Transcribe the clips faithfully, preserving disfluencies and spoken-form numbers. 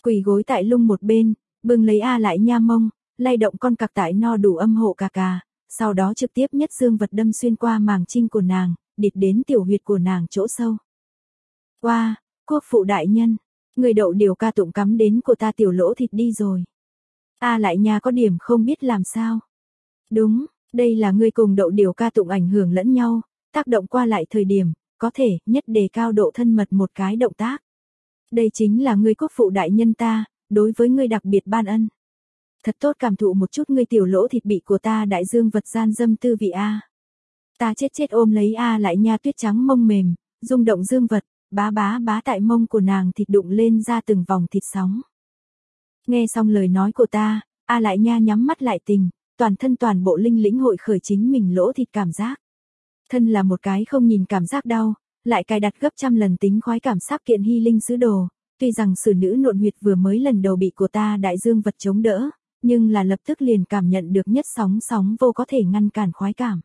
Quỳ gối tại lung một bên, bưng lấy A Lại Nha mông, lay động con cặc tại no đủ âm hộ cà cà, sau đó trực tiếp nhất dương vật đâm xuyên qua màng trinh của nàng, địt đến tiểu huyệt của nàng chỗ sâu. Qua, wow, quốc phụ đại nhân, người đậu điều ca tụng cắm đến của ta tiểu lỗ thịt đi rồi. A Lại Nha có điểm không biết làm sao. Đúng, đây là ngươi cùng đậu điều ca tụng ảnh hưởng lẫn nhau, tác động qua lại thời điểm, có thể nhất đề cao độ thân mật một cái động tác. Đây chính là ngươi quốc phụ đại nhân ta, đối với ngươi đặc biệt ban ân. Thật tốt cảm thụ một chút ngươi tiểu lỗ thịt bị của ta đại dương vật gian dâm tư vị A. Ta chết chết ôm lấy A Lại Nha tuyết trắng mông mềm, rung động dương vật, bá bá bá tại mông của nàng thịt đụng lên ra từng vòng thịt sóng. Nghe xong lời nói của ta, A Lại Nha nhắm mắt lại tình, toàn thân toàn bộ linh lĩnh hội khởi chính mình lỗ thịt cảm giác. Thân là một cái không nhìn cảm giác đau, lại cài đặt gấp trăm lần tính khoái cảm sáp kiện hy linh sứ đồ, tuy rằng sử nữ nộn huyệt vừa mới lần đầu bị của ta đại dương vật chống đỡ, nhưng là lập tức liền cảm nhận được nhất sóng sóng vô có thể ngăn cản khoái cảm.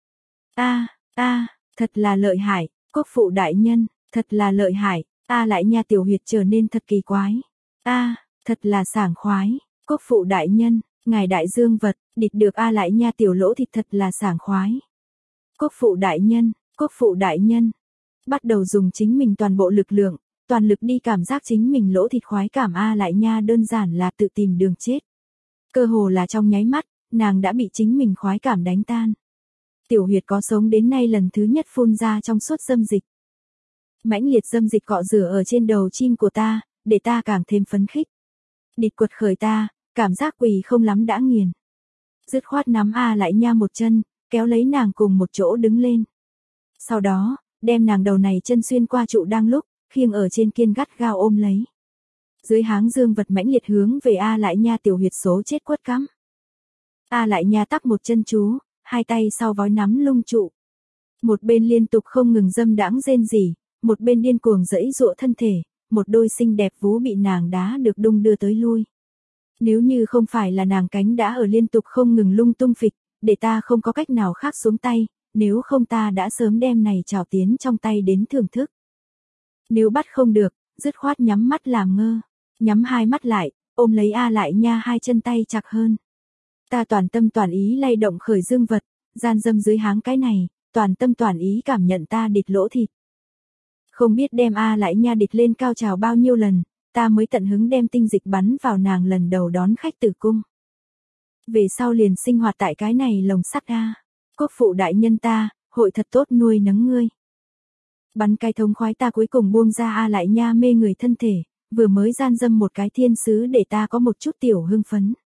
A, a, thật là lợi hại, quốc phụ đại nhân, thật là lợi hại, A Lại Nha tiểu huyệt trở nên thật kỳ quái. A, thật là sảng khoái, quốc phụ đại nhân, ngài đại dương vật, địt được A Lại Nha tiểu lỗ thịt thật là sảng khoái. Quốc phụ đại nhân, quốc phụ đại nhân, bắt đầu dùng chính mình toàn bộ lực lượng, toàn lực đi cảm giác chính mình lỗ thịt khoái cảm. A Lại Nha đơn giản là tự tìm đường chết. Cơ hồ là trong nháy mắt, nàng đã bị chính mình khoái cảm đánh tan. Tiểu huyệt có sống đến nay lần thứ nhất phun ra trong suốt dâm dịch. Mãnh liệt dâm dịch cọ rửa ở trên đầu chim của ta, để ta càng thêm phấn khích. Địt quật khởi ta, cảm giác quỳ không lắm đã nghiền. Dứt khoát nắm A Lại Nha một chân, kéo lấy nàng cùng một chỗ đứng lên. Sau đó, đem nàng đầu này chân xuyên qua trụ đang lúc, khiêng ở trên kiên gắt gao ôm lấy. Dưới háng dương vật mãnh liệt hướng về A Lại Nha tiểu huyệt số chết quất cắm. A Lại Nha tắc một chân chú, hai tay sau vói nắm lung trụ. Một bên liên tục không ngừng dâm đãng rên rỉ, một bên điên cuồng giãy giụa thân thể, một đôi xinh đẹp vú bị nàng đá được đung đưa tới lui. Nếu như không phải là nàng cánh đã ở liên tục không ngừng lung tung phịch, để ta không có cách nào khác xuống tay, nếu không ta đã sớm đem này trảo tiến trong tay đến thưởng thức. Nếu bắt không được, dứt khoát nhắm mắt làm ngơ, nhắm hai mắt lại, ôm lấy A Lại Nha hai chân tay chặt hơn. Ta toàn tâm toàn ý lay động khởi dương vật, gian dâm dưới háng cái này, toàn tâm toàn ý cảm nhận ta địt lỗ thịt. Không biết đem A Lại Nha địt lên cao trào bao nhiêu lần, ta mới tận hứng đem tinh dịch bắn vào nàng lần đầu đón khách tử cung. Về sau liền sinh hoạt tại cái này lồng sắt A. Quốc phụ đại nhân ta, hội thật tốt nuôi nấng ngươi. Bắn cái thống khoái ta cuối cùng buông ra A Lại Nha mê người thân thể, vừa mới gian dâm một cái thiên sứ để ta có một chút tiểu hưng phấn.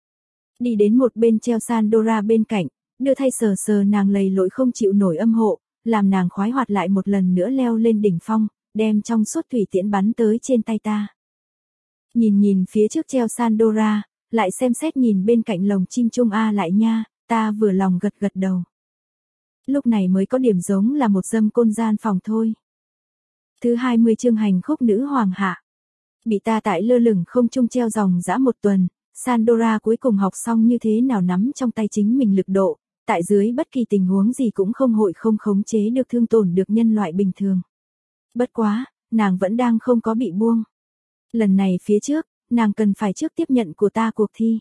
Đi đến một bên treo Sandora bên cạnh, đưa thay sờ sờ nàng lầy lội không chịu nổi âm hộ, làm nàng khoái hoạt lại một lần nữa leo lên đỉnh phong, đem trong suốt thủy tiễn bắn tới trên tay ta. Nhìn nhìn phía trước treo Sandora, lại xem xét nhìn bên cạnh lồng chim chung A Lại Nha, ta vừa lòng gật gật đầu. Lúc này mới có điểm giống là một dâm côn gian phòng thôi. Thứ hai mươi chương hành khúc nữ hoàng hạ. Bị ta tại lơ lửng không trung treo dòng dã một tuần, Sandora cuối cùng học xong như thế nào nắm trong tay chính mình lực độ, tại dưới bất kỳ tình huống gì cũng không hội không khống chế được thương tổn được nhân loại bình thường. Bất quá, nàng vẫn đang không có bị buông. Lần này phía trước, nàng cần phải trước tiếp nhận của ta cuộc thi.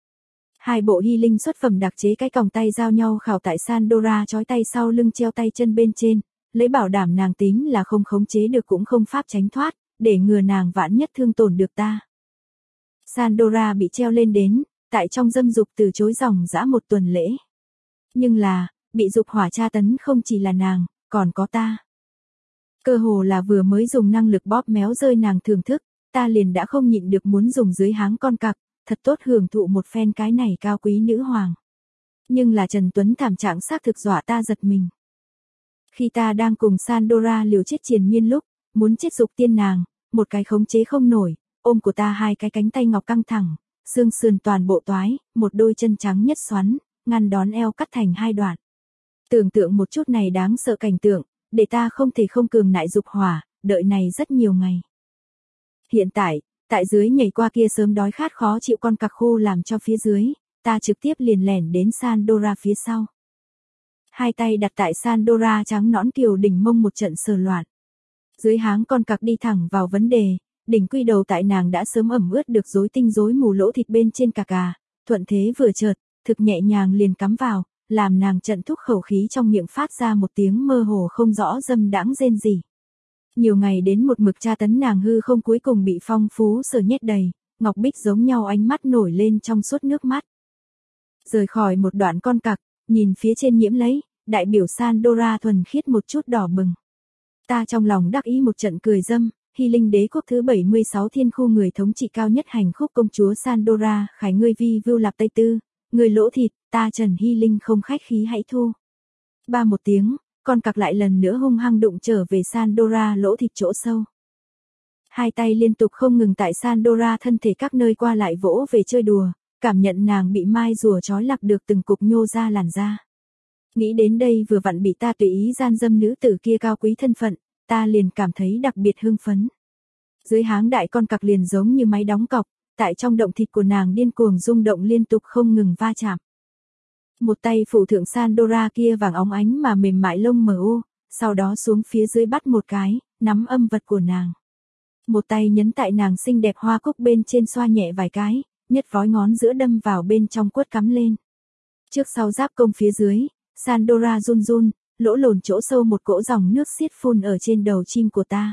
Hai bộ hy linh xuất phẩm đặc chế cái còng tay giao nhau khảo tại Sandora trói tay sau lưng treo tay chân bên trên, lấy bảo đảm nàng tính là không khống chế được cũng không pháp tránh thoát, để ngừa nàng vạn nhất thương tổn được ta. Sandora bị treo lên đến, tại trong dâm dục từ chối dòng dã một tuần lễ. Nhưng là, bị dục hỏa tra tấn không chỉ là nàng, còn có ta. Cơ hồ là vừa mới dùng năng lực bóp méo rơi nàng thưởng thức, ta liền đã không nhịn được muốn dùng dưới háng con cặc, thật tốt hưởng thụ một phen cái này cao quý nữ hoàng. Nhưng là Trần Tuấn thảm trạng xác thực dọa ta giật mình. Khi ta đang cùng Sandora liều chết triền miên lúc, muốn chết dục tiên nàng, một cái khống chế không nổi, ôm của ta hai cái cánh tay ngọc căng thẳng, xương sườn toàn bộ toái, một đôi chân trắng nhất xoắn, ngăn đón eo cắt thành hai đoạn. Tưởng tượng một chút này đáng sợ cảnh tượng, để ta không thể không cường nại dục hỏa, đợi này rất nhiều ngày. Hiện tại, tại dưới nhảy qua kia sớm đói khát khó chịu con cặc khô làm cho phía dưới, ta trực tiếp liền lẻn đến Sandora phía sau. Hai tay đặt tại Sandora trắng nõn kiều đỉnh mông một trận sờ loạn. Dưới háng con cặc đi thẳng vào vấn đề, đỉnh quy đầu tại nàng đã sớm ẩm ướt được rối tinh rối mù lỗ thịt bên trên cà cà, thuận thế vừa chợt, thực nhẹ nhàng liền cắm vào, làm nàng trận thúc khẩu khí trong miệng phát ra một tiếng mơ hồ không rõ dâm đãng rên rỉ. Nhiều ngày đến một mực tra tấn nàng hư không cuối cùng bị phong phú sờ nhét đầy, ngọc bích giống nhau ánh mắt nổi lên trong suốt nước mắt. Rời khỏi một đoạn con cặc, nhìn phía trên nhiễm lấy, đại biểu Sandora thuần khiết một chút đỏ bừng. Ta trong lòng đắc ý một trận cười dâm, Hy Linh đế quốc thứ bảy mươi sáu thiên khu người thống trị cao nhất hành khúc công chúa Sandora, khải ngươi vi vưu lạp tây tư, người lỗ thịt, ta Trần Hy Linh không khách khí hãy thu. Ba một tiếng, con cặc lại lần nữa hung hăng đụng trở về Sandora lỗ thịt chỗ sâu. Hai tay liên tục không ngừng tại Sandora thân thể các nơi qua lại vỗ về chơi đùa, cảm nhận nàng bị mai rùa trói lạc được từng cục nhô ra làn da. Nghĩ đến đây vừa vặn bị ta tùy ý gian dâm nữ tử kia cao quý thân phận, ta liền cảm thấy đặc biệt hưng phấn. Dưới háng đại con cặc liền giống như máy đóng cọc, tại trong động thịt của nàng điên cuồng rung động liên tục không ngừng va chạm. Một tay phụ thượng Sandora kia vàng óng ánh mà mềm mại lông mờ u, sau đó xuống phía dưới bắt một cái, nắm âm vật của nàng. Một tay nhấn tại nàng xinh đẹp hoa cúc bên trên xoa nhẹ vài cái, nhất vói ngón giữa đâm vào bên trong quất cắm lên. Trước sau giáp công phía dưới, Sandora run run, lỗ lồn chỗ sâu một cỗ dòng nước xiết phun ở trên đầu chim của ta.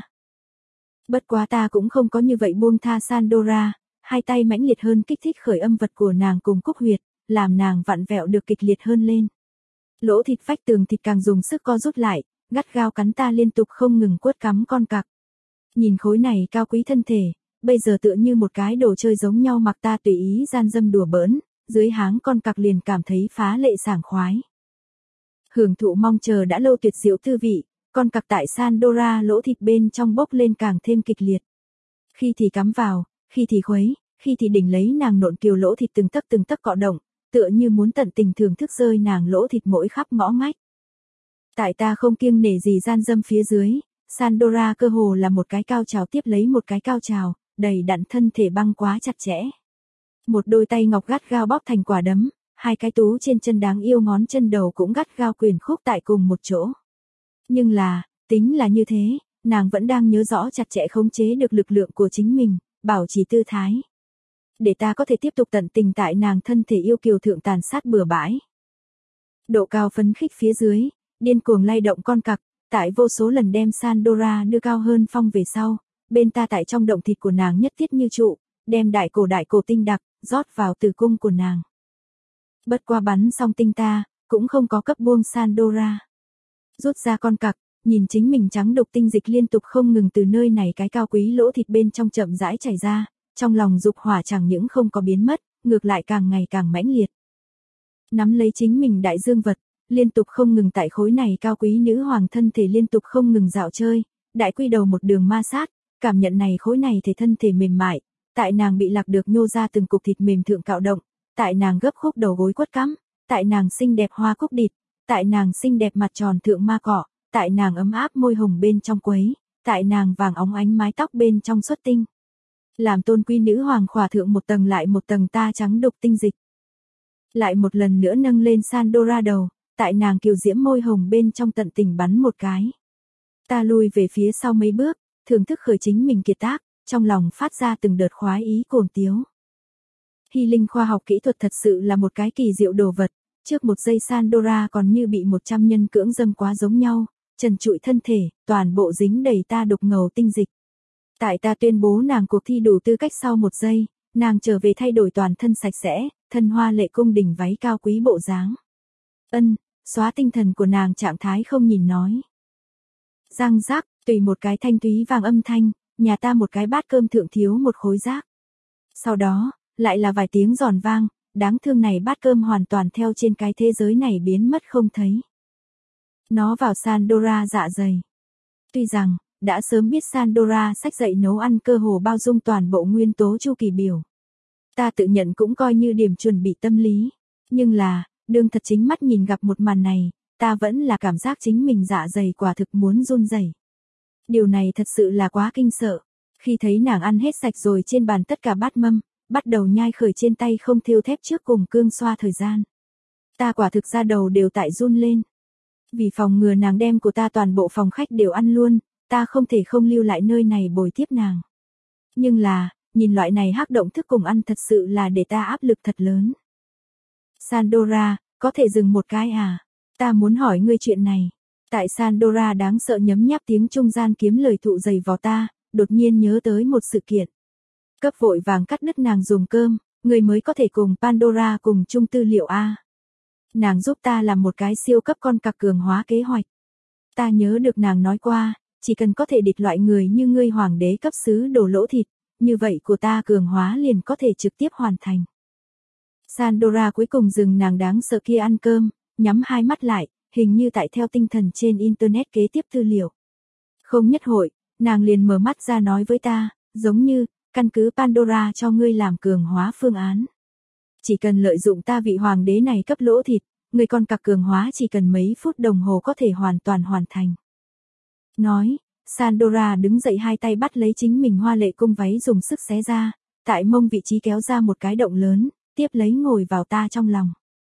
Bất quá ta cũng không có như vậy buông tha Sandora, hai tay mãnh liệt hơn kích thích khởi âm vật của nàng cùng cúc huyệt, làm nàng vặn vẹo được kịch liệt hơn lên. Lỗ thịt vách tường thịt càng dùng sức co rút lại, gắt gao cắn ta liên tục không ngừng quất cắm con cặc. Nhìn khối này cao quý thân thể, bây giờ tựa như một cái đồ chơi giống nhau mặc ta tùy ý gian dâm đùa bỡn, dưới háng con cặc liền cảm thấy phá lệ sảng khoái. Hưởng thụ mong chờ đã lâu tuyệt diệu tư vị, con cặc tại Sandora lỗ thịt bên trong bốc lên càng thêm kịch liệt. Khi thì cắm vào, khi thì khuấy, khi thì đỉnh lấy nàng nộn kiều lỗ thịt từng tấc từng tấc cọ động, tựa như muốn tận tình thưởng thức rơi nàng lỗ thịt mỗi khắp ngõ ngách. Tại ta không kiêng nể gì gian dâm phía dưới, Sandora cơ hồ là một cái cao trào tiếp lấy một cái cao trào, đầy đặn thân thể băng quá chặt chẽ. Một đôi tay ngọc gắt gao bóp thành quả đấm, hai cái tú trên chân đáng yêu ngón chân đầu cũng gắt gao quyền khúc tại cùng một chỗ. Nhưng là, tính là như thế, nàng vẫn đang nhớ rõ chặt chẽ khống chế được lực lượng của chính mình, bảo trì tư thái. Để ta có thể tiếp tục tận tình tại nàng thân thể yêu kiều thượng tàn sát bừa bãi. Độ cao phấn khích phía dưới, điên cuồng lay động con cặc, tại vô số lần đem Sandora đưa cao hơn phong về sau, bên ta tại trong động thịt của nàng nhất thiết như trụ, đem đại cổ đại cổ tinh đặc, rót vào tử cung của nàng. Bất qua bắn xong tinh ta, cũng không có cấp buông Sandora. Rút ra con cặc, nhìn chính mình trắng đục tinh dịch liên tục không ngừng từ nơi này cái cao quý lỗ thịt bên trong chậm rãi chảy ra, trong lòng dục hỏa chẳng những không có biến mất, ngược lại càng ngày càng mãnh liệt. Nắm lấy chính mình đại dương vật, liên tục không ngừng tại khối này cao quý nữ hoàng thân thể liên tục không ngừng dạo chơi, đại quy đầu một đường ma sát, cảm nhận này khối này thể thân thể mềm mại, tại nàng bị lạc được nhô ra từng cục thịt mềm thượng cạo động, tại nàng gấp khúc đầu gối quất cắm, tại nàng xinh đẹp hoa cúc địt, tại nàng xinh đẹp mặt tròn thượng ma cọ, tại nàng ấm áp môi hồng bên trong quấy, tại nàng vàng óng ánh mái tóc bên trong xuất tinh. Làm tôn quý nữ hoàng khỏa thượng một tầng lại một tầng ta trắng đục tinh dịch. Lại một lần nữa nâng lên Sandora đầu, tại nàng kiều diễm môi hồng bên trong tận tình bắn một cái. Ta lui về phía sau mấy bước, thưởng thức khởi chính mình kiệt tác, trong lòng phát ra từng đợt khoái ý cuồng tiếu. Hy Linh khoa học kỹ thuật thật sự là một cái kỳ diệu đồ vật, trước một giây Sandora còn như bị một trăm nhân cưỡng dâm quá giống nhau, trần trụi thân thể, toàn bộ dính đầy ta đục ngầu tinh dịch. Tại ta tuyên bố nàng cuộc thi đủ tư cách sau một giây, nàng trở về thay đổi toàn thân sạch sẽ, thân hoa lệ cung đình váy cao quý bộ dáng. Ân, xóa tinh thần của nàng trạng thái không nhìn nói. Răng rác, tùy một cái thanh túy vàng âm thanh, nhà ta một cái bát cơm thượng thiếu một khối rác. Sau đó, lại là vài tiếng giòn vang, đáng thương này bát cơm hoàn toàn theo trên cái thế giới này biến mất không thấy. Nó vào Sandora dạ dày. Tuy rằng, đã sớm biết Sandora sách dạy nấu ăn cơ hồ bao dung toàn bộ nguyên tố chu kỳ biểu. Ta tự nhận cũng coi như điểm chuẩn bị tâm lý. Nhưng là, đương thật chính mắt nhìn gặp một màn này, ta vẫn là cảm giác chính mình dạ dày quả thực muốn run rẩy. Điều này thật sự là quá kinh sợ. Khi thấy nàng ăn hết sạch rồi trên bàn tất cả bát mâm, bắt đầu nhai khởi trên tay không thêu thép trước cùng cương xoa thời gian. Ta quả thực ra đầu đều tại run lên. Vì phòng ngừa nàng đem của ta toàn bộ phòng khách đều ăn luôn, ta không thể không lưu lại nơi này bồi tiếp nàng. Nhưng là, nhìn loại này hắc động thức cùng ăn thật sự là để ta áp lực thật lớn. Sandora, có thể dừng một cái à? Ta muốn hỏi ngươi chuyện này. Tại Sandora đáng sợ nhấm nháp tiếng trung gian kiếm lời thụ dày vào ta, đột nhiên nhớ tới một sự kiện. Cấp vội vàng cắt đứt nàng dùng cơm, người mới có thể cùng Pandora cùng chung tư liệu A. Nàng giúp ta làm một cái siêu cấp con cặc cường hóa kế hoạch. Ta nhớ được nàng nói qua, chỉ cần có thể địch loại người như ngươi hoàng đế cấp xứ đổ lỗ thịt, như vậy của ta cường hóa liền có thể trực tiếp hoàn thành. Sandora cuối cùng dừng nàng đáng sợ kia ăn cơm, nhắm hai mắt lại, hình như tại theo tinh thần trên internet kế tiếp tư liệu. Không nhất hội, nàng liền mở mắt ra nói với ta, giống như, căn cứ Pandora cho ngươi làm cường hóa phương án. Chỉ cần lợi dụng ta vị hoàng đế này cấp lỗ thịt, người con cặc cường hóa chỉ cần mấy phút đồng hồ có thể hoàn toàn hoàn thành. Nói, Sandora đứng dậy hai tay bắt lấy chính mình hoa lệ cung váy dùng sức xé ra, tại mông vị trí kéo ra một cái động lớn, tiếp lấy ngồi vào ta trong lòng.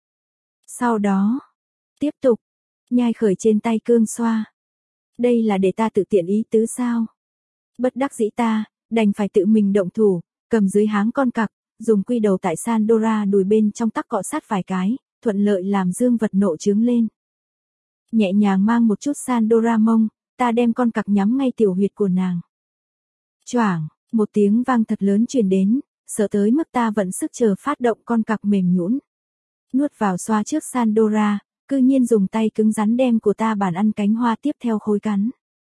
Sau đó, tiếp tục, nhai khởi trên tay cương xoa. Đây là để ta tự tiện ý tứ sao? Bất đắc dĩ ta, đành phải tự mình động thủ, cầm dưới háng con cặc, dùng quy đầu tại Sandora đùi bên trong tắc cọ sát vài cái, thuận lợi làm dương vật nộ trướng lên. Nhẹ nhàng mang một chút Sandora mông, ta đem con cặc nhắm ngay tiểu huyệt của nàng. Choảng, một tiếng vang thật lớn truyền đến, sợ tới mức ta vẫn sức chờ phát động con cặc mềm nhũn. Nuốt vào xoa trước Sandora, cư nhiên dùng tay cứng rắn đem của ta bàn ăn cánh hoa tiếp theo khối cắn.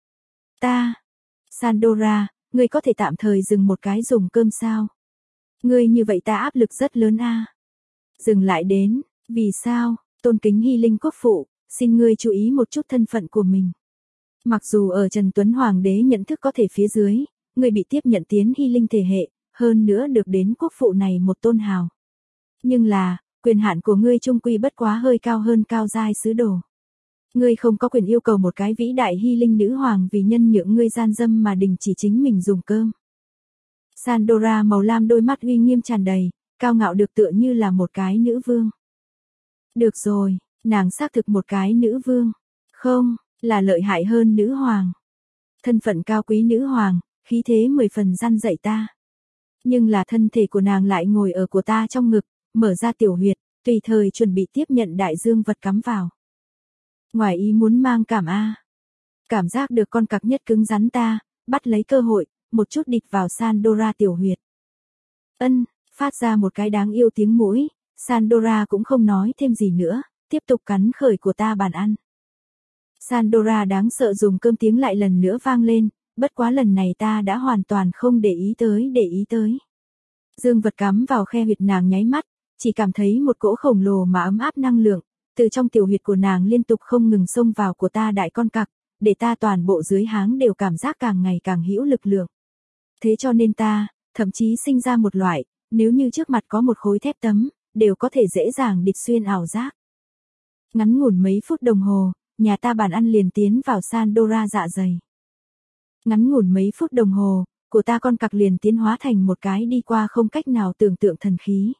Ta, Sandora, ngươi có thể tạm thời dừng một cái dùng cơm sao? Ngươi như vậy ta áp lực rất lớn a. Dừng lại đến, vì sao? Tôn kính Hy Linh quốc phụ, xin ngươi chú ý một chút thân phận của mình. Mặc dù ở Trần Tuấn Hoàng đế nhận thức có thể phía dưới, ngươi bị tiếp nhận tiến Hy Linh thể hệ, hơn nữa được đến quốc phụ này một tôn hào. Nhưng là, quyền hạn của ngươi trung quy bất quá hơi cao hơn cao giai sứ đồ. Ngươi không có quyền yêu cầu một cái vĩ đại Hy Linh nữ hoàng vì nhân nhượng ngươi gian dâm mà đình chỉ chính mình dùng cơm. Sandora màu lam đôi mắt uy nghiêm tràn đầy, cao ngạo được tựa như là một cái nữ vương. Được rồi, nàng xác thực một cái nữ vương. Không, là lợi hại hơn nữ hoàng. Thân phận cao quý nữ hoàng, khí thế mười phần răn dạy ta. Nhưng là thân thể của nàng lại ngồi ở của ta trong ngực, mở ra tiểu huyệt, tùy thời chuẩn bị tiếp nhận đại dương vật cắm vào. Ngoài ý muốn mang cảm a. Cảm giác được con cặc nhất cứng rắn ta, bắt lấy cơ hội, một chút địch vào Sandora tiểu huyệt. Ân, phát ra một cái đáng yêu tiếng mũi, Sandora cũng không nói thêm gì nữa, tiếp tục cắn khởi của ta bàn ăn. Sandora đáng sợ dùng cơm tiếng lại lần nữa vang lên, bất quá lần này ta đã hoàn toàn không để ý tới để ý tới. Dương vật cắm vào khe huyệt nàng nháy mắt, chỉ cảm thấy một cỗ khổng lồ mà ấm áp năng lượng, từ trong tiểu huyệt của nàng liên tục không ngừng xông vào của ta đại con cặc, để ta toàn bộ dưới háng đều cảm giác càng ngày càng hữu lực lượng. Thế cho nên ta, thậm chí sinh ra một loại, nếu như trước mặt có một khối thép tấm, đều có thể dễ dàng địch xuyên ảo giác. Ngắn ngủn mấy phút đồng hồ, nhà ta bàn ăn liền tiến vào Sandora dạ dày. Ngắn ngủn mấy phút đồng hồ, của ta con cặc liền tiến hóa thành một cái đi qua không cách nào tưởng tượng thần khí.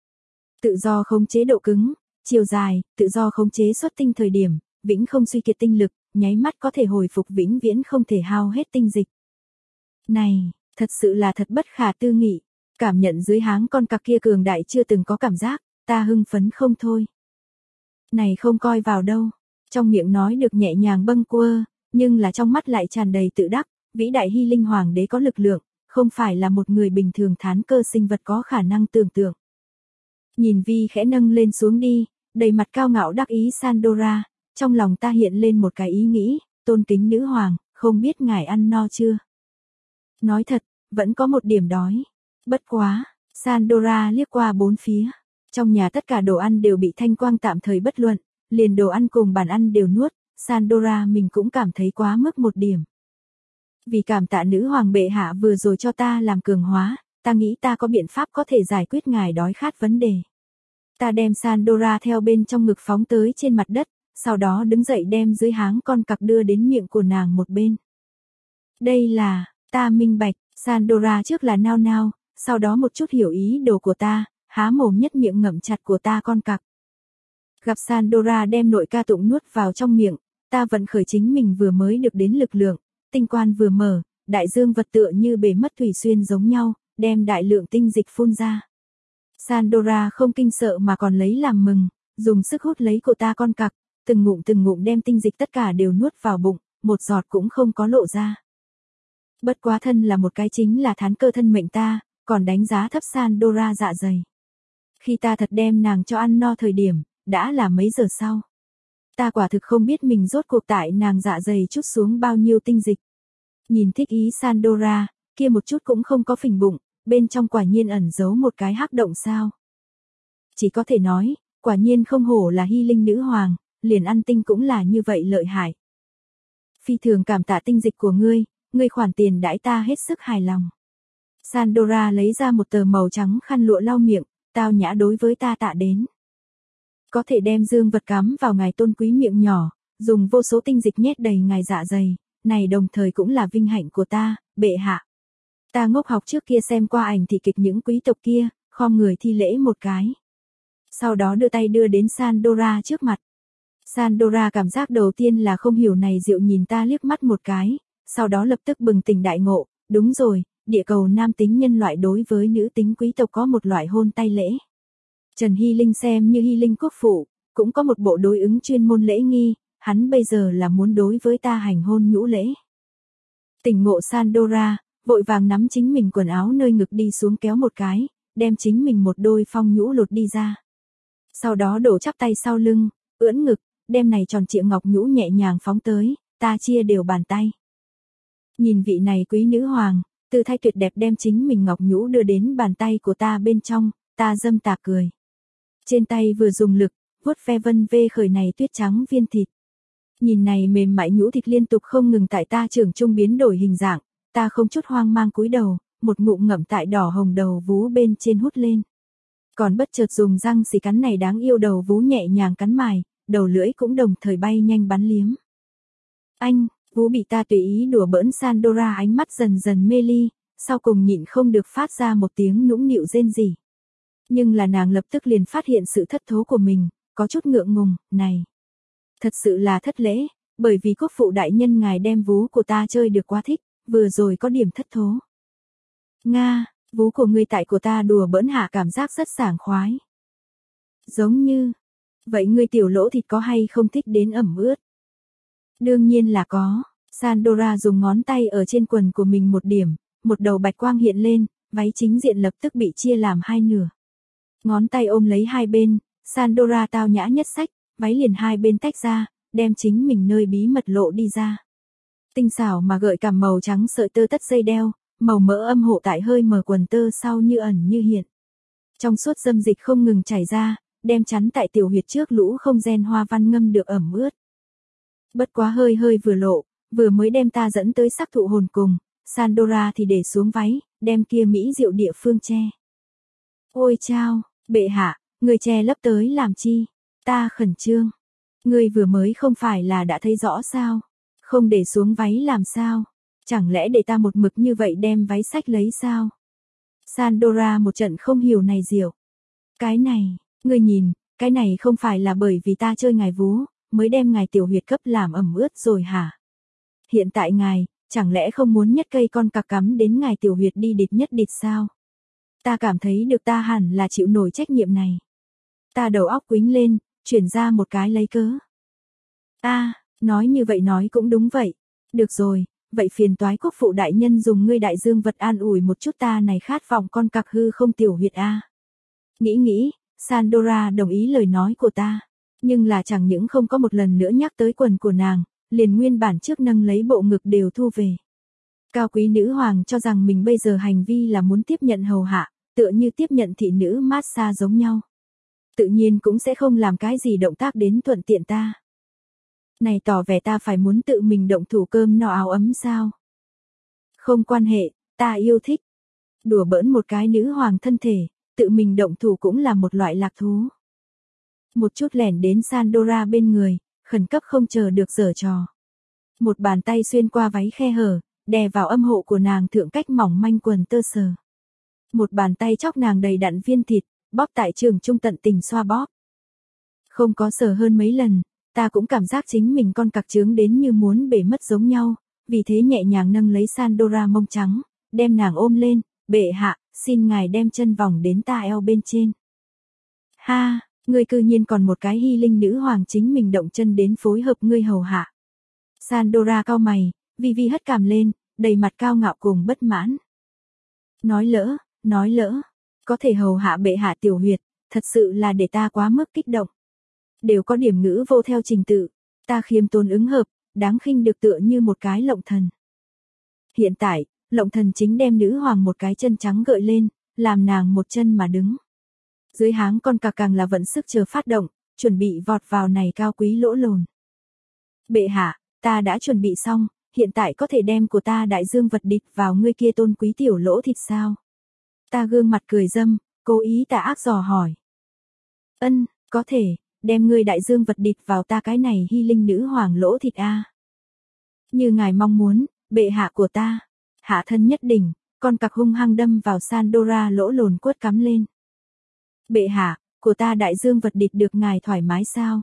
Tự do khống chế độ cứng, chiều dài, tự do khống chế xuất tinh thời điểm, vĩnh không suy kiệt tinh lực, nháy mắt có thể hồi phục vĩnh viễn không thể hao hết tinh dịch. Này, thật sự là thật bất khả tư nghị, cảm nhận dưới háng con cặc kia cường đại chưa từng có cảm giác, ta hưng phấn không thôi. Này không coi vào đâu, trong miệng nói được nhẹ nhàng bâng quơ, nhưng là trong mắt lại tràn đầy tự đắc, vĩ đại Hy Linh hoàng đế có lực lượng, không phải là một người bình thường thán cơ sinh vật có khả năng tưởng tượng. Nhìn Vi khẽ nâng lên xuống đi, đầy mặt cao ngạo đắc ý Sandora, trong lòng ta hiện lên một cái ý nghĩ, tôn kính nữ hoàng, không biết ngài ăn no chưa? Nói thật, vẫn có một điểm đói. Bất quá, Sandora liếc qua bốn phía. Trong nhà tất cả đồ ăn đều bị thanh quang tạm thời bất luận, liền đồ ăn cùng bàn ăn đều nuốt, Sandora mình cũng cảm thấy quá mức một điểm. Vì cảm tạ nữ hoàng bệ hạ vừa rồi cho ta làm cường hóa, ta nghĩ ta có biện pháp có thể giải quyết ngài đói khát vấn đề. Ta đem Sandora theo bên trong ngực phóng tới trên mặt đất, sau đó đứng dậy đem dưới háng con cặc đưa đến miệng của nàng một bên. Đây là, ta minh bạch, Sandora trước là nao nao, sau đó một chút hiểu ý đồ của ta, há mồm nhất miệng ngậm chặt của ta con cặc. Gặp Sandora đem nội ca tụng nuốt vào trong miệng, ta vẫn khởi chính mình vừa mới được đến lực lượng, tinh quan vừa mở, đại dương vật tựa như bể mất thủy xuyên giống nhau, đem đại lượng tinh dịch phun ra. Sandora không kinh sợ mà còn lấy làm mừng, dùng sức hút lấy của ta con cặc, từng ngụm từng ngụm đem tinh dịch tất cả đều nuốt vào bụng, một giọt cũng không có lộ ra. Bất quá thân là một cái chính là thán cơ thân mệnh ta, còn đánh giá thấp Sandora dạ dày. Khi ta thật đem nàng cho ăn no thời điểm, đã là mấy giờ sau. Ta quả thực không biết mình rốt cuộc tại nàng dạ dày chút xuống bao nhiêu tinh dịch. Nhìn thích ý Sandora, kia một chút cũng không có phình bụng, bên trong quả nhiên ẩn giấu một cái hắc động sao. Chỉ có thể nói, quả nhiên không hổ là hy linh nữ hoàng, liền ăn tinh cũng là như vậy lợi hại. Phi thường cảm tạ tinh dịch của ngươi, ngươi khoản tiền đãi ta hết sức hài lòng. Sandora lấy ra một tờ màu trắng khăn lụa lau miệng, tao nhã đối với ta tạ đến. Có thể đem dương vật cắm vào ngài tôn quý miệng nhỏ, dùng vô số tinh dịch nhét đầy ngài dạ dày, này đồng thời cũng là vinh hạnh của ta, bệ hạ. Ta ngốc học trước kia xem qua ảnh thị kịch những quý tộc kia, khom người thi lễ một cái. Sau đó đưa tay đưa đến Sandora trước mặt. Sandora cảm giác đầu tiên là không hiểu này dịu nhìn ta liếc mắt một cái, sau đó lập tức bừng tỉnh đại ngộ, đúng rồi, địa cầu nam tính nhân loại đối với nữ tính quý tộc có một loại hôn tay lễ. Trần Hy Linh xem như Hy Linh quốc phụ, cũng có một bộ đối ứng chuyên môn lễ nghi, hắn bây giờ là muốn đối với ta hành hôn nhũ lễ. Tỉnh ngộ Sandora, vội vàng nắm chính mình quần áo nơi ngực đi xuống kéo một cái, đem chính mình một đôi phong nhũ lột đi ra. Sau đó đổ chắp tay sau lưng, ưỡn ngực, đem này tròn trịa ngọc nhũ nhẹ nhàng phóng tới, ta chia đều bàn tay. Nhìn vị này quý nữ hoàng, tư thái tuyệt đẹp đem chính mình ngọc nhũ đưa đến bàn tay của ta bên trong, ta dâm tà cười. Trên tay vừa dùng lực, vuốt ve vân vê khởi này tuyết trắng viên thịt. Nhìn này mềm mại nhũ thịt liên tục không ngừng tại ta trưởng trung biến đổi hình dạng, ta không chút hoang mang cúi đầu, một ngụm ngậm tại đỏ hồng đầu vú bên trên hút lên. Còn bất chợt dùng răng xì cắn này đáng yêu đầu vú nhẹ nhàng cắn mài, đầu lưỡi cũng đồng thời bay nhanh bắn liếm. Anh, vú bị ta tùy ý đùa bỡn Sandora ánh mắt dần dần mê ly, sau cùng nhịn không được phát ra một tiếng nũng nịu rên rỉ. Nhưng là nàng lập tức liền phát hiện sự thất thố của mình, có chút ngượng ngùng, này. Thật sự là thất lễ, bởi vì quốc phụ đại nhân ngài đem vú của ta chơi được quá thích, vừa rồi có điểm thất thố. Nga, vú của ngươi tại của ta đùa bỡn hạ cảm giác rất sảng khoái. Giống như, vậy ngươi tiểu lỗ thịt có hay không thích đến ẩm ướt? Đương nhiên là có, Sandora dùng ngón tay ở trên quần của mình một điểm, một đầu bạch quang hiện lên, váy chính diện lập tức bị chia làm hai nửa. Ngón tay ôm lấy hai bên, Sandora tao nhã nhất sách, váy liền hai bên tách ra, đem chính mình nơi bí mật lộ đi ra. Tinh xảo mà gợi cảm màu trắng sợi tơ tất dây đeo, màu mỡ âm hộ tại hơi mờ quần tơ sau như ẩn như hiện. Trong suốt dâm dịch không ngừng chảy ra, đem chắn tại tiểu huyệt trước lũ không gen hoa văn ngâm được ẩm ướt. Bất quá hơi hơi vừa lộ, vừa mới đem ta dẫn tới sắc thụ hồn cùng, Sandora thì để xuống váy, đem kia mỹ diệu địa phương che. Ôi chao, bệ hạ, người che lấp tới làm chi? Ta khẩn trương. Ngươi vừa mới không phải là đã thấy rõ sao? Không để xuống váy làm sao? Chẳng lẽ để ta một mực như vậy đem váy sách lấy sao? Sandora một trận không hiểu này diệu. Cái này, ngươi nhìn, cái này không phải là bởi vì ta chơi ngài vú, mới đem ngài tiểu huyệt cấp làm ẩm ướt rồi hả? Hiện tại ngài, chẳng lẽ không muốn nhất cây con cặc cắm đến ngài tiểu huyệt đi địt nhất địt sao? Ta cảm thấy được ta hẳn là chịu nổi trách nhiệm này. Ta đầu óc quính lên, chuyển ra một cái lấy cớ. Ta, nói như vậy nói cũng đúng vậy. Được rồi, vậy phiền toái quốc phụ đại nhân dùng ngươi đại dương vật an ủi một chút ta này khát vọng con cặc hư không tiểu huyệt a. Nghĩ nghĩ, Sandora đồng ý lời nói của ta. Nhưng là chẳng những không có một lần nữa nhắc tới quần của nàng, liền nguyên bản trước nâng lấy bộ ngực đều thu về. Cao quý nữ hoàng cho rằng mình bây giờ hành vi là muốn tiếp nhận hầu hạ, tựa như tiếp nhận thị nữ massage giống nhau. Tự nhiên cũng sẽ không làm cái gì động tác đến thuận tiện ta. Này tỏ vẻ ta phải muốn tự mình động thủ cơm no áo ấm sao? Không quan hệ, ta yêu thích. Đùa bỡn một cái nữ hoàng thân thể, tự mình động thủ cũng là một loại lạc thú. Một chút lẻn đến Sandora bên người, khẩn cấp không chờ được giở trò. Một bàn tay xuyên qua váy khe hở, đè vào âm hộ của nàng thượng cách mỏng manh quần tơ sờ. Một bàn tay chóc nàng đầy đặn viên thịt, bóp tại trường trung tận tình xoa bóp. Không có sờ hơn mấy lần, ta cũng cảm giác chính mình con cặc trướng đến như muốn bể mất giống nhau, vì thế nhẹ nhàng nâng lấy Sandora mông trắng, đem nàng ôm lên, bệ hạ, xin ngài đem chân vòng đến ta eo bên trên. Ha, ngươi cư nhiên còn một cái hy linh nữ hoàng chính mình động chân đến phối hợp ngươi hầu hạ. Sandora cau mày, vi vi hất cằm lên, đầy mặt cao ngạo cùng bất mãn. Nói lỡ, nói lỡ, có thể hầu hạ bệ hạ tiểu huyệt, thật sự là để ta quá mức kích động. Đều có điểm ngữ vô theo trình tự, ta khiêm tốn ứng hợp, đáng khinh được tựa như một cái lộng thần. Hiện tại, lộng thần chính đem nữ hoàng một cái chân trắng gợi lên, làm nàng một chân mà đứng. Dưới háng con cà càng là vận sức chờ phát động, chuẩn bị vọt vào này cao quý lỗ lồn. Bệ hạ, ta đã chuẩn bị xong, hiện tại có thể đem của ta đại dương vật địch vào ngươi kia tôn quý tiểu lỗ thịt sao? Ta gương mặt cười dâm, cố ý tà ác dò hỏi. Ân, có thể, đem ngươi đại dương vật địch vào ta cái này hy linh nữ hoàng lỗ thịt a. Như ngài mong muốn, bệ hạ của ta. Hạ thân nhất đỉnh, con cặc hung hăng đâm vào Sandora lỗ lồn quất cắm lên. Bệ hạ, của ta đại dương vật địch được ngài thoải mái sao?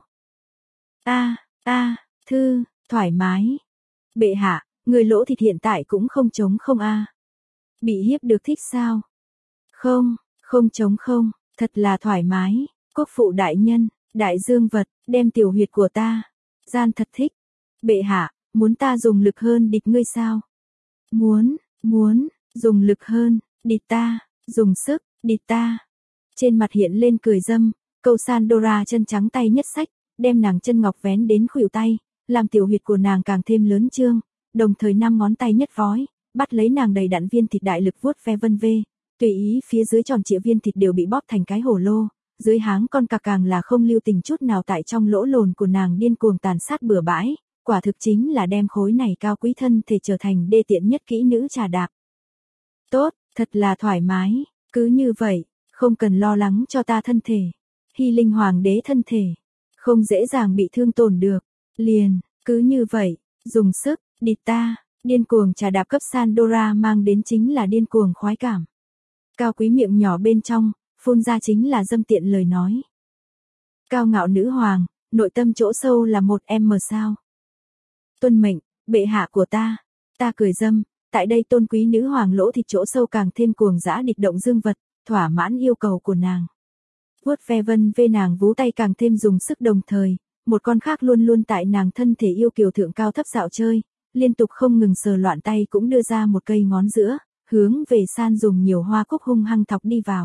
A, a, thư, thoải mái. Bệ hạ, người lỗ thịt hiện tại cũng không trống không a. Bị hiếp được thích sao? Không, không trống không, thật là thoải mái. Quốc phụ đại nhân, đại dương vật, đem tiểu huyệt của ta. Gian thật thích. Bệ hạ, muốn ta dùng lực hơn địch ngươi sao? Muốn, muốn, dùng lực hơn, địch ta, dùng sức, địch ta. Trên mặt hiện lên cười dâm, câu Sandora chân trắng tay nhất sách, đem nàng chân ngọc vén đến khuỷu tay, làm tiểu huyệt của nàng càng thêm lớn trương, đồng thời năm ngón tay nhất vói, bắt lấy nàng đầy đặn viên thịt đại lực vuốt ve vân vê, tùy ý phía dưới tròn trịa viên thịt đều bị bóp thành cái hổ lô, dưới háng con cà càng là không lưu tình chút nào tại trong lỗ lồn của nàng điên cuồng tàn sát bừa bãi, quả thực chính là đem khối này cao quý thân thể trở thành đê tiện nhất kỹ nữ trà đạp. Tốt, thật là thoải mái, cứ như vậy, không cần lo lắng cho ta thân thể. Hy linh hoàng đế thân thể, không dễ dàng bị thương tổn được, liền, cứ như vậy, dùng sức, địch ta, điên cuồng trà đạp cấp Sandora mang đến chính là điên cuồng khoái cảm. Cao quý miệng nhỏ bên trong, phun ra chính là dâm tiện lời nói. Cao ngạo nữ hoàng, nội tâm chỗ sâu là một em sao. Tuân mệnh, bệ hạ của ta, ta cười dâm, tại đây tôn quý nữ hoàng lỗ thịt chỗ sâu càng thêm cuồng dã địch động dương vật, thỏa mãn yêu cầu của nàng. Vuốt ve vân vê nàng vú tay càng thêm dùng sức đồng thời, một con khác luôn luôn tại nàng thân thể yêu kiều thượng cao thấp dạo chơi, liên tục không ngừng sờ loạn tay cũng đưa ra một cây ngón giữa, hướng về San dùng nhiều hoa cúc hung hăng thọc đi vào.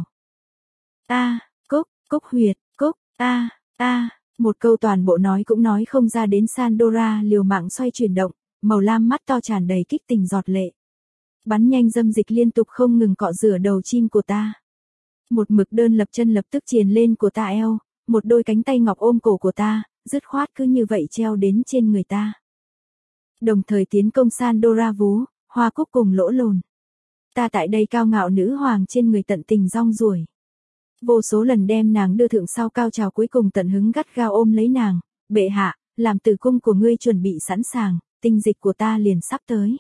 A, cúc, cúc huyệt, cúc, a, a, một câu toàn bộ nói cũng nói không ra đến Sandora liều mạng xoay chuyển động, màu lam mắt to tràn đầy kích tình giọt lệ. Bắn nhanh dâm dịch liên tục không ngừng cọ rửa đầu chim của ta. Một mực đơn lập chân lập tức triền lên của ta eo, một đôi cánh tay ngọc ôm cổ của ta, dứt khoát cứ như vậy treo đến trên người ta. Đồng thời tiến công Sandora vú, hoa cúc cùng lỗ lồn. Ta tại đây cao ngạo nữ hoàng trên người tận tình rong ruổi. Vô số lần đem nàng đưa thượng sau cao trào cuối cùng tận hứng gắt gao ôm lấy nàng, bệ hạ, làm tử cung của ngươi chuẩn bị sẵn sàng, tinh dịch của ta liền sắp tới.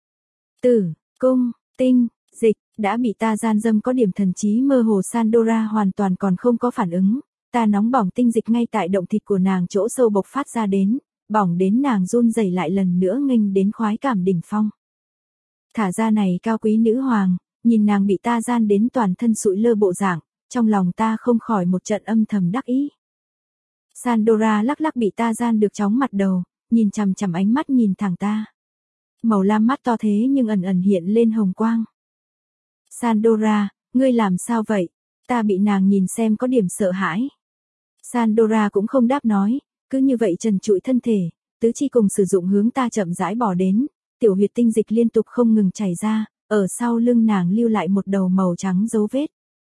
Tử, cung, tinh, dịch, đã bị ta gian dâm có điểm thần trí mơ hồ Sandora hoàn toàn còn không có phản ứng, ta nóng bỏng tinh dịch ngay tại động thịt của nàng chỗ sâu bộc phát ra đến, bỏng đến nàng run rẩy lại lần nữa nghênh đến khoái cảm đỉnh phong. Thả ra này cao quý nữ hoàng, nhìn nàng bị ta gian đến toàn thân sụi lơ bộ dạng, trong lòng ta không khỏi một trận âm thầm đắc ý. Sandora lắc lắc bị ta gian được chóng mặt đầu, nhìn chằm chằm ánh mắt nhìn thẳng ta. Màu lam mắt to thế nhưng ẩn ẩn hiện lên hồng quang. Sandora, ngươi làm sao vậy? Ta bị nàng nhìn xem có điểm sợ hãi. Sandora cũng không đáp nói, cứ như vậy trần trụi thân thể, tứ chi cùng sử dụng hướng ta chậm rãi bỏ đến, tiểu huyệt tinh dịch liên tục không ngừng chảy ra, ở sau lưng nàng lưu lại một đầu màu trắng dấu vết.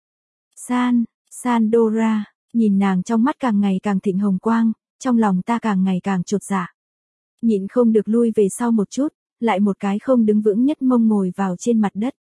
San, Sandora, nhìn nàng trong mắt càng ngày càng thịnh hồng quang, trong lòng ta càng ngày càng chột dạ. Nhịn không được lui về sau một chút, lại một cái không đứng vững nhất mông ngồi vào trên mặt đất.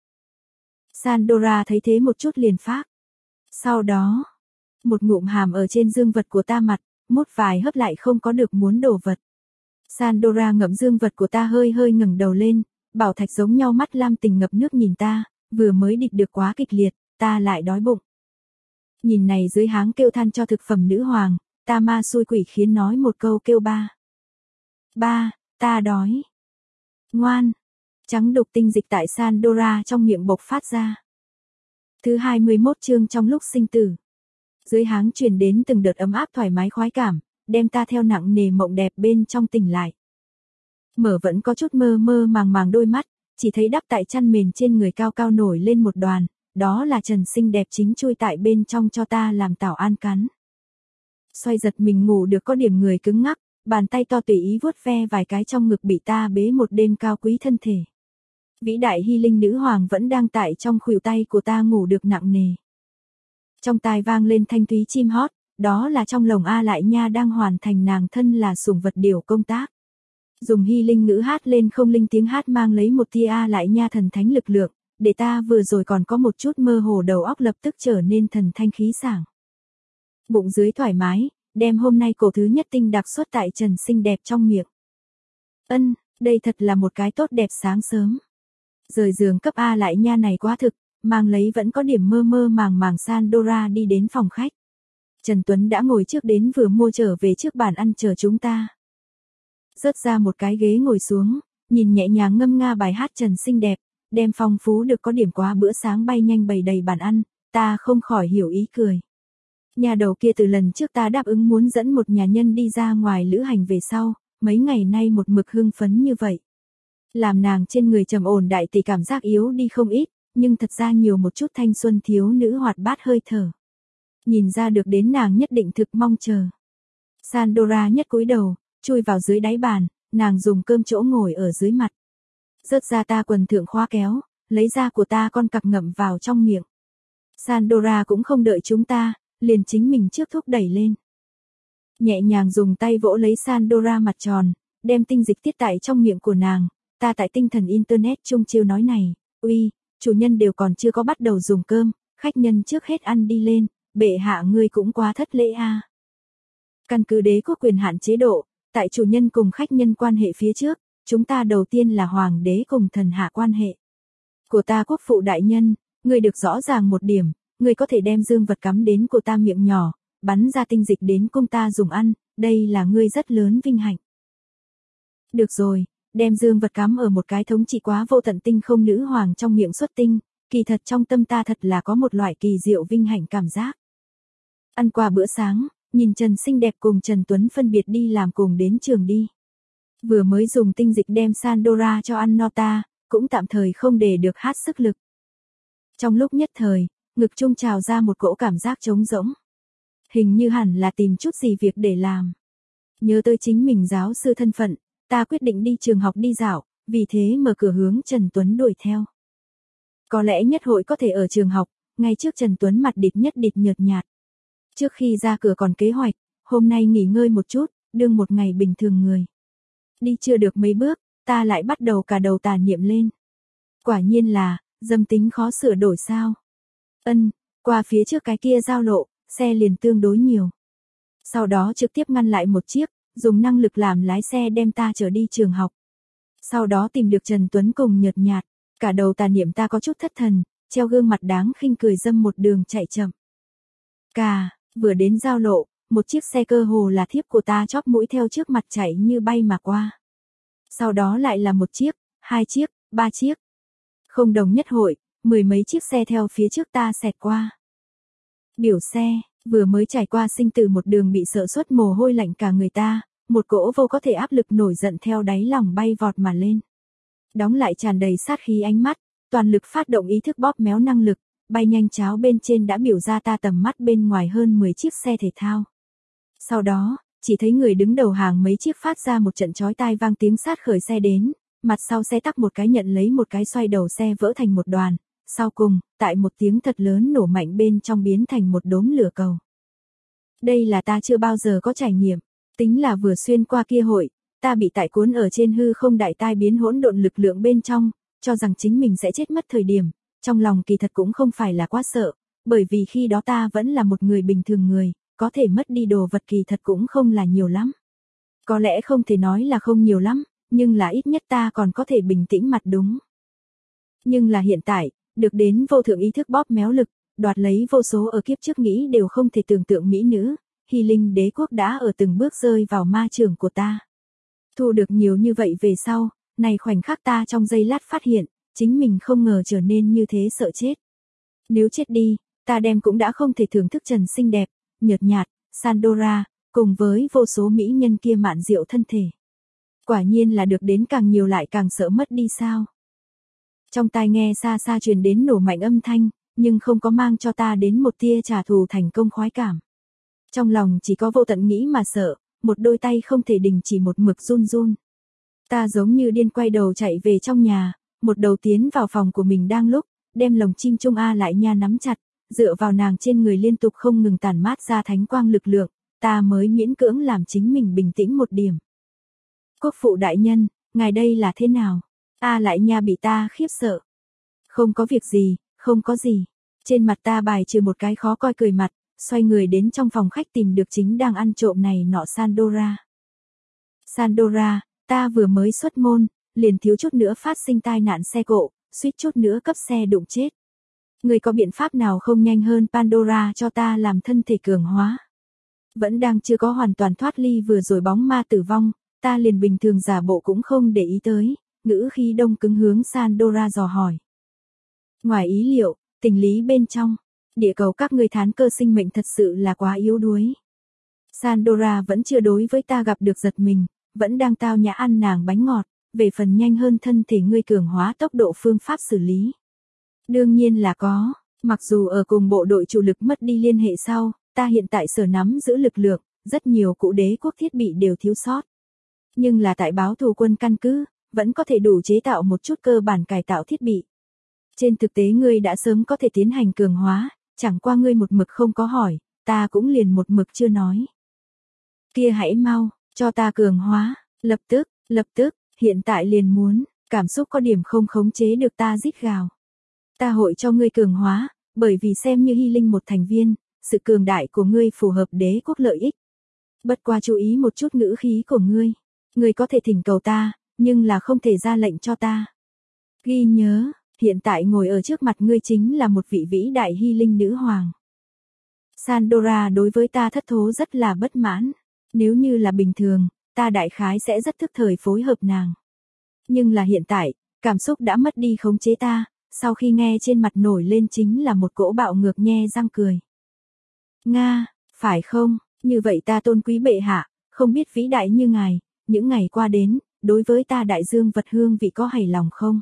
Sandora thấy thế một chút liền phát. Sau đó, một ngụm hàm ở trên dương vật của ta mặt, mút vài hớp lại không có được muốn đổ vật. Sandora ngậm dương vật của ta hơi hơi ngẩng đầu lên, bảo thạch giống nhau mắt lam tình ngập nước nhìn ta, vừa mới địch được quá kịch liệt, ta lại đói bụng. Nhìn này dưới háng kêu than cho thực phẩm nữ hoàng, ta ma xui quỷ khiến nói một câu kêu ba. Ba, ta đói. Ngoan. Trắng đục tinh dịch tại Sandora trong miệng bộc phát ra. Thứ hai mươi mốt chương trong lúc sinh tử. Dưới háng truyền đến từng đợt ấm áp thoải mái khoái cảm, đem ta theo nặng nề mộng đẹp bên trong tỉnh lại. Mở vẫn có chút mơ mơ màng màng đôi mắt, chỉ thấy đắp tại chăn mền trên người cao cao nổi lên một đoàn, đó là Trần xinh đẹp chính chui tại bên trong cho ta làm tảo an cắn. Xoay giật mình ngủ được có điểm người cứng ngắc, bàn tay to tùy ý vuốt ve vài cái trong ngực bị ta bế một đêm cao quý thân thể. Vĩ đại hy linh nữ hoàng vẫn đang tại trong khuỷu tay của ta ngủ được nặng nề. Trong tai vang lên thanh thúy chim hót, đó là trong lồng A Lại Nha đang hoàn thành nàng thân là sủng vật điểu công tác. Dùng hy linh ngữ hát lên không linh tiếng hát mang lấy một tia A Lại Nha thần thánh lực lượng, để ta vừa rồi còn có một chút mơ hồ đầu óc lập tức trở nên thần thanh khí sảng. Bụng dưới thoải mái, đem hôm nay cổ thứ nhất tinh đặc xuất tại Trần xinh đẹp trong miệng. Ân, đây thật là một cái tốt đẹp sáng sớm. Rời giường cấp A Lại Nha này quá thực, mang lấy vẫn có điểm mơ mơ màng màng Sandora đi đến phòng khách. Trần Tuấn đã ngồi trước đến vừa mua trở về trước bàn ăn chờ chúng ta. Rớt ra một cái ghế ngồi xuống, nhìn nhẹ nhàng ngâm nga bài hát Trần xinh đẹp, đem phong phú được có điểm quá bữa sáng bay nhanh bày đầy bàn ăn, ta không khỏi hiểu ý cười. Nhà đầu kia từ lần trước ta đáp ứng muốn dẫn một nhà nhân đi ra ngoài lữ hành về sau, mấy ngày nay một mực hưng phấn như vậy. Làm nàng trên người trầm ổn đại thì cảm giác yếu đi không ít, nhưng thật ra nhiều một chút thanh xuân thiếu nữ hoạt bát hơi thở. Nhìn ra được đến nàng nhất định thực mong chờ. Sandora nhất cúi đầu, chui vào dưới đáy bàn, nàng dùng cơm chỗ ngồi ở dưới mặt. Rớt ra ta quần thượng khóa kéo, lấy ra của ta con cặc ngậm vào trong miệng. Sandora cũng không đợi chúng ta, liền chính mình trước thúc đẩy lên. Nhẹ nhàng dùng tay vỗ lấy Sandora mặt tròn, đem tinh dịch tiết tại trong miệng của nàng. Ta tại tinh thần internet chung chiêu nói này, uy, chủ nhân đều còn chưa có bắt đầu dùng cơm, khách nhân trước hết ăn đi lên, bệ hạ ngươi cũng quá thất lễ a. À. Căn cứ đế quốc quyền hạn chế độ, tại chủ nhân cùng khách nhân quan hệ phía trước, chúng ta đầu tiên là hoàng đế cùng thần hạ quan hệ. Của ta quốc phụ đại nhân, ngươi được rõ ràng một điểm, ngươi có thể đem dương vật cắm đến của ta miệng nhỏ, bắn ra tinh dịch đến cung ta dùng ăn, đây là ngươi rất lớn vinh hạnh. Được rồi. Đem dương vật cắm ở một cái thống trị quá vô tận tinh không nữ hoàng trong miệng xuất tinh, kỳ thật trong tâm ta thật là có một loại kỳ diệu vinh hạnh cảm giác. Ăn qua bữa sáng, nhìn Trần xinh đẹp cùng Trần Tuấn phân biệt đi làm cùng đến trường đi. Vừa mới dùng tinh dịch đem Sandora cho ăn no ta, cũng tạm thời không để được hát sức lực. Trong lúc nhất thời, ngực trung trào ra một cỗ cảm giác trống rỗng. Hình như hẳn là tìm chút gì việc để làm. Nhớ tới chính mình giáo sư thân phận. Ta quyết định đi trường học đi dạo, vì thế mở cửa hướng Trần Tuấn đuổi theo. Có lẽ nhất hội có thể ở trường học, ngay trước Trần Tuấn mặt địt nhất địt nhợt nhạt. Trước khi ra cửa còn kế hoạch, hôm nay nghỉ ngơi một chút, đương một ngày bình thường người. Đi chưa được mấy bước, ta lại bắt đầu cả đầu tà niệm lên. Quả nhiên là, dâm tính khó sửa đổi sao. Ân, qua phía trước cái kia giao lộ, xe liền tương đối nhiều. Sau đó trực tiếp ngăn lại một chiếc, dùng năng lực làm lái xe đem ta trở đi trường học. Sau đó tìm được Trần Tuấn cùng nhợt nhạt, cả đầu tà niệm ta có chút thất thần, treo gương mặt đáng khinh cười dâm một đường chạy chậm. Cà, vừa đến giao lộ, một chiếc xe cơ hồ là thiếp của ta chóp mũi theo trước mặt chạy như bay mà qua. Sau đó lại là một chiếc, hai chiếc, ba chiếc. Không đồng nhất hội, mười mấy chiếc xe theo phía trước ta xẹt qua. Biểu xe. Vừa mới trải qua sinh tử một đường bị sợ suốt mồ hôi lạnh cả người ta, một cỗ vô có thể áp lực nổi giận theo đáy lòng bay vọt mà lên. Đóng lại tràn đầy sát khí ánh mắt, toàn lực phát động ý thức bóp méo năng lực, bay nhanh cháo bên trên đã biểu ra ta tầm mắt bên ngoài hơn mười chiếc xe thể thao. Sau đó, chỉ thấy người đứng đầu hàng mấy chiếc phát ra một trận chói tai vang tiếng sát khởi xe đến, mặt sau xe tắc một cái nhận lấy một cái xoay đầu xe vỡ thành một đoàn. Sau cùng, tại một tiếng thật lớn nổ mạnh bên trong biến thành một đốm lửa cầu. Đây là ta chưa bao giờ có trải nghiệm, tính là vừa xuyên qua kia hội, ta bị tại cuốn ở trên hư không đại tai biến hỗn độn lực lượng bên trong, cho rằng chính mình sẽ chết mất thời điểm, trong lòng kỳ thật cũng không phải là quá sợ, bởi vì khi đó ta vẫn là một người bình thường người, có thể mất đi đồ vật kỳ thật cũng không là nhiều lắm. Có lẽ không thể nói là không nhiều lắm, nhưng là ít nhất ta còn có thể bình tĩnh mặt đúng. Nhưng là hiện tại, được đến vô thượng ý thức bóp méo lực, đoạt lấy vô số ở kiếp trước nghĩ đều không thể tưởng tượng mỹ nữ, hy linh đế quốc đã ở từng bước rơi vào ma trường của ta. Thu được nhiều như vậy về sau, Này khoảnh khắc ta trong giây lát phát hiện, chính mình không ngờ trở nên như thế sợ chết. Nếu chết đi, ta đem cũng đã không thể thưởng thức trần xinh đẹp, nhợt nhạt, Sandora, cùng với vô số mỹ nhân kia mạn diệu thân thể. Quả nhiên là được đến càng nhiều lại càng sợ mất đi sao. Trong tai nghe xa xa truyền đến nổ mạnh âm thanh, nhưng không có mang cho ta đến một tia trả thù thành công khoái cảm. Trong lòng chỉ có vô tận nghĩ mà sợ, một đôi tay không thể đình chỉ một mực run run. Ta giống như điên quay đầu chạy về trong nhà, một đầu tiến vào phòng của mình đang lúc, đem lồng chim Trung A lại nha nắm chặt, dựa vào nàng trên người liên tục không ngừng tản mát ra thánh quang lực lượng, ta mới miễn cưỡng làm chính mình bình tĩnh một điểm. Quốc phụ đại nhân, ngài đây là thế nào? A lại nha bị ta khiếp sợ. Không có việc gì, không có gì. Trên mặt ta bài trừ một cái khó coi cười mặt, xoay người đến trong phòng khách tìm được chính đang ăn trộm này nọ Sandora. Sandora, ta vừa mới xuất môn, liền thiếu chút nữa phát sinh tai nạn xe cộ, suýt chút nữa cấp xe đụng chết. Người có biện pháp nào không nhanh hơn Pandora cho ta làm thân thể cường hóa? Vẫn đang chưa có hoàn toàn thoát ly vừa rồi bóng ma tử vong, ta liền bình thường giả bộ cũng không để ý tới, ngữ khí đông cứng hướng Sandora dò hỏi. Ngoài ý liệu, tình lý bên trong, địa cầu các ngươi thán cơ sinh mệnh thật sự là quá yếu đuối. Sandora vẫn chưa đối với ta gặp được giật mình, vẫn đang tao nhã ăn nàng bánh ngọt, về phần nhanh hơn thân thể ngươi cường hóa tốc độ phương pháp xử lý. Đương nhiên là có, mặc dù ở cùng bộ đội chủ lực mất đi liên hệ sau, ta hiện tại sở nắm giữ lực lượng, rất nhiều cũ đế quốc thiết bị đều thiếu sót. Nhưng là tại báo thù quân căn cứ, vẫn có thể đủ chế tạo một chút cơ bản cải tạo thiết bị. Trên thực tế ngươi đã sớm có thể tiến hành cường hóa, chẳng qua ngươi một mực không có hỏi, ta cũng liền một mực chưa nói. Kia hãy mau, cho ta cường hóa, lập tức, lập tức, hiện tại liền muốn, cảm xúc có điểm không khống chế được ta rít gào. Ta hội cho ngươi cường hóa, bởi vì xem như hy linh một thành viên, sự cường đại của ngươi phù hợp đế quốc lợi ích. Bất qua chú ý một chút ngữ khí của ngươi, ngươi có thể thỉnh cầu ta, nhưng là không thể ra lệnh cho ta. Ghi nhớ, hiện tại ngồi ở trước mặt ngươi chính là một vị vĩ đại hy linh nữ hoàng. Sandora đối với ta thất thố rất là bất mãn, nếu như là bình thường, ta đại khái sẽ rất thức thời phối hợp nàng. Nhưng là hiện tại, cảm xúc đã mất đi khống chế ta, sau khi nghe trên mặt nổi lên chính là một cỗ bạo ngược nhe răng cười. Nga, phải không, như vậy ta tôn quý bệ hạ, không biết vĩ đại như ngài, những ngày qua đến, đối với ta đại dương vật hương vị có hài lòng không?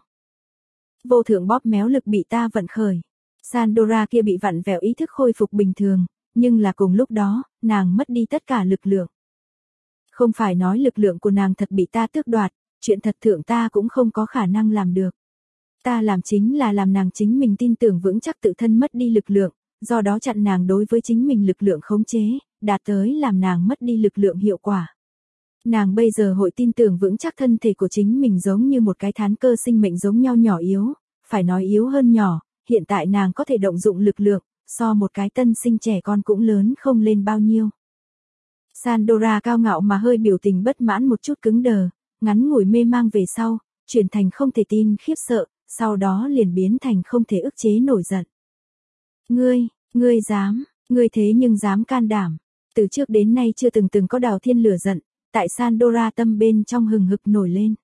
Vô thượng bóp méo lực bị ta vận khởi. Sandora kia bị vặn vẹo ý thức khôi phục bình thường, nhưng là cùng lúc đó, nàng mất đi tất cả lực lượng. Không phải nói lực lượng của nàng thật bị ta tước đoạt, chuyện thật thượng ta cũng không có khả năng làm được. Ta làm chính là làm nàng chính mình tin tưởng vững chắc tự thân mất đi lực lượng, do đó chặn nàng đối với chính mình lực lượng khống chế, đạt tới làm nàng mất đi lực lượng hiệu quả. Nàng bây giờ hội tin tưởng vững chắc thân thể của chính mình giống như một cái thán cơ sinh mệnh giống nhau nhỏ yếu, phải nói yếu hơn nhỏ, hiện tại nàng có thể động dụng lực lượng, so một cái tân sinh trẻ con cũng lớn không lên bao nhiêu. Sandora cao ngạo mà hơi biểu tình bất mãn một chút cứng đờ, ngắn ngủi mê mang về sau, chuyển thành không thể tin khiếp sợ, sau đó liền biến thành không thể ức chế nổi giận. Ngươi, ngươi dám, ngươi thế nhưng dám can đảm, từ trước đến nay chưa từng từng có đào thiên lửa giận, tại Sandora tâm bên trong hừng hực nổi lên.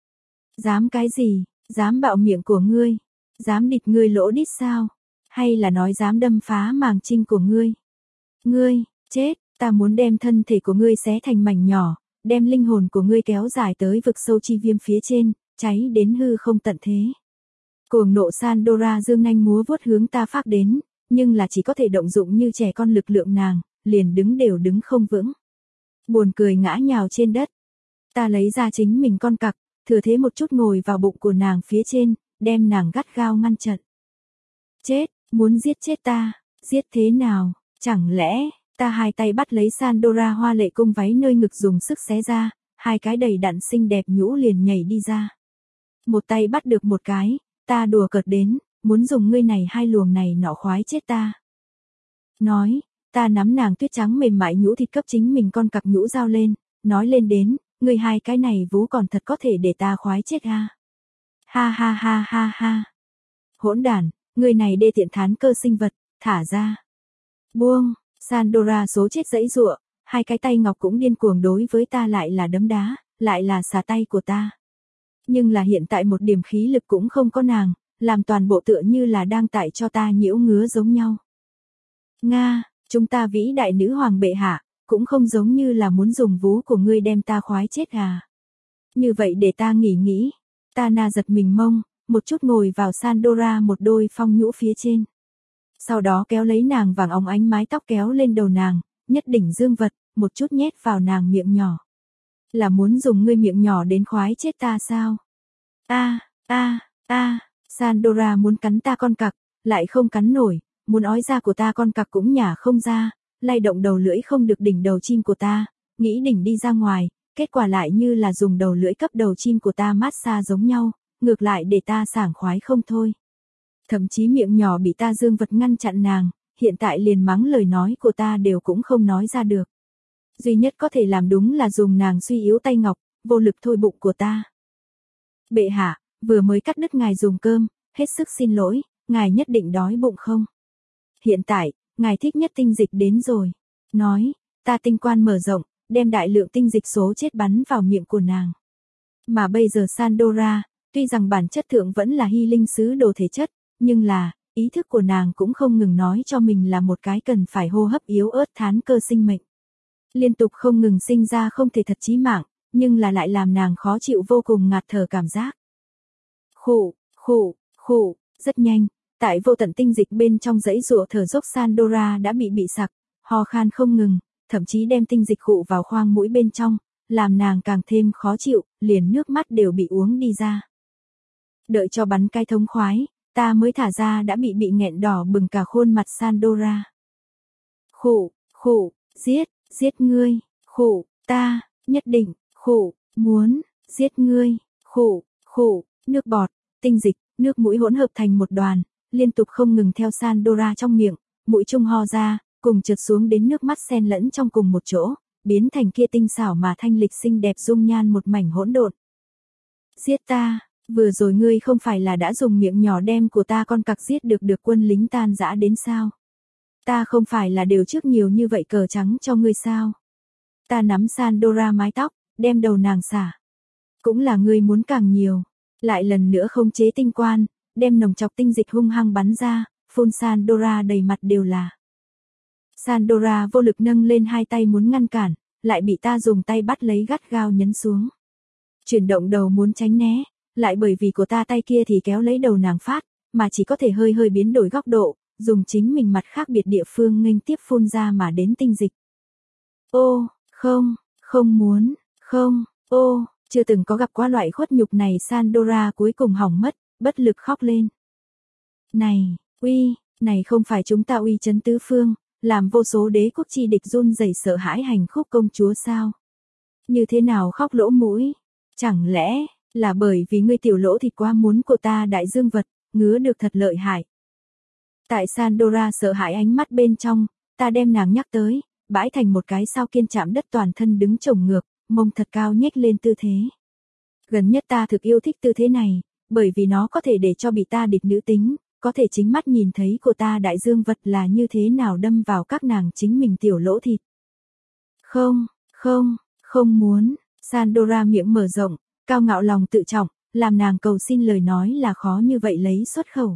Dám cái gì, dám bạo miệng của ngươi, dám địch ngươi lỗ đít sao, hay là nói dám đâm phá màng trinh của ngươi. Ngươi, chết, ta muốn đem thân thể của ngươi xé thành mảnh nhỏ, đem linh hồn của ngươi kéo dài tới vực sâu chi viêm phía trên, cháy đến hư không tận thế. Cuồng nộ Sandora dương nanh múa vuốt hướng ta phát đến, nhưng là chỉ có thể động dụng như trẻ con lực lượng nàng, liền đứng đều đứng không vững. Buồn cười ngã nhào trên đất. Ta lấy ra chính mình con cặc, thừa thế một chút ngồi vào bụng của nàng phía trên, đem nàng gắt gao ngăn chặn. Chết, muốn giết chết ta, giết thế nào, chẳng lẽ, ta hai tay bắt lấy Sandora hoa lệ cung váy nơi ngực dùng sức xé ra, hai cái đầy đặn xinh đẹp nhũ liền nhảy đi ra. Một tay bắt được một cái, ta đùa cợt đến, muốn dùng ngươi này hai luồng này nọ khoái chết ta. Nói, ta nắm nàng tuyết trắng mềm mại nhũ thịt cấp chính mình con cặc nhũ dao lên, nói lên đến, ngươi hai cái này vú còn thật có thể để ta khoái chết ha. Ha ha ha ha ha. Hỗn đản, ngươi này đê tiện thán cơ sinh vật, thả ra. Buông, Sandora số chết dãy giụa, hai cái tay ngọc cũng điên cuồng đối với ta lại là đấm đá, lại là xà tay của ta. Nhưng là hiện tại một điểm khí lực cũng không có nàng, làm toàn bộ tựa như là đang tại cho ta nhiễu ngứa giống nhau. Nga, chúng ta vĩ đại nữ hoàng bệ hạ, cũng không giống như là muốn dùng vú của ngươi đem ta khoái chết à. Như vậy để ta nghỉ nghĩ. Tana giật mình mông, một chút ngồi vào Sandora một đôi phong nhũ phía trên. Sau đó kéo lấy nàng vàng óng ánh mái tóc kéo lên đầu nàng, nhất đỉnh dương vật, một chút nhét vào nàng miệng nhỏ. Là muốn dùng ngươi miệng nhỏ đến khoái chết ta sao? A, a, a, Sandora muốn cắn ta con cặc, lại không cắn nổi, muốn ói ra của ta con cặc cũng nhả không ra, lay động đầu lưỡi không được đỉnh đầu chim của ta, nghĩ đỉnh đi ra ngoài, kết quả lại như là dùng đầu lưỡi cấp đầu chim của ta mát xa giống nhau, ngược lại để ta sảng khoái không thôi. Thậm chí miệng nhỏ bị ta dương vật ngăn chặn nàng, hiện tại liền mắng lời nói của ta đều cũng không nói ra được. Duy nhất có thể làm đúng là dùng nàng suy yếu tay ngọc, vô lực thôi bụng của ta. Bệ hạ, vừa mới cắt đứt ngài dùng cơm, hết sức xin lỗi, ngài nhất định đói bụng không? Hiện tại, ngài thích nhất tinh dịch đến rồi. Nói, ta tinh quan mở rộng, đem đại lượng tinh dịch số chết bắn vào miệng của nàng. Mà bây giờ Sandora, tuy rằng bản chất thượng vẫn là hy linh sứ đồ thể chất, nhưng là, ý thức của nàng cũng không ngừng nói cho mình là một cái cần phải hô hấp yếu ớt thán cơ sinh mệnh. Liên tục không ngừng sinh ra không thể thật chí mạng, nhưng là lại làm nàng khó chịu vô cùng ngạt thở cảm giác. Khụ, khụ, khụ, rất nhanh, tại vô tận tinh dịch bên trong dãy rụa thở dốc Sandora đã bị bị sặc, ho khan không ngừng, thậm chí đem tinh dịch khụ vào khoang mũi bên trong, làm nàng càng thêm khó chịu, liền nước mắt đều bị uống đi ra. Đợi cho bắn cái thống khoái, ta mới thả ra đã bị bị nghẹn đỏ bừng cả khuôn mặt Sandora. Khụ, khụ, giết, giết ngươi, khụ, ta, nhất định, khụ, muốn, giết ngươi, khụ, khụ, nước bọt, tinh dịch, nước mũi hỗn hợp thành một đoàn, liên tục không ngừng theo Sandora trong miệng, mũi trung ho ra, cùng trượt xuống đến nước mắt xen lẫn trong cùng một chỗ, biến thành kia tinh xảo mà thanh lịch xinh đẹp dung nhan một mảnh hỗn độn. Giết ta, vừa rồi ngươi không phải là đã dùng miệng nhỏ đem của ta con cặc giết được được quân lính tan rã đến sao? Ta không phải là đều trước nhiều như vậy cờ trắng cho ngươi sao? Ta nắm Sandora mái tóc, đem đầu nàng xả. Cũng là ngươi muốn càng nhiều. Lại lần nữa không chế tinh quan, đem nồng chọc tinh dịch hung hăng bắn ra, phun Sandora đầy mặt đều là. Sandora vô lực nâng lên hai tay muốn ngăn cản, lại bị ta dùng tay bắt lấy gắt gao nhấn xuống. Chuyển động đầu muốn tránh né, lại bởi vì của ta tay kia thì kéo lấy đầu nàng phát, mà chỉ có thể hơi hơi biến đổi góc độ, dùng chính mình mặt khác biệt địa phương nghênh tiếp phun ra mà đến tinh dịch. Ô, không, không muốn, không, ô, chưa từng có gặp qua loại khuất nhục này Sandora cuối cùng hỏng mất, bất lực khóc lên. Này, uy, này không phải chúng ta uy chấn tứ phương, làm vô số đế quốc chi địch run rẩy sợ hãi hành khúc công chúa sao? Như thế nào khóc lỗ mũi? Chẳng lẽ là bởi vì ngươi tiểu lỗ thịt quá muốn của ta đại dương vật, ngứa được thật lợi hại. Tại Sandora sợ hãi ánh mắt bên trong, ta đem nàng nhắc tới, bãi thành một cái sao kiên chạm đất toàn thân đứng chồng ngược, mông thật cao nhếch lên tư thế. Gần nhất ta thực yêu thích tư thế này, bởi vì nó có thể để cho bị ta địch nữ tính, có thể chính mắt nhìn thấy của ta đại dương vật là như thế nào đâm vào các nàng chính mình tiểu lỗ thịt. Không, không, không muốn, Sandora miệng mở rộng, cao ngạo lòng tự trọng, làm nàng cầu xin lời nói là khó như vậy lấy xuất khẩu.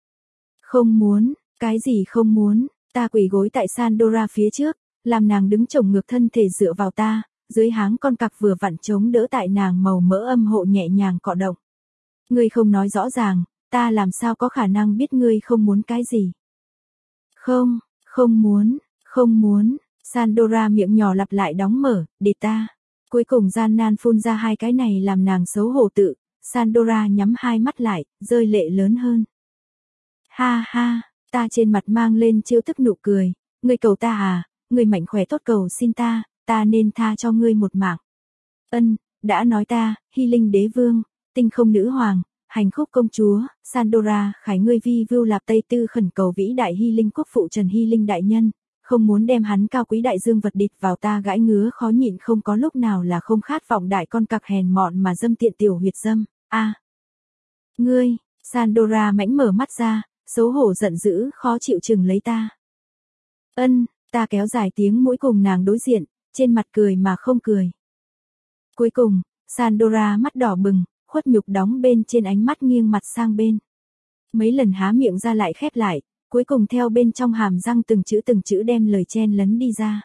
Không muốn, cái gì không muốn, ta quỳ gối tại Sandora phía trước, làm nàng đứng chồng ngược thân thể dựa vào ta, dưới háng con cặc vừa vặn chống đỡ tại nàng màu mỡ âm hộ nhẹ nhàng cọ động. Ngươi không nói rõ ràng, ta làm sao có khả năng biết ngươi không muốn cái gì. Không, không muốn, không muốn, Sandora miệng nhỏ lặp lại đóng mở, để ta. Cuối cùng gian nan phun ra hai cái này làm nàng xấu hổ tự, Sandora nhắm hai mắt lại, rơi lệ lớn hơn. Ha ha, ta trên mặt mang lên trêu tức nụ cười, ngươi cầu ta à, ngươi mạnh khỏe tốt cầu xin ta, ta nên tha cho ngươi một mạng. Ân, đã nói ta, hy linh đế vương, tinh không nữ hoàng, hành khúc công chúa, Sandora khải ngươi vi vưu lạp tây tư khẩn cầu vĩ đại hy linh quốc phụ Trần Hy Linh đại nhân, không muốn đem hắn cao quý đại dương vật địt vào ta gãi ngứa khó nhịn không có lúc nào là không khát vọng đại con cặc hèn mọn mà dâm tiện tiểu huyệt dâm, a à. Ngươi, Sandora mãnh mở mắt ra, xấu hổ giận dữ khó chịu chừng lấy ta. Ân, ta kéo dài tiếng mũi cùng nàng đối diện, trên mặt cười mà không cười. Cuối cùng, Sandora mắt đỏ bừng, khuất nhục đóng bên trên ánh mắt nghiêng mặt sang bên. Mấy lần há miệng ra lại khép lại, cuối cùng theo bên trong hàm răng từng chữ từng chữ đem lời chen lấn đi ra.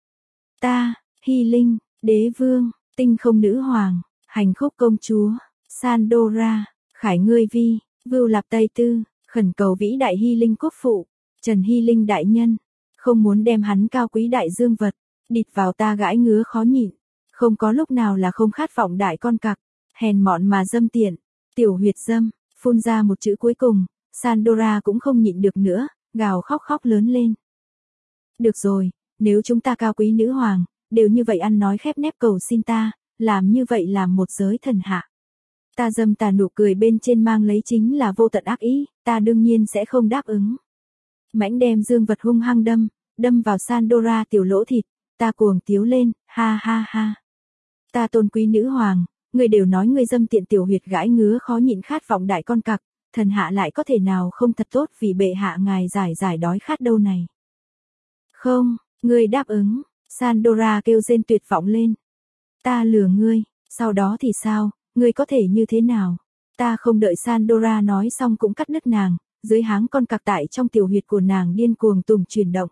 Ta, Hy Linh, đế vương, tinh không nữ hoàng, hành khúc công chúa, Sandora, khải ngươi vi, vưu lạp Tây Tư, khẩn cầu vĩ đại Hy Linh quốc phụ, Trần Hy Linh đại nhân, không muốn đem hắn cao quý đại dương vật, địt vào ta gãi ngứa khó nhịn, không có lúc nào là không khát vọng đại con cặc, hèn mọn mà dâm tiện, tiểu huyệt dâm, phun ra một chữ cuối cùng, Sandora cũng không nhịn được nữa, gào khóc khóc lớn lên. Được rồi, nếu chúng ta cao quý nữ hoàng, đều như vậy ăn nói khép nép cầu xin ta, làm như vậy làm một giới thần hạ. Ta dâm tà nụ cười bên trên mang lấy chính là vô tận ác ý, ta đương nhiên sẽ không đáp ứng. Mãnh đem dương vật hung hăng đâm, đâm vào Sandora tiểu lỗ thịt, ta cuồng tiếu lên, ha ha ha. Ta tôn quý nữ hoàng, người đều nói người dâm tiện tiểu huyệt gãi ngứa khó nhịn khát vọng đại con cặc, thần hạ lại có thể nào không thật tốt vì bệ hạ ngài giải giải đói khát đâu này. Không, ngươi đáp ứng, Sandora kêu rên tuyệt vọng lên. Ta lừa ngươi, sau đó thì sao, ngươi có thể như thế nào? Ta không đợi Sandora nói xong cũng cắt đứt nàng, dưới háng con cặc tại trong tiểu huyệt của nàng điên cuồng tùng chuyển động.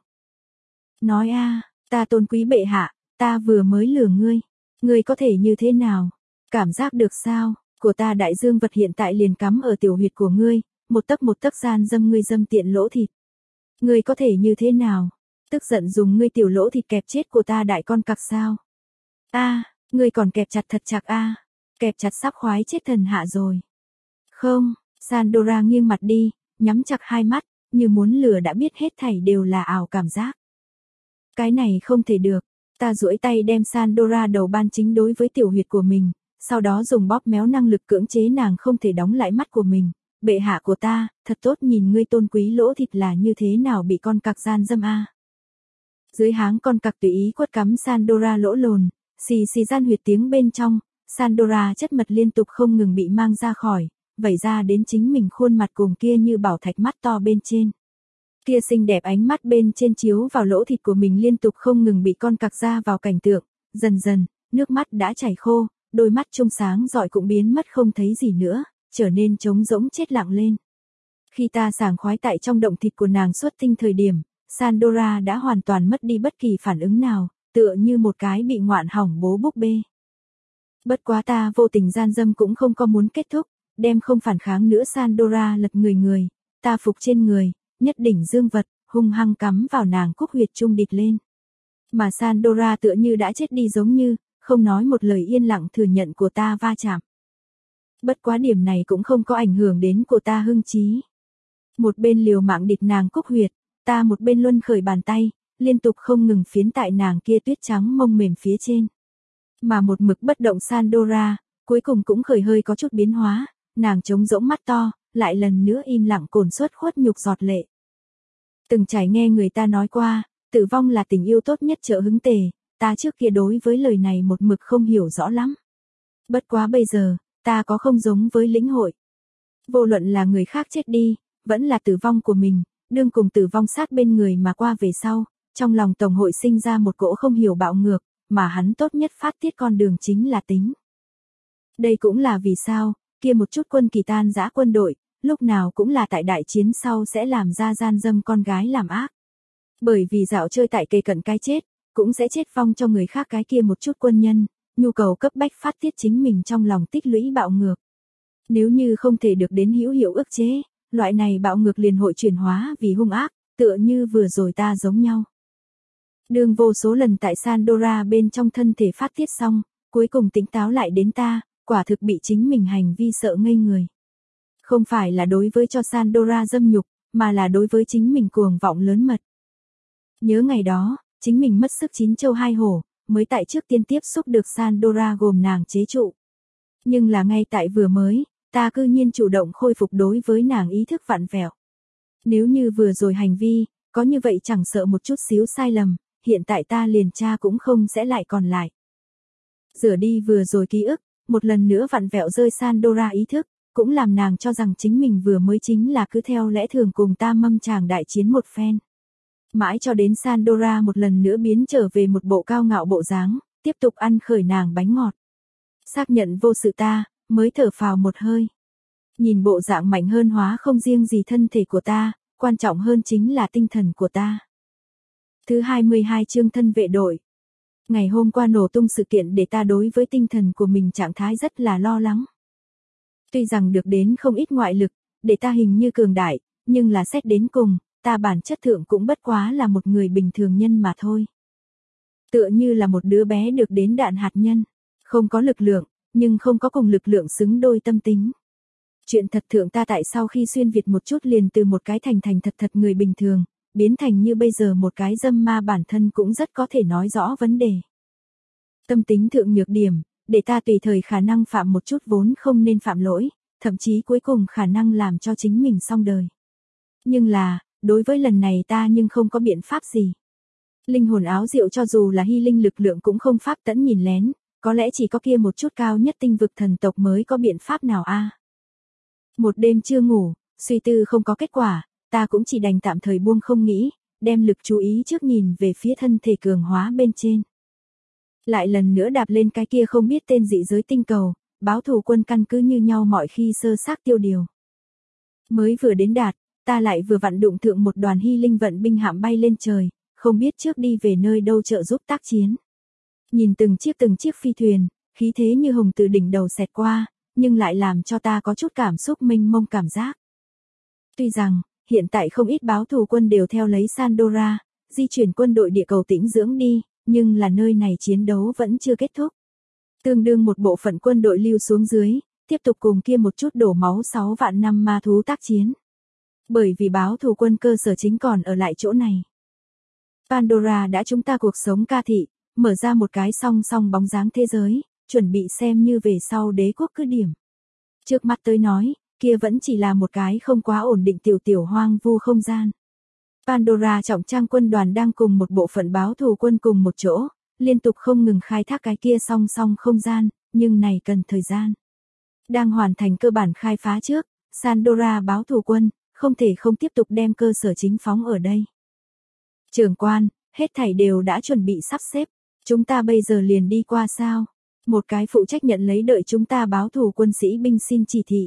Nói a, ta tôn quý bệ hạ, ta vừa mới lừa ngươi, ngươi có thể như thế nào? Cảm giác được sao? Của ta đại dương vật hiện tại liền cắm ở tiểu huyệt của ngươi, một tấc một tấc gian dâm ngươi dâm tiện lỗ thịt. Ngươi có thể như thế nào? Tức giận dùng ngươi tiểu lỗ thịt kẹp chết của ta đại con cặc sao? A, ngươi còn kẹp chặt thật chặt a, kẹp chặt sắp khoái chết thần hạ rồi. Không, Sandora nghiêng mặt đi, nhắm chặt hai mắt, như muốn lừa đã biết hết thảy đều là ảo cảm giác. Cái này không thể được, ta duỗi tay đem Sandora đầu ban chính đối với tiểu huyệt của mình. Sau đó dùng bóp méo năng lực cưỡng chế nàng không thể đóng lại mắt của mình. Bệ hạ của ta, thật tốt nhìn ngươi tôn quý lỗ thịt là như thế nào bị con cặc gian dâm a. Dưới háng con cặc tùy ý quất cắm Sandora lỗ lồn, xì xì gian huyệt tiếng bên trong, Sandora chất mật liên tục không ngừng bị mang ra khỏi, vẩy ra đến chính mình khuôn mặt cùng kia như bảo thạch mắt to bên trên. Kia xinh đẹp ánh mắt bên trên chiếu vào lỗ thịt của mình liên tục không ngừng bị con cặc ra vào cảnh tượng, dần dần, nước mắt đã chảy khô. Đôi mắt trông sáng rọi cũng biến mất không thấy gì nữa, trở nên trống rỗng chết lặng lên. Khi ta sảng khoái tại trong động thịt của nàng suốt tinh thời điểm, Sandora đã hoàn toàn mất đi bất kỳ phản ứng nào, tựa như một cái bị ngoạn hỏng bố búp bê. Bất quá ta vô tình gian dâm cũng không có muốn kết thúc, đem không phản kháng nữa Sandora lật người người, ta phục trên người, nhất đỉnh dương vật, hung hăng cắm vào nàng cúc huyệt trung địch lên. Mà Sandora tựa như đã chết đi giống như, không nói một lời yên lặng thừa nhận của ta va chạm. Bất quá điểm này cũng không có ảnh hưởng đến của ta hưng trí. Một bên liều mạng địch nàng cúc huyệt, ta một bên luân khởi bàn tay, liên tục không ngừng phiến tại nàng kia tuyết trắng mông mềm phía trên. Mà một mực bất động Sandora, cuối cùng cũng khởi hơi có chút biến hóa, nàng trống rỗng mắt to, lại lần nữa im lặng cồn suất khuất nhục giọt lệ. Từng trải nghe người ta nói qua, tử vong là tình yêu tốt nhất trợ hứng tề. Ta trước kia đối với lời này một mực không hiểu rõ lắm. Bất quá bây giờ, ta có không giống với lĩnh hội. Vô luận là người khác chết đi, vẫn là tử vong của mình, đương cùng tử vong sát bên người mà qua về sau, trong lòng tổng hội sinh ra một cỗ không hiểu bạo ngược, mà hắn tốt nhất phát tiết con đường chính là tính. Đây cũng là vì sao, kia một chút quân kỳ tan dã quân đội, lúc nào cũng là tại đại chiến sau sẽ làm ra gian dâm con gái làm ác. Bởi vì dạo chơi tại kề cận cái chết, cũng sẽ chết vong cho người khác cái kia một chút quân nhân, nhu cầu cấp bách phát tiết chính mình trong lòng tích lũy bạo ngược. Nếu như không thể được đến hữu hiệu ức chế, loại này bạo ngược liền hội chuyển hóa vì hung ác, tựa như vừa rồi ta giống nhau. Đường vô số lần tại Sandora bên trong thân thể phát tiết xong, cuối cùng tỉnh táo lại đến ta, quả thực bị chính mình hành vi sợ ngây người. Không phải là đối với cho Sandora dâm nhục, mà là đối với chính mình cuồng vọng lớn mật. Nhớ ngày đó, chính mình mất sức chín châu hai hổ, mới tại trước tiên tiếp xúc được Sandora gồm nàng chế trụ. Nhưng là ngay tại vừa mới, ta cư nhiên chủ động khôi phục đối với nàng ý thức vặn vẹo. Nếu như vừa rồi hành vi, có như vậy chẳng sợ một chút xíu sai lầm, hiện tại ta liền cha cũng không sẽ lại còn lại. Rửa đi vừa rồi ký ức, một lần nữa vặn vẹo rơi Sandora ý thức, cũng làm nàng cho rằng chính mình vừa mới chính là cứ theo lẽ thường cùng ta mâm chàng đại chiến một phen. Mãi cho đến Sandora một lần nữa biến trở về một bộ cao ngạo bộ dáng, tiếp tục ăn khởi nàng bánh ngọt. Xác nhận vô sự ta, mới thở phào một hơi. Nhìn bộ dạng mạnh hơn hóa không riêng gì thân thể của ta, quan trọng hơn chính là tinh thần của ta. Thứ hai mươi hai chương thân vệ đội. Ngày hôm qua nổ tung sự kiện để ta đối với tinh thần của mình trạng thái rất là lo lắng. Tuy rằng được đến không ít ngoại lực, để ta hình như cường đại, nhưng là xét đến cùng, ta bản chất thượng cũng bất quá là một người bình thường nhân mà thôi. Tựa như là một đứa bé được đến đạn hạt nhân, không có lực lượng, nhưng không có cùng lực lượng xứng đôi tâm tính. Chuyện thật thượng ta tại sau khi xuyên Việt một chút liền từ một cái thành thành thật thật người bình thường, biến thành như bây giờ một cái dâm ma bản thân cũng rất có thể nói rõ vấn đề. Tâm tính thượng nhược điểm, để ta tùy thời khả năng phạm một chút vốn không nên phạm lỗi, thậm chí cuối cùng khả năng làm cho chính mình xong đời. Nhưng là, đối với lần này ta nhưng không có biện pháp gì. Linh hồn áo diệu cho dù là hy linh lực lượng cũng không pháp tẫn nhìn lén, có lẽ chỉ có kia một chút cao nhất tinh vực thần tộc mới có biện pháp nào a. Một đêm chưa ngủ, suy tư không có kết quả, ta cũng chỉ đành tạm thời buông không nghĩ, đem lực chú ý trước nhìn về phía thân thể cường hóa bên trên. Lại lần nữa đạp lên cái kia không biết tên dị giới tinh cầu, báo thù quân căn cứ như nhau mọi khi sơ xác tiêu điều. Mới vừa đến đạt, ta lại vừa vặn đụng thượng một đoàn hy linh vận binh hạm bay lên trời, không biết trước đi về nơi đâu trợ giúp tác chiến. Nhìn từng chiếc từng chiếc phi thuyền, khí thế như hồng từ đỉnh đầu xẹt qua, nhưng lại làm cho ta có chút cảm xúc mênh mông cảm giác. Tuy rằng, hiện tại không ít báo thù quân đều theo lấy Sandora, di chuyển quân đội địa cầu tĩnh dưỡng đi, nhưng là nơi này chiến đấu vẫn chưa kết thúc. Tương đương một bộ phận quân đội lưu xuống dưới, tiếp tục cùng kia một chút đổ máu sáu vạn năm ma thú tác chiến. Bởi vì báo thù quân cơ sở chính còn ở lại chỗ này. Pandora đã chúng ta cuộc sống ca thị, mở ra một cái song song bóng dáng thế giới, chuẩn bị xem như về sau đế quốc cứ điểm. Trước mắt tới nói, kia vẫn chỉ là một cái không quá ổn định tiểu tiểu hoang vu không gian. Pandora trọng trang quân đoàn đang cùng một bộ phận báo thù quân cùng một chỗ, liên tục không ngừng khai thác cái kia song song không gian, nhưng này cần thời gian. Đang hoàn thành cơ bản khai phá trước, Sandora báo thù quân, không thể không tiếp tục đem cơ sở chính phóng ở đây. Trưởng quan, hết thảy đều đã chuẩn bị sắp xếp, chúng ta bây giờ liền đi qua sao? Một cái phụ trách nhận lấy đợi chúng ta báo thù quân sĩ binh xin chỉ thị.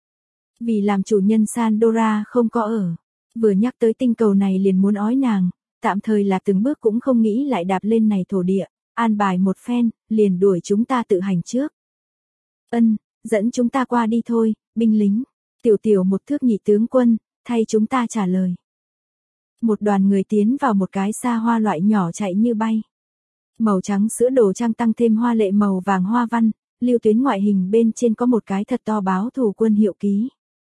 Vì làm chủ nhân Sandora không có ở, vừa nhắc tới tinh cầu này liền muốn ói nàng, tạm thời là từng bước cũng không nghĩ lại đạp lên này thổ địa, an bài một phen, liền đuổi chúng ta tự hành trước. Ân, dẫn chúng ta qua đi thôi, binh lính. Tiểu tiểu một thước nhị tướng quân, thay chúng ta trả lời. Một đoàn người tiến vào một cái xa hoa loại nhỏ chạy như bay. Màu trắng sữa đồ trang tăng thêm hoa lệ màu vàng hoa văn, lưu tuyến ngoại hình bên trên có một cái thật to báo thù quân hiệu ký.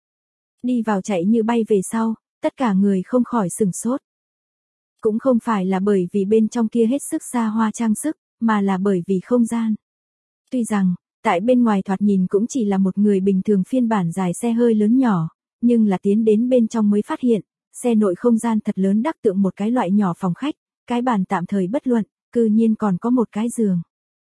Đi vào chạy như bay về sau, tất cả người không khỏi sửng sốt. Cũng không phải là bởi vì bên trong kia hết sức xa hoa trang sức, mà là bởi vì không gian. Tuy rằng, tại bên ngoài thoạt nhìn cũng chỉ là một người bình thường phiên bản dài xe hơi lớn nhỏ, nhưng là tiến đến bên trong mới phát hiện, xe nội không gian thật lớn đắc tượng một cái loại nhỏ phòng khách, cái bàn tạm thời bất luận, cư nhiên còn có một cái giường.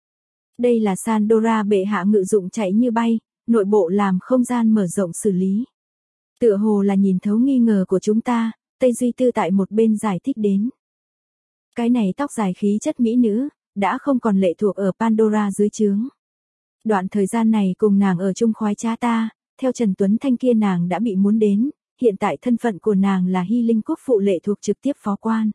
Đây là Sandora bệ hạ ngự dụng chạy như bay, nội bộ làm không gian mở rộng xử lý. Tựa hồ là nhìn thấu nghi ngờ của chúng ta, Tây Duy Tư tại một bên giải thích đến. Cái này tóc dài khí chất mỹ nữ, đã không còn lệ thuộc ở Pandora dưới trướng. Đoạn thời gian này cùng nàng ở chung khoái trá ta, theo Trần Tuấn Thanh kia nàng đã bị muốn đến, hiện tại thân phận của nàng là Hy Linh Quốc phụ lệ thuộc trực tiếp phó quan.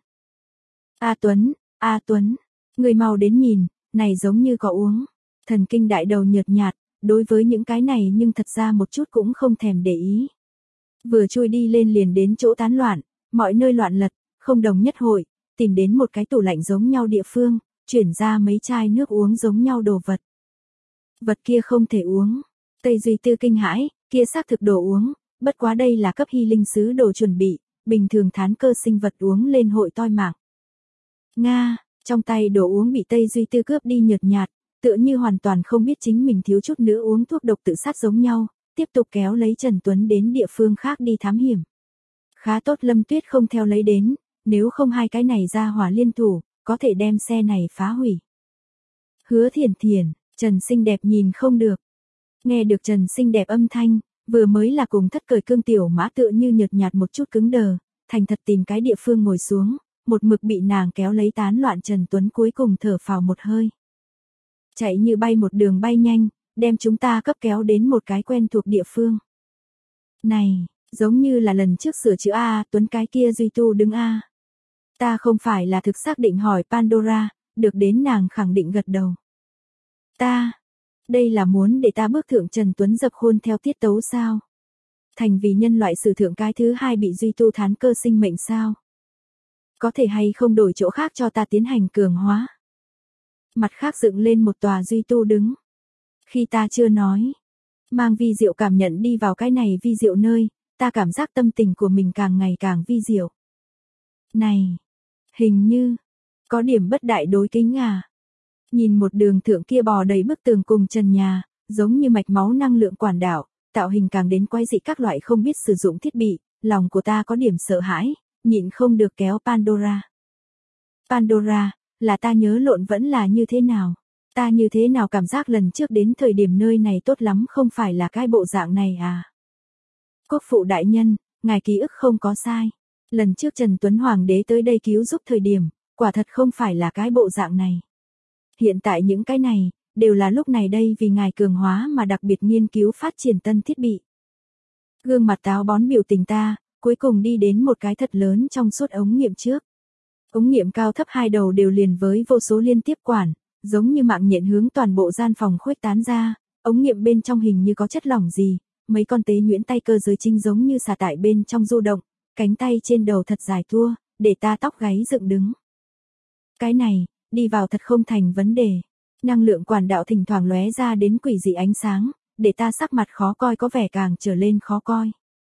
A Tuấn, A Tuấn, người mau đến nhìn, này giống như có uống. Thần kinh đại đầu nhợt nhạt, đối với những cái này nhưng thật ra một chút cũng không thèm để ý. Vừa chui đi lên liền đến chỗ tán loạn, mọi nơi loạn lật, không đồng nhất hội, tìm đến một cái tủ lạnh giống nhau địa phương, chuyển ra mấy chai nước uống giống nhau đồ vật. Vật kia không thể uống. Tây Duy Tư kinh hãi, kia xác thực đồ uống, bất quá đây là cấp hy linh sứ đồ chuẩn bị, bình thường thán cơ sinh vật uống lên hội toi mạng. Nga, trong tay đồ uống bị Tây Duy Tư cướp đi nhợt nhạt, tựa như hoàn toàn không biết chính mình thiếu chút nữa uống thuốc độc tự sát giống nhau, tiếp tục kéo lấy Trần Tuấn đến địa phương khác đi thám hiểm. Khá tốt Lâm Tuyết không theo lấy đến, nếu không hai cái này ra hỏa liên thủ, có thể đem xe này phá hủy. Hứa Thiển Thiển, Trần xinh đẹp nhìn không được. Nghe được Trần xinh đẹp âm thanh, vừa mới là cùng thất cởi cương tiểu mã tựa như nhợt nhạt một chút cứng đờ, thành thật tìm cái địa phương ngồi xuống, một mực bị nàng kéo lấy tán loạn Trần Tuấn cuối cùng thở phào một hơi. Chạy như bay một đường bay nhanh, đem chúng ta cấp kéo đến một cái quen thuộc địa phương. Này, giống như là lần trước sửa chữa A Tuấn cái kia Duy Tu đứng A. Ta không phải là thực xác định hỏi Pandora, được đến nàng khẳng định gật đầu. Ta, đây là muốn để ta bước thượng Trần Tuấn dập khuôn theo tiết tấu sao? Thành vì nhân loại sử thượng cái thứ hai bị Duy Tu thán cơ sinh mệnh sao? Có thể hay không đổi chỗ khác cho ta tiến hành cường hóa? Mặt khác dựng lên một tòa Duy Tu đứng. Khi ta chưa nói, mang vi diệu cảm nhận đi vào cái này vi diệu nơi, ta cảm giác tâm tình của mình càng ngày càng vi diệu. Này, hình như, có điểm bất đại đối kính à. Nhìn một đường thượng kia bò đầy bức tường cùng trần nhà, giống như mạch máu năng lượng quản đạo, tạo hình càng đến quái dị các loại không biết sử dụng thiết bị, lòng của ta có điểm sợ hãi, nhịn không được kéo Pandora. Pandora, là ta nhớ lộn vẫn là như thế nào? Ta như thế nào cảm giác lần trước đến thời điểm nơi này tốt lắm không phải là cái bộ dạng này à? Quốc phụ đại nhân, ngài ký ức không có sai. Lần trước Trần Tuấn Hoàng đế tới đây cứu giúp thời điểm, quả thật không phải là cái bộ dạng này. Hiện tại những cái này, đều là lúc này đây vì ngài cường hóa mà đặc biệt nghiên cứu phát triển tân thiết bị. Gương mặt táo bón biểu tình ta, cuối cùng đi đến một cái thật lớn trong suốt ống nghiệm trước. Ống nghiệm cao thấp hai đầu đều liền với vô số liên tiếp quản, giống như mạng nhện hướng toàn bộ gian phòng khuếch tán ra, ống nghiệm bên trong hình như có chất lỏng gì, mấy con tế nhuyễn tay cơ giới trinh giống như xà tại bên trong du động, cánh tay trên đầu thật dài tua, để ta tóc gáy dựng đứng. Cái này, đi vào thật không thành vấn đề. Năng lượng quản đạo thỉnh thoảng lóe ra đến quỷ dị ánh sáng, để ta sắc mặt khó coi có vẻ càng trở lên khó coi.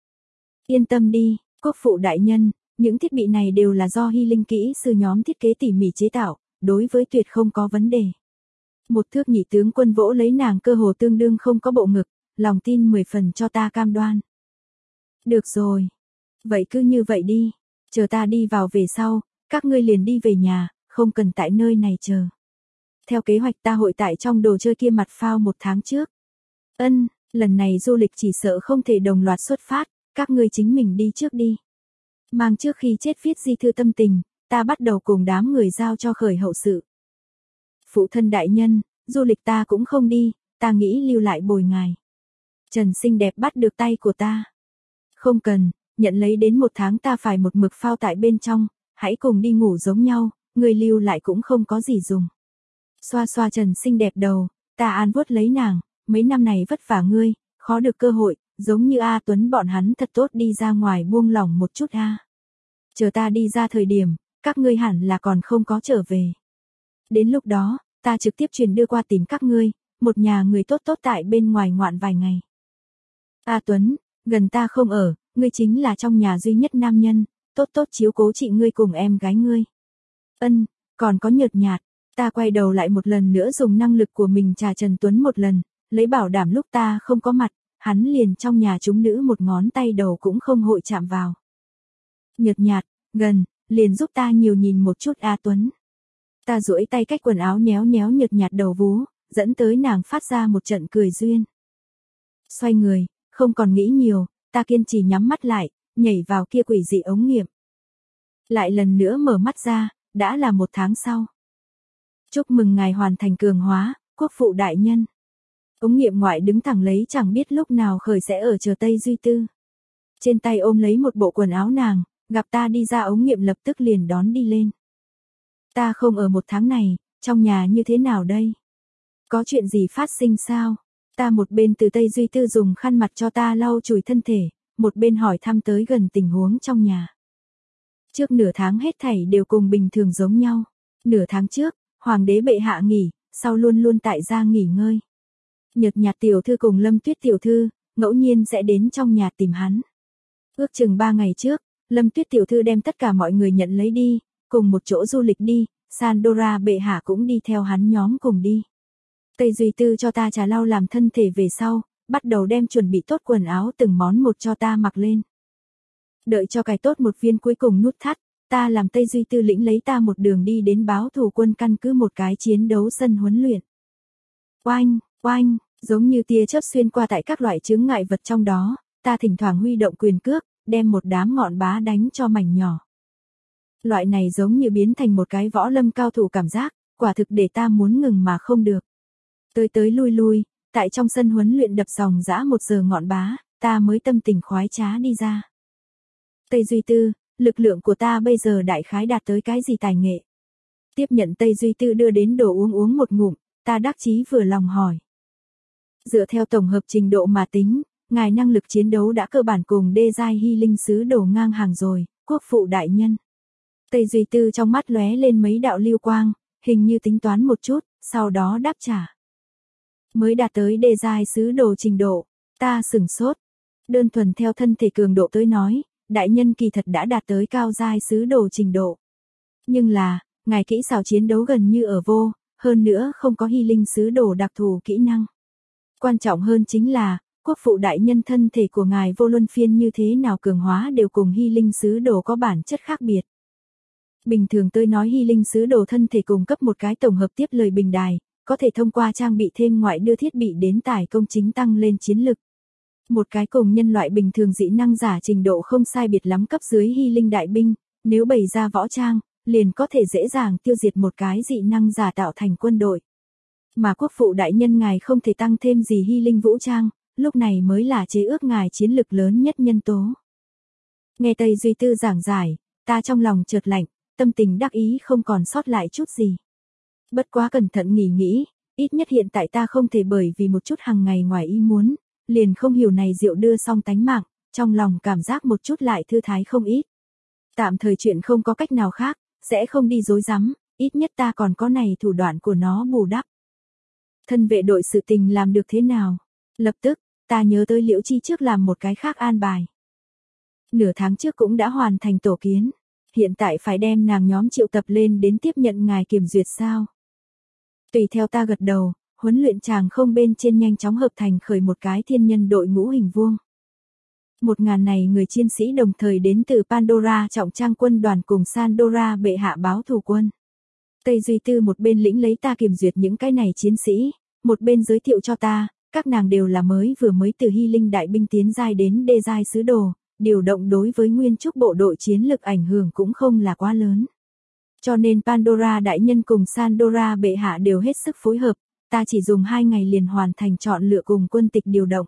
Yên tâm đi, quốc phụ đại nhân, những thiết bị này đều là do Hy Linh kỹ sư nhóm thiết kế tỉ mỉ chế tạo, đối với tuyệt không có vấn đề. Một thước nhị tướng quân vỗ lấy nàng cơ hồ tương đương không có bộ ngực, lòng tin mười phần cho ta cam đoan. Được rồi. Vậy cứ như vậy đi, chờ ta đi vào về sau, các ngươi liền đi về nhà, không cần tại nơi này chờ. Theo kế hoạch ta hội tại trong đồ chơi kia mặt phao một tháng trước. Ân, lần này du lịch chỉ sợ không thể đồng loạt xuất phát, các ngươi chính mình đi trước đi. Mang trước khi chết viết di thư tâm tình, ta bắt đầu cùng đám người giao cho khởi hậu sự. Phụ thân đại nhân, du lịch ta cũng không đi, ta nghĩ lưu lại bồi ngài. Trần xinh đẹp bắt được tay của ta. Không cần, nhận lấy đến một tháng ta phải một mực phao tại bên trong, hãy cùng đi ngủ giống nhau, người lưu lại cũng không có gì dùng. Xoa xoa Trần xinh đẹp đầu, ta an vuốt lấy nàng, mấy năm này vất vả ngươi, khó được cơ hội, giống như A Tuấn bọn hắn thật tốt đi ra ngoài buông lỏng một chút a. Chờ ta đi ra thời điểm, các ngươi hẳn là còn không có trở về. Đến lúc đó, ta trực tiếp truyền đưa qua tìm các ngươi, một nhà người tốt tốt tại bên ngoài ngoạn vài ngày. A Tuấn, gần ta không ở, ngươi chính là trong nhà duy nhất nam nhân, tốt tốt chiếu cố chị ngươi cùng em gái ngươi. Ân, còn có nhợt nhạt, ta quay đầu lại một lần nữa dùng năng lực của mình trà Trần Tuấn một lần, lấy bảo đảm lúc ta không có mặt, hắn liền trong nhà chúng nữ một ngón tay đầu cũng không hội chạm vào. Nhợt nhạt, gần, liền giúp ta nhiều nhìn một chút A Tuấn. Ta duỗi tay cách quần áo nhéo nhéo nhợt nhạt đầu vú, dẫn tới nàng phát ra một trận cười duyên. Xoay người, không còn nghĩ nhiều, ta kiên trì nhắm mắt lại, nhảy vào kia quỷ dị ống nghiệm. Lại lần nữa mở mắt ra, đã là một tháng sau. Chúc mừng ngài hoàn thành cường hóa, quốc phụ đại nhân. Ống nghiệm ngoại đứng thẳng lấy chẳng biết lúc nào khởi sẽ ở chờ Tây Duy Tư. Trên tay ôm lấy một bộ quần áo nàng, gặp ta đi ra ống nghiệm lập tức liền đón đi lên. Ta không ở một tháng này, trong nhà như thế nào đây? Có chuyện gì phát sinh sao? Ta một bên từ Tây Duy Tư dùng khăn mặt cho ta lau chùi thân thể, một bên hỏi thăm tới gần tình huống trong nhà. Trước nửa tháng hết thảy đều cùng bình thường giống nhau. Nửa tháng trước, hoàng đế bệ hạ nghỉ, sau luôn luôn tại gia nghỉ ngơi. Nhợt nhạt tiểu thư cùng Lâm Tuyết tiểu thư, ngẫu nhiên sẽ đến trong nhà tìm hắn. Ước chừng ba ngày trước, Lâm Tuyết tiểu thư đem tất cả mọi người nhận lấy đi, cùng một chỗ du lịch đi, Sandora bệ hạ cũng đi theo hắn nhóm cùng đi. Tây Duy Tư cho ta trà lau làm thân thể về sau, bắt đầu đem chuẩn bị tốt quần áo từng món một cho ta mặc lên. Đợi cho cài tốt một viên cuối cùng nút thắt, ta làm Tây Duy Tư lĩnh lấy ta một đường đi đến báo thủ quân căn cứ một cái chiến đấu sân huấn luyện. Oanh, oanh, giống như tia chớp xuyên qua tại các loại chướng ngại vật trong đó, ta thỉnh thoảng huy động quyền cước, đem một đám ngọn bá đánh cho mảnh nhỏ. Loại này giống như biến thành một cái võ lâm cao thủ cảm giác, quả thực để ta muốn ngừng mà không được. Tới tới lui lui, Tại trong sân huấn luyện đập dòng dã một giờ ngọn bá, ta mới tâm tình khoái trá đi ra. Tây Duy Tư, lực lượng của ta bây giờ đại khái đạt tới cái gì tài nghệ? Tiếp nhận Tây Duy Tư đưa đến đồ uống uống một ngụm, ta đắc chí vừa lòng hỏi. Dựa theo tổng hợp trình độ mà tính, ngài năng lực chiến đấu đã cơ bản cùng đê giai hy linh sứ đồ ngang hàng rồi, quốc phụ đại nhân. Tây Duy Tư trong mắt lóe lên mấy đạo lưu quang, hình như tính toán một chút, sau đó đáp trả. Mới đạt tới đê giai sứ đồ trình độ, ta sửng sốt. Đơn thuần theo thân thể cường độ tới nói, đại nhân kỳ thật đã đạt tới cao giai sứ đồ trình độ. Nhưng là, ngài kỹ xảo chiến đấu gần như ở vô, hơn nữa không có hy linh sứ đồ đặc thù kỹ năng. Quan trọng hơn chính là, quốc phụ đại nhân thân thể của ngài vô luân phiên như thế nào cường hóa đều cùng hy linh sứ đồ có bản chất khác biệt. Bình thường tôi nói hy linh sứ đồ thân thể cung cấp một cái tổng hợp tiếp lời bình đài, có thể thông qua trang bị thêm ngoại đưa thiết bị đến tải công chính tăng lên chiến lực. Một cái cùng nhân loại bình thường dị năng giả trình độ không sai biệt lắm cấp dưới hy linh đại binh, nếu bày ra võ trang, liền có thể dễ dàng tiêu diệt một cái dị năng giả tạo thành quân đội. Mà quốc phụ đại nhân ngài không thể tăng thêm gì hy linh vũ trang, lúc này mới là chế ước ngài chiến lực lớn nhất nhân tố. Nghe Tây Duy Tư giảng giải, ta trong lòng chợt lạnh, tâm tình đắc ý không còn sót lại chút gì. Bất quá cẩn thận nghỉ nghĩ, ít nhất hiện tại ta không thể bởi vì một chút hàng ngày ngoài ý muốn, liền không hiểu này rượu đưa xong tánh mạng, trong lòng cảm giác một chút lại thư thái không ít. Tạm thời chuyện không có cách nào khác, sẽ không đi dối rắm, ít nhất ta còn có này thủ đoạn của nó bù đắp. Thân vệ đội sự tình làm được thế nào? Lập tức, ta nhớ tới Liễu Chi trước làm một cái khác an bài. Nửa tháng trước cũng đã hoàn thành tổ kiến, hiện tại phải đem nàng nhóm triệu tập lên đến tiếp nhận ngài kiểm duyệt sao? Tùy theo ta gật đầu, huấn luyện chàng không bên trên nhanh chóng hợp thành khởi một cái thiên nhân đội ngũ hình vuông. Một ngàn này người chiến sĩ đồng thời đến từ Pandora trọng trang quân đoàn cùng Sandora bệ hạ báo thù quân. Tây Duy Tư một bên lĩnh lấy ta kiểm duyệt những cái này chiến sĩ, một bên giới thiệu cho ta, các nàng đều là mới vừa mới từ hy linh đại binh tiến giai đến đê giai sứ đồ, điều động đối với nguyên trúc bộ đội chiến lực ảnh hưởng cũng không là quá lớn. Cho nên Pandora đại nhân cùng Sandora bệ hạ đều hết sức phối hợp, ta chỉ dùng hai ngày liền hoàn thành chọn lựa cùng quân tịch điều động.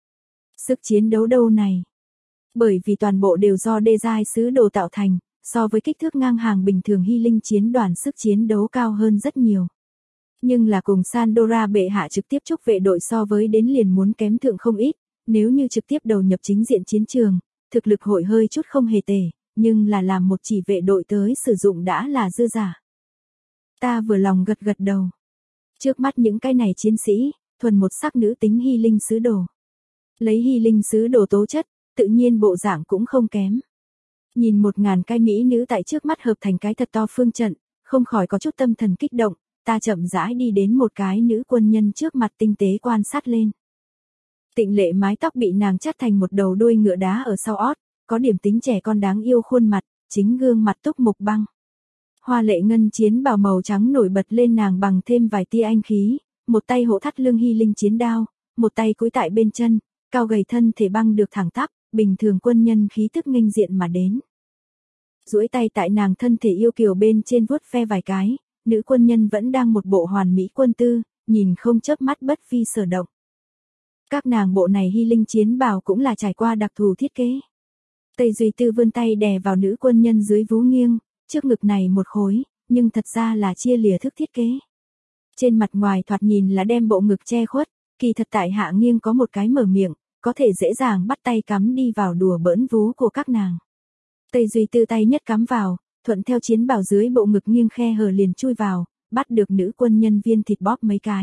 Sức chiến đấu đâu này? Bởi vì toàn bộ đều do đê giai sứ đồ tạo thành, so với kích thước ngang hàng bình thường hy linh chiến đoàn sức chiến đấu cao hơn rất nhiều. Nhưng là cùng Sandora bệ hạ trực tiếp chúc vệ đội so với đến liền muốn kém thượng không ít, nếu như trực tiếp đầu nhập chính diện chiến trường, thực lực hội hơi chút không hề tệ, nhưng là làm một chỉ vệ đội tới sử dụng đã là dư giả. Ta vừa lòng gật gật đầu. Trước mắt những cái này chiến sĩ, thuần một sắc nữ tính hy linh sứ đồ. Lấy hy linh sứ đồ tố chất, tự nhiên bộ dạng cũng không kém. Nhìn một ngàn cái mỹ nữ tại trước mắt hợp thành cái thật to phương trận, không khỏi có chút tâm thần kích động, ta chậm rãi đi đến một cái nữ quân nhân trước mặt tinh tế quan sát lên. Tịnh lệ mái tóc bị nàng chắt thành một đầu đuôi ngựa đá ở sau ót, có điểm tính trẻ con đáng yêu khuôn mặt, chính gương mặt túc mục băng. Hoa lệ ngân chiến bào màu trắng nổi bật lên nàng bằng thêm vài tia anh khí, một tay hộ thắt lưng hy linh chiến đao, một tay cúi tại bên chân, cao gầy thân thể băng được thẳng tắp, bình thường quân nhân khí tức nghênh diện mà đến. Duỗi tay tại nàng thân thể yêu kiều bên trên vuốt ve vài cái, nữ quân nhân vẫn đang một bộ hoàn mỹ quân tư, nhìn không chớp mắt bất vi sở động. Các nàng bộ này hy linh chiến bào cũng là trải qua đặc thù thiết kế. Tây Duy Tư vươn tay đè vào nữ quân nhân dưới vú nghiêng, trước ngực này một khối, nhưng thật ra là chia lìa thức thiết kế. Trên mặt ngoài thoạt nhìn là đem bộ ngực che khuất, kỳ thật tại hạ nghiêng có một cái mở miệng, có thể dễ dàng bắt tay cắm đi vào đùa bỡn vú của các nàng. Tây Duy Tư tay nhất cắm vào, thuận theo chiến bào dưới bộ ngực nghiêng khe hở liền chui vào, bắt được nữ quân nhân viên thịt bóp mấy cái.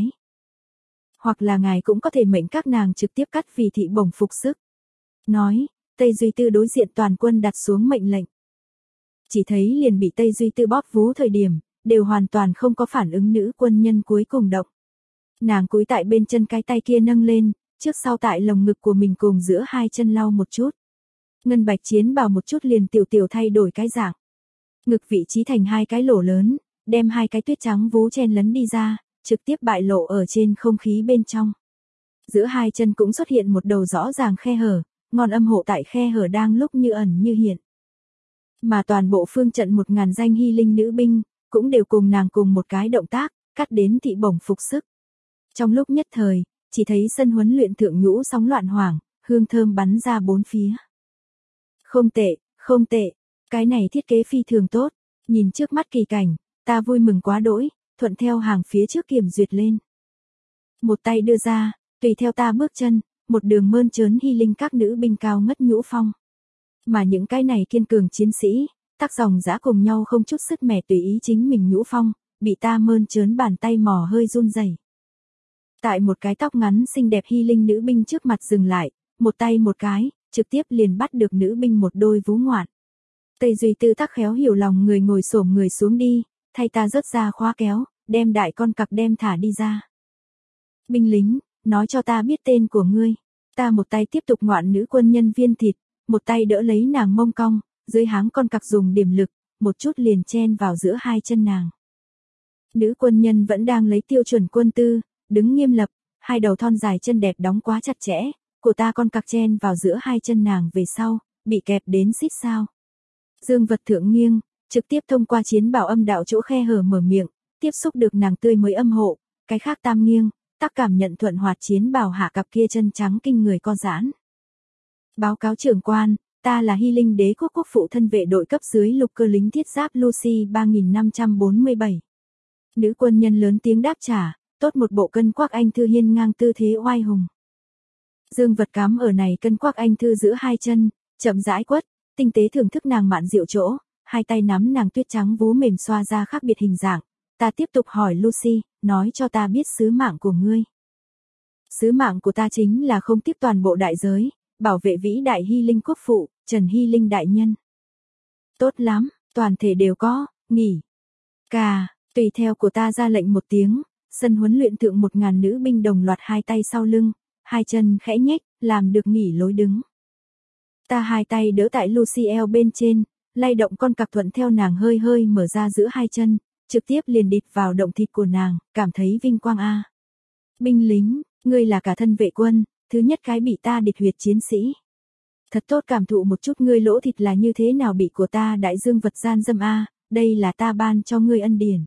Hoặc là ngài cũng có thể mệnh các nàng trực tiếp cắt vì thị bổng phục sức. Nói, Tây Duy Tư đối diện toàn quân đặt xuống mệnh lệnh. Chỉ thấy liền bị Tây Duy Tư bóp vú thời điểm, đều hoàn toàn không có phản ứng nữ quân nhân cuối cùng động. Nàng cúi tại bên chân cái tay kia nâng lên, trước sau tại lồng ngực của mình cùng giữa hai chân lau một chút. Ngân bạch chiến bào một chút liền tiểu tiểu thay đổi cái dạng. Ngực vị trí thành hai cái lỗ lớn, đem hai cái tuyết trắng vú chen lấn đi ra, trực tiếp bại lộ ở trên không khí bên trong. Giữa hai chân cũng xuất hiện một đầu rõ ràng khe hở, ngọn âm hộ tại khe hở đang lúc như ẩn như hiện. Mà toàn bộ phương trận một ngàn danh hy linh nữ binh, cũng đều cùng nàng cùng một cái động tác, cắt đến thị bổng phục sức. Trong lúc nhất thời, chỉ thấy sân huấn luyện thượng nhũ sóng loạn hoảng, hương thơm bắn ra bốn phía. Không tệ, không tệ, cái này thiết kế phi thường tốt, nhìn trước mắt kỳ cảnh, ta vui mừng quá đỗi, thuận theo hàng phía trước kiểm duyệt lên. Một tay đưa ra, tùy theo ta bước chân, một đường mơn trớn hy linh các nữ binh cao ngất nhũ phong. Mà những cái này kiên cường chiến sĩ, tác dòng dã cùng nhau không chút sức mẻ tùy ý chính mình nhũ phong, bị ta mơn trớn bàn tay mò hơi run rẩy. Tại một cái tóc ngắn xinh đẹp hy linh nữ binh trước mặt dừng lại, một tay một cái, trực tiếp liền bắt được nữ binh một đôi vú ngoạn. Tây Duy Tư tắc khéo hiểu lòng người ngồi xổm người xuống đi, thay ta rớt ra khóa kéo, đem đại con cặc đem thả đi ra. Binh lính, nói cho ta biết tên của ngươi. Ta một tay tiếp tục ngoạn nữ quân nhân viên thịt, một tay đỡ lấy nàng mông cong, dưới háng con cặc dùng điểm lực, một chút liền chen vào giữa hai chân nàng. Nữ quân nhân vẫn đang lấy tiêu chuẩn quân tư, đứng nghiêm lập, hai đầu thon dài chân đẹp đóng quá chặt chẽ, của ta con cặc chen vào giữa hai chân nàng về sau, bị kẹp đến xít sao. Dương vật thượng nghiêng, trực tiếp thông qua chiến bảo âm đạo chỗ khe hở mở miệng, tiếp xúc được nàng tươi mới âm hộ, cái khác tam nghiêng, tác cảm nhận thuận hoạt chiến bảo hạ cặp kia chân trắng kinh người co giãn. Báo cáo trưởng quan, ta là Hy Linh đế quốc quốc phụ thân vệ đội cấp dưới lục cơ lính thiết giáp Lucy ba nghìn năm trăm bốn mươi bảy. Nữ quân nhân lớn tiếng đáp trả, tốt một bộ cân quắc anh thư hiên ngang tư thế oai hùng. Dương vật cắm ở này cân quắc anh thư giữa hai chân, chậm rãi quất, tinh tế thưởng thức nàng mạn diệu chỗ, hai tay nắm nàng tuyết trắng vú mềm xoa ra khác biệt hình dạng. Ta tiếp tục hỏi Lucy, nói cho ta biết sứ mạng của ngươi. Sứ mạng của ta chính là không tiếp toàn bộ đại giới, bảo vệ vĩ đại Hy Linh quốc phụ, Trần Hy Linh đại nhân. Tốt lắm, toàn thể đều có, nghỉ. Cà, tùy theo của ta ra lệnh một tiếng, sân huấn luyện thượng một ngàn nữ binh đồng loạt hai tay sau lưng, hai chân khẽ nhếch, làm được nghỉ lối đứng. Ta hai tay đỡ tại Lucy eo bên trên, lay động con cặc thuận theo nàng hơi hơi mở ra giữa hai chân, trực tiếp liền địt vào động thịt của nàng, cảm thấy vinh quang a. Binh lính, ngươi là cả thân vệ quân, thứ nhất cái bị ta địt huyệt chiến sĩ. Thật tốt cảm thụ một chút ngươi lỗ thịt là như thế nào bị của ta đại dương vật gian dâm a, đây là ta ban cho ngươi ân điển.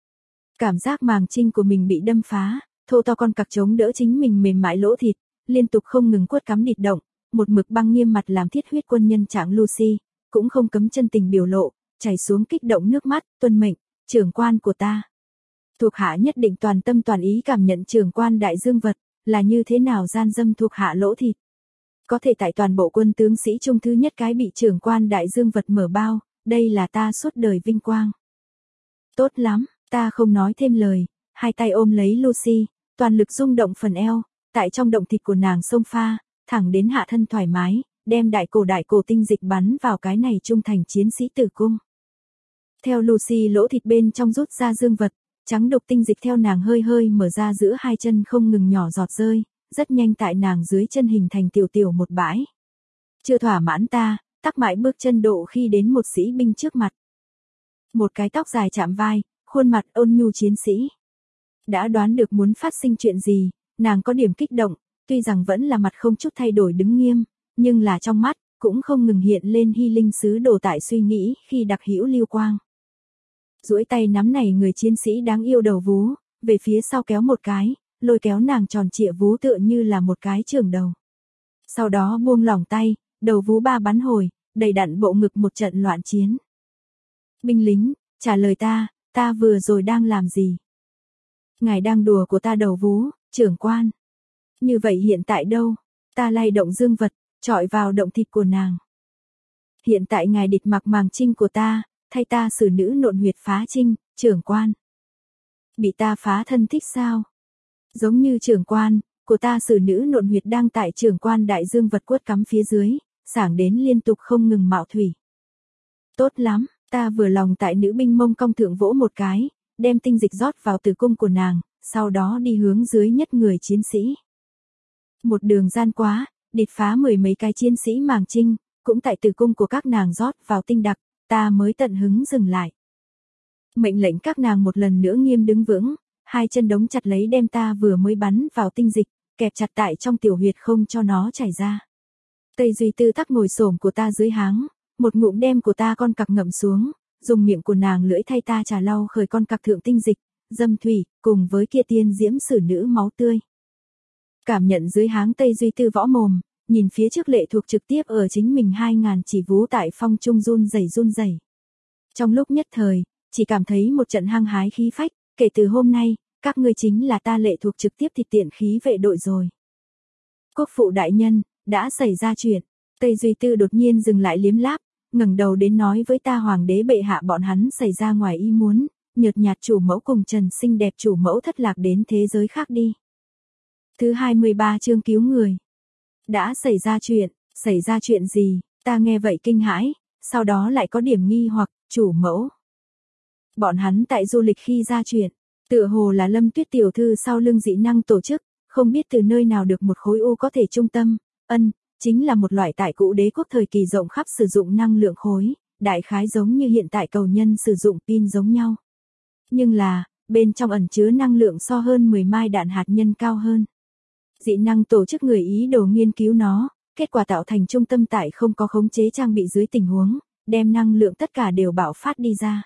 Cảm giác màng trinh của mình bị đâm phá, thô to con cặc chống đỡ chính mình mềm mại lỗ thịt, liên tục không ngừng quất cắm địt động, một mực băng nghiêm mặt làm thiết huyết quân nhân trạng Lucy, cũng không cấm chân tình biểu lộ, chảy xuống kích động nước mắt, tuân mệnh, trưởng quan của ta. Thuộc hạ nhất định toàn tâm toàn ý cảm nhận trưởng quan đại dương vật, là như thế nào gian dâm thuộc hạ lỗ thịt. Có thể tại toàn bộ quân tướng sĩ trung thứ nhất cái bị trưởng quan đại dương vật mở bao, đây là ta suốt đời vinh quang. Tốt lắm, ta không nói thêm lời, hai tay ôm lấy Lucy, toàn lực rung động phần eo, tại trong động thịt của nàng xông pha, thẳng đến hạ thân thoải mái, đem đại cổ đại cổ tinh dịch bắn vào cái này trung thành chiến sĩ tử cung. Theo Lucy lỗ thịt bên trong rút ra dương vật, trắng đục tinh dịch theo nàng hơi hơi mở ra giữa hai chân không ngừng nhỏ giọt rơi, rất nhanh tại nàng dưới chân hình thành tiểu tiểu một bãi. Chưa thỏa mãn ta, tắc mãi bước chân độ khi đến một sĩ binh trước mặt. Một cái tóc dài chạm vai, khuôn mặt ôn nhu chiến sĩ. Đã đoán được muốn phát sinh chuyện gì, nàng có điểm kích động, tuy rằng vẫn là mặt không chút thay đổi đứng nghiêm, nhưng là trong mắt, cũng không ngừng hiện lên Hy Linh sứ đồ tại suy nghĩ khi đặc hữu lưu quang. Duỗi tay nắm này người chiến sĩ đáng yêu đầu vú, về phía sau kéo một cái, lôi kéo nàng tròn trịa vú tựa như là một cái trường đầu. Sau đó buông lỏng tay, đầu vú ba bắn hồi, đầy đặn bộ ngực một trận loạn chiến. Binh lính, trả lời ta, ta vừa rồi đang làm gì? Ngài đang đùa của ta đầu vú, trưởng quan. Như vậy hiện tại đâu? Ta lay động dương vật, chọi vào động thịt của nàng. Hiện tại ngài địt mặc màng trinh của ta, thay ta xử nữ nộn huyệt phá trinh, trưởng quan. Bị ta phá thân thích sao? Giống như trưởng quan, của ta xử nữ nộn huyệt đang tại trưởng quan đại dương vật quất cắm phía dưới, sảng đến liên tục không ngừng mạo thủy. Tốt lắm, ta vừa lòng tại nữ binh mông cong thượng vỗ một cái, đem tinh dịch rót vào tử cung của nàng, sau đó đi hướng dưới nhất người chiến sĩ. Một đường gian quá, địt phá mười mấy cái chiến sĩ màng trinh, cũng tại tử cung của các nàng rót vào tinh đặc, ta mới tận hứng dừng lại. Mệnh lệnh các nàng một lần nữa nghiêm đứng vững, hai chân đống chặt lấy đem ta vừa mới bắn vào tinh dịch, kẹp chặt tại trong tiểu huyệt không cho nó chảy ra. Tây Duy Tư tắc ngồi xổm của ta dưới háng, một ngụm đem của ta con cặc ngậm xuống, dùng miệng của nàng lưỡi thay ta trà lau khởi con cặc thượng tinh dịch, dâm thủy, cùng với kia tiên diễm sử nữ máu tươi. cảm nhận dưới háng Tây Duy Tư võ mồm, nhìn phía trước Lệ Thuộc trực tiếp ở chính mình hai ngàn chỉ vú tại phong trung run rẩy run rẩy. Trong lúc nhất thời, chỉ cảm thấy một trận hăng hái khí phách, kể từ hôm nay, các ngươi chính là ta Lệ Thuộc trực tiếp thịt tiện khí vệ đội rồi. Quốc phụ đại nhân, đã xảy ra chuyện. Tây Duy Tư đột nhiên dừng lại liếm láp, ngẩng đầu đến nói với ta hoàng đế bệ hạ bọn hắn xảy ra ngoài ý muốn, nhợt nhạt chủ mẫu cùng Trần xinh đẹp chủ mẫu thất lạc đến thế giới khác đi. Thứ hai mươi ba chương cứu người. Đã xảy ra chuyện, xảy ra chuyện gì, ta nghe vậy kinh hãi, sau đó lại có điểm nghi hoặc, chủ mẫu. Bọn hắn tại du lịch khi ra chuyện, tựa hồ là Lâm Tuyết tiểu thư sau lưng dị năng tổ chức, không biết từ nơi nào được một khối u có thể trung tâm, ân, chính là một loại tại cũ đế quốc thời kỳ rộng khắp sử dụng năng lượng khối, đại khái giống như hiện tại cầu nhân sử dụng pin giống nhau. Nhưng là, bên trong ẩn chứa năng lượng so hơn mười mai đạn hạt nhân cao hơn. Dị năng tổ chức người Ý đồ nghiên cứu nó, kết quả tạo thành trung tâm tại không có khống chế trang bị dưới tình huống, đem năng lượng tất cả đều bạo phát đi ra.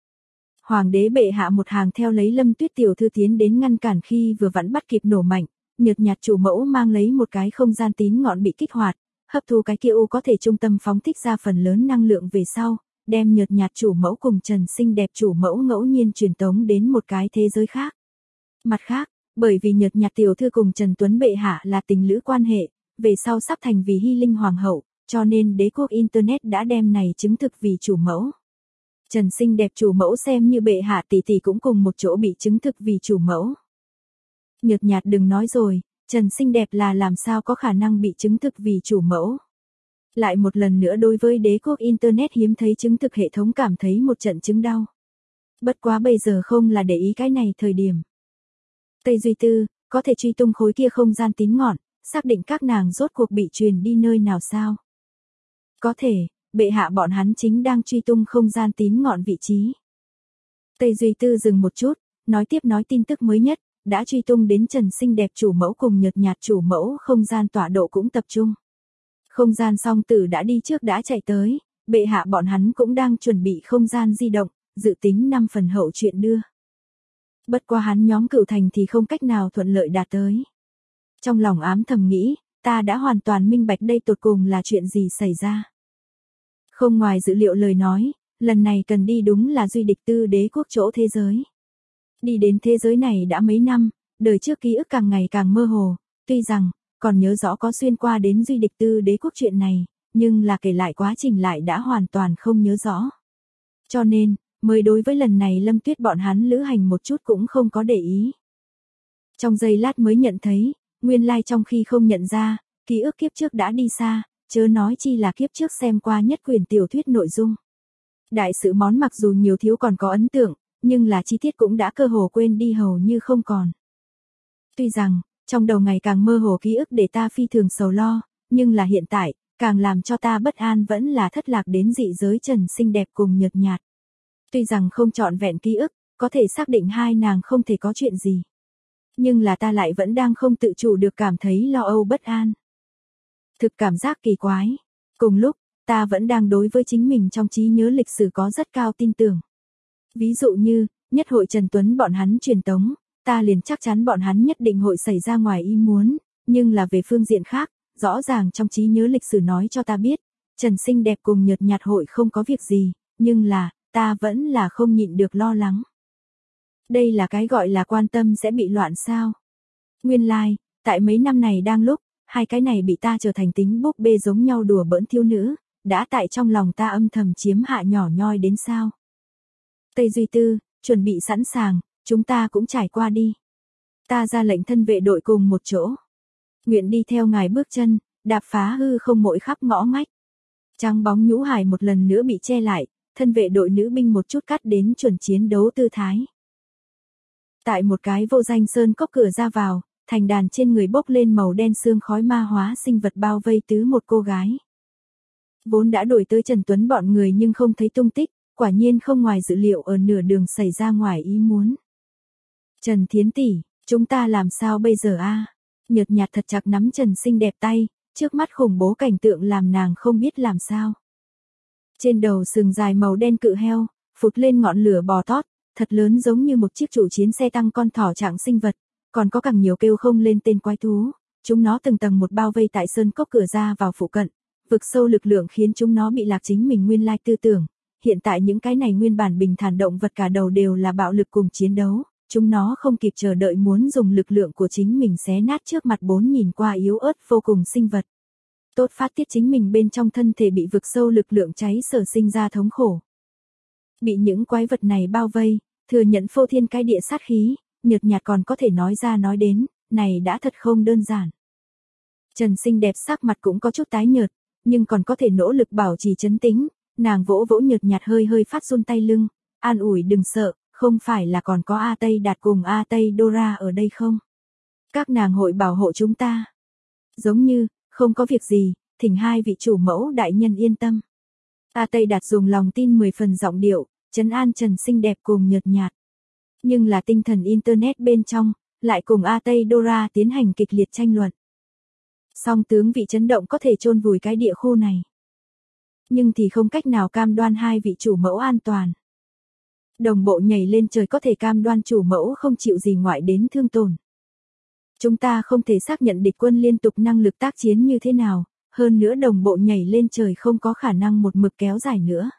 Hoàng đế bệ hạ một hàng theo lấy Lâm Tuyết tiểu thư tiến đến ngăn cản khi vừa vặn bắt kịp nổ mạnh, nhợt nhạt chủ mẫu mang lấy một cái không gian tín ngọn bị kích hoạt, hấp thu cái kia u có thể trung tâm phóng thích ra phần lớn năng lượng về sau, đem nhợt nhạt chủ mẫu cùng Trần xinh đẹp chủ mẫu ngẫu nhiên truyền tống đến một cái thế giới khác. Mặt khác, bởi vì nhợt nhạt tiểu thư cùng Trần Tuấn bệ hạ là tình lữ quan hệ, về sau sắp thành vì Hy Linh hoàng hậu, cho nên đế quốc internet đã đem này chứng thực vì chủ mẫu. Trần xinh đẹp chủ mẫu xem như bệ hạ tỷ tỷ cũng cùng một chỗ bị chứng thực vì chủ mẫu. Nhợt nhạt đừng nói rồi, Trần xinh đẹp là làm sao có khả năng bị chứng thực vì chủ mẫu. Lại một lần nữa đối với đế quốc internet hiếm thấy chứng thực hệ thống cảm thấy một trận chứng đau. Bất quá bây giờ không là để ý cái này thời điểm. Tây Duy Tư, có thể truy tung khối kia không gian tín ngọn, xác định các nàng rốt cuộc bị truyền đi nơi nào sao? Có thể, bệ hạ bọn hắn chính đang truy tung không gian tín ngọn vị trí. Tây Duy Tư dừng một chút, nói tiếp nói tin tức mới nhất, đã truy tung đến Trần xinh đẹp chủ mẫu cùng nhợt nhạt chủ mẫu không gian tọa độ cũng tập trung. Không gian song tử đã đi trước đã chạy tới, bệ hạ bọn hắn cũng đang chuẩn bị không gian di động, dự tính năm phần hậu chuyện đưa. Bất qua hắn nhóm cửu thành thì không cách nào thuận lợi đạt tới. Trong lòng ám thầm nghĩ, ta đã hoàn toàn minh bạch đây tột cùng là chuyện gì xảy ra. Không ngoài dữ liệu lời nói, lần này cần đi đúng là Duy Địch Tư đế quốc chỗ thế giới. Đi đến thế giới này đã mấy năm, đời trước ký ức càng ngày càng mơ hồ, tuy rằng, còn nhớ rõ có xuyên qua đến Duy Địch Tư đế quốc chuyện này, nhưng là kể lại quá trình lại đã hoàn toàn không nhớ rõ. Cho nên, mới đối với lần này Lâm Tuyết bọn hắn lữ hành một chút cũng không có để ý. Trong giây lát mới nhận thấy, nguyên lai trong khi không nhận ra, ký ức kiếp trước đã đi xa, chớ nói chi là kiếp trước xem qua nhất quyển tiểu thuyết nội dung. Đại sự món mặc dù nhiều thiếu còn có ấn tượng, nhưng là chi tiết cũng đã cơ hồ quên đi hầu như không còn. Tuy rằng, trong đầu ngày càng mơ hồ ký ức để ta phi thường sầu lo, nhưng là hiện tại, càng làm cho ta bất an vẫn là thất lạc đến dị giới Trần xinh đẹp cùng nhợt nhạt. Tuy rằng không trọn vẹn ký ức, có thể xác định hai nàng không thể có chuyện gì. Nhưng là ta lại vẫn đang không tự chủ được cảm thấy lo âu bất an. Thực cảm giác kỳ quái. Cùng lúc, ta vẫn đang đối với chính mình trong trí nhớ lịch sử có rất cao tin tưởng. Ví dụ như, nhất hội Trần Tuấn bọn hắn truyền tống, ta liền chắc chắn bọn hắn nhất định hội xảy ra ngoài ý muốn, nhưng là về phương diện khác, rõ ràng trong trí nhớ lịch sử nói cho ta biết, Trần xinh đẹp cùng nhợt nhạt hội không có việc gì, nhưng là, ta vẫn là không nhịn được lo lắng. Đây là cái gọi là quan tâm sẽ bị loạn sao. Nguyên lai, like, tại mấy năm này đang lúc, hai cái này bị ta trở thành tính búp bê giống nhau đùa bỡn thiếu nữ, đã tại trong lòng ta âm thầm chiếm hạ nhỏ nhoi đến sao. Tây Duy Tư, chuẩn bị sẵn sàng, chúng ta cũng trải qua đi. Ta ra lệnh thân vệ đội cùng một chỗ. Nguyện đi theo ngài bước chân, đạp phá hư không mỗi khắp ngõ ngách. Trắng bóng nhũ hải một lần nữa bị che lại, thân vệ đội nữ binh một chút cắt đến chuẩn chiến đấu tư thái. Tại một cái vô danh sơn cốc cửa ra vào, thành đàn trên người bốc lên màu đen sương khói ma hóa sinh vật bao vây tứ một cô gái. Vốn đã đuổi tới Trần Tuấn bọn người nhưng không thấy tung tích, quả nhiên không ngoài dự liệu ở nửa đường xảy ra ngoài ý muốn. Trần Thiến tỷ, chúng ta làm sao bây giờ a? Nhợt nhạt thật chặt nắm Trần xinh đẹp tay, trước mắt khủng bố cảnh tượng làm nàng không biết làm sao. Trên đầu sừng dài màu đen cự heo, phụt lên ngọn lửa bò tót, thật lớn giống như một chiếc chủ chiến xe tăng con thỏ trạng sinh vật, còn có càng nhiều kêu không lên tên quái thú, chúng nó từng tầng một bao vây tại sơn cốc cửa ra vào phụ cận, vực sâu lực lượng khiến chúng nó bị lạc chính mình nguyên lai tư tưởng, hiện tại những cái này nguyên bản bình thản động vật cả đầu đều là bạo lực cùng chiến đấu, chúng nó không kịp chờ đợi muốn dùng lực lượng của chính mình xé nát trước mặt bốn nhìn qua yếu ớt vô cùng sinh vật. Tốt phát tiết chính mình bên trong thân thể bị vực sâu lực lượng cháy sở sinh ra thống khổ. Bị những quái vật này bao vây, thừa nhận phô thiên cái địa sát khí, nhợt nhạt còn có thể nói ra nói đến, này đã thật không đơn giản. Trần xinh đẹp sắc mặt cũng có chút tái nhợt, nhưng còn có thể nỗ lực bảo trì trấn tĩnh, nàng vỗ vỗ nhợt nhạt hơi hơi phát run tay lưng, an ủi đừng sợ, không phải là còn có A Tây Đạt cùng A Tây Dora ở đây không? Các nàng hội bảo hộ chúng ta. Giống như, không có việc gì, thỉnh hai vị chủ mẫu đại nhân yên tâm. A Tây Đạt dùng lòng tin mười phần giọng điệu, trấn an Trần xinh đẹp cùng nhợt nhạt. Nhưng là tinh thần internet bên trong, lại cùng A Tây Dora tiến hành kịch liệt tranh luận. Song tướng vị chấn động có thể chôn vùi cái địa khu này. Nhưng thì không cách nào cam đoan hai vị chủ mẫu an toàn. Đồng bộ nhảy lên trời có thể cam đoan chủ mẫu không chịu gì ngoại đến thương tổn. Chúng ta không thể xác nhận địch quân liên tục năng lực tác chiến như thế nào, hơn nữa đồng bộ nhảy lên trời không có khả năng một mực kéo dài nữa.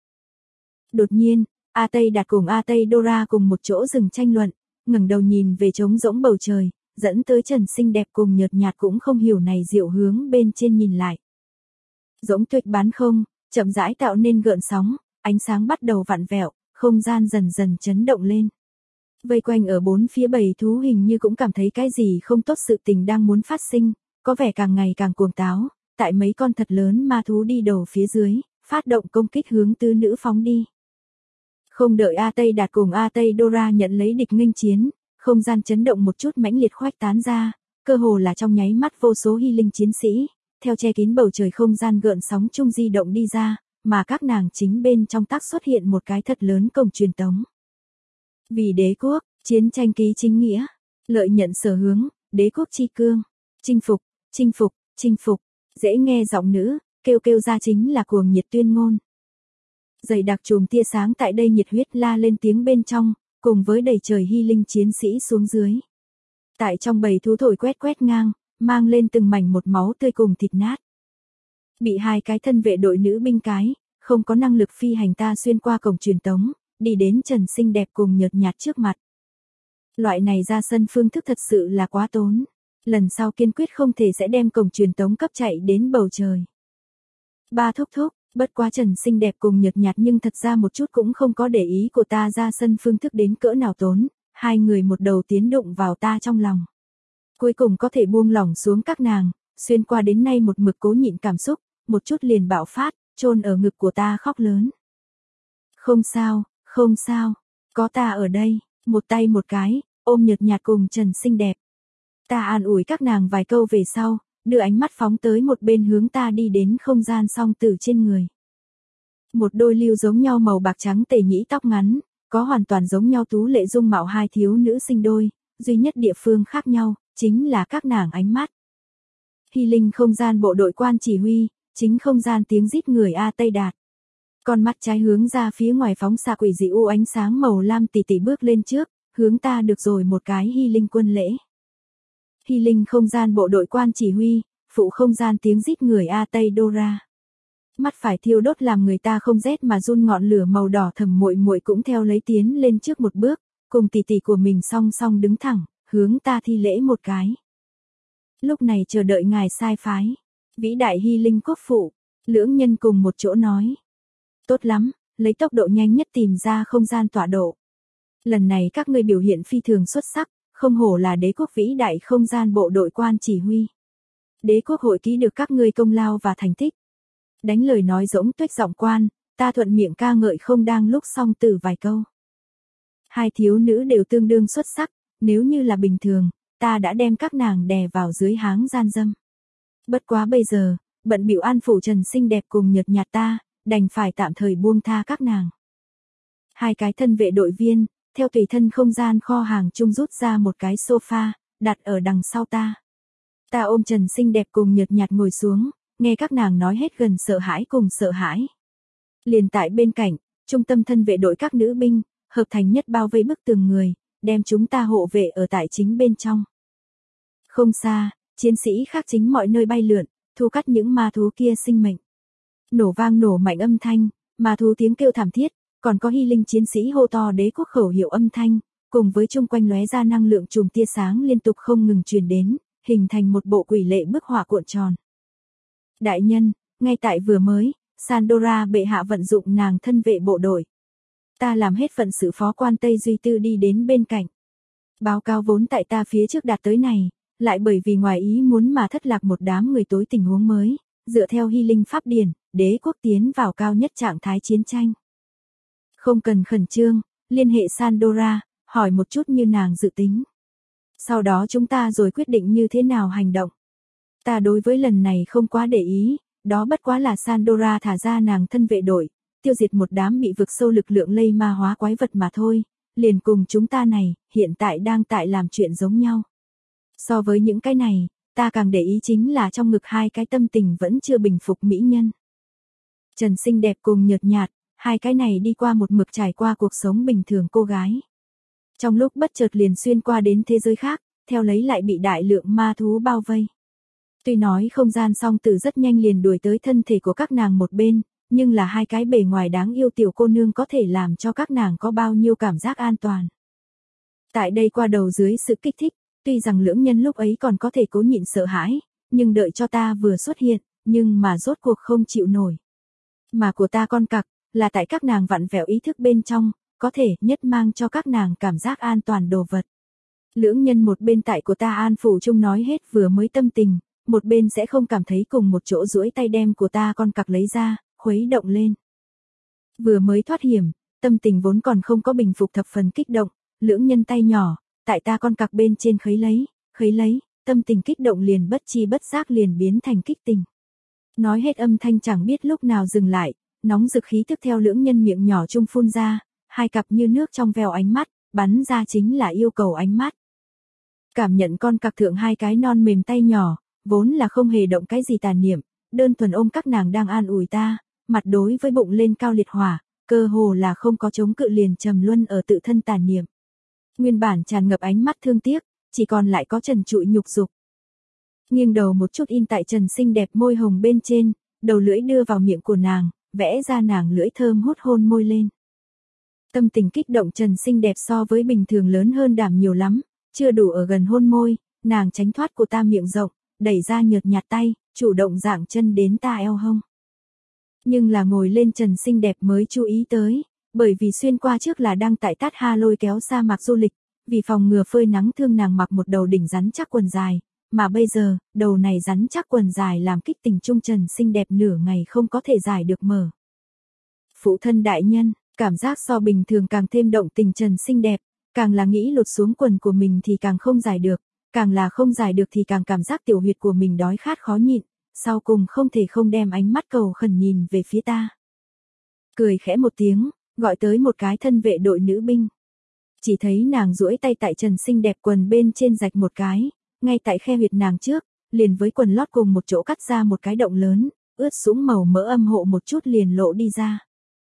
Đột nhiên, A Tây Đạt cùng A Tây Dora cùng một chỗ dừng tranh luận, ngẩng đầu nhìn về trống rỗng bầu trời, dẫn tới Trần xinh đẹp cùng nhợt nhạt cũng không hiểu này diệu hướng bên trên nhìn lại. Giống tuyệt bán không, chậm rãi tạo nên gợn sóng, ánh sáng bắt đầu vặn vẹo, không gian dần dần chấn động lên. Vây quanh ở bốn phía bầy thú hình như cũng cảm thấy cái gì không tốt sự tình đang muốn phát sinh, có vẻ càng ngày càng cuồng táo, tại mấy con thật lớn ma thú đi đầu phía dưới, phát động công kích hướng tứ nữ phóng đi. Không đợi A Tây Đạt cùng A Tây Dora nhận lấy địch nghênh chiến, không gian chấn động một chút mãnh liệt khuếch tán ra, cơ hồ là trong nháy mắt vô số hy linh chiến sĩ, theo che kín bầu trời không gian gợn sóng chung di động đi ra, mà các nàng chính bên trong tác xuất hiện một cái thật lớn cổng truyền tống. Vì đế quốc, chiến tranh ký chính nghĩa, lợi nhận sở hướng, đế quốc chi cương, chinh phục, chinh phục, chinh phục, dễ nghe giọng nữ, kêu kêu ra chính là cuồng nhiệt tuyên ngôn. Dày đặc chùm tia sáng tại đây nhiệt huyết la lên tiếng bên trong, cùng với đầy trời hy linh chiến sĩ xuống dưới. Tại trong bầy thú thổi quét quét ngang, mang lên từng mảnh một máu tươi cùng thịt nát. Bị hai cái thân vệ đội nữ binh cái, không có năng lực phi hành ta xuyên qua cổng truyền tống, đi đến Trần xinh đẹp cùng nhợt nhạt trước mặt. Loại này ra sân phương thức thật sự là quá tốn. Lần sau kiên quyết không thể sẽ đem cổng truyền tống cấp chạy đến bầu trời. Ba thúc thúc, bất quá Trần xinh đẹp cùng nhợt nhạt nhưng thật ra một chút cũng không có để ý của ta ra sân phương thức đến cỡ nào tốn, hai người một đầu tiến đụng vào ta trong lòng. Cuối cùng có thể buông lỏng xuống các nàng, xuyên qua đến nay một mực cố nhịn cảm xúc, một chút liền bạo phát, chôn ở ngực của ta khóc lớn. Không sao, không sao, có ta ở đây, một tay một cái, ôm nhợt nhạt cùng Trần xinh đẹp. Ta an ủi các nàng vài câu về sau, đưa ánh mắt phóng tới một bên hướng ta đi đến không gian song tử trên người. Một đôi lưu giống nhau màu bạc trắng tề nhĩ tóc ngắn, có hoàn toàn giống nhau tú lệ dung mạo hai thiếu nữ sinh đôi, duy nhất địa phương khác nhau, chính là các nàng ánh mắt. Hy linh không gian bộ đội quan chỉ huy, chính không gian tiếng rít người A Tây Đạt. Con mắt trái hướng ra phía ngoài phóng xạ quỷ dị u ánh sáng màu lam tỉ tỉ bước lên trước, hướng ta được rồi một cái hy linh quân lễ. Hy linh không gian bộ đội quan chỉ huy, phụ không gian tiếng rít người A Tây Dora. Mắt phải thiêu đốt làm người ta không rét mà run ngọn lửa màu đỏ thầm muội muội cũng theo lấy tiến lên trước một bước, cùng tỷ tỷ của mình song song đứng thẳng, hướng ta thi lễ một cái. Lúc này chờ đợi ngài sai phái, vĩ đại hy linh quốc phụ, lưỡng nhân cùng một chỗ nói. Tốt lắm, lấy tốc độ nhanh nhất tìm ra không gian tọa độ. Lần này các ngươi biểu hiện phi thường xuất sắc, không hổ là đế quốc vĩ đại không gian bộ đội quan chỉ huy. Đế quốc hội ký được các ngươi công lao và thành tích. Đánh lời nói rỗng tuếch giọng quan, ta thuận miệng ca ngợi không đang lúc song tử vài câu. Hai thiếu nữ đều tương đương xuất sắc, nếu như là bình thường, ta đã đem các nàng đè vào dưới háng gian dâm. Bất quá bây giờ, bận bịu an phủ Trần xinh đẹp cùng nhợt nhạt ta, đành phải tạm thời buông tha các nàng. Hai cái thân vệ đội viên, theo tùy thân không gian kho hàng chung rút ra một cái sofa, đặt ở đằng sau ta. Ta ôm Trần xinh đẹp cùng nhợt nhạt ngồi xuống, nghe các nàng nói hết gần sợ hãi cùng sợ hãi. Liền tại bên cạnh, trung tâm thân vệ đội các nữ binh, hợp thành nhất bao vây bức tường người, đem chúng ta hộ vệ ở tại chính bên trong. Không xa, chiến sĩ khác chính mọi nơi bay lượn, thu cắt những ma thú kia sinh mệnh. Nổ vang nổ mạnh âm thanh, ma thú tiếng kêu thảm thiết, còn có hy linh chiến sĩ hô to đế quốc khẩu hiệu âm thanh, cùng với chung quanh lóe ra năng lượng chùm tia sáng liên tục không ngừng truyền đến, hình thành một bộ quỷ lệ bức họa cuộn tròn. Đại nhân, ngay tại vừa mới, Sandora bệ hạ vận dụng nàng thân vệ bộ đội. Ta làm hết phận sự phó quan Tây Duy Tư đi đến bên cạnh. Báo cáo vốn tại ta phía trước đạt tới này, lại bởi vì ngoài ý muốn mà thất lạc một đám người tối tình huống mới, dựa theo hy linh pháp điển, đế quốc tiến vào cao nhất trạng thái chiến tranh. Không cần khẩn trương, liên hệ Sandora, hỏi một chút như nàng dự tính. Sau đó chúng ta rồi quyết định như thế nào hành động. Ta đối với lần này không quá để ý, đó bất quá là Sandora thả ra nàng thân vệ đội, tiêu diệt một đám bị vực sâu lực lượng lây ma hóa quái vật mà thôi, liền cùng chúng ta này, hiện tại đang tại làm chuyện giống nhau. So với những cái này, ta càng để ý chính là trong ngực hai cái tâm tình vẫn chưa bình phục mỹ nhân. Trần xinh đẹp cùng nhợt nhạt, hai cái này đi qua một mực trải qua cuộc sống bình thường cô gái. Trong lúc bất chợt liền xuyên qua đến thế giới khác, theo lấy lại bị đại lượng ma thú bao vây. Tuy nói không gian song tử rất nhanh liền đuổi tới thân thể của các nàng một bên, nhưng là hai cái bề ngoài đáng yêu tiểu cô nương có thể làm cho các nàng có bao nhiêu cảm giác an toàn. Tại đây qua đầu dưới sự kích thích, tuy rằng lưỡng nhân lúc ấy còn có thể cố nhịn sợ hãi, nhưng đợi cho ta vừa xuất hiện, nhưng mà rốt cuộc không chịu nổi. Mà của ta con cặc, là tại các nàng vặn vẹo ý thức bên trong, có thể nhất mang cho các nàng cảm giác an toàn đồ vật. Lưỡng nhân một bên tại của ta an phủ chung nói hết vừa mới tâm tình, một bên sẽ không cảm thấy cùng một chỗ duỗi tay đem của ta con cặc lấy ra, khuấy động lên. Vừa mới thoát hiểm, tâm tình vốn còn không có bình phục thập phần kích động, lưỡng nhân tay nhỏ, tại ta con cặc bên trên khấy lấy, khấy lấy, tâm tình kích động liền bất chi bất giác liền biến thành kích tình. Nói hết âm thanh chẳng biết lúc nào dừng lại, nóng rực khí tiếp theo lưỡng nhân miệng nhỏ chung phun ra, hai cặp như nước trong veo ánh mắt, bắn ra chính là yêu cầu ánh mắt. Cảm nhận con cặc thượng hai cái non mềm tay nhỏ, vốn là không hề động cái gì tàn niệm, đơn thuần ôm các nàng đang an ủi ta, mặt đối với bụng lên cao liệt hỏa, cơ hồ là không có chống cự liền trầm luân ở tự thân tàn niệm. Nguyên bản tràn ngập ánh mắt thương tiếc, chỉ còn lại có trần trụi nhục dục. Nghiêng đầu một chút in tại trần xinh đẹp môi hồng bên trên, đầu lưỡi đưa vào miệng của nàng, vẽ ra nàng lưỡi thơm hút hôn môi lên. Tâm tình kích động trần xinh đẹp so với bình thường lớn hơn đảm nhiều lắm, chưa đủ ở gần hôn môi, nàng tránh thoát của ta miệng rộng, đẩy ra nhợt nhạt tay, chủ động dạng chân đến ta eo hông. Nhưng là ngồi lên trần xinh đẹp mới chú ý tới, bởi vì xuyên qua trước là đang tại Tát Ha lôi kéo sa mạc du lịch, vì phòng ngừa phơi nắng thương nàng mặc một đầu đỉnh rắn chắc quần dài, mà bây giờ, đầu này rắn chắc quần dài làm kích tình trung trần xinh đẹp nửa ngày không có thể giải được mở. Phụ thân đại nhân, cảm giác so bình thường càng thêm động tình trần xinh đẹp, càng là nghĩ lột xuống quần của mình thì càng không giải được, càng là không giải được thì càng cảm giác tiểu huyệt của mình đói khát khó nhịn, sau cùng không thể không đem ánh mắt cầu khẩn nhìn về phía ta. Cười khẽ một tiếng, gọi tới một cái thân vệ đội nữ binh. Chỉ thấy nàng duỗi tay tại trần xinh đẹp quần bên trên rạch một cái, ngay tại khe huyệt nàng trước, liền với quần lót cùng một chỗ cắt ra một cái động lớn, ướt sũng màu mỡ âm hộ một chút liền lộ đi ra.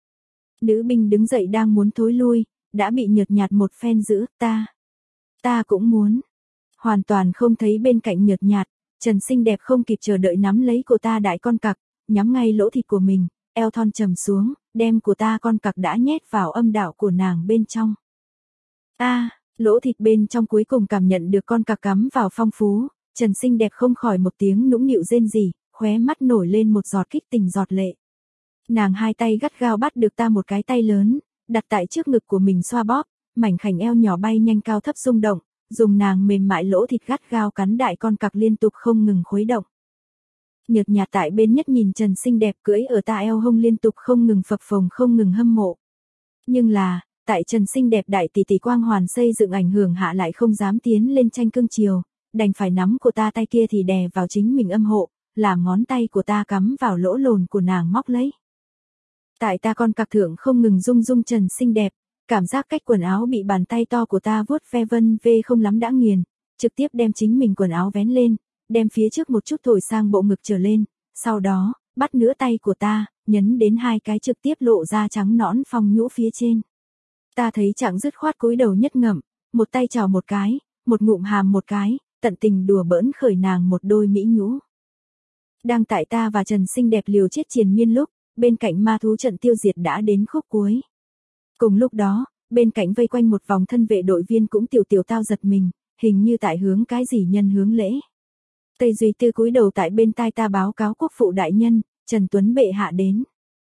Nữ binh đứng dậy đang muốn thối lui, đã bị nhợt nhạt một phen giữ, ta. Ta cũng muốn. Hoàn toàn không thấy bên cạnh nhợt nhạt, trần xinh đẹp không kịp chờ đợi nắm lấy của ta đại con cặc, nhắm ngay lỗ thịt của mình, eo thon trầm xuống, đem của ta con cặc đã nhét vào âm đạo của nàng bên trong. A, à, lỗ thịt bên trong cuối cùng cảm nhận được con cặc cắm vào phong phú, trần xinh đẹp không khỏi một tiếng nũng nịu rên rỉ, khóe mắt nổi lên một giọt kích tình giọt lệ. Nàng hai tay gắt gao bắt được ta một cái tay lớn, đặt tại trước ngực của mình xoa bóp, mảnh khảnh eo nhỏ bay nhanh cao thấp rung động, dùng nàng mềm mại lỗ thịt gắt gao cắn đại con cặc liên tục không ngừng khuấy động. Nhợt nhạt tại bên nhất nhìn trần xinh đẹp cưỡi ở ta eo hông liên tục không ngừng phập phồng không ngừng hâm mộ. Nhưng là, tại trần xinh đẹp đại tỷ tỷ quang hoàn xây dựng ảnh hưởng hạ lại không dám tiến lên tranh cương chiều, đành phải nắm của ta tay kia thì đè vào chính mình âm hộ, làm ngón tay của ta cắm vào lỗ lồn của nàng móc lấy. Tại ta con cặc thượng không ngừng rung rung trần xinh đẹp, cảm giác cách quần áo bị bàn tay to của ta vuốt ve vân vê không lắm đã nghiền, trực tiếp đem chính mình quần áo vén lên, đem phía trước một chút thổi sang bộ ngực trở lên, sau đó, bắt nửa tay của ta, nhấn đến hai cái trực tiếp lộ ra trắng nõn phong nhũ phía trên. Ta thấy chẳng dứt khoát cúi đầu nhất ngậm, một tay chào một cái, một ngụm hàm một cái, tận tình đùa bỡn khởi nàng một đôi mỹ nhũ. Đang tại ta và Trần xinh đẹp liều chết triền miên lúc, bên cạnh ma thú trận tiêu diệt đã đến khúc cuối. Cùng lúc đó, bên cạnh vây quanh một vòng thân vệ đội viên cũng tiểu tiểu tao giật mình, hình như tại hướng cái gì nhân hướng lễ. Tây Duy Tư cúi đầu tại bên tai ta báo cáo quốc phụ đại nhân, Trần Tuấn bệ hạ đến.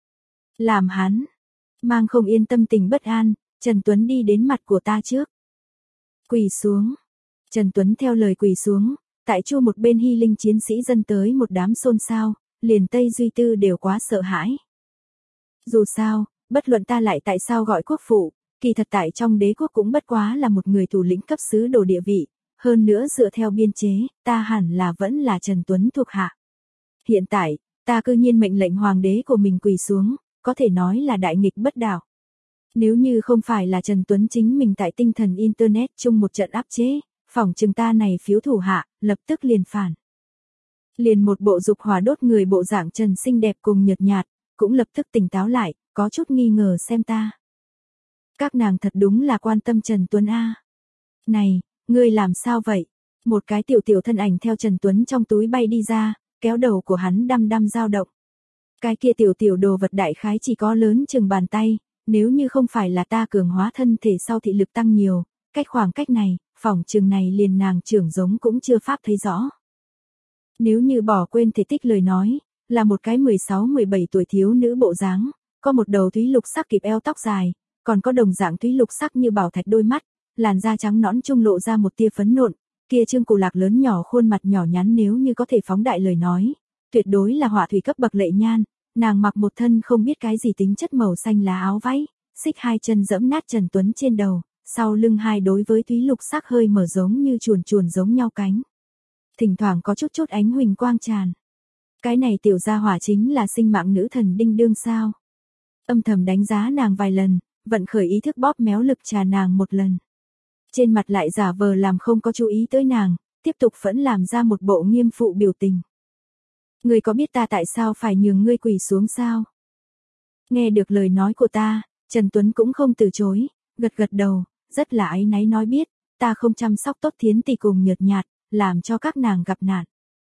Làm hắn mang không yên tâm tình bất an, Trần Tuấn đi đến mặt của ta trước. Quỳ xuống. Trần Tuấn theo lời quỳ xuống, tại chu một bên hy linh chiến sĩ dân tới một đám xôn xao, liền Tây Duy Tư đều quá sợ hãi. Dù sao, bất luận ta lại tại sao gọi quốc phụ, kỳ thật tại trong đế quốc cũng bất quá là một người thủ lĩnh cấp sứ đồ địa vị, hơn nữa dựa theo biên chế, ta hẳn là vẫn là Trần Tuấn thuộc hạ. Hiện tại, ta cư nhiên mệnh lệnh hoàng đế của mình quỳ xuống, có thể nói là đại nghịch bất đạo. Nếu như không phải là Trần Tuấn chính mình tại tinh thần internet chung một trận áp chế, phỏng chừng ta này phiếu thủ hạ, lập tức liền phản. Liền một bộ dục hỏa đốt người bộ dạng Trần xinh đẹp cùng nhợt nhạt, cũng lập tức tỉnh táo lại, có chút nghi ngờ xem ta. Các nàng thật đúng là quan tâm Trần Tuấn a. Này, ngươi làm sao vậy? Một cái tiểu tiểu thân ảnh theo Trần Tuấn trong túi bay đi ra, kéo đầu của hắn đăm đăm dao động. Cái kia tiểu tiểu đồ vật đại khái chỉ có lớn chừng bàn tay, nếu như không phải là ta cường hóa thân thể sau thị lực tăng nhiều, cách khoảng cách này, phỏng chừng này liền nàng trưởng giống cũng chưa pháp thấy rõ. Nếu như bỏ quên thể tích lời nói, là một cái mười sáu mười bảy tuổi thiếu nữ bộ dáng, có một đầu thúy lục sắc kịp eo tóc dài, còn có đồng dạng thúy lục sắc như bảo thạch đôi mắt, làn da trắng nõn trung lộ ra một tia phấn nộn, kia trương cụ lạc lớn nhỏ khuôn mặt nhỏ nhắn nếu như có thể phóng đại lời nói, tuyệt đối là họa thủy cấp bậc lệ nhan. Nàng mặc một thân không biết cái gì tính chất màu xanh lá áo váy, xích hai chân dẫm nát Trần Tuấn trên đầu, sau lưng hai đối với thúy lục sắc hơi mở giống như chuồn chuồn giống nhau cánh. Thỉnh thoảng có chút chút ánh huỳnh quang tràn. Cái này tiểu gia hỏa chính là sinh mạng nữ thần đinh đương sao. Âm thầm đánh giá nàng vài lần, vận khởi ý thức bóp méo lực trà nàng một lần. Trên mặt lại giả vờ làm không có chú ý tới nàng, tiếp tục vẫn làm ra một bộ nghiêm phụ biểu tình. Ngươi có biết ta tại sao phải nhường ngươi quỳ xuống sao? Nghe được lời nói của ta, Trần Tuấn cũng không từ chối, gật gật đầu, rất là áy náy nói biết, ta không chăm sóc tốt Thiến tỷ cùng nhợt nhạt, làm cho các nàng gặp nạn.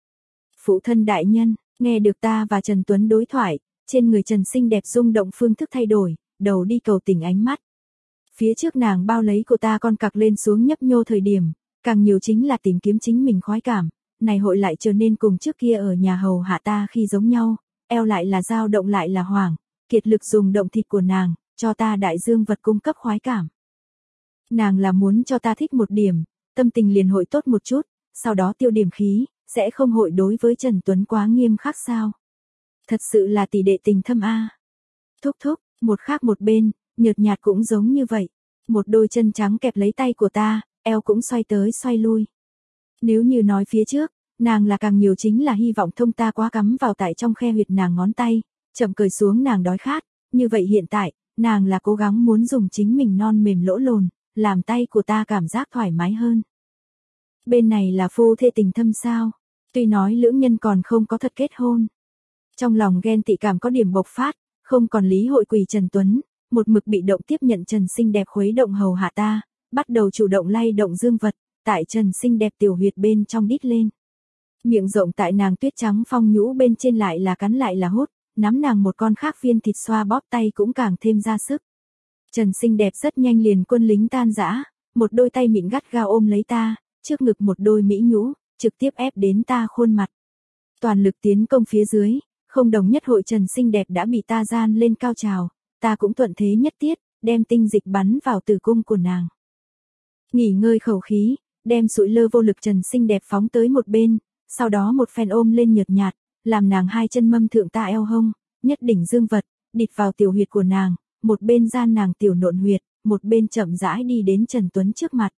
Phụ thân đại nhân, nghe được ta và Trần Tuấn đối thoại, trên người Trần xinh đẹp rung động phương thức thay đổi, đầu đi cầu tình ánh mắt. Phía trước nàng bao lấy của ta con cặc lên xuống nhấp nhô thời điểm, càng nhiều chính là tìm kiếm chính mình khoái cảm. Này hội lại trở nên cùng trước kia ở nhà hầu hạ ta khi giống nhau, eo lại là dao động lại là hoảng, kiệt lực dùng động thịt của nàng, cho ta đại dương vật cung cấp khoái cảm. Nàng là muốn cho ta thích một điểm, tâm tình liền hội tốt một chút, sau đó tiêu điểm khí, sẽ không hội đối với Trần Tuấn quá nghiêm khắc sao. Thật sự là tỷ đệ tình thâm a. Thúc thúc, một khác một bên, nhợt nhạt cũng giống như vậy, một đôi chân trắng kẹp lấy tay của ta, eo cũng xoay tới xoay lui. Nếu như nói phía trước, nàng là càng nhiều chính là hy vọng thông ta quá cắm vào tại trong khe huyệt nàng ngón tay, chậm cởi xuống nàng đói khát, như vậy hiện tại, nàng là cố gắng muốn dùng chính mình non mềm lỗ lồn, làm tay của ta cảm giác thoải mái hơn. Bên này là phu thê tình thâm sao, tuy nói lưỡng nhân còn không có thật kết hôn. Trong lòng ghen tị cảm có điểm bộc phát, không còn lý hội quỳ Trần Tuấn, một mực bị động tiếp nhận Trần xinh đẹp khuấy động hầu hạ ta, bắt đầu chủ động lay động dương vật. Tại Trần xinh đẹp tiểu huyệt bên trong đít lên. Miệng rộng tại nàng tuyết trắng phong nhũ bên trên lại là cắn lại là hút, nắm nàng một con khác viên thịt xoa bóp tay cũng càng thêm ra sức. Trần xinh đẹp rất nhanh liền quân lính tan rã, một đôi tay mịn gắt gao ôm lấy ta, trước ngực một đôi mỹ nhũ, trực tiếp ép đến ta khuôn mặt. Toàn lực tiến công phía dưới, không đồng nhất hội Trần xinh đẹp đã bị ta gian lên cao trào, ta cũng thuận thế nhất tiết, đem tinh dịch bắn vào tử cung của nàng. Nghỉ ngơi khẩu khí, đem sụi lơ vô lực Trần xinh đẹp phóng tới một bên, sau đó một phen ôm lên nhợt nhạt, làm nàng hai chân mâm thượng ta eo hông, nhất đỉnh dương vật, địt vào tiểu huyệt của nàng, một bên gian nàng tiểu nộn huyệt, một bên chậm rãi đi đến Trần Tuấn trước mặt.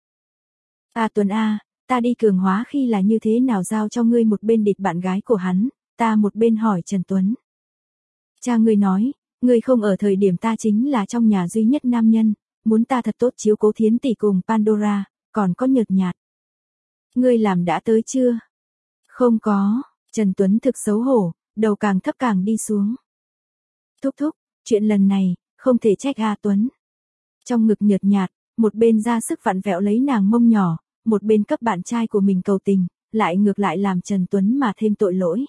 A Tuấn a, ta đi cường hóa khi là như thế nào giao cho ngươi một bên địt bạn gái của hắn, ta một bên hỏi Trần Tuấn. Cha ngươi nói, ngươi không ở thời điểm ta chính là trong nhà duy nhất nam nhân, muốn ta thật tốt chiếu cố Thiến tỷ cùng Pandora, còn có nhợt nhạt. Ngươi làm đã tới chưa? Không có, Trần Tuấn thực xấu hổ, đầu càng thấp càng đi xuống. Thúc thúc, chuyện lần này, không thể trách A Tuấn. Trong ngực nhợt nhạt, một bên ra sức vặn vẹo lấy nàng mông nhỏ, một bên cấp bạn trai của mình cầu tình, lại ngược lại làm Trần Tuấn mà thêm tội lỗi.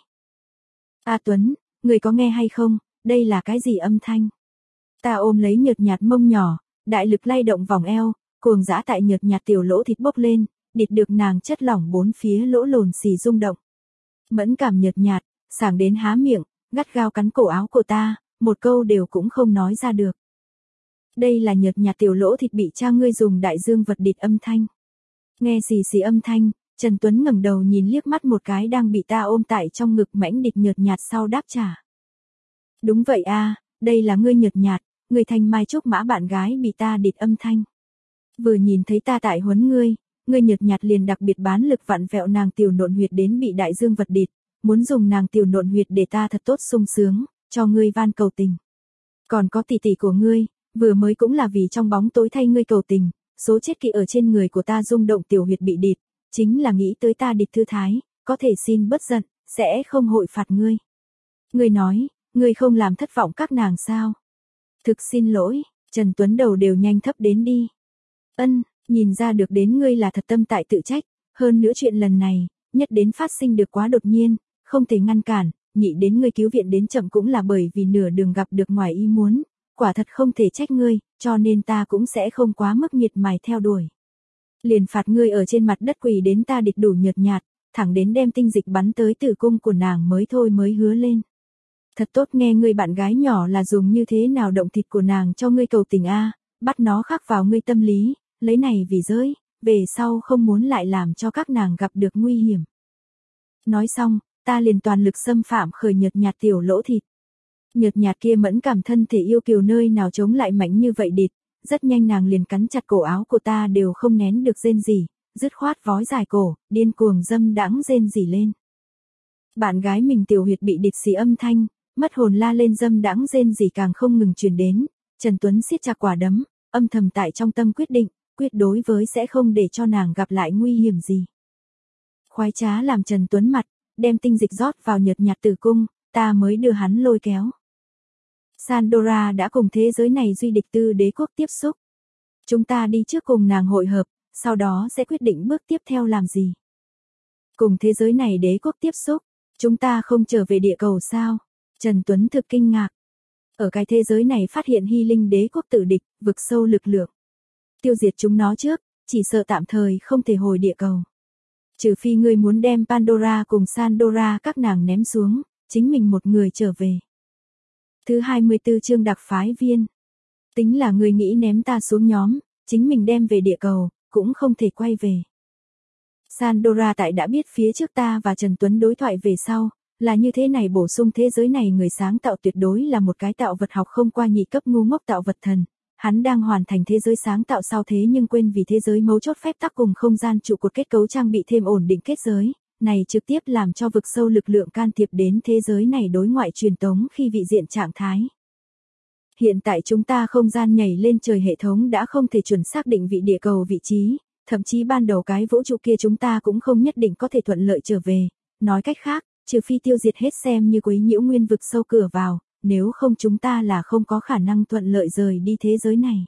A Tuấn, người có nghe hay không, đây là cái gì âm thanh? Ta ôm lấy nhợt nhạt mông nhỏ, đại lực lay động vòng eo, cuồng dã tại nhợt nhạt tiểu lỗ thịt bốc lên, địt được nàng chất lỏng bốn phía lỗ lồn xì rung động. Mẫn cảm nhợt nhạt, sảng đến há miệng, gắt gao cắn cổ áo của ta, một câu đều cũng không nói ra được. Đây là nhợt nhạt tiểu lỗ thịt bị cha ngươi dùng đại dương vật địt âm thanh. Nghe xì xì âm thanh, Trần Tuấn ngẩng đầu nhìn liếc mắt một cái đang bị ta ôm tại trong ngực mãnh địt nhợt nhạt sau đáp trả. Đúng vậy a, đây là ngươi nhợt nhạt, ngươi thanh mai trúc mã bạn gái bị ta địt âm thanh. Vừa nhìn thấy ta tại huấn ngươi, ngươi nhợt nhạt liền đặc biệt bán lực vặn vẹo nàng tiểu nộn huyệt đến bị đại dương vật địt, muốn dùng nàng tiểu nộn huyệt để ta thật tốt sung sướng, cho ngươi van cầu tình. Còn có tỷ tỷ của ngươi, vừa mới cũng là vì trong bóng tối thay ngươi cầu tình, số chết kỵ ở trên người của ta rung động tiểu huyệt bị địt, chính là nghĩ tới ta địt thư thái, có thể xin bớt giận, sẽ không hội phạt ngươi. Ngươi nói, ngươi không làm thất vọng các nàng sao? Thực xin lỗi, Trần Tuấn đầu đều nhanh thấp đến đi. Ân, nhìn ra được đến ngươi là thật tâm tại tự trách, hơn nữa chuyện lần này, nhất đến phát sinh được quá đột nhiên, không thể ngăn cản, nghĩ đến ngươi cứu viện đến chậm cũng là bởi vì nửa đường gặp được ngoài ý muốn, quả thật không thể trách ngươi, cho nên ta cũng sẽ không quá mức miệt mài theo đuổi. Liền phạt ngươi ở trên mặt đất quỳ đến ta địt đủ nhợt nhạt, thẳng đến đem tinh dịch bắn tới tử cung của nàng mới thôi mới hứa lên. Thật tốt nghe ngươi bạn gái nhỏ là dùng như thế nào động thịt của nàng cho ngươi cầu tình a, bắt nó khắc vào ngươi tâm lý, lấy này vì giới, về sau không muốn lại làm cho các nàng gặp được nguy hiểm. Nói xong, ta liền toàn lực xâm phạm khởi nhợt nhạt tiểu lỗ thịt. Nhợt nhạt kia mẫn cảm thân thể yêu kiều nơi nào chống lại mạnh như vậy địt, rất nhanh nàng liền cắn chặt cổ áo của ta đều không nén được rên rỉ, dứt khoát vói dài cổ, điên cuồng dâm đãng rên rỉ lên. Bạn gái mình tiểu huyệt bị địt xì âm thanh, mất hồn la lên dâm đãng rên rỉ càng không ngừng truyền đến, Trần Tuấn siết chặt quả đấm, âm thầm tại trong tâm quyết định, quyết đối với sẽ không để cho nàng gặp lại nguy hiểm gì. Khoái trá làm Trần Tuấn mặt, đem tinh dịch rót vào nhợt nhạt tử cung, ta mới đưa hắn lôi kéo. Sandora đã cùng thế giới này duy địch tư đế quốc tiếp xúc. Chúng ta đi trước cùng nàng hội hợp, sau đó sẽ quyết định bước tiếp theo làm gì. Cùng thế giới này đế quốc tiếp xúc, chúng ta không trở về địa cầu sao? Trần Tuấn thực kinh ngạc. Ở cái thế giới này phát hiện hy linh đế quốc tử địch, vực sâu lực lượng. Tiêu diệt chúng nó trước, chỉ sợ tạm thời không thể hồi địa cầu. Trừ phi ngươi muốn đem Pandora cùng Sandora các nàng ném xuống, chính mình một người trở về. Thứ hai mươi tư chương đặc phái viên. Tính là ngươi nghĩ ném ta xuống nhóm, chính mình đem về địa cầu, cũng không thể quay về. Sandora tại đã biết phía trước ta và Trần Tuấn đối thoại về sau, là như thế này bổ sung thế giới này người sáng tạo tuyệt đối là một cái tạo vật học không qua nhị cấp ngu ngốc tạo vật thần. Hắn đang hoàn thành thế giới sáng tạo sau thế nhưng quên vì thế giới mấu chốt phép tắc cùng không gian trụ cột kết cấu trang bị thêm ổn định kết giới, này trực tiếp làm cho vực sâu lực lượng can thiệp đến thế giới này đối ngoại truyền tống khi vị diện trạng thái. Hiện tại chúng ta không gian nhảy lên trời hệ thống đã không thể chuẩn xác định vị địa cầu vị trí, thậm chí ban đầu cái vũ trụ kia chúng ta cũng không nhất định có thể thuận lợi trở về, nói cách khác, trừ phi tiêu diệt hết xem như quấy nhiễu nguyên vực sâu cửa vào, nếu không chúng ta là không có khả năng thuận lợi rời đi thế giới này.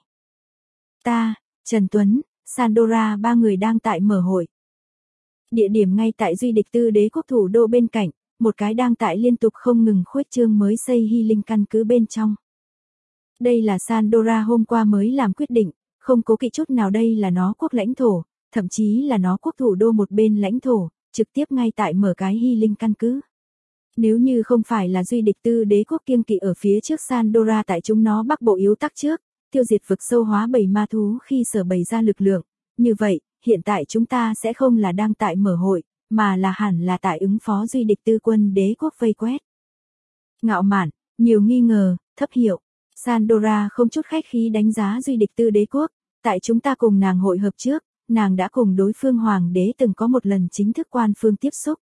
Ta, Trần Tuấn, Sandora ba người đang tại mở hội. Địa điểm ngay tại duy địch tư đế quốc thủ đô bên cạnh, một cái đang tại liên tục không ngừng khuếch trương mới xây hy linh căn cứ bên trong. Đây là Sandora hôm qua mới làm quyết định, không cố kỵ chút nào đây là nó quốc lãnh thổ, thậm chí là nó quốc thủ đô một bên lãnh thổ, trực tiếp ngay tại mở cái hy linh căn cứ. Nếu như không phải là duy địch tư đế quốc kiêng kỵ ở phía trước Sandora tại chúng nó bắc bộ yếu tắc trước, tiêu diệt vực sâu hóa bầy ma thú khi sở bày ra lực lượng, như vậy, hiện tại chúng ta sẽ không là đang tại mở hội, mà là hẳn là tại ứng phó duy địch tư quân đế quốc vây quét. Ngạo mạn, nhiều nghi ngờ, thấp hiệu, Sandora không chút khách khí đánh giá duy địch tư đế quốc, tại chúng ta cùng nàng hội hợp trước, nàng đã cùng đối phương hoàng đế từng có một lần chính thức quan phương tiếp xúc.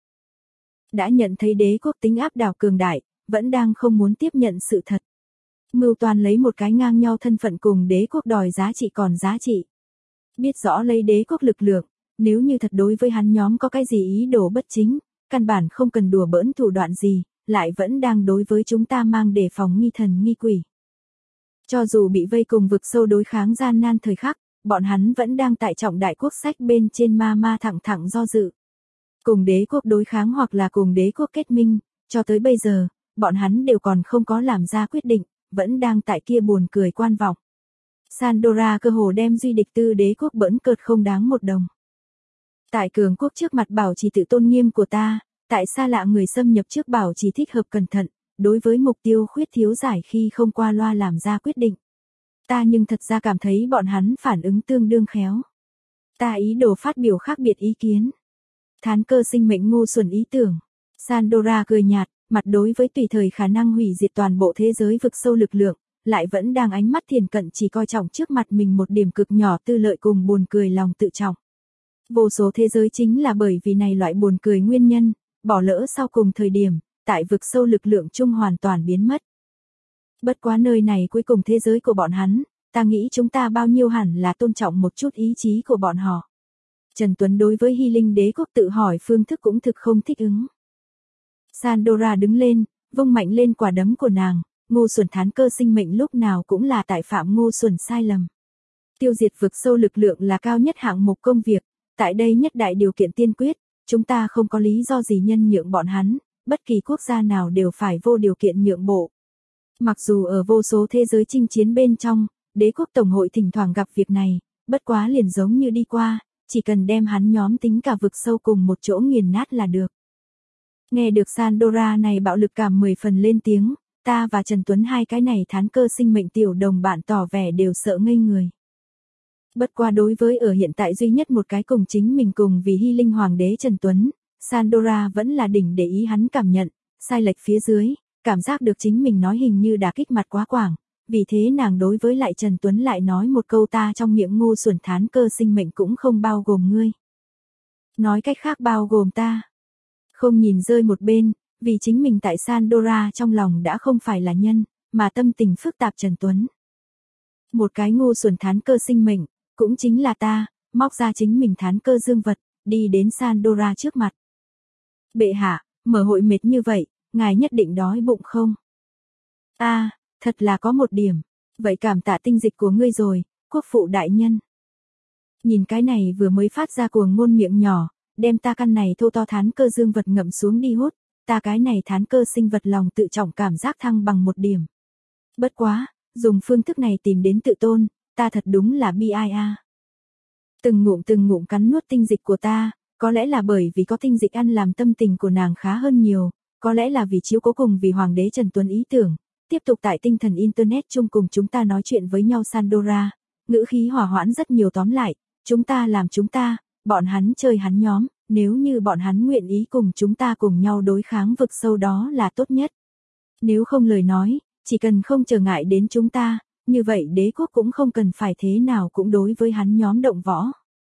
Đã nhận thấy đế quốc tính áp đảo cường đại, vẫn đang không muốn tiếp nhận sự thật. Mưu toàn lấy một cái ngang nhau thân phận cùng đế quốc đòi giá trị còn giá trị. Biết rõ lấy đế quốc lực lượng, nếu như thật đối với hắn nhóm có cái gì ý đồ bất chính, căn bản không cần đùa bỡn thủ đoạn gì, lại vẫn đang đối với chúng ta mang đề phòng nghi thần nghi quỷ. Cho dù bị vây cùng vực sâu đối kháng gian nan thời khắc, bọn hắn vẫn đang tại trọng đại quốc sách bên trên ma ma thẳng thẳng do dự. Cùng đế quốc đối kháng hoặc là cùng đế quốc kết minh, cho tới bây giờ, bọn hắn đều còn không có làm ra quyết định, vẫn đang tại kia buồn cười quan vọng. Sandora cơ hồ đem duy địch tư đế quốc bỡn cợt không đáng một đồng. Tại cường quốc trước mặt bảo trì tự tôn nghiêm của ta, tại xa lạ người xâm nhập trước bảo trì thích hợp cẩn thận, đối với mục tiêu khuyết thiếu giải khi không qua loa làm ra quyết định. Ta nhưng thật ra cảm thấy bọn hắn phản ứng tương đương khéo. Ta ý đồ phát biểu khác biệt ý kiến. Thán cơ sinh mệnh ngu xuẩn ý tưởng. Sandora cười nhạt, mặt đối với tùy thời khả năng hủy diệt toàn bộ thế giới vực sâu lực lượng, lại vẫn đang ánh mắt thiền cận chỉ coi trọng trước mặt mình một điểm cực nhỏ tư lợi cùng buồn cười lòng tự trọng. Vô số thế giới chính là bởi vì này loại buồn cười nguyên nhân, bỏ lỡ sau cùng thời điểm, tại vực sâu lực lượng chung hoàn toàn biến mất. Bất quá nơi này cuối cùng thế giới của bọn hắn, ta nghĩ chúng ta bao nhiêu hẳn là tôn trọng một chút ý chí của bọn họ. Trần Tuấn đối với Hy Linh đế quốc tự hỏi phương thức cũng thực không thích ứng. Sandora đứng lên, vung mạnh lên quả đấm của nàng, ngu xuẩn thán cơ sinh mệnh lúc nào cũng là tại phạm ngu xuẩn sai lầm. Tiêu diệt vực sâu lực lượng là cao nhất hạng mục công việc, tại đây nhất đại điều kiện tiên quyết, chúng ta không có lý do gì nhân nhượng bọn hắn, bất kỳ quốc gia nào đều phải vô điều kiện nhượng bộ. Mặc dù ở vô số thế giới chinh chiến bên trong, đế quốc tổng hội thỉnh thoảng gặp việc này, bất quá liền giống như đi qua, chỉ cần đem hắn nhóm tính cả vực sâu cùng một chỗ nghiền nát là được. Nghe được Sandora này bạo lực cảm mười phần lên tiếng, ta và Trần Tuấn hai cái này thán cơ sinh mệnh tiểu đồng bạn tỏ vẻ đều sợ ngây người. Bất qua đối với ở hiện tại duy nhất một cái cùng chính mình cùng vì Hy Linh Hoàng đế Trần Tuấn, Sandora vẫn là đỉnh để ý hắn cảm nhận, sai lệch phía dưới, cảm giác được chính mình nói hình như đả kích mặt quá quảng, vì thế nàng đối với lại Trần Tuấn lại nói một câu ta trong miệng ngu xuẩn thán cơ sinh mệnh cũng không bao gồm ngươi. Nói cách khác bao gồm ta. Không nhìn rơi một bên, vì chính mình tại Sandora trong lòng đã không phải là nhân, mà tâm tình phức tạp Trần Tuấn. Một cái ngu xuẩn thán cơ sinh mệnh, cũng chính là ta, móc ra chính mình thán cơ dương vật, đi đến Sandora trước mặt. Bệ hạ, mở hội mệt như vậy, ngài nhất định đói bụng không? A, à, thật là có một điểm, vậy cảm tạ tinh dịch của ngươi rồi, quốc phụ đại nhân. Nhìn cái này vừa mới phát ra cuồng ngôn miệng nhỏ, đem ta căn này thô to thán cơ dương vật ngậm xuống đi hút, ta cái này thán cơ sinh vật lòng tự trọng cảm giác thăng bằng một điểm. Bất quá, dùng phương thức này tìm đến tự tôn, ta thật đúng là bi ai a. Từng ngụm từng ngụm cắn nuốt tinh dịch của ta, có lẽ là bởi vì có tinh dịch ăn làm tâm tình của nàng khá hơn nhiều, có lẽ là vì chiếu cố cùng vì Hoàng đế Trần Tuấn ý tưởng, tiếp tục tại tinh thần Internet chung cùng chúng ta nói chuyện với nhau Sandora, ngữ khí hòa hoãn rất nhiều tóm lại, chúng ta làm chúng ta, bọn hắn chơi hắn nhóm, nếu như bọn hắn nguyện ý cùng chúng ta cùng nhau đối kháng vực sâu đó là tốt nhất. Nếu không lời nói, chỉ cần không trở ngại đến chúng ta, như vậy đế quốc cũng không cần phải thế nào cũng đối với hắn nhóm động võ.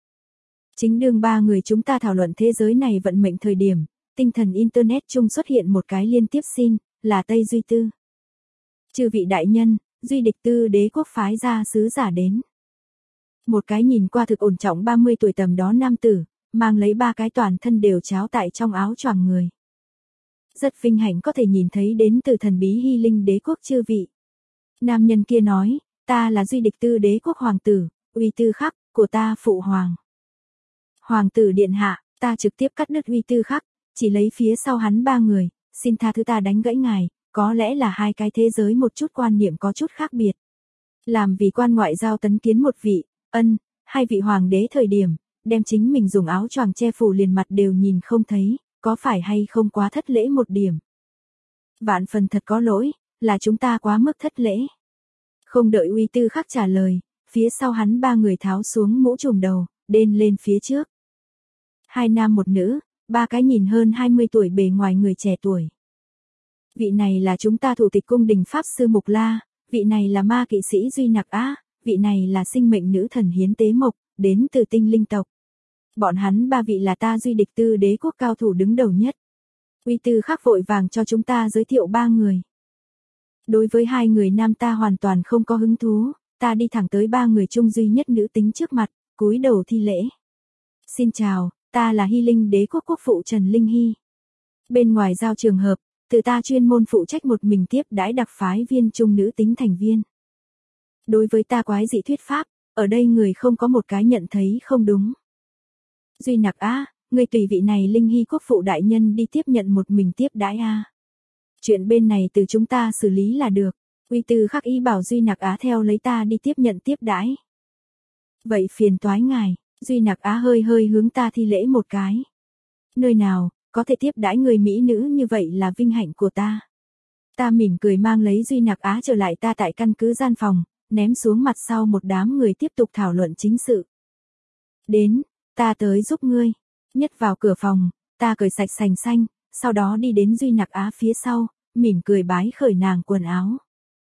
Chính đương ba người chúng ta thảo luận thế giới này vận mệnh thời điểm, tinh thần Internet chung xuất hiện một cái liên tiếp xin, là Tây Duy Tư. Chư vị đại nhân, Duy địch tư đế quốc phái ra sứ giả đến. Một cái nhìn qua thực ổn trọng ba mươi tuổi tầm đó nam tử, mang lấy ba cái toàn thân đều tráo tại trong áo choàng người. Rất vinh hạnh có thể nhìn thấy đến từ thần bí Hy Linh đế quốc chư vị. Nam nhân kia nói, ta là Duy địch tư đế quốc hoàng tử, uy tư khắc, của ta phụ hoàng. Hoàng tử điện hạ, ta trực tiếp cắt đứt uy tư khắc, chỉ lấy phía sau hắn ba người, xin tha thứ ta đánh gãy ngài, có lẽ là hai cái thế giới một chút quan niệm có chút khác biệt. Làm vì quan ngoại giao tấn kiến một vị, ân, hai vị hoàng đế thời điểm, đem chính mình dùng áo choàng che phủ liền mặt đều nhìn không thấy, có phải hay không quá thất lễ một điểm. Vạn phần thật có lỗi, là chúng ta quá mức thất lễ. Không đợi uy tư khắc trả lời, phía sau hắn ba người tháo xuống mũ trùm đầu, đên lên phía trước. Hai nam một nữ, ba cái nhìn hơn hai mươi tuổi bề ngoài người trẻ tuổi. Vị này là chúng ta thủ tịch cung đình Pháp Sư Mục La, vị này là ma kỵ sĩ Duy Nặc Á, vị này là sinh mệnh nữ thần Hiến Tế Mộc, đến từ tinh linh tộc. Bọn hắn ba vị là ta Duy địch tư đế quốc cao thủ đứng đầu nhất. Uy tư khắc vội vàng cho chúng ta giới thiệu ba người. Đối với hai người nam ta hoàn toàn không có hứng thú, ta đi thẳng tới ba người chung duy nhất nữ tính trước mặt, cúi đầu thi lễ. Xin chào, ta là Hy Linh đế quốc quốc phụ Trần Linh Hy. Bên ngoài giao trường hợp, từ ta chuyên môn phụ trách một mình tiếp đãi đặc phái viên chung nữ tính thành viên. Đối với ta quái dị thuyết pháp, ở đây người không có một cái nhận thấy không đúng. Duy Nặc Á, người tùy vị này Linh Hy quốc phụ đại nhân đi tiếp nhận một mình tiếp đãi a. Chuyện bên này từ chúng ta xử lý là được. Uy Tư khắc ý bảo Duy Nặc Á theo lấy ta đi tiếp nhận tiếp đãi. Vậy phiền toái ngài, Duy Nặc Á hơi hơi hướng ta thi lễ một cái. Nơi nào, có thể tiếp đãi người mỹ nữ như vậy là vinh hạnh của ta. Ta mỉm cười mang lấy Duy Nặc Á trở lại ta tại căn cứ gian phòng, ném xuống mặt sau một đám người tiếp tục thảo luận chính sự. Đến, ta tới giúp ngươi. Nhất vào cửa phòng, ta cởi sạch sành xanh, sau đó đi đến Duy Nặc Á phía sau, mỉm cười bái khởi nàng quần áo.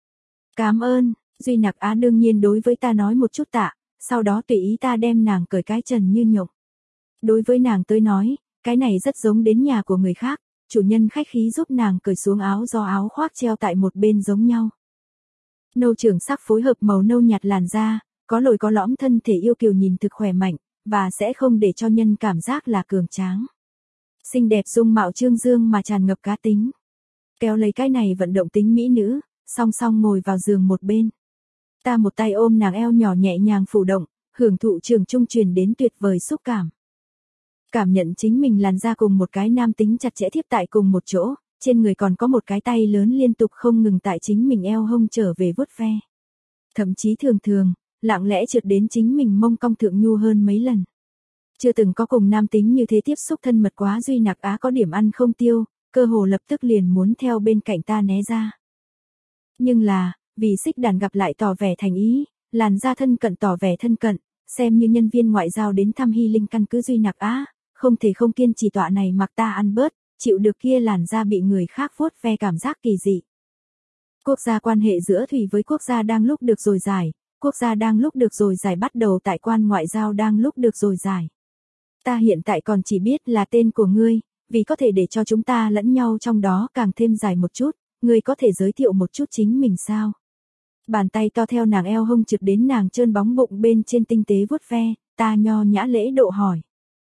Cảm ơn, Duy Nặc Á đương nhiên đối với ta nói một chút tạ, sau đó tùy ý ta đem nàng cởi cái trần như nhộng. Đối với nàng tới nói, cái này rất giống đến nhà của người khác, chủ nhân khách khí giúp nàng cởi xuống áo do áo khoác treo tại một bên giống nhau. Nâu trưởng sắc phối hợp màu nâu nhạt làn da, có lồi có lõm thân thể yêu kiều nhìn thực khỏe mạnh, và sẽ không để cho nhân cảm giác là cường tráng. Xinh đẹp dung mạo trương dương mà tràn ngập cá tính. Kéo lấy cái này vận động tính mỹ nữ, song song ngồi vào giường một bên. Ta một tay ôm nàng eo nhỏ nhẹ nhàng phủ động, hưởng thụ trường trung truyền đến tuyệt vời xúc cảm. Cảm nhận chính mình làn da cùng một cái nam tính chặt chẽ thiếp tại cùng một chỗ, trên người còn có một cái tay lớn liên tục không ngừng tại chính mình eo hông trở về vuốt ve. Thậm chí thường thường, lặng lẽ trượt đến chính mình mông cong thượng nhu hơn mấy lần. Chưa từng có cùng nam tính như thế tiếp xúc thân mật quá. Duy Nặc Á có điểm ăn không tiêu, cơ hồ lập tức liền muốn theo bên cạnh ta né ra. Nhưng là, vì xích đàn gặp lại tỏ vẻ thành ý, làn da thân cận tỏ vẻ thân cận, xem như nhân viên ngoại giao đến thăm Hy Linh căn cứ Duy Nặc Á, không thể không kiên trì tọa này mặc ta ăn bớt, chịu được kia làn da bị người khác vuốt ve cảm giác kỳ dị. Quốc gia quan hệ giữa thủy với quốc gia đang lúc được rồi giải, quốc gia đang lúc được rồi giải bắt đầu tại quan ngoại giao đang lúc được rồi giải. Ta hiện tại còn chỉ biết là tên của ngươi, vì có thể để cho chúng ta lẫn nhau trong đó càng thêm dài một chút, ngươi có thể giới thiệu một chút chính mình sao? Bàn tay to theo nàng eo hông trượt đến nàng trơn bóng bụng bên trên tinh tế vuốt ve, ta nho nhã lễ độ hỏi.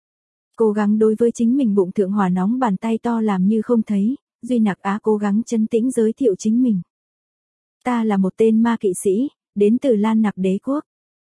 Cố gắng đối với chính mình bụng thượng hỏa nóng bàn tay to làm như không thấy, Duy Nặc Á cố gắng trấn tĩnh giới thiệu chính mình. Ta là một tên ma kỵ sĩ, đến từ Lan Nặc đế quốc.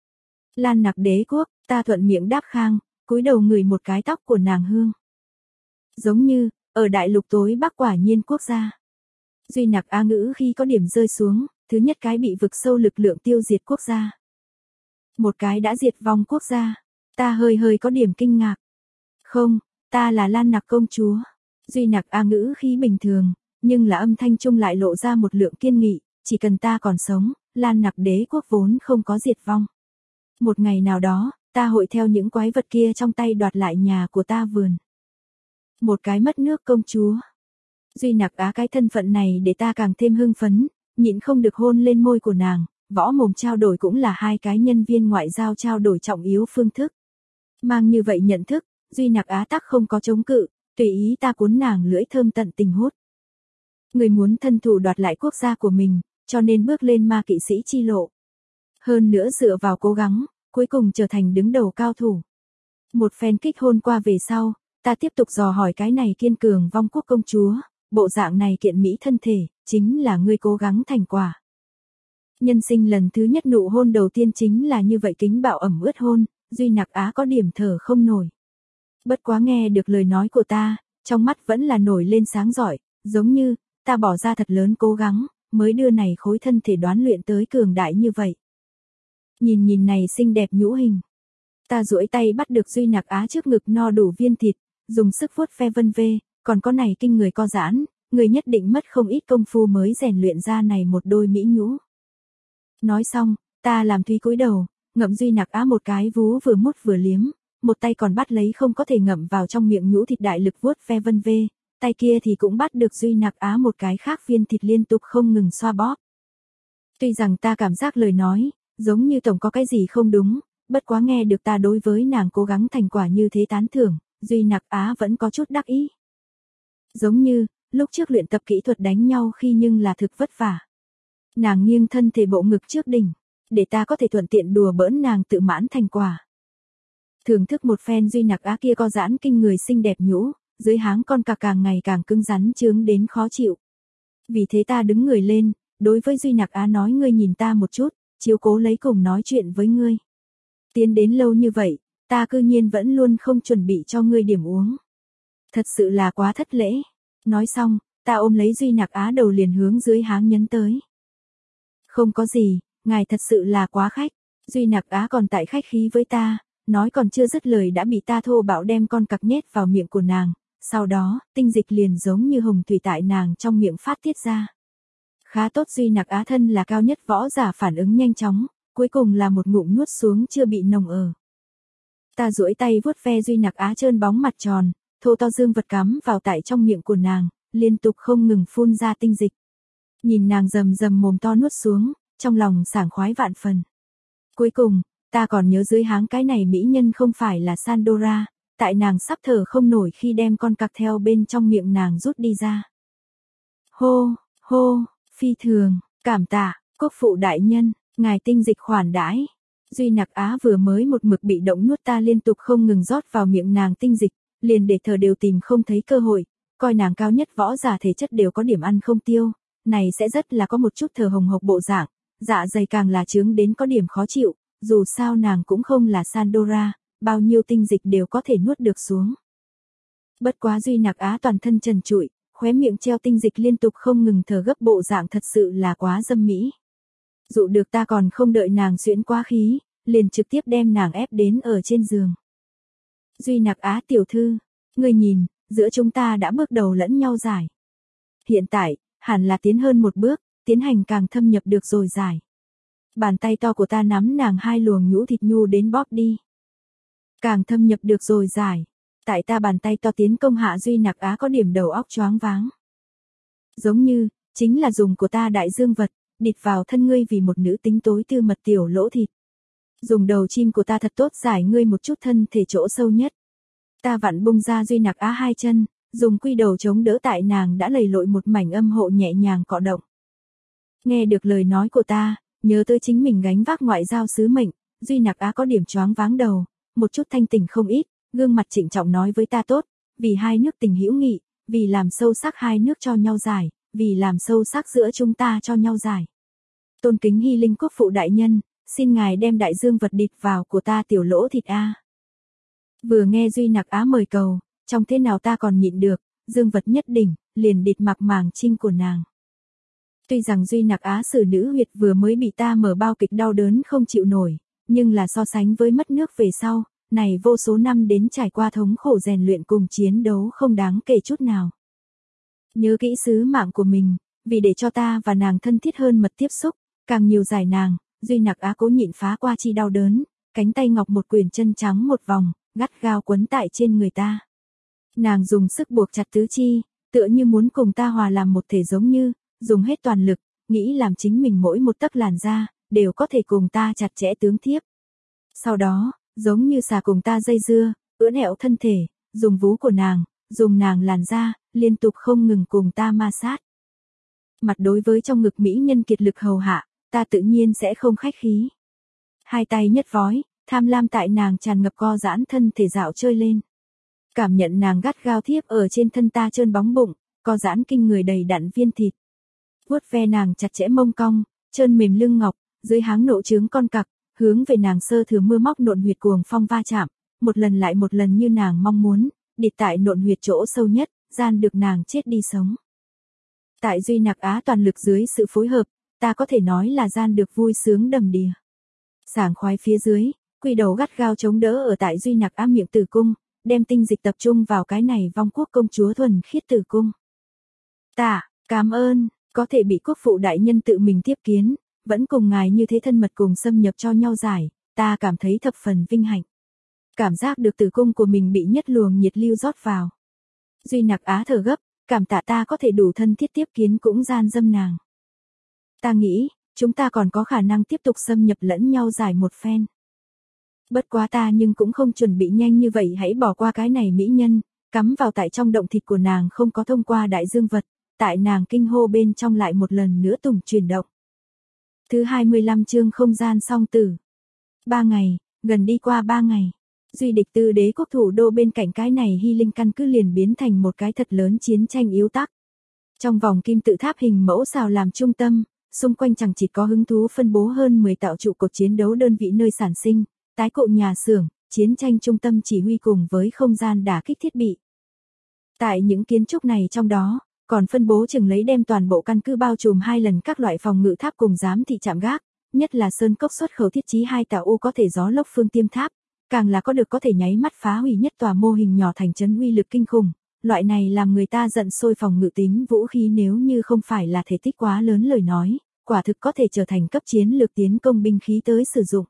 Lan Nặc đế quốc, ta thuận miệng đáp khang, cúi đầu ngửi một cái tóc của nàng hương. Giống như, ở đại lục tối bắc quả nhiên quốc gia. Duy Nặc Á ngữ khi có điểm rơi xuống, thứ nhất cái bị vực sâu lực lượng tiêu diệt quốc gia. Một cái đã diệt vong quốc gia, ta hơi hơi có điểm kinh ngạc. Không, ta là Lan Nặc công chúa. Duy Nặc Á ngữ khí bình thường, nhưng là âm thanh trung lại lộ ra một lượng kiên nghị, chỉ cần ta còn sống, Lan Nặc đế quốc vốn không có diệt vong. Một ngày nào đó, ta hội theo những quái vật kia trong tay đoạt lại nhà của ta vườn. Một cái mất nước công chúa. Duy Nặc Á cái thân phận này để ta càng thêm hưng phấn, nhịn không được hôn lên môi của nàng, võ mồm trao đổi cũng là hai cái nhân viên ngoại giao trao đổi trọng yếu phương thức. Mang như vậy nhận thức, Duy Nặc Á tắc không có chống cự, tùy ý ta cuốn nàng lưỡi thơm tận tình hút. Người muốn thân thủ đoạt lại quốc gia của mình, cho nên bước lên ma kỵ sĩ chi lộ. Hơn nữa dựa vào cố gắng, cuối cùng trở thành đứng đầu cao thủ. Một phen kích hôn qua về sau, ta tiếp tục dò hỏi cái này kiên cường vong quốc công chúa, bộ dạng này kiện mỹ thân thể, chính là ngươi cố gắng thành quả. Nhân sinh lần thứ nhất nụ hôn đầu tiên chính là như vậy kính bạo ẩm ướt hôn, Duy Nặc Á có điểm thở không nổi. Bất quá nghe được lời nói của ta, trong mắt vẫn là nổi lên sáng giỏi, giống như, ta bỏ ra thật lớn cố gắng, mới đưa này khối thân thể đoán luyện tới cường đại như vậy. Nhìn nhìn này xinh đẹp nhũ hình. Ta duỗi tay bắt được Duy Nặc Á trước ngực no đủ viên thịt, dùng sức vuốt ve vân vê, còn có này kinh người co giãn, người nhất định mất không ít công phu mới rèn luyện ra này một đôi mỹ nhũ. Nói xong, ta làm thúy cúi đầu, ngậm Duy Nặc Á một cái vú vừa mút vừa liếm, một tay còn bắt lấy không có thể ngậm vào trong miệng nhũ thịt đại lực vuốt ve vân vê, tay kia thì cũng bắt được Duy Nặc Á một cái khác viên thịt liên tục không ngừng xoa bóp. Tuy rằng ta cảm giác lời nói, giống như tổng có cái gì không đúng, bất quá nghe được ta đối với nàng cố gắng thành quả như thế tán thưởng, Duy Nặc Á vẫn có chút đắc ý. Giống như, lúc trước luyện tập kỹ thuật đánh nhau khi nhưng là thực vất vả. Nàng nghiêng thân thể bộ ngực trước đỉnh, để ta có thể thuận tiện đùa bỡn nàng tự mãn thành quả. Thưởng thức một phen Duy Nặc Á kia co giãn kinh người xinh đẹp nhũ, dưới háng con cặc càng ngày càng cứng rắn chướng đến khó chịu. Vì thế ta đứng người lên, đối với Duy Nặc Á nói ngươi nhìn ta một chút, chiếu cố lấy cùng nói chuyện với ngươi. Tiến đến lâu như vậy, ta cư nhiên vẫn luôn không chuẩn bị cho ngươi điểm uống. Thật sự là quá thất lễ. Nói xong, ta ôm lấy Duy Nặc Á đầu liền hướng dưới háng nhấn tới. Không có gì, ngài thật sự là quá khách. Duy Nặc Á còn tại khách khí với ta, nói còn chưa dứt lời đã bị ta thô bạo đem con cặc nhét vào miệng của nàng, sau đó, tinh dịch liền giống như hồng thủy tại nàng trong miệng phát tiết ra. Khá tốt Duy Nặc Á thân là cao nhất võ giả phản ứng nhanh chóng, cuối cùng là một ngụm nuốt xuống chưa bị nồng ở. Ta duỗi tay vuốt ve Duy Nặc Á trơn bóng mặt tròn, thô to dương vật cắm vào tại trong miệng của nàng, liên tục không ngừng phun ra tinh dịch. Nhìn nàng rầm rầm mồm to nuốt xuống, trong lòng sảng khoái vạn phần. Cuối cùng, ta còn nhớ dưới háng cái này mỹ nhân không phải là Sandora, tại nàng sắp thở không nổi khi đem con cặc theo bên trong miệng nàng rút đi ra. Hô, hô, phi thường, cảm tạ, quốc phụ đại nhân, ngài tinh dịch khoản đãi. Duy Nặc Á vừa mới một mực bị động nuốt ta liên tục không ngừng rót vào miệng nàng tinh dịch, liền để thở đều tìm không thấy cơ hội, coi nàng cao nhất võ giả thể chất đều có điểm ăn không tiêu, này sẽ rất là có một chút thở hồng hộc bộ dạng, dạ dày càng là trướng đến có điểm khó chịu, dù sao nàng cũng không là Sandora, bao nhiêu tinh dịch đều có thể nuốt được xuống. Bất quá Duy Nặc Á toàn thân trần trụi, khóe miệng treo tinh dịch liên tục không ngừng thở gấp bộ dạng thật sự là quá dâm mỹ. Dụ được ta còn không đợi nàng xuyễn quá khí, liền trực tiếp đem nàng ép đến ở trên giường. Duy Nặc Á tiểu thư, ngươi nhìn, giữa chúng ta đã bước đầu lẫn nhau giải. Hiện tại, hẳn là tiến hơn một bước, tiến hành càng thâm nhập được rồi giải. Bàn tay to của ta nắm nàng hai luồng nhũ thịt nhu đến bóp đi. Càng thâm nhập được rồi giải. Tại ta bàn tay to tiến công hạ Duy Nặc Á có điểm đầu óc choáng váng. Giống như, chính là dùng của ta đại dương vật, địt vào thân ngươi vì một nữ tính tối tư mật tiểu lỗ thịt. Dùng đầu chim của ta thật tốt giải ngươi một chút thân thể chỗ sâu nhất. Ta vặn bung ra Duy Nặc Á hai chân, dùng quy đầu chống đỡ tại nàng đã lầy lội một mảnh âm hộ nhẹ nhàng cọ động. Nghe được lời nói của ta, nhớ tới chính mình gánh vác ngoại giao sứ mệnh, Duy Nặc Á có điểm choáng váng đầu, một chút thanh tỉnh không ít, gương mặt trịnh trọng nói với ta tốt, vì hai nước tình hữu nghị, vì làm sâu sắc hai nước cho nhau giải, vì làm sâu sắc giữa chúng ta cho nhau giải. Tôn kính Hy Linh quốc phụ đại nhân, xin ngài đem đại dương vật địt vào của ta tiểu lỗ thịt a. Vừa nghe Duy Nặc Á mời cầu, trong thế nào ta còn nhịn được, dương vật nhất đỉnh, liền địt mặc màng trinh của nàng. Tuy rằng Duy Nặc Á xử nữ huyệt vừa mới bị ta mở bao kịch đau đớn không chịu nổi, nhưng là so sánh với mất nước về sau, này vô số năm đến trải qua thống khổ rèn luyện cùng chiến đấu không đáng kể chút nào. Nhớ kỹ sứ mạng của mình, vì để cho ta và nàng thân thiết hơn mật tiếp xúc, càng nhiều giải nàng, Duy Nặc Á cố nhịn phá qua chi đau đớn, cánh tay ngọc một quyển chân trắng một vòng, gắt gao quấn tại trên người ta. Nàng dùng sức buộc chặt tứ chi, tựa như muốn cùng ta hòa làm một thể giống như, dùng hết toàn lực, nghĩ làm chính mình mỗi một tấc làn da, đều có thể cùng ta chặt chẽ tướng thiếp. Sau đó, giống như xà cùng ta dây dưa, ưỡn ẹo thân thể, dùng vú của nàng, dùng nàng làn da, liên tục không ngừng cùng ta ma sát. Mặt đối với trong ngực mỹ nhân kiệt lực hầu hạ, ta tự nhiên sẽ không khách khí. Hai tay nhất vói, tham lam tại nàng tràn ngập co giãn thân thể dạo chơi lên. Cảm nhận nàng gắt gao thiếp ở trên thân ta trơn bóng bụng, co giãn kinh người đầy đặn viên thịt. Vuốt ve nàng chặt chẽ mông cong, trơn mềm lưng ngọc, dưới háng nộ trướng con cặc, hướng về nàng sơ thừa mưa móc nộn huyệt cuồng phong va chạm, một lần lại một lần như nàng mong muốn, địt tại nộn huyệt chỗ sâu nhất, gian được nàng chết đi sống. Tại Duy Nặc Á toàn lực dưới sự phối hợp, ta có thể nói là gian được vui sướng đầm đìa. Sảng khoái phía dưới, quy đầu gắt gao chống đỡ ở tại Duy Nặc Á miệng tử cung, đem tinh dịch tập trung vào cái này vong quốc công chúa thuần khiết tử cung. Ta, cảm ơn, có thể bị quốc phụ đại nhân tự mình tiếp kiến, vẫn cùng ngài như thế thân mật cùng xâm nhập cho nhau giải, ta cảm thấy thập phần vinh hạnh. Cảm giác được tử cung của mình bị nhất luồng nhiệt lưu rót vào. Duy Nặc Á thở gấp, cảm tạ ta có thể đủ thân thiết tiếp kiến cũng gian dâm nàng. Ta nghĩ, chúng ta còn có khả năng tiếp tục xâm nhập lẫn nhau giải một phen. Bất quá ta nhưng cũng không chuẩn bị nhanh như vậy hãy bỏ qua cái này mỹ nhân, cắm vào tại trong động thịt của nàng không có thông qua đại dương vật, tại nàng kinh hô bên trong lại một lần nữa tùng chuyển động. Thứ hai mươi lăm chương không gian song tử. Ba ngày, gần đi qua ba ngày, Duy Địch Tư đế quốc thủ đô bên cạnh cái này Hy Linh căn cứ liền biến thành một cái thật lớn chiến tranh yếu tắc. Trong vòng kim tự tháp hình mẫu xào làm trung tâm, xung quanh chẳng chỉ có hứng thú phân bố hơn mười tạo trụ cột chiến đấu đơn vị nơi sản sinh, tái cộ nhà xưởng, chiến tranh trung tâm chỉ huy cùng với không gian đả kích thiết bị. Tại những kiến trúc này trong đó, còn phân bố chừng lấy đem toàn bộ căn cứ bao trùm hai lần các loại phòng ngự tháp cùng giám thị trạm gác, nhất là sơn cốc xuất khẩu thiết trí hai tàu U có thể gió lốc phương tiêm tháp, càng là có được có thể nháy mắt phá hủy nhất tòa mô hình nhỏ thành trấn uy lực kinh khủng. Loại này làm người ta giận sôi phòng ngự tính vũ khí nếu như không phải là thể tích quá lớn lời nói, quả thực có thể trở thành cấp chiến lược tiến công binh khí tới sử dụng.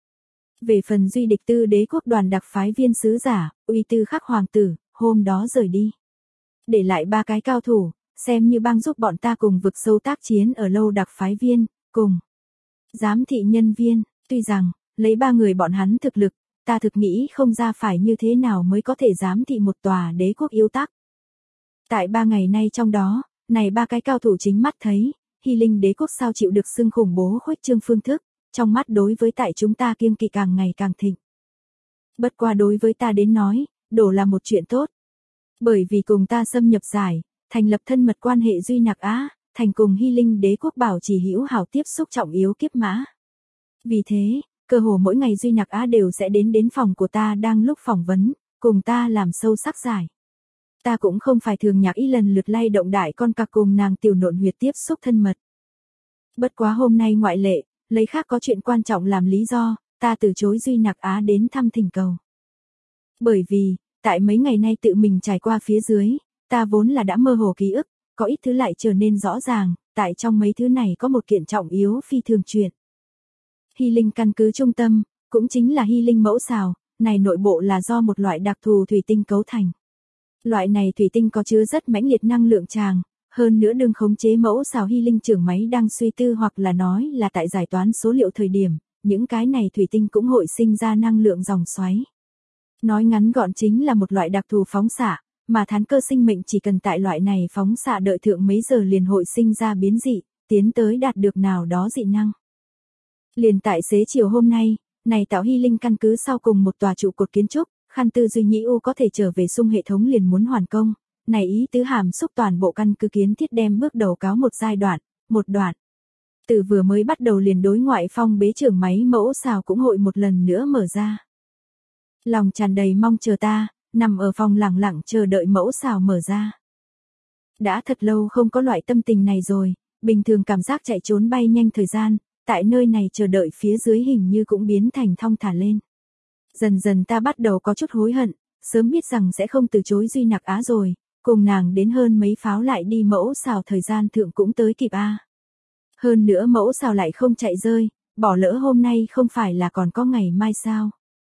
Về phần duy địch tư đế quốc đoàn đặc phái viên sứ giả, uy tư khắc hoàng tử, hôm đó rời đi. Để lại ba cái cao thủ, xem như bang giúp bọn ta cùng vực sâu tác chiến ở lâu đặc phái viên, cùng giám thị nhân viên, tuy rằng, lấy ba người bọn hắn thực lực, ta thực nghĩ không ra phải như thế nào mới có thể giám thị một tòa đế quốc yếu tắc. Tại ba ngày nay trong đó, này ba cái cao thủ chính mắt thấy, Hy Linh đế quốc sao chịu được xưng khủng bố khuếch trương phương thức, trong mắt đối với tại chúng ta kiêng kỵ càng ngày càng thịnh. Bất qua đối với ta đến nói, đổ là một chuyện tốt. Bởi vì cùng ta xâm nhập giải, thành lập thân mật quan hệ Duy Nặc Á, thành cùng Hy Linh đế quốc bảo trì hữu hảo tiếp xúc trọng yếu kiếp mã. Vì thế, cơ hồ mỗi ngày Duy Nặc Á đều sẽ đến đến phòng của ta đang lúc phỏng vấn, cùng ta làm sâu sắc giải. Ta cũng không phải thường nhạc ý lần lượt lay động đại con cặc cùng nàng tiểu nộn huyệt tiếp xúc thân mật. Bất quá hôm nay ngoại lệ, lấy khác có chuyện quan trọng làm lý do, ta từ chối Duy Nặc Á đến thăm thỉnh cầu. Bởi vì, tại mấy ngày nay tự mình trải qua phía dưới, ta vốn là đã mơ hồ ký ức, có ít thứ lại trở nên rõ ràng, tại trong mấy thứ này có một kiện trọng yếu phi thường chuyện. Hy Linh căn cứ trung tâm, cũng chính là Hy Linh mẫu xào, này nội bộ là do một loại đặc thù thủy tinh cấu thành. Loại này thủy tinh có chứa rất mãnh liệt năng lượng tràng, hơn nữa đương khống chế mẫu xào Hy Linh trưởng máy đang suy tư hoặc là nói là tại giải toán số liệu thời điểm, những cái này thủy tinh cũng hội sinh ra năng lượng dòng xoáy. Nói ngắn gọn chính là một loại đặc thù phóng xạ, mà thán cơ sinh mệnh chỉ cần tại loại này phóng xạ đợi thượng mấy giờ liền hội sinh ra biến dị, tiến tới đạt được nào đó dị năng. Liền tại xế chiều hôm nay, này tạo Hy Linh căn cứ sau cùng một tòa trụ cột kiến trúc, Khăn Tư Duy Nhĩ U có thể trở về xung hệ thống liền muốn hoàn công, này ý tứ hàm xúc toàn bộ căn cứ kiến thiết đem bước đầu cáo một giai đoạn, một đoạn. Từ vừa mới bắt đầu liền đối ngoại phong bế trưởng máy mẫu xào cũng hội một lần nữa mở ra. Lòng tràn đầy mong chờ ta, nằm ở phòng lặng lặng chờ đợi mẫu xào mở ra. Đã thật lâu không có loại tâm tình này rồi, bình thường cảm giác chạy trốn bay nhanh thời gian, tại nơi này chờ đợi phía dưới hình như cũng biến thành thong thả lên. Dần dần ta bắt đầu có chút hối hận, sớm biết rằng sẽ không từ chối Duy Nặc Á rồi, cùng nàng đến hơn mấy pháo lại đi mẫu xào thời gian thượng cũng tới kịp a. Hơn nữa mẫu xào lại không chạy rơi, bỏ lỡ hôm nay không phải là còn có ngày mai sao.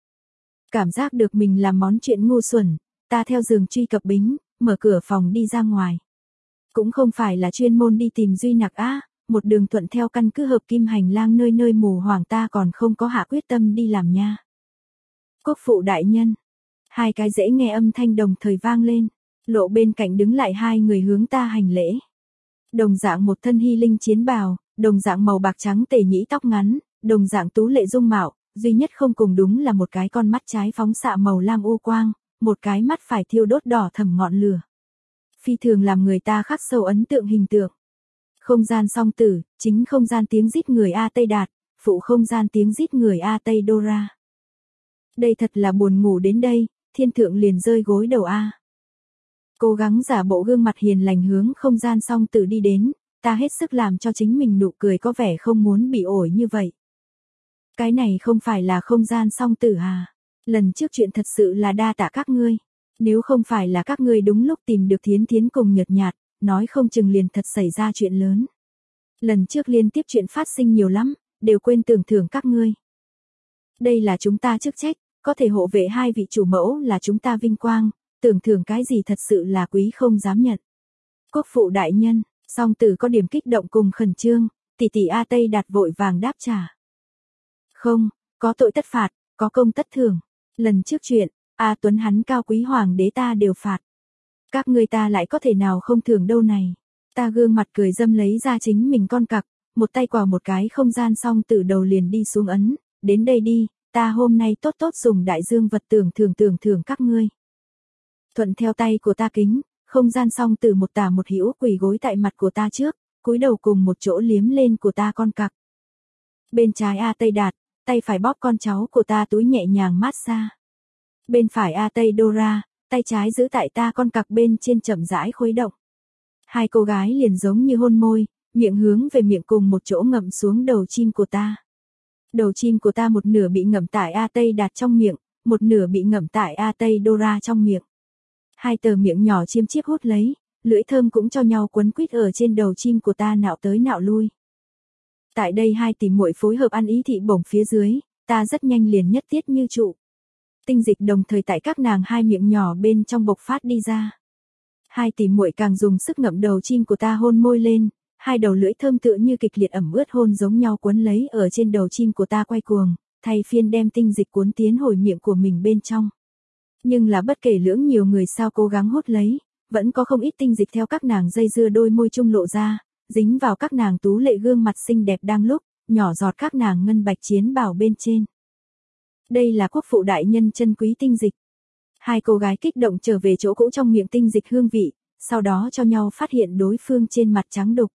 Cảm giác được mình làm món chuyện ngu xuẩn, ta theo giường truy cập bính, mở cửa phòng đi ra ngoài. Cũng không phải là chuyên môn đi tìm Duy Nặc Á, một đường thuận theo căn cứ hợp kim hành lang nơi nơi mù hoàng ta còn không có hạ quyết tâm đi làm nha. Quốc phụ đại nhân, hai cái dễ nghe âm thanh đồng thời vang lên, lộ bên cạnh đứng lại hai người hướng ta hành lễ. Đồng dạng một thân Hy Linh chiến bào, đồng dạng màu bạc trắng tề nhĩ tóc ngắn, đồng dạng tú lệ dung mạo, duy nhất không cùng đúng là một cái con mắt trái phóng xạ màu lam u quang, một cái mắt phải thiêu đốt đỏ thẫm ngọn lửa. Phi thường làm người ta khắc sâu ấn tượng hình tượng. Không gian song tử, chính không gian tiếng rít người A Tây Đạt, phụ không gian tiếng rít người A Tây Dora. Đây thật là buồn ngủ đến đây, thiên thượng liền rơi gối đầu A. Cố gắng giả bộ gương mặt hiền lành hướng không gian song tử đi đến, ta hết sức làm cho chính mình nụ cười có vẻ không muốn bị ổi như vậy. Cái này không phải là không gian song tử à? Lần trước chuyện thật sự là đa tạ các ngươi. Nếu không phải là các ngươi đúng lúc tìm được Thiến Thiến cùng Nhợt Nhạt, nói không chừng liền thật xảy ra chuyện lớn. Lần trước liên tiếp chuyện phát sinh nhiều lắm, đều quên tưởng thưởng các ngươi. Đây là chúng ta chức trách, có thể hộ vệ hai vị chủ mẫu là chúng ta vinh quang, tưởng thưởng cái gì thật sự là quý không dám nhận. Quốc phụ đại nhân, song tử có điểm kích động cùng khẩn trương, tỷ tỷ A Tây Đạt vội vàng đáp trả. Không, có tội tất phạt, có công tất thưởng. Lần trước chuyện, A Tuấn hắn cao quý hoàng đế ta đều phạt. Các ngươi ta lại có thể nào không thưởng đâu này. Ta gương mặt cười dâm lấy ra chính mình con cặc, một tay quào một cái không gian song tử đầu liền đi xuống ấn, đến đây đi, ta hôm nay tốt tốt dùng đại dương vật tưởng thưởng thưởng thưởng các ngươi. Thuận theo tay của ta kính, không gian song tử một tả một hữu quỳ gối tại mặt của ta trước, cúi đầu cùng một chỗ liếm lên của ta con cặc. Bên trái A Tây Đạt, tay phải bóp con cháu của ta túi nhẹ nhàng mát xa. Bên phải A Tây Dora, tay trái giữ tại ta con cặc bên trên chậm rãi khuấy động. Hai cô gái liền giống như hôn môi, miệng hướng về miệng cùng một chỗ ngậm xuống đầu chim của ta. Đầu chim của ta một nửa bị ngậm tại A Tây Đạt trong miệng, một nửa bị ngậm tại A Tây Dora trong miệng. Hai tờ miệng nhỏ chiêm chiếp hút lấy, lưỡi thơm cũng cho nhau quấn quýt ở trên đầu chim của ta nạo tới nạo lui. Tại đây hai tỷ muội phối hợp ăn ý thị bổng phía dưới, ta rất nhanh liền nhất tiết như trụ. Tinh dịch đồng thời tại các nàng hai miệng nhỏ bên trong bộc phát đi ra. Hai tỷ muội càng dùng sức ngậm đầu chim của ta hôn môi lên, hai đầu lưỡi thơm tựa như kịch liệt ẩm ướt hôn giống nhau cuốn lấy ở trên đầu chim của ta quay cuồng, thay phiên đem tinh dịch cuốn tiến hồi miệng của mình bên trong. Nhưng là bất kể lưỡng nhiều người sao cố gắng hút lấy, vẫn có không ít tinh dịch theo các nàng dây dưa đôi môi chung lộ ra, dính vào các nàng tú lệ gương mặt xinh đẹp đang lúc, nhỏ giọt các nàng ngân bạch chiến bào bên trên. Đây là quốc phụ đại nhân chân quý tinh dịch. Hai cô gái kích động trở về chỗ cũ trong miệng tinh dịch hương vị, sau đó cho nhau phát hiện đối phương trên mặt trắng đục.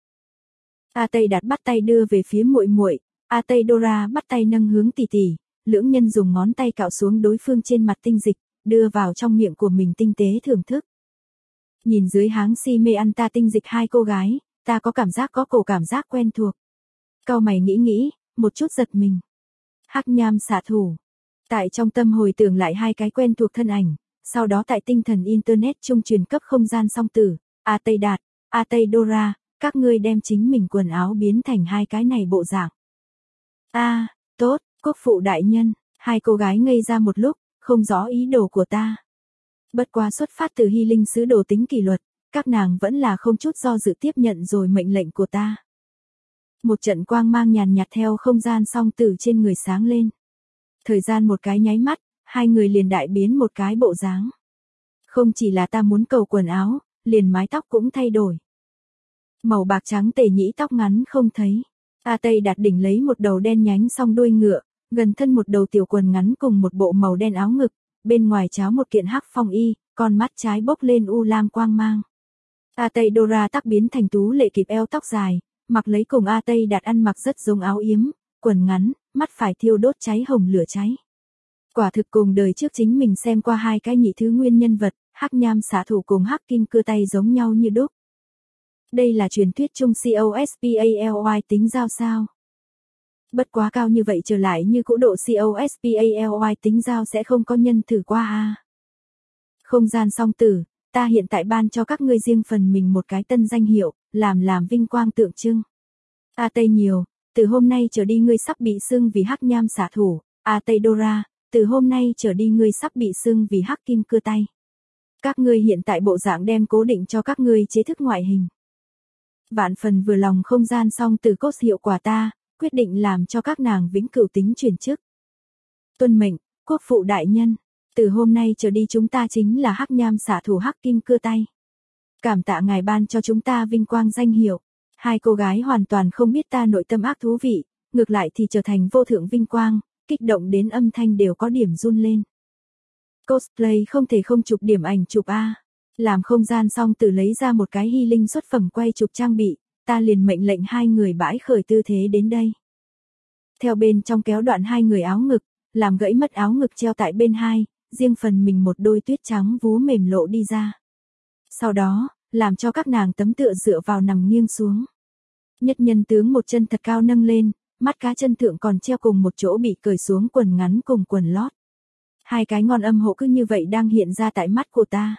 A Tây Đạt bắt tay đưa về phía muội muội, A Tây Dora bắt tay nâng hướng tỷ tỷ, lưỡng nhân dùng ngón tay cạo xuống đối phương trên mặt tinh dịch, đưa vào trong miệng của mình tinh tế thưởng thức. Nhìn dưới háng si mê ăn ta tinh dịch hai cô gái, ta có cảm giác có cổ cảm giác quen thuộc. Cau mày nghĩ nghĩ, một chút giật mình. Hắc nham xạ thủ. Tại trong tâm hồi tưởng lại hai cái quen thuộc thân ảnh, sau đó tại tinh thần internet trung truyền cấp không gian song tử, A Tây Đạt, A Tây Dora, các ngươi đem chính mình quần áo biến thành hai cái này bộ dạng. A, à, tốt, quốc phụ đại nhân, hai cô gái ngây ra một lúc, không rõ ý đồ của ta. Bất quá xuất phát từ Hy Linh sứ đồ tính kỷ luật, các nàng vẫn là không chút do dự tiếp nhận rồi mệnh lệnh của ta. Một trận quang mang nhàn nhạt theo không gian song tử trên người sáng lên. Thời gian một cái nháy mắt, hai người liền đại biến một cái bộ dáng. Không chỉ là ta muốn cầu quần áo, liền mái tóc cũng thay đổi. Màu bạc trắng tề nhĩ tóc ngắn không thấy. A Tây Đạt đỉnh lấy một đầu đen nhánh song đuôi ngựa, gần thân một đầu tiểu quần ngắn cùng một bộ màu đen áo ngực, bên ngoài cháo một kiện hắc phong y, con mắt trái bốc lên u lam quang mang. A Tây Dora tắc biến thành tú lệ kịp eo tóc dài, mặc lấy cùng A Tây Đạt ăn mặc rất giống áo yếm, quần ngắn, mắt phải thiêu đốt cháy hồng lửa cháy. Quả thực cùng đời trước chính mình xem qua hai cái nhị thứ nguyên nhân vật, hắc nham xạ thủ cùng hắc kim cưa tay giống nhau như đúc. Đây là truyền thuyết chung COSPALY tính giao sao? Bất quá cao như vậy trở lại như cũ độ COSPALY tính giao sẽ không có nhân thử qua a. Không gian song tử, ta hiện tại ban cho các ngươi riêng phần mình một cái tân danh hiệu, làm làm vinh quang tượng trưng. A Tây nhiều, từ hôm nay trở đi ngươi sắp bị xưng vì hắc nham xạ thủ, A Tây Dora, từ hôm nay trở đi ngươi sắp bị xưng vì hắc kim cưa tay. Các ngươi hiện tại bộ dạng đem cố định cho các ngươi chế thức ngoại hình. Vạn phần vừa lòng không gian song từ cốt hiệu quả ta, quyết định làm cho các nàng vĩnh cửu tính chuyển chức. Tuân mệnh, quốc phụ đại nhân, từ hôm nay trở đi chúng ta chính là hắc nham xạ thủ hắc kim cưa tay. Cảm tạ ngài ban cho chúng ta vinh quang danh hiệu. Hai cô gái hoàn toàn không biết ta nội tâm ác thú vị, ngược lại thì trở thành vô thượng vinh quang, kích động đến âm thanh đều có điểm run lên. Cosplay không thể không chụp điểm ảnh chụp a. Làm không gian xong từ lấy ra một cái Hy Linh xuất phẩm quay chụp trang bị, ta liền mệnh lệnh hai người bãi khởi tư thế đến đây. Theo bên trong kéo đoạn hai người áo ngực, làm gãy mất áo ngực treo tại bên hai, riêng phần mình một đôi tuyết trắng vú mềm lộ đi ra. Sau đó, làm cho các nàng tấm tựa dựa vào nằm nghiêng xuống. Nhất nhân tướng một chân thật cao nâng lên, mắt cá chân thượng còn treo cùng một chỗ bị cởi xuống quần ngắn cùng quần lót. Hai cái ngon âm hộ cứ như vậy đang hiện ra tại mắt của ta.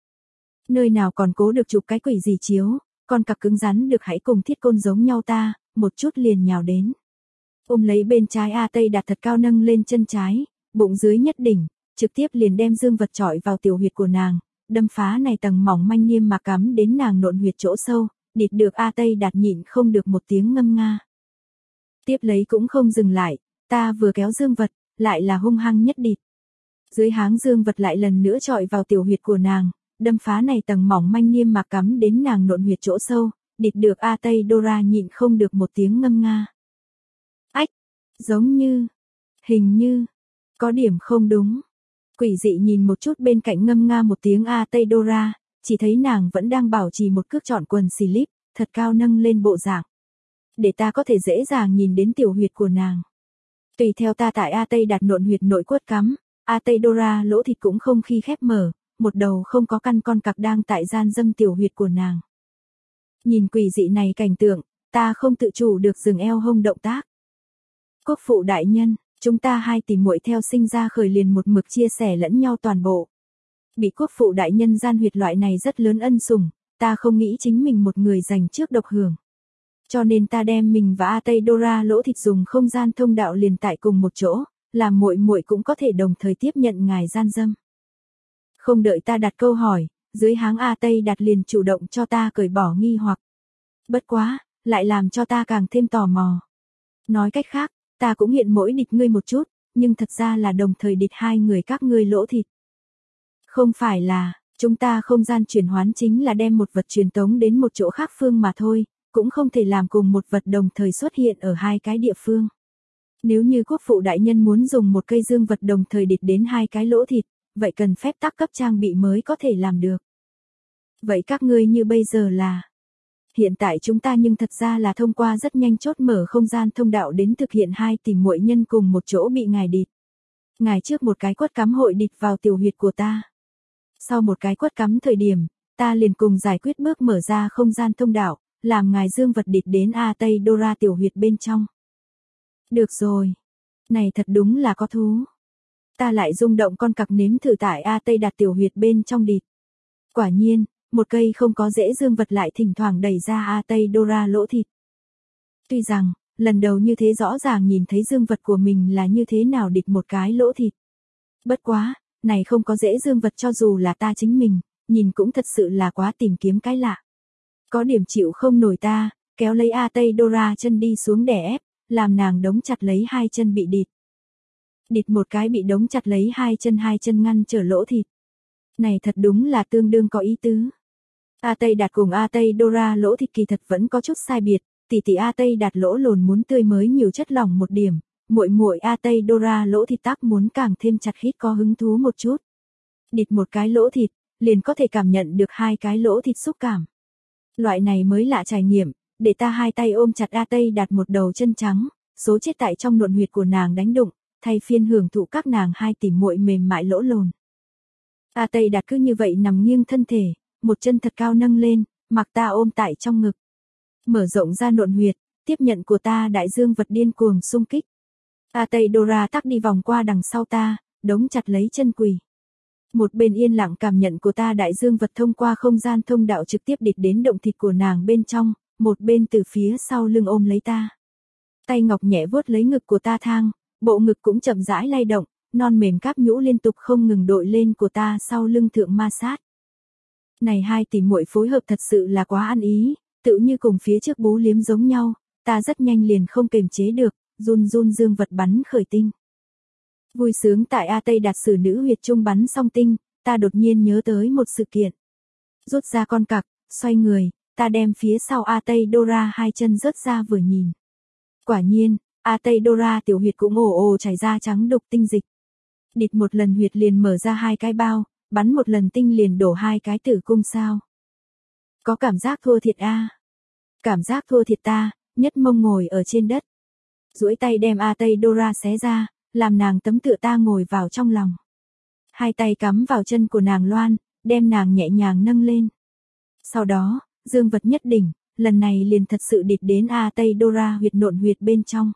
Nơi nào còn cố được chụp cái quỷ gì chiếu, con cặp cứng rắn được hãy cùng thiết côn giống nhau ta, một chút liền nhào đến. Ôm lấy bên trái A Tây Đạt thật cao nâng lên chân trái, bụng dưới nhất đỉnh, trực tiếp liền đem dương vật trọi vào tiểu huyệt của nàng, đâm phá này tầng mỏng manh niêm mà cắm đến nàng nộn huyệt chỗ sâu, địt được A Tây Đạt nhịn không được một tiếng ngâm nga. Tiếp lấy cũng không dừng lại, ta vừa kéo dương vật, lại là hung hăng nhất địt. Dưới háng dương vật lại lần nữa trọi vào tiểu huyệt của nàng, đâm phá này tầng mỏng manh niêm mà cắm đến nàng nộn huyệt chỗ sâu, địt được A Tây Dora nhịn không được một tiếng ngâm nga. Ách, giống như, hình như, có điểm không đúng. Quỷ dị nhìn một chút bên cạnh ngâm nga một tiếng A Tây Dora, chỉ thấy nàng vẫn đang bảo trì một cước trọn quần slip, thật cao nâng lên bộ dạng. Để ta có thể dễ dàng nhìn đến tiểu huyệt của nàng. Tùy theo ta tại A Tây đặt nộn huyệt nội quất cắm, A Tây Dora lỗ thịt cũng không khi khép mở, một đầu không có căn con cặc đang tại gian dâm tiểu huyệt của nàng. Nhìn quỷ dị này cảnh tượng, ta không tự chủ được dừng eo hông động tác. Quốc phụ đại nhân, chúng ta hai tỷ muội theo sinh ra khởi liền một mực chia sẻ lẫn nhau toàn bộ. Bị quốc phụ đại nhân gian huyệt loại này rất lớn ân sủng, ta không nghĩ chính mình một người dành trước độc hưởng. Cho nên ta đem mình và A Tây Dora lỗ thịt dùng không gian thông đạo liền tại cùng một chỗ, làm muội muội cũng có thể đồng thời tiếp nhận ngài gian dâm. Không đợi ta đặt câu hỏi, dưới háng A Tây đặt liền chủ động cho ta cởi bỏ nghi hoặc. Bất quá, lại làm cho ta càng thêm tò mò. Nói cách khác, ta cũng hiện mỗi địch ngươi một chút, nhưng thật ra là đồng thời địch hai người các ngươi lỗ thịt. Không phải là, chúng ta không gian chuyển hoán chính là đem một vật truyền tống đến một chỗ khác phương mà thôi, cũng không thể làm cùng một vật đồng thời xuất hiện ở hai cái địa phương. Nếu như quốc phụ đại nhân muốn dùng một cây dương vật đồng thời địch đến hai cái lỗ thịt, vậy cần phép tắc cấp trang bị mới có thể làm được. Vậy các ngươi như bây giờ là... Hiện tại chúng ta nhưng thật ra là thông qua rất nhanh chốt mở không gian thông đạo đến thực hiện hai tỷ muội nhân cùng một chỗ bị ngài địch. Ngài trước một cái quất cắm hội địch vào tiểu huyệt của ta. Sau một cái quất cắm thời điểm, ta liền cùng giải quyết bước mở ra không gian thông đạo, làm ngài dương vật địch đến A Tây Dora tiểu huyệt bên trong. Được rồi. Này thật đúng là có thú. Ta lại rung động con cặc nếm thử tại A Tây đặt tiểu huyệt bên trong địch. Quả nhiên, một cây không có dễ dương vật lại thỉnh thoảng đẩy ra A Tây Dora lỗ thịt. Tuy rằng, lần đầu như thế rõ ràng nhìn thấy dương vật của mình là như thế nào địch một cái lỗ thịt. Bất quá, này không có dễ dương vật cho dù là ta chính mình, nhìn cũng thật sự là quá tìm kiếm cái lạ. Có điểm chịu không nổi ta, kéo lấy A Tây Dora chân đi xuống đè ép, làm nàng đống chặt lấy hai chân bị địch. Địch một cái bị đống chặt lấy hai chân hai chân ngăn trở lỗ thịt. Này thật đúng là tương đương có ý tứ. A Tây Đạt cùng A Tây Dora lỗ thịt kỳ thật vẫn có chút sai biệt, tỷ tỷ A Tây Đạt lỗ lồn muốn tươi mới nhiều chất lỏng một điểm, muội muội A Tây Dora lỗ thịt tắc muốn càng thêm chặt khít có hứng thú một chút. Địch một cái lỗ thịt, liền có thể cảm nhận được hai cái lỗ thịt xúc cảm. Loại này mới lạ trải nghiệm, để ta hai tay ôm chặt A Tây Đạt một đầu chân trắng, số chết tại trong nộn huyệt của nàng đánh đụng, thay phiên hưởng thụ các nàng hai tỷ muội mềm mại lỗ lồn. A Tây Đạt cứ như vậy nằm nghiêng thân thể, một chân thật cao nâng lên, mặc ta ôm tại trong ngực. Mở rộng ra nộn huyệt, tiếp nhận của ta đại dương vật điên cuồng xung kích. A Tây Dora tắc đi vòng qua đằng sau ta, đống chặt lấy chân quỳ. Một bên yên lặng cảm nhận của ta đại dương vật thông qua không gian thông đạo trực tiếp địch đến động thịt của nàng bên trong, một bên từ phía sau lưng ôm lấy ta. Tay ngọc nhẹ vuốt lấy ngực của ta thang, bộ ngực cũng chậm rãi lay động, non mềm cáp nhũ liên tục không ngừng đội lên của ta sau lưng thượng ma sát. Này hai tỷ muội phối hợp thật sự là quá ăn ý, tự như cùng phía trước bú liếm giống nhau, ta rất nhanh liền không kềm chế được, run run dương vật bắn khởi tinh. Vui sướng tại A Tây Đạt sử nữ huyệt trung bắn xong tinh, ta đột nhiên nhớ tới một sự kiện. Rút ra con cặc, xoay người, ta đem phía sau A Tây Dora hai chân rớt ra vừa nhìn. Quả nhiên, A Tây Dora tiểu huyệt cũng ồ ồ chảy ra trắng đục tinh dịch. Địch một lần huyệt liền mở ra hai cái bao, bắn một lần tinh liền đổ hai cái tử cung sao. Có cảm giác thua thiệt a à? Cảm giác thua thiệt ta, nhất mông ngồi ở trên đất. Duỗi tay đem A Tây Dora xé ra, làm nàng tấm tựa ta ngồi vào trong lòng. Hai tay cắm vào chân của nàng loan, đem nàng nhẹ nhàng nâng lên. Sau đó, dương vật nhất đỉnh, lần này liền thật sự địch đến A Tây Dora huyệt nộn huyệt bên trong.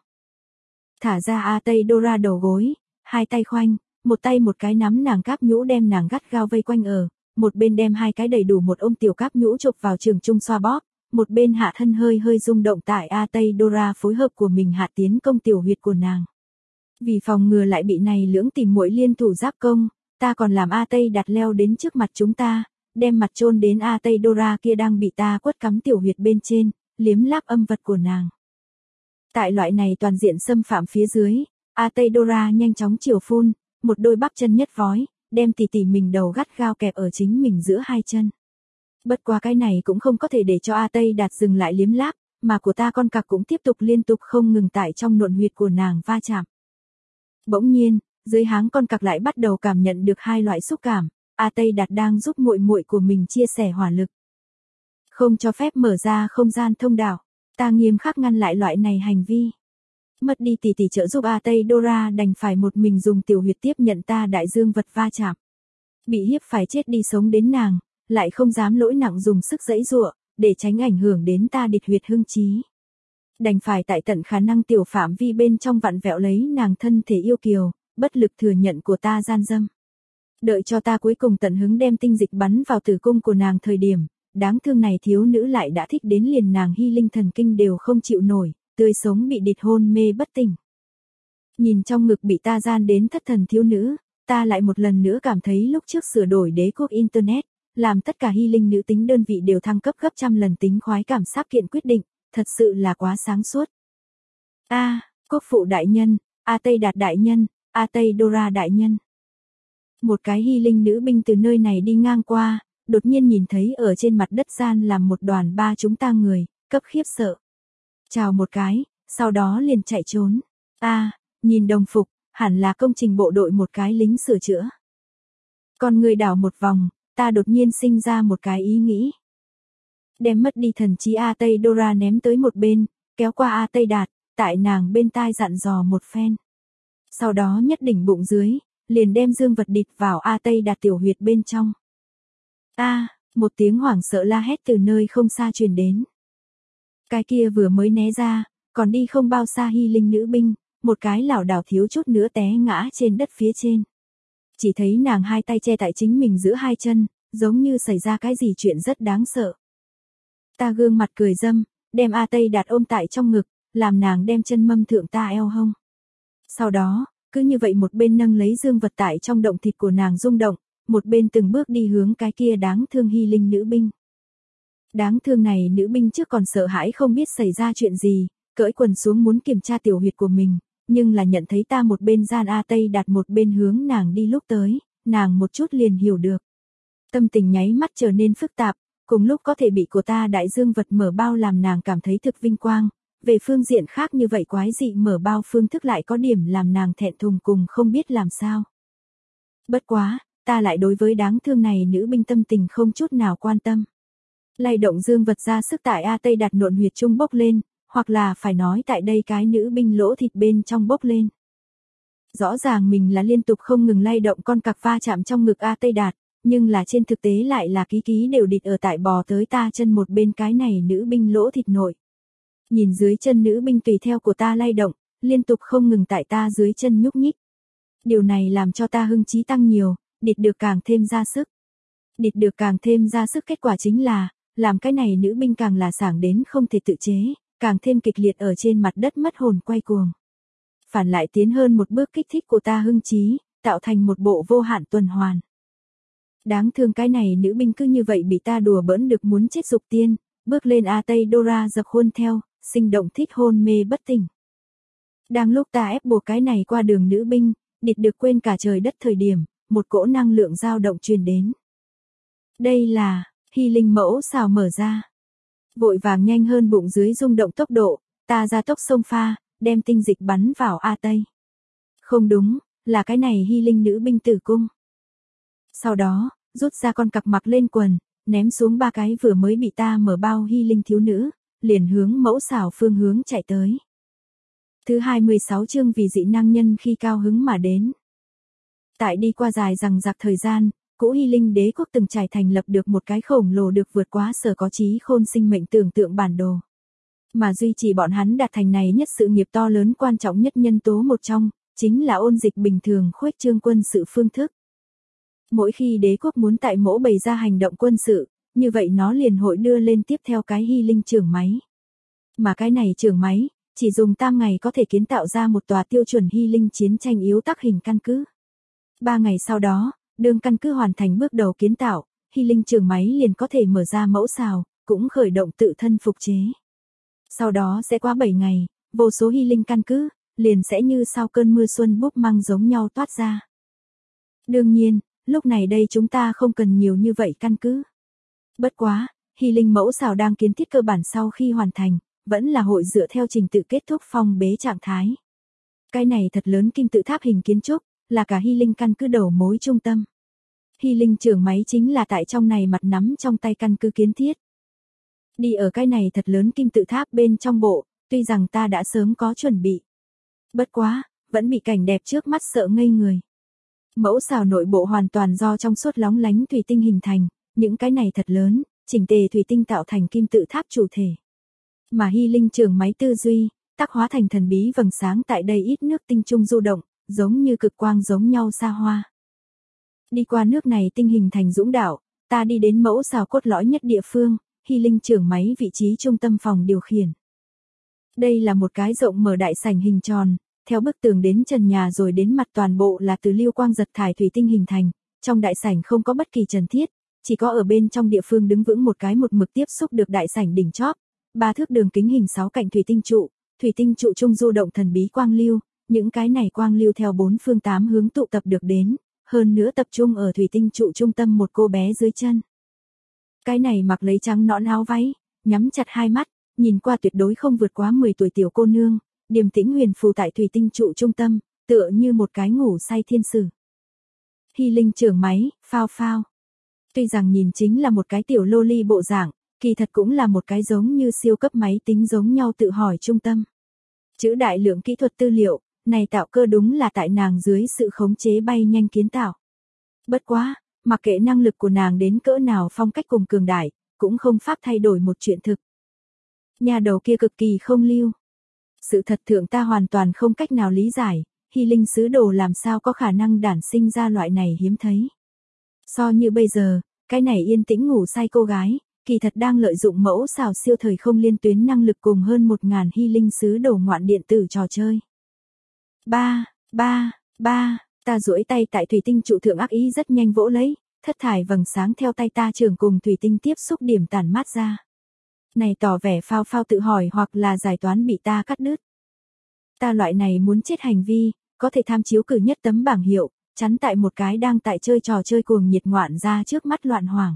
Thả ra A Tây Dora đầu gối, hai tay khoanh, một tay một cái nắm nàng cáp nhũ đem nàng gắt gao vây quanh ở, một bên đem hai cái đầy đủ một ôm tiểu cáp nhũ chụp vào trường trung xoa bóp, một bên hạ thân hơi hơi rung động tại A Tây Dora phối hợp của mình hạ tiến công tiểu huyệt của nàng. Vì phòng ngừa lại bị này lưỡng tìm muội liên thủ giáp công, ta còn làm A Tây đặt leo đến trước mặt chúng ta, đem mặt chôn đến A Tây Dora kia đang bị ta quất cắm tiểu huyệt bên trên, liếm láp âm vật của nàng. Tại loại này toàn diện xâm phạm phía dưới, A Tây Dora nhanh chóng chiều phun, một đôi bắp chân nhất vói, đem tỉ tỉ mình đầu gắt gao kẹp ở chính mình giữa hai chân. Bất qua cái này cũng không có thể để cho A Tây Đạt dừng lại liếm láp, mà của ta con cặc cũng tiếp tục liên tục không ngừng tại trong nộn huyệt của nàng va chạm. Bỗng nhiên, dưới háng con cặc lại bắt đầu cảm nhận được hai loại xúc cảm, A Tây Đạt đang giúp muội muội của mình chia sẻ hỏa lực. Không cho phép mở ra không gian thông đạo, ta nghiêm khắc ngăn lại loại này hành vi. Mất đi tỷ tỷ trợ giúp A Tây Dora đành phải một mình dùng tiểu huyệt tiếp nhận ta đại dương vật va chạm. Bị hiếp phải chết đi sống đến nàng, lại không dám lỗi nặng dùng sức giãy giụa, để tránh ảnh hưởng đến ta địch huyệt hưng trí. Đành phải tại tận khả năng tiểu phạm vi bên trong vặn vẹo lấy nàng thân thể yêu kiều, bất lực thừa nhận của ta gian dâm. Đợi cho ta cuối cùng tận hứng đem tinh dịch bắn vào tử cung của nàng thời điểm, đáng thương này thiếu nữ lại đã thích đến liền nàng hy linh thần kinh đều không chịu nổi, tươi sống bị địt hôn mê bất tỉnh. Nhìn trong ngực bị ta gian đến thất thần thiếu nữ, ta lại một lần nữa cảm thấy lúc trước sửa đổi đế quốc Internet, làm tất cả hy linh nữ tính đơn vị đều thăng cấp gấp trăm lần tính khoái cảm xác kiện quyết định, thật sự là quá sáng suốt. A, à, quốc phụ đại nhân, A Tây Đạt đại nhân, A Tây Dora đại nhân. Một cái hy linh nữ binh từ nơi này đi ngang qua, đột nhiên nhìn thấy ở trên mặt đất gian làm một đoàn ba chúng ta người, cấp khiếp sợ. Chào một cái, sau đó liền chạy trốn. A, à, nhìn đồng phục, hẳn là công trình bộ đội một cái lính sửa chữa. Còn người đảo một vòng, ta đột nhiên sinh ra một cái ý nghĩ. Đem mất đi thần trí A Tây Dora ném tới một bên, kéo qua A Tây Đạt, tại nàng bên tai dặn dò một phen. Sau đó nhất đỉnh bụng dưới, liền đem dương vật địt vào A Tây Đạt tiểu huyệt bên trong. A, à, một tiếng hoảng sợ la hét từ nơi không xa truyền đến. Cái kia vừa mới né ra, còn đi không bao xa hy linh nữ binh, một cái lảo đảo thiếu chút nữa té ngã trên đất phía trên. Chỉ thấy nàng hai tay che tại chính mình giữa hai chân, giống như xảy ra cái gì chuyện rất đáng sợ. Ta gương mặt cười dâm, đem A Tây Đạt ôm tại trong ngực, làm nàng đem chân mâm thượng ta eo hông. Sau đó, cứ như vậy một bên nâng lấy dương vật tại trong động thịt của nàng rung động, một bên từng bước đi hướng cái kia đáng thương hy linh nữ binh. Đáng thương này nữ binh trước còn sợ hãi không biết xảy ra chuyện gì, cởi quần xuống muốn kiểm tra tiểu huyệt của mình, nhưng là nhận thấy ta một bên gian A Tây Đạt một bên hướng nàng đi lúc tới, nàng một chút liền hiểu được. Tâm tình nháy mắt trở nên phức tạp, cùng lúc có thể bị của ta đại dương vật mở bao làm nàng cảm thấy thực vinh quang, về phương diện khác như vậy quái dị mở bao phương thức lại có điểm làm nàng thẹn thùng cùng không biết làm sao. Bất quá, ta lại đối với đáng thương này nữ binh tâm tình không chút nào quan tâm. Lay động dương vật ra sức tại A Tây Đạt nộn huyệt trung bốc lên, hoặc là phải nói tại đây cái nữ binh lỗ thịt bên trong bốc lên. Rõ ràng mình là liên tục không ngừng lay động con cặc va chạm trong ngực A Tây Đạt, nhưng là trên thực tế lại là ký ký đều địt ở tại bò tới ta chân một bên cái này nữ binh lỗ thịt nội. Nhìn dưới chân nữ binh tùy theo của ta lay động, liên tục không ngừng tại ta dưới chân nhúc nhích. Điều này làm cho ta hưng trí tăng nhiều, địt được càng thêm ra sức. Địt được càng thêm ra sức kết quả chính là, làm cái này nữ binh càng là sảng đến không thể tự chế, càng thêm kịch liệt ở trên mặt đất mất hồn quay cuồng. Phản lại tiến hơn một bước kích thích của ta hưng trí, tạo thành một bộ vô hạn tuần hoàn. Đáng thương cái này nữ binh cứ như vậy bị ta đùa bỡn được muốn chết dục tiên, bước lên A Tây Dora giật khuôn theo, sinh động thích hôn mê bất tỉnh. Đang lúc ta ép buộc cái này qua đường nữ binh, địt được quên cả trời đất thời điểm, một cỗ năng lượng dao động truyền đến. Đây là, hy linh mẫu xào mở ra. Vội vàng nhanh hơn bụng dưới rung động tốc độ, ta ra tốc sông pha, đem tinh dịch bắn vào A Tây. Không đúng, là cái này hy linh nữ binh tử cung. Sau đó, rút ra con cặc mặc lên quần, ném xuống ba cái vừa mới bị ta mở bao hy linh thiếu nữ, liền hướng mẫu xảo phương hướng chạy tới. Thứ hai mươi sáu chương vì dị năng nhân khi cao hứng mà đến. Tại đi qua dài rằng giặc thời gian, cũ hy linh đế quốc từng trải thành lập được một cái khổng lồ được vượt quá sở có trí khôn sinh mệnh tưởng tượng bản đồ. Mà duy trì bọn hắn đạt thành này nhất sự nghiệp to lớn quan trọng nhất nhân tố một trong, chính là ôn dịch bình thường khuếch trương quân sự phương thức. Mỗi khi đế quốc muốn tại mỗ bày ra hành động quân sự, như vậy nó liền hội đưa lên tiếp theo cái hy linh trưởng máy. Mà cái này trưởng máy, chỉ dùng tam ngày có thể kiến tạo ra một tòa tiêu chuẩn hy linh chiến tranh yếu tác hình căn cứ. Ba ngày sau đó, đương căn cứ hoàn thành bước đầu kiến tạo, hy linh trưởng máy liền có thể mở ra mẫu xào, cũng khởi động tự thân phục chế. Sau đó sẽ qua bảy ngày, vô số hy linh căn cứ, liền sẽ như sau cơn mưa xuân búp măng giống nhau toát ra. Đương nhiên, lúc này đây chúng ta không cần nhiều như vậy căn cứ. Bất quá, hy linh mẫu xào đang kiến thiết cơ bản sau khi hoàn thành, vẫn là hội dựa theo trình tự kết thúc phong bế trạng thái. Cái này thật lớn kim tự tháp hình kiến trúc, là cả hy linh căn cứ đầu mối trung tâm. Hy linh trưởng máy chính là tại trong này mặt nắm trong tay căn cứ kiến thiết. Đi ở cái này thật lớn kim tự tháp bên trong bộ, tuy rằng ta đã sớm có chuẩn bị. Bất quá, vẫn bị cảnh đẹp trước mắt sợ ngây người. Mẫu xào nội bộ hoàn toàn do trong suốt lóng lánh thủy tinh hình thành, những cái này thật lớn, chỉnh tề thủy tinh tạo thành kim tự tháp chủ thể. Mà Hy Linh trường máy tư duy, tác hóa thành thần bí vầng sáng tại đây ít nước tinh trung du động, giống như cực quang giống nhau xa hoa. Đi qua nước này tinh hình thành dũng đạo, ta đi đến mẫu xào cốt lõi nhất địa phương, Hy Linh trường máy vị trí trung tâm phòng điều khiển. Đây là một cái rộng mở đại sảnh hình tròn, theo bức tường đến trần nhà rồi đến mặt toàn bộ là từ lưu quang giật thải thủy tinh hình thành, trong đại sảnh không có bất kỳ trần thiết, chỉ có ở bên trong địa phương đứng vững một cái một mực tiếp xúc được đại sảnh đỉnh chóp, ba thước đường kính hình sáu cạnh thủy tinh trụ, thủy tinh trụ trung du động thần bí quang lưu, những cái này quang lưu theo bốn phương tám hướng tụ tập được đến, hơn nữa tập trung ở thủy tinh trụ trung tâm một cô bé dưới chân. Cái này mặc lấy trắng nõn áo váy, nhắm chặt hai mắt, nhìn qua tuyệt đối không vượt quá mười tuổi tiểu cô nương, điềm tĩnh huyền phù tại thủy tinh trụ trung tâm, tựa như một cái ngủ say thiên sử. Hy Linh trưởng máy, phao phao. Tuy rằng nhìn chính là một cái tiểu loli bộ dạng, kỳ thật cũng là một cái giống như siêu cấp máy tính giống nhau tự hỏi trung tâm. Chữ đại lượng kỹ thuật tư liệu, này tạo cơ đúng là tại nàng dưới sự khống chế bay nhanh kiến tạo. Bất quá, mặc kệ năng lực của nàng đến cỡ nào phong cách cùng cường đại, cũng không pháp thay đổi một chuyện thực. Nhà đầu kia cực kỳ không lưu. Sự thật thượng ta hoàn toàn không cách nào lý giải, Hy Linh sứ đồ làm sao có khả năng đản sinh ra loại này hiếm thấy. So như bây giờ, cái này yên tĩnh ngủ say cô gái, kỳ thật đang lợi dụng mẫu xào siêu thời không liên tuyến năng lực cùng hơn một ngàn Hy Linh sứ đồ ngoạn điện tử trò chơi. Ba, ba, ba, ta duỗi tay tại thủy tinh trụ thượng ác ý rất nhanh vỗ lấy, thất thải vầng sáng theo tay ta trường cùng thủy tinh tiếp xúc điểm tản mát ra. Này tỏ vẻ phao phao tự hỏi hoặc là giải toán bị ta cắt đứt. Ta loại này muốn chết hành vi, có thể tham chiếu cử nhất tấm bảng hiệu, chắn tại một cái đang tại chơi trò chơi cuồng nhiệt ngoạn ra trước mắt loạn hoàng.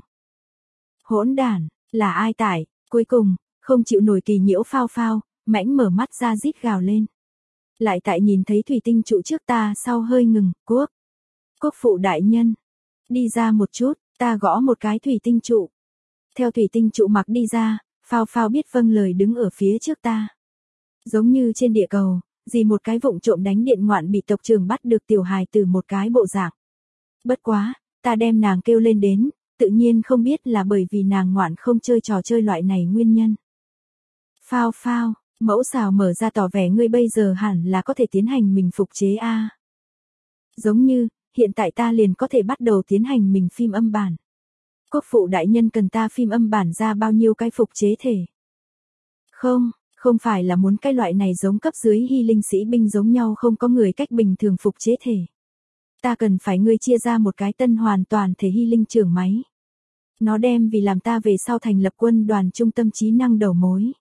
Hỗn đản, là ai tải, cuối cùng, không chịu nổi kỳ nhiễu phao phao, mãnh mở mắt ra rít gào lên. Lại tại nhìn thấy thủy tinh trụ trước ta sau hơi ngừng, quốc. Quốc phụ đại nhân. Đi ra một chút, ta gõ một cái thủy tinh trụ. Theo thủy tinh trụ mặc đi ra, phao phao biết vâng lời đứng ở phía trước ta. Giống như trên địa cầu, gì một cái vụng trộm đánh điện ngoạn bị tộc trưởng bắt được tiểu hài từ một cái bộ dạng. Bất quá, ta đem nàng kêu lên đến, tự nhiên không biết là bởi vì nàng ngoạn không chơi trò chơi loại này nguyên nhân. Phao phao, mẫu xào mở ra tỏ vẻ ngươi bây giờ hẳn là có thể tiến hành mình phục chế a. Giống như, hiện tại ta liền có thể bắt đầu tiến hành mình phim âm bản. Quốc phụ đại nhân cần ta phim âm bản ra bao nhiêu cái phục chế thể? Không, không phải là muốn cái loại này giống cấp dưới Hy Linh sĩ binh giống nhau không có người cách bình thường phục chế thể. Ta cần phải ngươi chia ra một cái tân hoàn toàn thể Hy Linh trưởng máy. Nó đem vì làm ta về sau thành lập quân đoàn trung tâm trí năng đầu mối.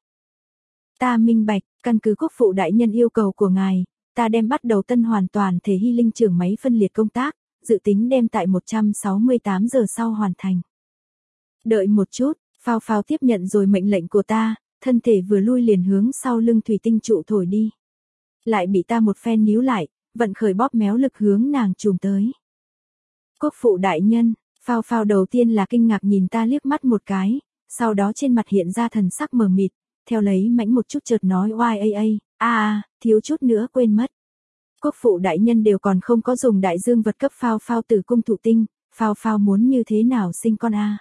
Ta minh bạch, căn cứ quốc phụ đại nhân yêu cầu của ngài, ta đem bắt đầu tân hoàn toàn thể Hy Linh trưởng máy phân liệt công tác, dự tính đem tại một trăm sáu mươi tám giờ sau hoàn thành. Đợi một chút, phao phao tiếp nhận rồi mệnh lệnh của ta, thân thể vừa lui liền hướng sau lưng thủy tinh trụ thổi đi. Lại bị ta một phen níu lại, vận khởi bóp méo lực hướng nàng chùm tới. Quốc phụ đại nhân, phao phao đầu tiên là kinh ngạc nhìn ta liếc mắt một cái, sau đó trên mặt hiện ra thần sắc mờ mịt, theo lấy mãnh một chút chợt nói oai a a, a a, thiếu chút nữa quên mất. Quốc phụ đại nhân đều còn không có dùng đại dương vật cấp phao phao tử cung thụ tinh, phao phao muốn như thế nào sinh con a?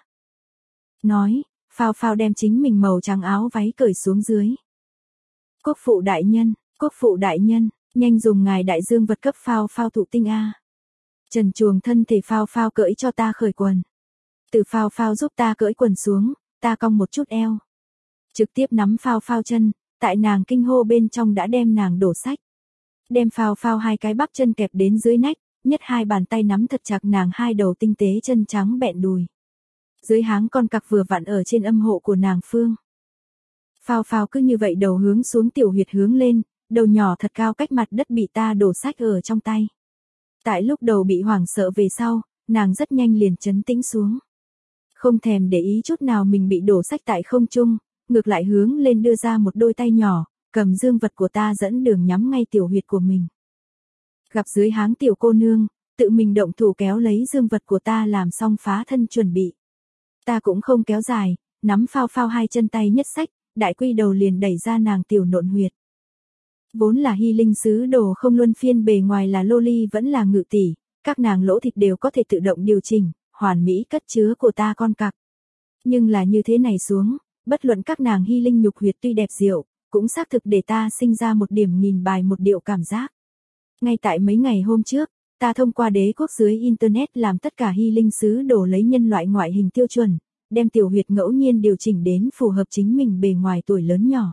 Nói, phao phao đem chính mình màu trắng áo váy cởi xuống dưới. Quốc phụ đại nhân, quốc phụ đại nhân, nhanh dùng ngài đại dương vật cấp phao phao thụ tinh a. Trần chuồng thân thể phao phao cởi cho ta khởi quần. Từ phao phao giúp ta cởi quần xuống, ta cong một chút eo. Trực tiếp nắm phao phao chân, tại nàng kinh hô bên trong đã đem nàng đổ sách. Đem phao phao hai cái bắp chân kẹp đến dưới nách, nhất hai bàn tay nắm thật chặt nàng hai đầu tinh tế chân trắng bẹn đùi. Dưới háng con cặc vừa vặn ở trên âm hộ của nàng phương. Phao phao cứ như vậy đầu hướng xuống tiểu huyệt hướng lên, đầu nhỏ thật cao cách mặt đất bị ta đổ sách ở trong tay. Tại lúc đầu bị hoảng sợ về sau, nàng rất nhanh liền trấn tĩnh xuống. Không thèm để ý chút nào mình bị đổ sách tại không trung, ngược lại hướng lên đưa ra một đôi tay nhỏ, cầm dương vật của ta dẫn đường nhắm ngay tiểu huyệt của mình. Gặp dưới háng tiểu cô nương, tự mình động thủ kéo lấy dương vật của ta làm xong phá thân chuẩn bị. Ta cũng không kéo dài, nắm phao phao hai chân tay nhất sách, đại quy đầu liền đẩy ra nàng tiểu nộn huyệt. Vốn là hy linh sứ đồ không luân phiên bề ngoài là loli vẫn là ngự tỷ, các nàng lỗ thịt đều có thể tự động điều chỉnh, hoàn mỹ cất chứa của ta con cặc. Nhưng là như thế này xuống, bất luận các nàng hy linh nhục huyệt tuy đẹp diệu, cũng xác thực để ta sinh ra một điểm nghìn bài một điệu cảm giác. Ngay tại mấy ngày hôm trước, ta thông qua đế quốc dưới Internet làm tất cả hy linh sứ đồ lấy nhân loại ngoại hình tiêu chuẩn, đem tiểu huyệt ngẫu nhiên điều chỉnh đến phù hợp chính mình bề ngoài tuổi lớn nhỏ.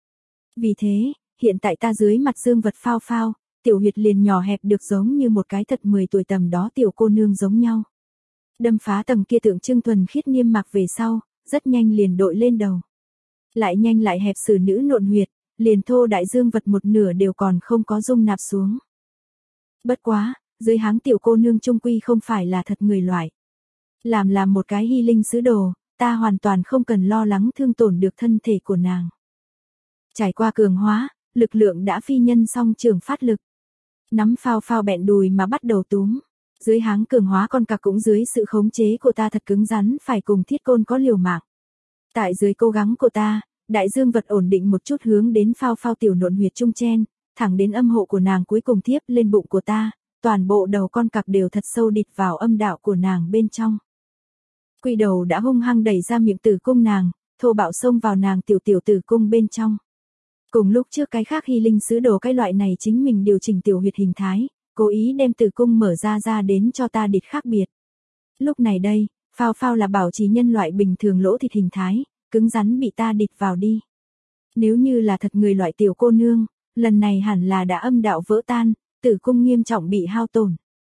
Vì thế, hiện tại ta dưới mặt dương vật phao phao, tiểu huyệt liền nhỏ hẹp được giống như một cái thật mười tuổi tầm đó tiểu cô nương giống nhau. Đâm phá tầng kia tượng trưng thuần khiết niêm mạc về sau, rất nhanh liền đội lên đầu. Lại nhanh lại hẹp xử nữ nộn huyệt, liền thô đại dương vật một nửa đều còn không có dung nạp xuống. Bất quá, dưới háng tiểu cô nương trung quy không phải là thật người loại. Làm làm một cái hy linh sứ đồ, ta hoàn toàn không cần lo lắng thương tổn được thân thể của nàng. Trải qua cường hóa, lực lượng đã phi nhân song trường phát lực. Nắm phao phao bẹn đùi mà bắt đầu túm. Dưới háng cường hóa con cặc cũng dưới sự khống chế của ta thật cứng rắn phải cùng thiết côn có liều mạng. Tại dưới cố gắng của ta, đại dương vật ổn định một chút hướng đến phao phao tiểu nộn huyệt trung chen, thẳng đến âm hộ của nàng cuối cùng thiếp lên bụng của ta, toàn bộ đầu con cặc đều thật sâu địt vào âm đạo của nàng bên trong. Quy đầu đã hung hăng đẩy ra miệng tử cung nàng, thô bạo xông vào nàng tiểu tiểu tử cung bên trong. Cùng lúc trước cái khác hy linh sứ đồ cái loại này chính mình điều chỉnh tiểu huyệt hình thái, cố ý đem tử cung mở ra ra đến cho ta địt khác biệt. Lúc này đây, phao phao là bảo trì nhân loại bình thường lỗ thịt hình thái, cứng rắn bị ta địt vào đi. Nếu như là thật người loại tiểu cô nương, lần này hẳn là đã âm đạo vỡ tan, tử cung nghiêm trọng bị hao tổn.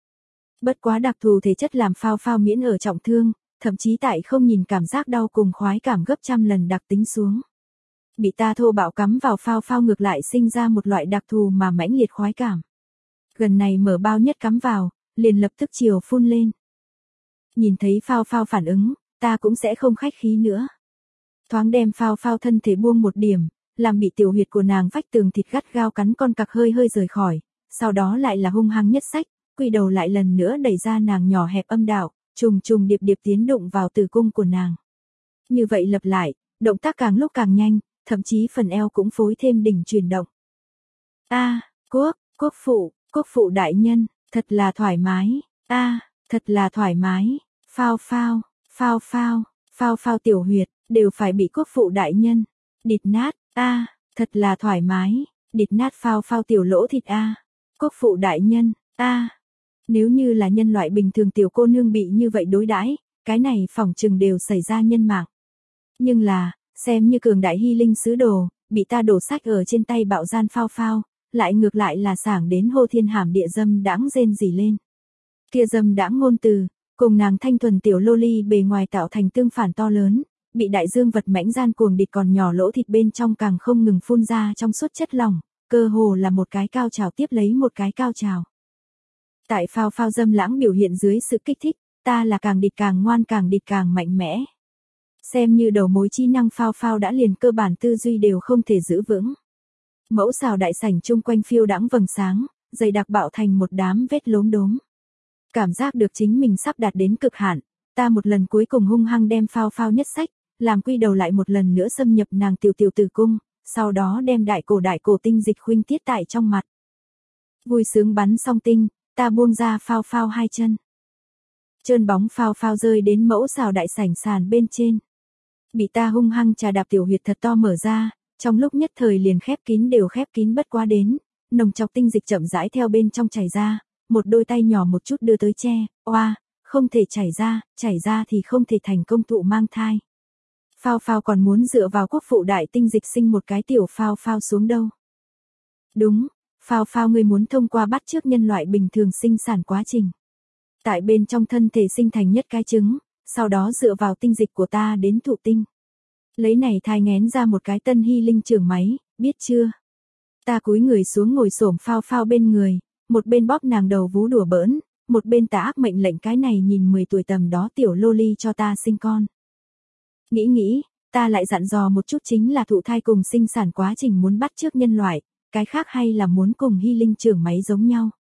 Bất quá đặc thù thể chất làm phao phao miễn ở trọng thương, thậm chí tại không nhìn cảm giác đau cùng khoái cảm gấp trăm lần đặc tính xuống. Bị ta thô bạo cắm vào phao phao ngược lại sinh ra một loại đặc thù mà mãnh liệt khoái cảm. Gần này mở bao nhất cắm vào, liền lập tức chiều phun lên. Nhìn thấy phao phao phản ứng, ta cũng sẽ không khách khí nữa. Thoáng đem phao phao thân thể buông một điểm, làm bị tiểu huyệt của nàng vách tường thịt gắt gao cắn con cặc hơi hơi rời khỏi, sau đó lại là hung hăng nhất sách, quy đầu lại lần nữa đẩy ra nàng nhỏ hẹp âm đạo, trùng trùng điệp điệp tiến đụng vào tử cung của nàng. Như vậy lặp lại, động tác càng lúc càng nhanh, thậm chí phần eo cũng phối thêm đỉnh chuyển động. A, à, quốc, quốc phụ, quốc phụ đại nhân, thật là thoải mái, a, à, thật là thoải mái, phao phao, phao phao, phao phao tiểu huyệt, đều phải bị quốc phụ đại nhân địt nát, a, à, thật là thoải mái, địt nát phao phao tiểu lỗ thịt a, à. Quốc phụ đại nhân, a, à. Nếu như là nhân loại bình thường tiểu cô nương bị như vậy đối đãi, cái này phỏng chừng đều xảy ra nhân mạng. Nhưng là, xem như cường đại hy linh sứ đồ, bị ta đổ sách ở trên tay bạo gian phao phao, lại ngược lại là sảng đến hô thiên hàm địa dâm đãng rên rỉ lên. Kia dâm đãng ngôn từ, cùng nàng thanh thuần tiểu loli bề ngoài tạo thành tương phản to lớn, bị đại dương vật mãnh gian cuồng địch còn nhỏ lỗ thịt bên trong càng không ngừng phun ra trong suốt chất lỏng, cơ hồ là một cái cao trào tiếp lấy một cái cao trào. Tại phao phao dâm lãng biểu hiện dưới sự kích thích, ta là càng địch càng ngoan càng địch càng mạnh mẽ. Xem như đầu mối chi năng phao phao đã liền cơ bản tư duy đều không thể giữ vững. Mẫu xào đại sảnh chung quanh phiêu đãng vầng sáng, dày đặc bạo thành một đám vết lốm đốm. Cảm giác được chính mình sắp đạt đến cực hạn, ta một lần cuối cùng hung hăng đem phao phao nhất sách, làm quy đầu lại một lần nữa xâm nhập nàng tiểu tiểu tử cung, sau đó đem đại cổ đại cổ tinh dịch khuynh tiết tại trong mặt. Vui sướng bắn xong tinh, ta buông ra phao phao hai chân. Trơn bóng phao phao rơi đến mẫu xào đại sảnh sàn bên trên. Bị ta hung hăng trà đạp tiểu huyệt thật to mở ra, trong lúc nhất thời liền khép kín đều khép kín bất quá đến, nồng chọc tinh dịch chậm rãi theo bên trong chảy ra, một đôi tay nhỏ một chút đưa tới che, oa, không thể chảy ra, chảy ra thì không thể thành công thụ mang thai. Phao phao còn muốn dựa vào quốc phụ đại tinh dịch sinh một cái tiểu phao phao xuống đâu. Đúng, phao phao ngươi muốn thông qua bắt chước nhân loại bình thường sinh sản quá trình. Tại bên trong thân thể sinh thành nhất cái trứng, sau đó dựa vào tinh dịch của ta đến thụ tinh. Lấy này thai nghén ra một cái tân hy linh trường máy, biết chưa? Ta cúi người xuống ngồi xổm phao phao bên người, một bên bóp nàng đầu vú đùa bỡn, một bên ta ác mệnh lệnh cái này nhìn mười tuổi tầm đó tiểu loli cho ta sinh con. Nghĩ nghĩ, ta lại dặn dò một chút chính là thụ thai cùng sinh sản quá trình muốn bắt chước nhân loại, cái khác hay là muốn cùng hy linh trưởng máy giống nhau.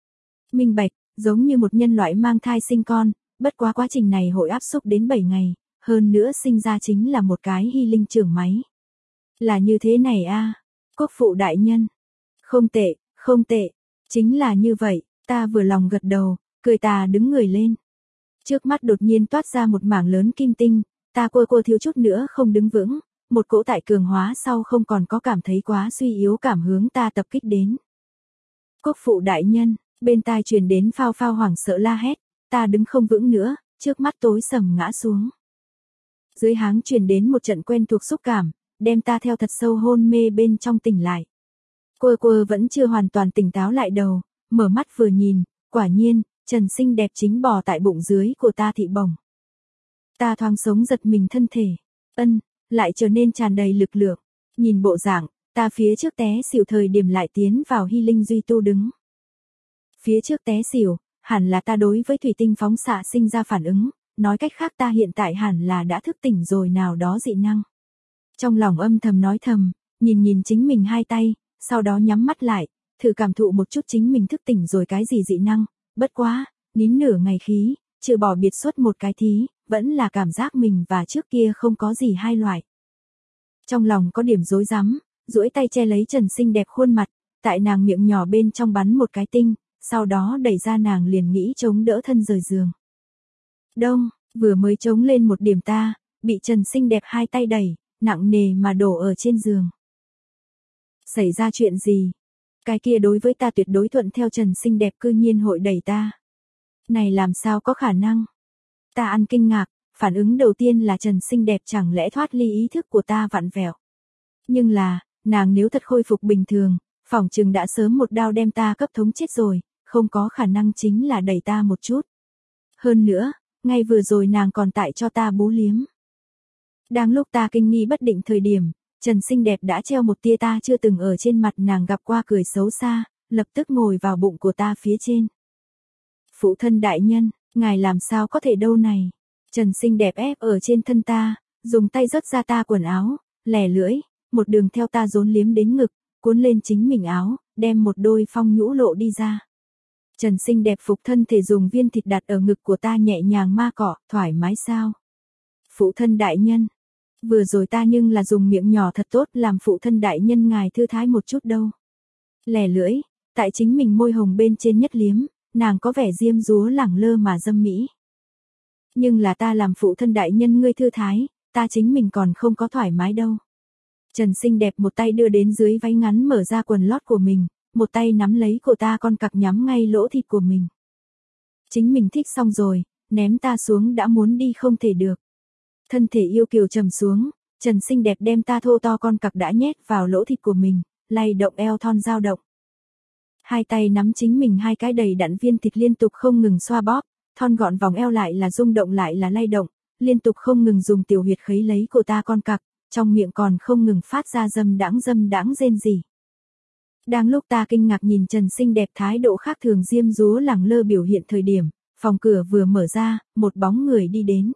Minh bạch, giống như một nhân loại mang thai sinh con, bất quá quá trình này hội áp xúc đến bảy ngày, hơn nữa sinh ra chính là một cái hy linh trưởng máy. Là như thế này a, quốc phụ đại nhân. Không tệ, không tệ. Chính là như vậy, ta vừa lòng gật đầu, cười tà đứng người lên. Trước mắt đột nhiên toát ra một mảng lớn kim tinh, ta quơ quơ thiếu chút nữa không đứng vững, một cỗ tại cường hóa sau không còn có cảm thấy quá suy yếu cảm hướng ta tập kích đến. Quốc phụ đại nhân, bên tai truyền đến phao phao hoảng sợ la hét, ta đứng không vững nữa, trước mắt tối sầm ngã xuống. Dưới háng truyền đến một trận quen thuộc xúc cảm, đem ta theo thật sâu hôn mê bên trong tỉnh lại. Quơ quơ vẫn chưa hoàn toàn tỉnh táo lại đầu, mở mắt vừa nhìn, quả nhiên, Trần xinh đẹp chính bò tại bụng dưới của ta thị bổng. Ta thoáng sống giật mình thân thể, ân, lại trở nên tràn đầy lực lượng, nhìn bộ dạng, ta phía trước té xỉu thời điểm lại tiến vào hy linh duy tu đứng. Phía trước té xỉu, hẳn là ta đối với thủy tinh phóng xạ sinh ra phản ứng, nói cách khác ta hiện tại hẳn là đã thức tỉnh rồi nào đó dị năng. Trong lòng âm thầm nói thầm, nhìn nhìn chính mình hai tay, sau đó nhắm mắt lại, thử cảm thụ một chút chính mình thức tỉnh rồi cái gì dị năng, bất quá, nín nửa ngày khí, trừ bỏ biệt xuất một cái thí, vẫn là cảm giác mình và trước kia không có gì hai loại. Trong lòng có điểm rối rắm, duỗi tay che lấy Trần xinh đẹp khuôn mặt, tại nàng miệng nhỏ bên trong bắn một cái tinh, sau đó đẩy ra nàng liền nghĩ chống đỡ thân rời giường. Đông, vừa mới chống lên một điểm ta, bị Trần xinh đẹp hai tay đẩy, nặng nề mà đổ ở trên giường. Xảy ra chuyện gì? Cái kia đối với ta tuyệt đối thuận theo Trần xinh đẹp cư nhiên hội đẩy ta. Này làm sao có khả năng? Ta ăn kinh ngạc, phản ứng đầu tiên là Trần xinh đẹp chẳng lẽ thoát ly ý thức của ta vặn vẹo. Nhưng là, nàng nếu thật khôi phục bình thường, phỏng chừng đã sớm một đao đem ta cấp thống chết rồi, không có khả năng chính là đẩy ta một chút. Hơn nữa, ngay vừa rồi nàng còn tại cho ta bú liếm. Đang lúc ta kinh nghi bất định thời điểm, Trần xinh đẹp đã treo một tia ta chưa từng ở trên mặt nàng gặp qua cười xấu xa, lập tức ngồi vào bụng của ta phía trên. Phụ thân đại nhân, ngài làm sao có thể đâu này? Trần xinh đẹp ép ở trên thân ta, dùng tay rớt ra ta quần áo, lẻ lưỡi, một đường theo ta rốn liếm đến ngực, cuốn lên chính mình áo, đem một đôi phong nhũ lộ đi ra. Trần xinh đẹp phục thân thể dùng viên thịt đặt ở ngực của ta nhẹ nhàng ma cọ, thoải mái sao? Phụ thân đại nhân, vừa rồi ta nhưng là dùng miệng nhỏ thật tốt làm phụ thân đại nhân ngài thư thái một chút đâu. Lẻ lưỡi, tại chính mình môi hồng bên trên nhất liếm, nàng có vẻ diêm dúa lẳng lơ mà dâm mỹ. Nhưng là ta làm phụ thân đại nhân ngươi thư thái, ta chính mình còn không có thoải mái đâu. Trần xinh đẹp một tay đưa đến dưới váy ngắn mở ra quần lót của mình, một tay nắm lấy cổ ta con cặc nhắm ngay lỗ thịt của mình. Chính mình thích xong rồi, ném ta xuống đã muốn đi không thể được. Thân thể yêu kiều trầm xuống, Trần xinh đẹp đem ta thô to con cặc đã nhét vào lỗ thịt của mình, lay động eo thon dao động. Hai tay nắm chính mình hai cái đầy đặn viên thịt liên tục không ngừng xoa bóp, thon gọn vòng eo lại là rung động lại là lay động, liên tục không ngừng dùng tiểu huyệt khấy lấy cổ ta con cặc, trong miệng còn không ngừng phát ra dâm đãng dâm đãng rên rỉ. Đang lúc ta kinh ngạc nhìn Trần xinh đẹp thái độ khác thường diêm dúa lẳng lơ biểu hiện thời điểm, phòng cửa vừa mở ra, một bóng người đi đến.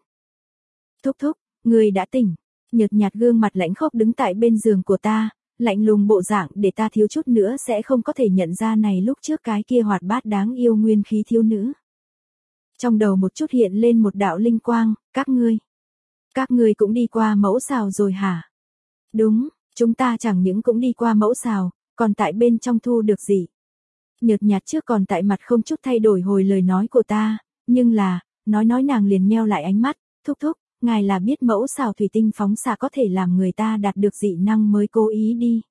Thúc thúc, người đã tỉnh, nhợt nhạt gương mặt lãnh khốc đứng tại bên giường của ta, lạnh lùng bộ dạng để ta thiếu chút nữa sẽ không có thể nhận ra này lúc trước cái kia hoạt bát đáng yêu nguyên khí thiếu nữ. Trong đầu một chút hiện lên một đạo linh quang, các ngươi. Các ngươi cũng đi qua mẫu xào rồi hả? Đúng, chúng ta chẳng những cũng đi qua mẫu xào, còn tại bên trong thu được gì? Nhợt nhạt trước còn tại mặt không chút thay đổi hồi lời nói của ta, nhưng là, nói nói nàng liền nheo lại ánh mắt, thúc thúc, ngài là biết mẫu xào thủy tinh phóng xạ có thể làm người ta đạt được dị năng mới cố ý đi.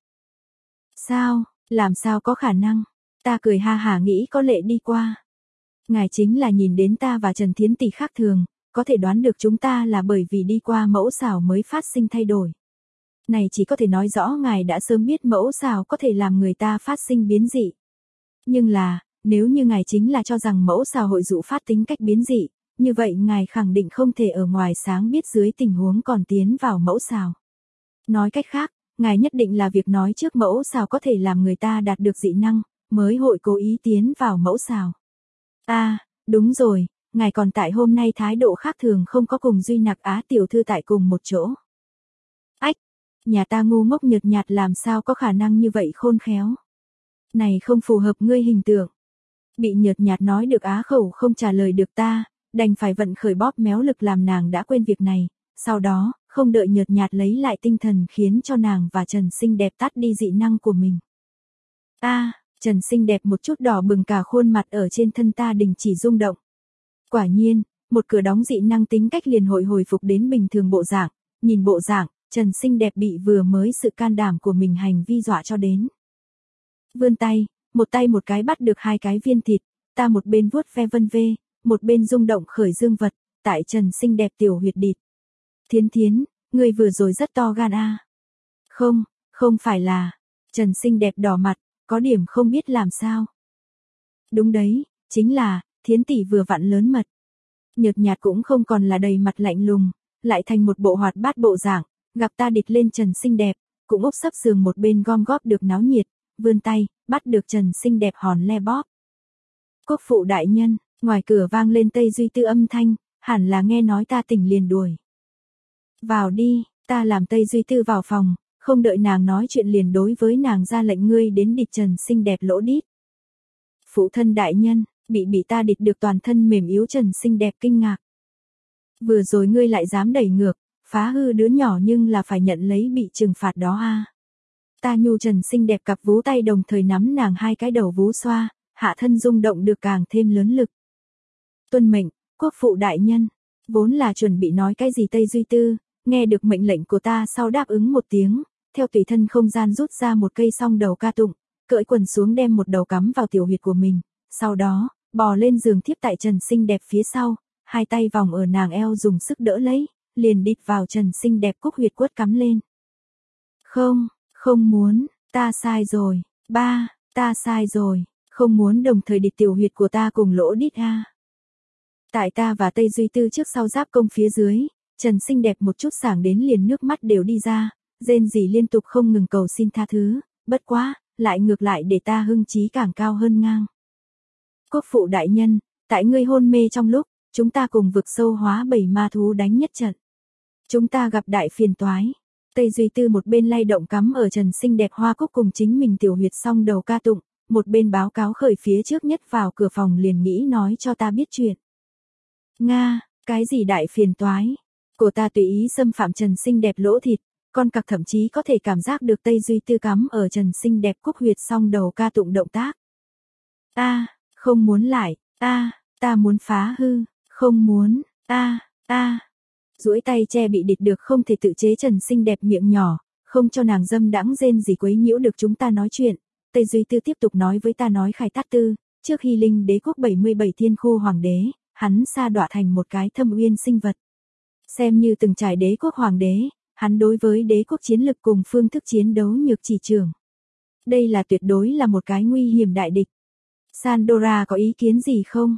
Sao, làm sao có khả năng? Ta cười ha hả nghĩ có lệ đi qua. Ngài chính là nhìn đến ta và Trần Thiến Tỷ khác thường, có thể đoán được chúng ta là bởi vì đi qua mẫu xào mới phát sinh thay đổi. Này chỉ có thể nói rõ ngài đã sớm biết mẫu xào có thể làm người ta phát sinh biến dị. Nhưng là, nếu như ngài chính là cho rằng mẫu xào hội dụ phát tính cách biến dị, như vậy ngài khẳng định không thể ở ngoài sáng biết dưới tình huống còn tiến vào mẫu xào. Nói cách khác, ngài nhất định là việc nói trước mẫu xào có thể làm người ta đạt được dị năng, mới hội cố ý tiến vào mẫu xào. À, đúng rồi, ngài còn tại hôm nay thái độ khác thường không có cùng Duy Nặc Á tiểu thư tại cùng một chỗ. Ách, nhà ta ngu ngốc nhợt nhạt làm sao có khả năng như vậy khôn khéo. Này không phù hợp ngươi hình tượng. Bị nhợt nhạt nói được á khẩu không trả lời được ta, đành phải vận khởi bóp méo lực làm nàng đã quên việc này, sau đó, không đợi nhợt nhạt lấy lại tinh thần khiến cho nàng và Trần xinh đẹp tắt đi dị năng của mình. A, Trần xinh đẹp một chút đỏ bừng cả khuôn mặt ở trên thân ta đình chỉ rung động. Quả nhiên, một cửa đóng dị năng tính cách liền hồi hồi phục đến bình thường bộ dạng, nhìn bộ dạng, Trần xinh đẹp bị vừa mới sự can đảm của mình hành vi dọa cho đến. Vươn tay, một tay một cái bắt được hai cái viên thịt, ta một bên vuốt ve vân vê, một bên rung động khởi dương vật, tại Trần xinh đẹp tiểu huyệt địt. Thiến Thiến, người vừa rồi rất to gan a. Không, không phải là. Trần xinh đẹp đỏ mặt, có điểm không biết làm sao. Đúng đấy, chính là, Thiến tỷ vừa vặn lớn mật. Nhợt nhạt cũng không còn là đầy mặt lạnh lùng, lại thành một bộ hoạt bát bộ dạng, gặp ta địch lên Trần xinh đẹp, cũng úp sấp giường một bên gom góp được náo nhiệt, vươn tay, bắt được Trần xinh đẹp hòn le bóp. Quốc phụ đại nhân, ngoài cửa vang lên Tây Duy Tư âm thanh, hẳn là nghe nói ta tỉnh liền đuổi. Vào đi, ta làm Tây Duy Tư vào phòng, không đợi nàng nói chuyện liền đối với nàng ra lệnh ngươi đến địch Trần xinh đẹp lỗ đít. Phụ thân đại nhân, bị bị ta địch được toàn thân mềm yếu Trần xinh đẹp kinh ngạc. Vừa rồi ngươi lại dám đẩy ngược, phá hư đứa nhỏ nhưng là phải nhận lấy bị trừng phạt đó a. Ta nhu Trần xinh đẹp cặp vú tay đồng thời nắm nàng hai cái đầu vú xoa, hạ thân rung động được càng thêm lớn lực. Tuân mệnh, quốc phụ đại nhân, vốn là chuẩn bị nói cái gì Tây Duy Tư, nghe được mệnh lệnh của ta sau đáp ứng một tiếng, theo tùy thân không gian rút ra một cây song đầu ca tụng, cởi quần xuống đem một đầu cắm vào tiểu huyệt của mình, sau đó, bò lên giường thiếp tại Trần xinh đẹp phía sau, hai tay vòng ở nàng eo dùng sức đỡ lấy, liền đít vào Trần xinh đẹp cúc huyệt quất cắm lên. Không, không muốn, ta sai rồi, ba, ta sai rồi, không muốn đồng thời đít tiểu huyệt của ta cùng lỗ đít a. Tại ta và Tây Duy Tư trước sau giáp công phía dưới, Trần xinh đẹp một chút sảng đến liền nước mắt đều đi ra, rên rỉ liên tục không ngừng cầu xin tha thứ, bất quá, lại ngược lại để ta hưng trí càng cao hơn ngang. Quốc phụ đại nhân, tại ngươi hôn mê trong lúc, chúng ta cùng vực sâu hóa bảy ma thú đánh nhất trận. Chúng ta gặp đại phiền toái. Tây Duy Tư một bên lay động cắm ở Trần xinh đẹp hoa cúc cùng chính mình tiểu huyệt xong đầu ca tụng, một bên báo cáo khởi phía trước nhất vào cửa phòng liền nghĩ nói cho ta biết chuyện. Nga, cái gì đại phiền toái? Của ta tùy ý xâm phạm Trần xinh đẹp lỗ thịt, con cặc thậm chí có thể cảm giác được Tây Duy Tư cắm ở Trần xinh đẹp cúc huyệt xong đầu ca tụng động tác. Ta, không muốn lại, ta, ta muốn phá hư, không muốn, ta, ta. Duỗi tay che bị địch được không thể tự chế Trần xinh đẹp miệng nhỏ, không cho nàng dâm đãng rên gì quấy nhiễu được chúng ta nói chuyện. Tây Duy Tư tiếp tục nói với ta nói khai tát tư, trước Hy Linh đế quốc bảy mươi bảy thiên khu hoàng đế, hắn sa đọa thành một cái thâm uyên sinh vật. Xem như từng trải đế quốc hoàng đế, hắn đối với đế quốc chiến lực cùng phương thức chiến đấu nhược chỉ trường. Đây là tuyệt đối là một cái nguy hiểm đại địch. Sandora có ý kiến gì không?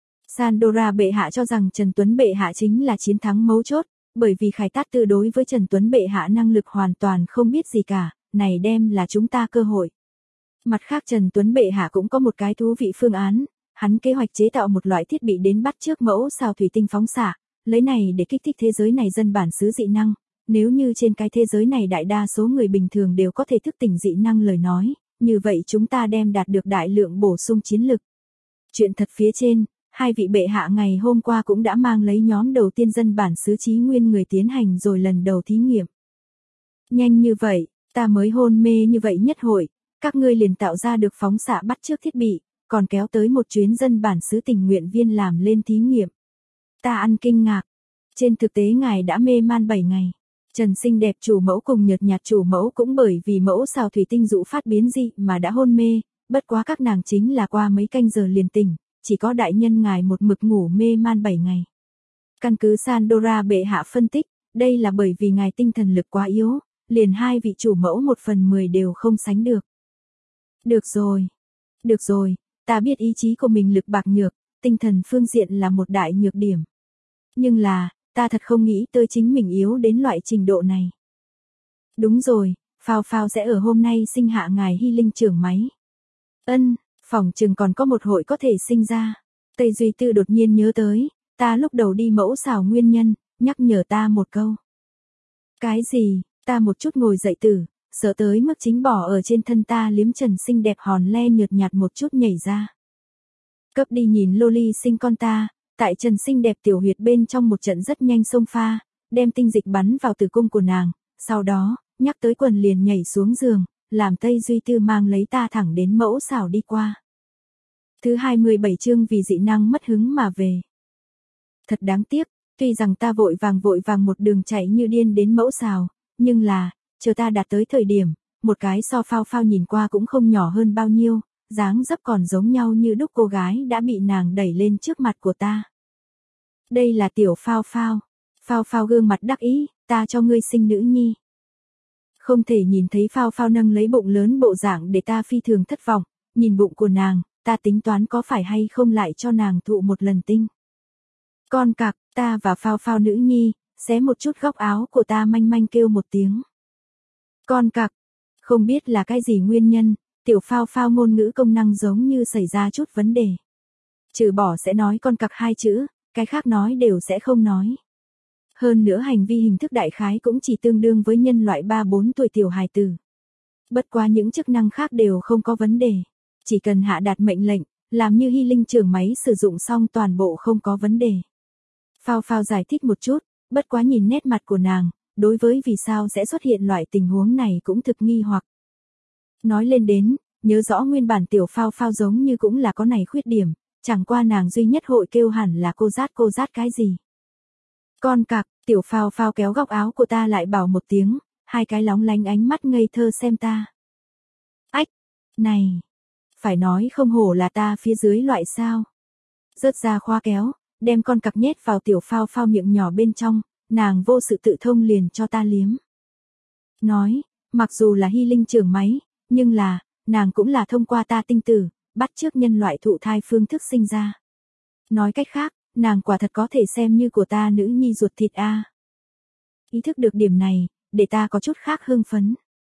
Sandora bệ hạ cho rằng Trần Tuấn bệ hạ chính là chiến thắng mấu chốt, bởi vì Khải Tát Tư đối với Trần Tuấn bệ hạ năng lực hoàn toàn không biết gì cả, này đem là chúng ta cơ hội. Mặt khác Trần Tuấn bệ hạ cũng có một cái thú vị phương án, hắn kế hoạch chế tạo một loại thiết bị đến bắt trước mẫu sao thủy tinh phóng xạ, lấy này để kích thích thế giới này dân bản xứ dị năng, nếu như trên cái thế giới này đại đa số người bình thường đều có thể thức tỉnh dị năng lời nói, như vậy chúng ta đem đạt được đại lượng bổ sung chiến lực. Chuyện thật phía trên, hai vị bệ hạ ngày hôm qua cũng đã mang lấy nhóm đầu tiên dân bản xứ Chí Nguyên người tiến hành rồi lần đầu thí nghiệm. Nhanh như vậy, ta mới hôn mê như vậy nhất hội, các ngươi liền tạo ra được phóng xạ bắt trước thiết bị, còn kéo tới một chuyến dân bản xứ tình nguyện viên làm lên thí nghiệm. Ta ăn kinh ngạc. Trên thực tế ngài đã mê man bảy ngày. Trần xinh đẹp chủ mẫu cùng nhợt nhạt chủ mẫu cũng bởi vì mẫu sao thủy tinh dụ phát biến dị mà đã hôn mê, bất quá các nàng chính là qua mấy canh giờ liền tỉnh, chỉ có đại nhân ngài một mực ngủ mê man bảy ngày. Căn cứ Sandora bệ hạ phân tích, đây là bởi vì ngài tinh thần lực quá yếu, liền hai vị chủ mẫu một phần mười đều không sánh được. Được rồi. Được rồi, ta biết ý chí của mình lực bạc nhược, tinh thần phương diện là một đại nhược điểm. Nhưng là, ta thật không nghĩ tới chính mình yếu đến loại trình độ này. Đúng rồi, Phao Phao sẽ ở hôm nay sinh hạ ngài Hy Linh trưởng máy. Ân, phòng chừng còn có một hội có thể sinh ra. Tây Duy Tư đột nhiên nhớ tới, ta lúc đầu đi mẫu xào nguyên nhân, nhắc nhở ta một câu. Cái gì, ta một chút ngồi dậy tử, sợ tới mức chính bỏ ở trên thân ta liếm Trần xinh đẹp hòn le nhợt nhạt một chút nhảy ra. Cấp đi nhìn Loli sinh con ta, tại Trần xinh đẹp tiểu huyệt bên trong một trận rất nhanh xông pha, đem tinh dịch bắn vào tử cung của nàng, sau đó, nhắc tới quần liền nhảy xuống giường, làm Tây Duy Tư mang lấy ta thẳng đến mẫu xào đi qua. Thứ hai mươi bảy chương vì dị năng mất hứng mà về. Thật đáng tiếc, tuy rằng ta vội vàng vội vàng một đường chạy như điên đến mẫu xào, nhưng là, chờ ta đạt tới thời điểm, một cái so phao phao nhìn qua cũng không nhỏ hơn bao nhiêu, dáng dấp còn giống nhau như đúc cô gái đã bị nàng đẩy lên trước mặt của ta. Đây là tiểu phao phao. Phao phao gương mặt đắc ý, ta cho ngươi sinh nữ nhi. Không thể nhìn thấy phao phao nâng lấy bụng lớn bộ dạng để ta phi thường thất vọng, nhìn bụng của nàng, ta tính toán có phải hay không lại cho nàng thụ một lần tinh. Con cặc, ta và phao phao nữ nhi, xé một chút góc áo của ta manh manh kêu một tiếng. Con cặc, không biết là cái gì nguyên nhân, tiểu phao phao ngôn ngữ công năng giống như xảy ra chút vấn đề. Trừ bỏ sẽ nói con cặc hai chữ, cái khác nói đều sẽ không nói. Hơn nữa hành vi hình thức đại khái cũng chỉ tương đương với nhân loại ba bốn tuổi tiểu hài tử. Bất quá những chức năng khác đều không có vấn đề. Chỉ cần hạ đạt mệnh lệnh, làm như Hy Linh trưởng máy sử dụng xong toàn bộ không có vấn đề. Phao phao giải thích một chút, bất quá nhìn nét mặt của nàng, đối với vì sao sẽ xuất hiện loại tình huống này cũng thực nghi hoặc. Nói lên đến, nhớ rõ nguyên bản tiểu phao phao giống như cũng là có này khuyết điểm, chẳng qua nàng duy nhất hội kêu hẳn là cô rát cô rát cái gì. Con cặc, tiểu phao phao kéo góc áo của ta lại bảo một tiếng, hai cái lóng lánh ánh mắt ngây thơ xem ta. Ách, này, phải nói không hổ là ta phía dưới loại sao. Rớt ra khóa kéo, đem con cặc nhét vào tiểu phao phao miệng nhỏ bên trong, nàng vô sự tự thông liền cho ta liếm. Nói, mặc dù là Hy Linh trưởng máy, nhưng là, nàng cũng là thông qua ta tinh tử, bắt chước nhân loại thụ thai phương thức sinh ra. Nói cách khác, nàng quả thật có thể xem như của ta nữ nhi ruột thịt a. Ý thức được điểm này, để ta có chút khác hưng phấn.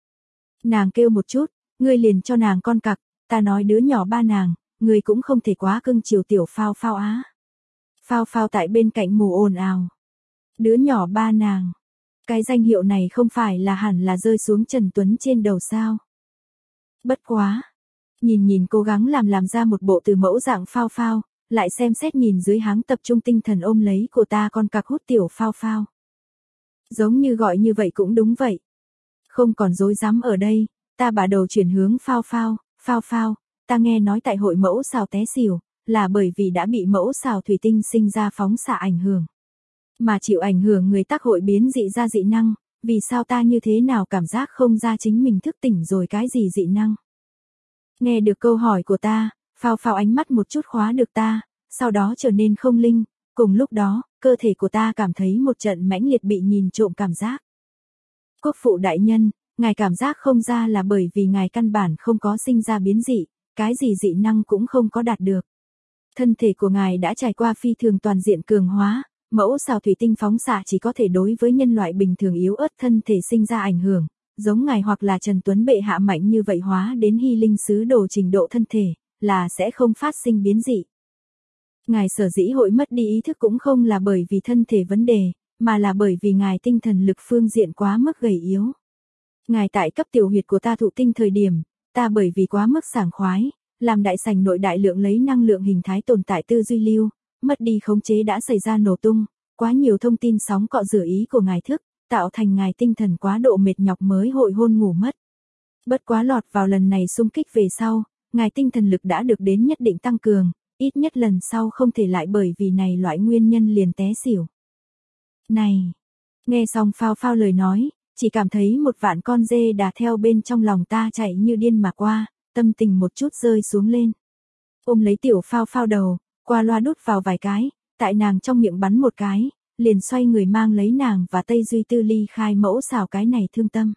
Nàng kêu một chút, ngươi liền cho nàng con cặc, ta nói đứa nhỏ ba nàng, ngươi cũng không thể quá cưng chiều tiểu phao phao á. Phao phao tại bên cạnh mù ồn ào. Đứa nhỏ ba nàng. Cái danh hiệu này không phải là hẳn là rơi xuống Trần Tuấn trên đầu sao. Bất quá. Nhìn nhìn cố gắng làm làm ra một bộ từ mẫu dạng phao phao, lại xem xét nhìn dưới háng tập trung tinh thần ôm lấy của ta con cặc hút tiểu phao phao. Giống như gọi như vậy cũng đúng vậy. Không còn dối dám ở đây, ta bà đầu chuyển hướng phao phao, phao phao, ta nghe nói tại hội mẫu xào té xỉu, là bởi vì đã bị mẫu xào thủy tinh sinh ra phóng xạ ảnh hưởng. Mà chịu ảnh hưởng người tác hội biến dị ra dị năng, vì sao ta như thế nào cảm giác không ra chính mình thức tỉnh rồi cái gì dị năng. Nghe được câu hỏi của ta, phao phao ánh mắt một chút khóa được ta, sau đó trở nên không linh, cùng lúc đó, cơ thể của ta cảm thấy một trận mãnh liệt bị nhìn trộm cảm giác. Quốc phụ đại nhân, ngài cảm giác không ra là bởi vì ngài căn bản không có sinh ra biến dị, cái gì dị năng cũng không có đạt được. Thân thể của ngài đã trải qua phi thường toàn diện cường hóa, mẫu xào thủy tinh phóng xạ chỉ có thể đối với nhân loại bình thường yếu ớt thân thể sinh ra ảnh hưởng, giống ngài hoặc là Trần Tuấn bệ hạ mạnh như vậy hóa đến Hy Linh sứ đồ trình độ thân thể, là sẽ không phát sinh biến dị. Ngài sở dĩ hội mất đi ý thức cũng không là bởi vì thân thể vấn đề, mà là bởi vì ngài tinh thần lực phương diện quá mức gầy yếu. Ngài tại cấp tiểu huyệt của ta thụ tinh thời điểm, ta bởi vì quá mức sảng khoái, làm đại sảnh nội đại lượng lấy năng lượng hình thái tồn tại tư duy lưu, mất đi khống chế đã xảy ra nổ tung, quá nhiều thông tin sóng cọ rửa ý của ngài thức, tạo thành ngài tinh thần quá độ mệt nhọc mới hội hôn ngủ mất. Bất quá lọt vào lần này xung kích về sau, ngài tinh thần lực đã được đến nhất định tăng cường, ít nhất lần sau không thể lại bởi vì này loại nguyên nhân liền té xỉu. Này, nghe xong phao phao lời nói, chỉ cảm thấy một vạn con dê đà theo bên trong lòng ta chạy như điên mà qua, tâm tình một chút rơi xuống lên. Ôm lấy tiểu phao phao đầu, qua loa đút vào vài cái, tại nàng trong miệng bắn một cái, liền xoay người mang lấy nàng và Tây Duy Tư ly khai mẫu xào cái này thương tâm.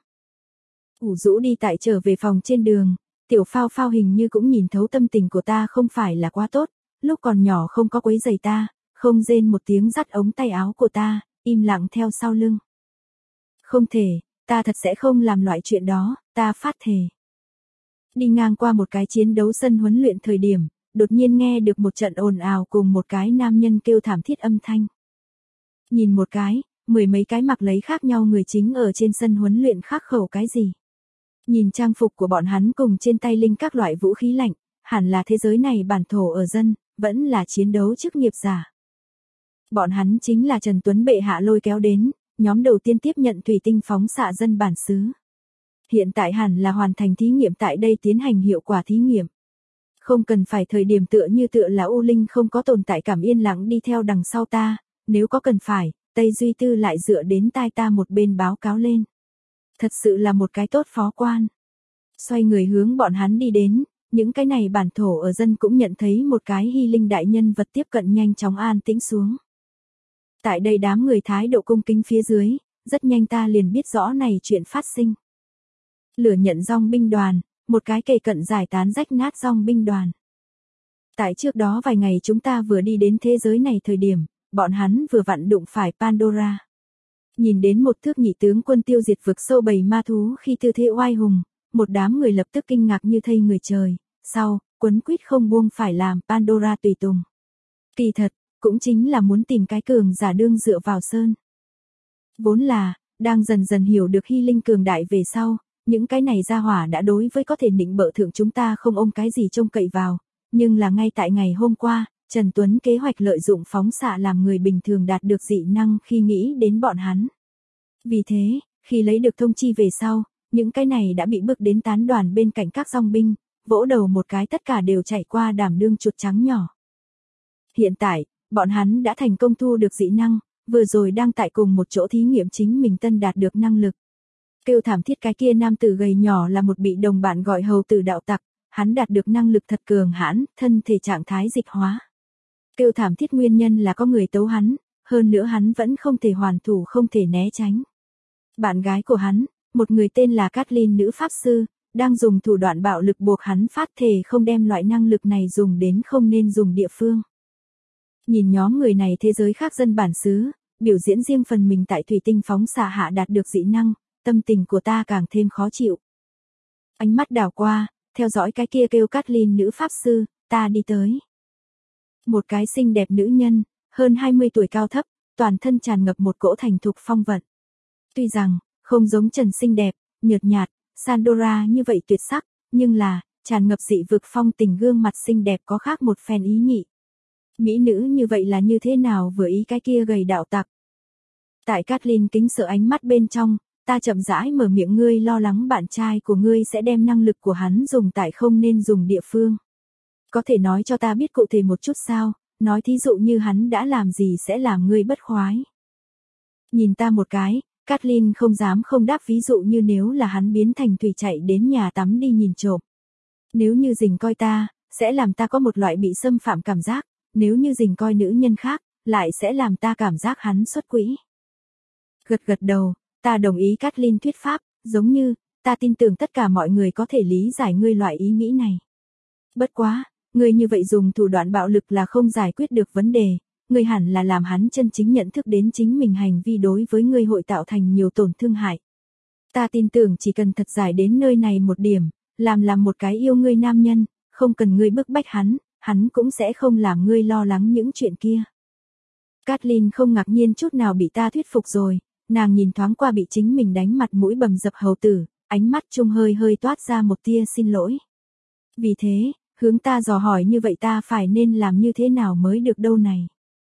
Ủ rũ đi tại trở về phòng trên đường, tiểu phao phao hình như cũng nhìn thấu tâm tình của ta không phải là quá tốt, lúc còn nhỏ không có quấy giày ta, không rên một tiếng dắt ống tay áo của ta, im lặng theo sau lưng. Không thể, ta thật sẽ không làm loại chuyện đó, ta phát thề. Đi ngang qua một cái chiến đấu sân huấn luyện thời điểm, đột nhiên nghe được một trận ồn ào cùng một cái nam nhân kêu thảm thiết âm thanh. Nhìn một cái, mười mấy cái mặc lấy khác nhau người chính ở trên sân huấn luyện khắc khẩu cái gì. Nhìn trang phục của bọn hắn cùng trên tay linh các loại vũ khí lạnh, hẳn là thế giới này bản thổ ở dân, vẫn là chiến đấu chức nghiệp giả. Bọn hắn chính là Trần Tuấn bệ hạ lôi kéo đến, nhóm đầu tiên tiếp nhận thủy tinh phóng xạ dân bản xứ. Hiện tại hẳn là hoàn thành thí nghiệm tại đây tiến hành hiệu quả thí nghiệm. Không cần phải thời điểm tựa như tựa là U Linh không có tồn tại cảm yên lặng đi theo đằng sau ta, nếu có cần phải, Tây Duy Tư lại dựa đến tai ta một bên báo cáo lên. Thật sự là một cái tốt phó quan. Xoay người hướng bọn hắn đi đến, những cái này bản thổ ở dân cũng nhận thấy một cái hy linh đại nhân vật tiếp cận nhanh chóng an tĩnh xuống. Tại đây đám người thái độ cung kính phía dưới, rất nhanh ta liền biết rõ này chuyện phát sinh. Lửa nhận dòng binh đoàn, một cái kề cận giải tán rách nát dòng binh đoàn. Tại trước đó vài ngày chúng ta vừa đi đến thế giới này thời điểm, bọn hắn vừa vặn đụng phải Pandora. Nhìn đến một thước nhị tướng quân tiêu diệt vực sâu bầy ma thú khi tư thế oai hùng, một đám người lập tức kinh ngạc như thây người trời, sau, quấn quýt không buông phải làm Pandora tùy tùng. Kỳ thật, cũng chính là muốn tìm cái cường giả đương dựa vào sơn. Vốn là, đang dần dần hiểu được hy linh cường đại về sau, những cái này ra hỏa đã đối với có thể nịnh bợ thượng chúng ta không ôm cái gì trông cậy vào, nhưng là ngay tại ngày hôm qua, Trần Tuấn kế hoạch lợi dụng phóng xạ làm người bình thường đạt được dị năng khi nghĩ đến bọn hắn. Vì thế, khi lấy được thông chi về sau, những cái này đã bị bước đến tán đoàn bên cạnh các dòng binh, vỗ đầu một cái tất cả đều chạy qua đảm đương chuột trắng nhỏ. Hiện tại, bọn hắn đã thành công thu được dị năng, vừa rồi đang tại cùng một chỗ thí nghiệm chính mình tân đạt được năng lực. Kêu thảm thiết cái kia nam tử gầy nhỏ là một bị đồng bạn gọi hầu tử đạo tặc, hắn đạt được năng lực thật cường hãn, thân thể trạng thái dịch hóa. Kêu thảm thiết nguyên nhân là có người tấu hắn, hơn nữa hắn vẫn không thể hoàn thủ không thể né tránh. Bạn gái của hắn, một người tên là Kathleen nữ pháp sư, đang dùng thủ đoạn bạo lực buộc hắn phát thề không đem loại năng lực này dùng đến không nên dùng địa phương. Nhìn nhóm người này thế giới khác dân bản xứ, biểu diễn riêng phần mình tại thủy tinh phóng xạ hạ đạt được dị năng, tâm tình của ta càng thêm khó chịu. Ánh mắt đảo qua, theo dõi cái kia kêu Kathleen nữ pháp sư, ta đi tới. Một cái xinh đẹp nữ nhân, hơn hai mươi tuổi cao thấp, toàn thân tràn ngập một cỗ thành thục phong vận. Tuy rằng, không giống Trần xinh đẹp, nhợt nhạt, Sandora như vậy tuyệt sắc, nhưng là, tràn ngập dị vực phong tình gương mặt xinh đẹp có khác một phen ý nhị. Mỹ nữ như vậy là như thế nào vừa ý cái kia gầy đạo tặc. Tại Kathleen kính sợ ánh mắt bên trong, ta chậm rãi mở miệng ngươi lo lắng bạn trai của ngươi sẽ đem năng lực của hắn dùng tại không nên dùng địa phương. Có thể nói cho ta biết cụ thể một chút sao, nói thí dụ như hắn đã làm gì sẽ làm ngươi bất khoái. Nhìn ta một cái, Kathleen không dám không đáp ví dụ như nếu là hắn biến thành thủy chạy đến nhà tắm đi nhìn trộm. Nếu như dình coi ta, sẽ làm ta có một loại bị xâm phạm cảm giác, nếu như dình coi nữ nhân khác, lại sẽ làm ta cảm giác hắn xuất quỹ. Gật gật đầu, ta đồng ý Kathleen thuyết pháp, giống như, ta tin tưởng tất cả mọi người có thể lý giải ngươi loại ý nghĩ này. Bất quá, ngươi như vậy dùng thủ đoạn bạo lực là không giải quyết được vấn đề, ngươi hẳn là làm hắn chân chính nhận thức đến chính mình hành vi đối với ngươi hội tạo thành nhiều tổn thương hại. Ta tin tưởng chỉ cần thật giải đến nơi này một điểm, làm làm một cái yêu ngươi nam nhân, không cần ngươi bức bách hắn, hắn cũng sẽ không làm ngươi lo lắng những chuyện kia. Kathleen không ngạc nhiên chút nào bị ta thuyết phục rồi, nàng nhìn thoáng qua bị chính mình đánh mặt mũi bầm dập hầu tử, ánh mắt trung hơi hơi toát ra một tia xin lỗi. Vì thế, hướng ta dò hỏi như vậy ta phải nên làm như thế nào mới được đâu này.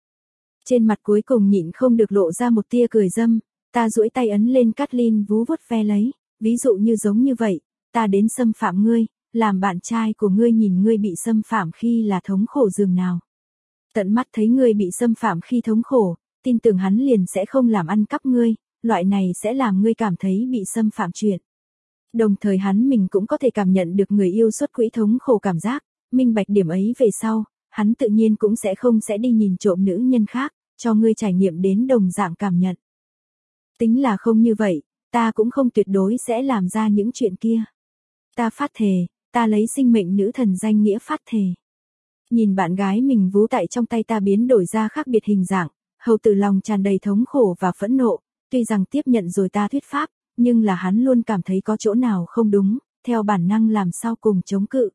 Trên mặt cuối cùng nhịn không được lộ ra một tia cười dâm, ta duỗi tay ấn lên Kathleen vú vuốt ve lấy, ví dụ như giống như vậy, ta đến xâm phạm ngươi, làm bạn trai của ngươi nhìn ngươi bị xâm phạm khi là thống khổ dường nào. Tận mắt thấy ngươi bị xâm phạm khi thống khổ, tin tưởng hắn liền sẽ không làm ăn cắp ngươi, loại này sẽ làm ngươi cảm thấy bị xâm phạm chuyện. Đồng thời hắn mình cũng có thể cảm nhận được người yêu xuất quỹ thống khổ cảm giác, minh bạch điểm ấy về sau, hắn tự nhiên cũng sẽ không sẽ đi nhìn trộm nữ nhân khác, cho ngươi trải nghiệm đến đồng dạng cảm nhận. Tính là không như vậy, ta cũng không tuyệt đối sẽ làm ra những chuyện kia. Ta phát thề, ta lấy sinh mệnh nữ thần danh nghĩa phát thề. Nhìn bạn gái mình vú tại trong tay ta biến đổi ra khác biệt hình dạng, hầu tử lòng tràn đầy thống khổ và phẫn nộ, tuy rằng tiếp nhận rồi ta thuyết pháp, nhưng là hắn luôn cảm thấy có chỗ nào không đúng, theo bản năng làm sao cùng chống cự.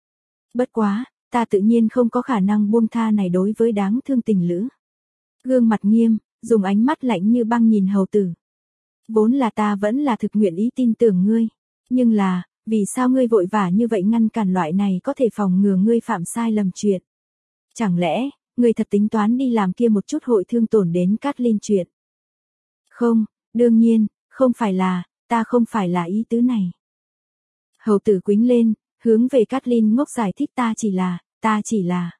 Bất quá, ta tự nhiên không có khả năng buông tha này đối với đáng thương tình lữ. Gương mặt nghiêm, dùng ánh mắt lạnh như băng nhìn hầu tử. Vốn là ta vẫn là thực nguyện ý tin tưởng ngươi, nhưng là, vì sao ngươi vội vã như vậy ngăn cản loại này có thể phòng ngừa ngươi phạm sai lầm chuyện? Chẳng lẽ, ngươi thật tính toán đi làm kia một chút hội thương tổn đến Kathleen chuyện? Không, đương nhiên, không phải là, ta không phải là ý tứ này. Hầu tử quĩnh lên, hướng về Kathleen ngốc giải thích ta chỉ là, ta chỉ là.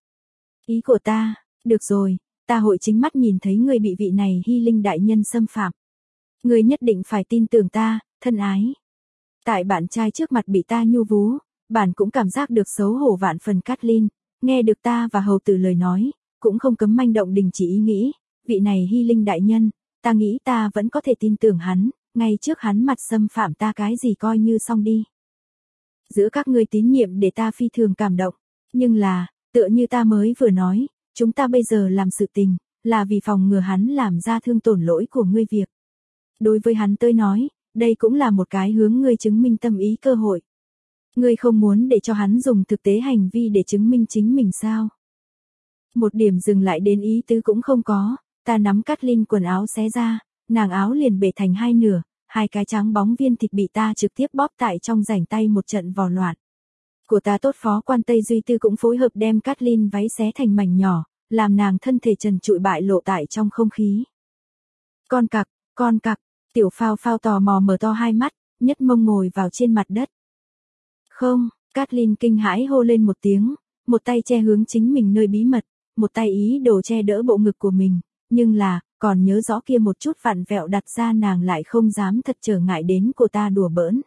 Ý của ta, được rồi, ta hội chính mắt nhìn thấy người bị vị này hy linh đại nhân xâm phạm. Người nhất định phải tin tưởng ta, thân ái. Tại bạn trai trước mặt bị ta nhu vú, bạn cũng cảm giác được xấu hổ vạn phần. Kathleen, nghe được ta và hầu tử lời nói, cũng không cấm manh động đình chỉ ý nghĩ, vị này hy linh đại nhân, ta nghĩ ta vẫn có thể tin tưởng hắn, ngay trước hắn mặt xâm phạm ta cái gì coi như xong đi. Giữa các ngươi tín nhiệm để ta phi thường cảm động, nhưng là, tựa như ta mới vừa nói, chúng ta bây giờ làm sự tình, là vì phòng ngừa hắn làm ra thương tổn lỗi của ngươi việc. Đối với hắn tôi nói, đây cũng là một cái hướng ngươi chứng minh tâm ý cơ hội. Ngươi không muốn để cho hắn dùng thực tế hành vi để chứng minh chính mình sao? Một điểm dừng lại đến ý tứ cũng không có, ta nắm Kathleen quần áo xé ra, nàng áo liền bể thành hai nửa, hai cái trắng bóng viên thịt bị ta trực tiếp bóp tại trong rảnh tay một trận vò loạn. Của ta tốt phó quan Tây Duy Tư cũng phối hợp đem Kathleen váy xé thành mảnh nhỏ, làm nàng thân thể trần trụi bại lộ tại trong không khí. Con cặc, con cặc, tiểu phao phao tò mò mở to hai mắt, nhất mông ngồi vào trên mặt đất. Không, Kathleen kinh hãi hô lên một tiếng, một tay che hướng chính mình nơi bí mật, một tay ý đồ che đỡ bộ ngực của mình, nhưng là, còn nhớ rõ kia một chút vặn vẹo đặt ra nàng lại không dám thật trở ngại đến của ta đùa bỡn.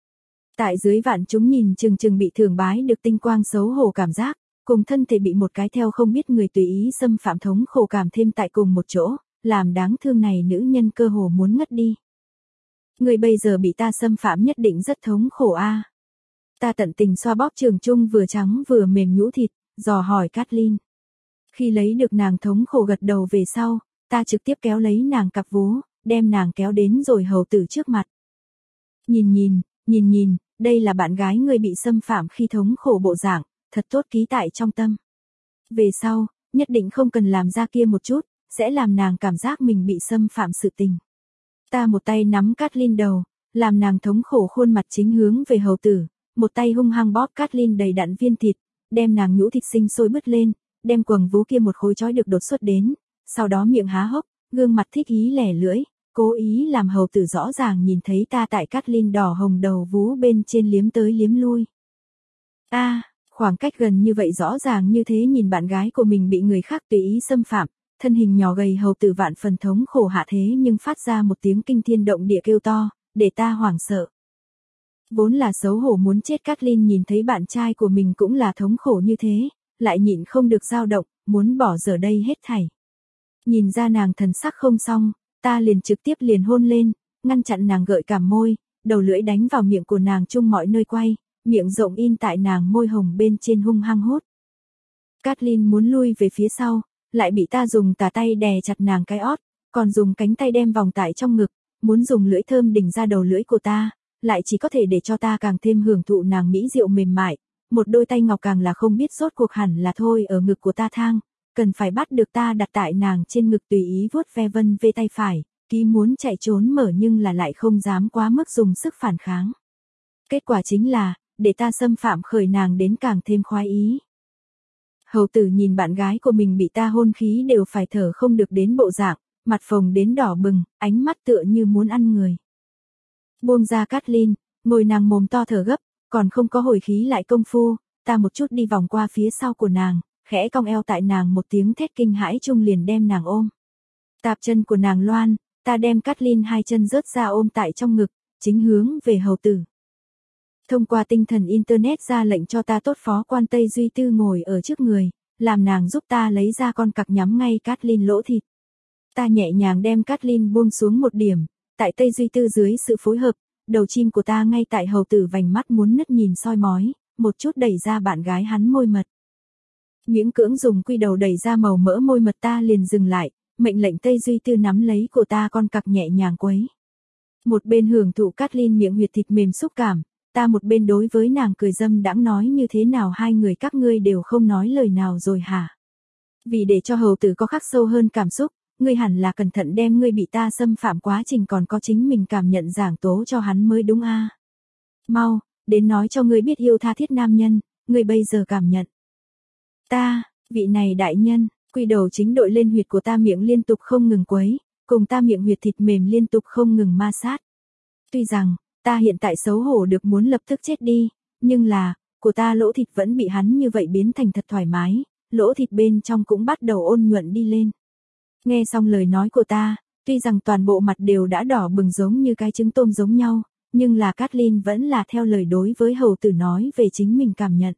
Tại dưới vạn chúng nhìn chừng chừng bị thường bái được tinh quang xấu hổ cảm giác, cùng thân thể bị một cái theo không biết người tùy ý xâm phạm thống khổ cảm thêm tại cùng một chỗ, làm đáng thương này nữ nhân cơ hồ muốn ngất đi. Người bây giờ bị ta xâm phạm nhất định rất thống khổ a. Ta tận tình xoa bóp trường trung vừa trắng vừa mềm nhũ thịt, dò hỏi Kathleen. Khi lấy được nàng thống khổ gật đầu về sau, ta trực tiếp kéo lấy nàng cặp vú, đem nàng kéo đến rồi hầu tử trước mặt. Nhìn nhìn, nhìn nhìn, đây là bạn gái người bị xâm phạm khi thống khổ bộ dạng, thật tốt ký tại trong tâm. Về sau, nhất định không cần làm ra kia một chút, sẽ làm nàng cảm giác mình bị xâm phạm sự tình. Ta một tay nắm Kathleen đầu, làm nàng thống khổ khuôn mặt chính hướng về hầu tử, một tay hung hăng bóp Kathleen đầy đặn viên thịt, đem nàng nhũ thịt sinh sôi bứt lên, đem quầng vú kia một khối trói được đột xuất đến, sau đó miệng há hốc, gương mặt thích ý lẻ lưỡi, cố ý làm hầu tử rõ ràng nhìn thấy ta tại Kathleen đỏ hồng đầu vú bên trên liếm tới liếm lui. A, à, khoảng cách gần như vậy rõ ràng như thế nhìn bạn gái của mình bị người khác tùy ý xâm phạm, thân hình nhỏ gầy hầu tử vạn phần thống khổ hạ thế nhưng phát ra một tiếng kinh thiên động địa kêu to, để ta hoảng sợ. Vốn là xấu hổ muốn chết Kathleen nhìn thấy bạn trai của mình cũng là thống khổ như thế, lại nhịn không được dao động, muốn bỏ giờ đây hết thảy. Nhìn ra nàng thần sắc không xong, ta liền trực tiếp liền hôn lên, ngăn chặn nàng gợi cảm môi, đầu lưỡi đánh vào miệng của nàng chung mọi nơi quay, miệng rộng in tại nàng môi hồng bên trên hung hăng hút. Kathleen muốn lui về phía sau, lại bị ta dùng tà tay đè chặt nàng cái ót, còn dùng cánh tay đem vòng tại trong ngực, muốn dùng lưỡi thơm đỉnh ra đầu lưỡi của ta, lại chỉ có thể để cho ta càng thêm hưởng thụ nàng mỹ diệu mềm mại, một đôi tay ngọc càng là không biết rốt cuộc hẳn là thôi ở ngực của ta thang, cần phải bắt được ta đặt tại nàng trên ngực tùy ý vuốt ve vân vê tay phải, ký muốn chạy trốn mở nhưng là lại không dám quá mức dùng sức phản kháng. Kết quả chính là, để ta xâm phạm khởi nàng đến càng thêm khoái ý. Hầu tử nhìn bạn gái của mình bị ta hôn khí đều phải thở không được đến bộ dạng, mặt phồng đến đỏ bừng, ánh mắt tựa như muốn ăn người. Buông ra Kathleen, ngồi nàng mồm to thở gấp, còn không có hồi khí lại công phu, ta một chút đi vòng qua phía sau của nàng, khẽ cong eo tại nàng một tiếng thét kinh hãi chung liền đem nàng ôm. Tạp chân của nàng loan, ta đem Kathleen hai chân rớt ra ôm tại trong ngực, chính hướng về hầu tử. Thông qua tinh thần Internet ra lệnh cho ta tốt phó quan Tây Duy Tư ngồi ở trước người, làm nàng giúp ta lấy ra con cặc nhắm ngay Kathleen lỗ thịt. Ta nhẹ nhàng đem Kathleen buông xuống một điểm, tại Tây Duy Tư dưới sự phối hợp, đầu chim của ta ngay tại hầu tử vành mắt muốn nứt nhìn soi mói, một chút đẩy ra bạn gái hắn môi mật. Miễn cưỡng dùng quy đầu đẩy ra màu mỡ môi mật ta liền dừng lại, mệnh lệnh Tây Duy Tư nắm lấy của ta con cặc nhẹ nhàng quấy. Một bên hưởng thụ Kathleen miệng huyệt thịt mềm xúc cảm, ta một bên đối với nàng cười dâm đãng nói như thế nào hai người các ngươi đều không nói lời nào rồi hả? Vì để cho hầu tử có khắc sâu hơn cảm xúc, ngươi hẳn là cẩn thận đem ngươi bị ta xâm phạm quá trình còn có chính mình cảm nhận giảng tố cho hắn mới đúng a. À? Mau, đến nói cho ngươi biết yêu tha thiết nam nhân, ngươi bây giờ cảm nhận. Ta, vị này đại nhân, quy đầu chính đội lên huyệt của ta miệng liên tục không ngừng quấy, cùng ta miệng huyệt thịt mềm liên tục không ngừng ma sát. Tuy rằng, ta hiện tại xấu hổ được muốn lập tức chết đi, nhưng là, của ta lỗ thịt vẫn bị hắn như vậy biến thành thật thoải mái, lỗ thịt bên trong cũng bắt đầu ôn nhuận đi lên. Nghe xong lời nói của ta, tuy rằng toàn bộ mặt đều đã đỏ bừng giống như cái trứng tôm giống nhau, nhưng là Kathleen vẫn là theo lời đối với hầu tử nói về chính mình cảm nhận.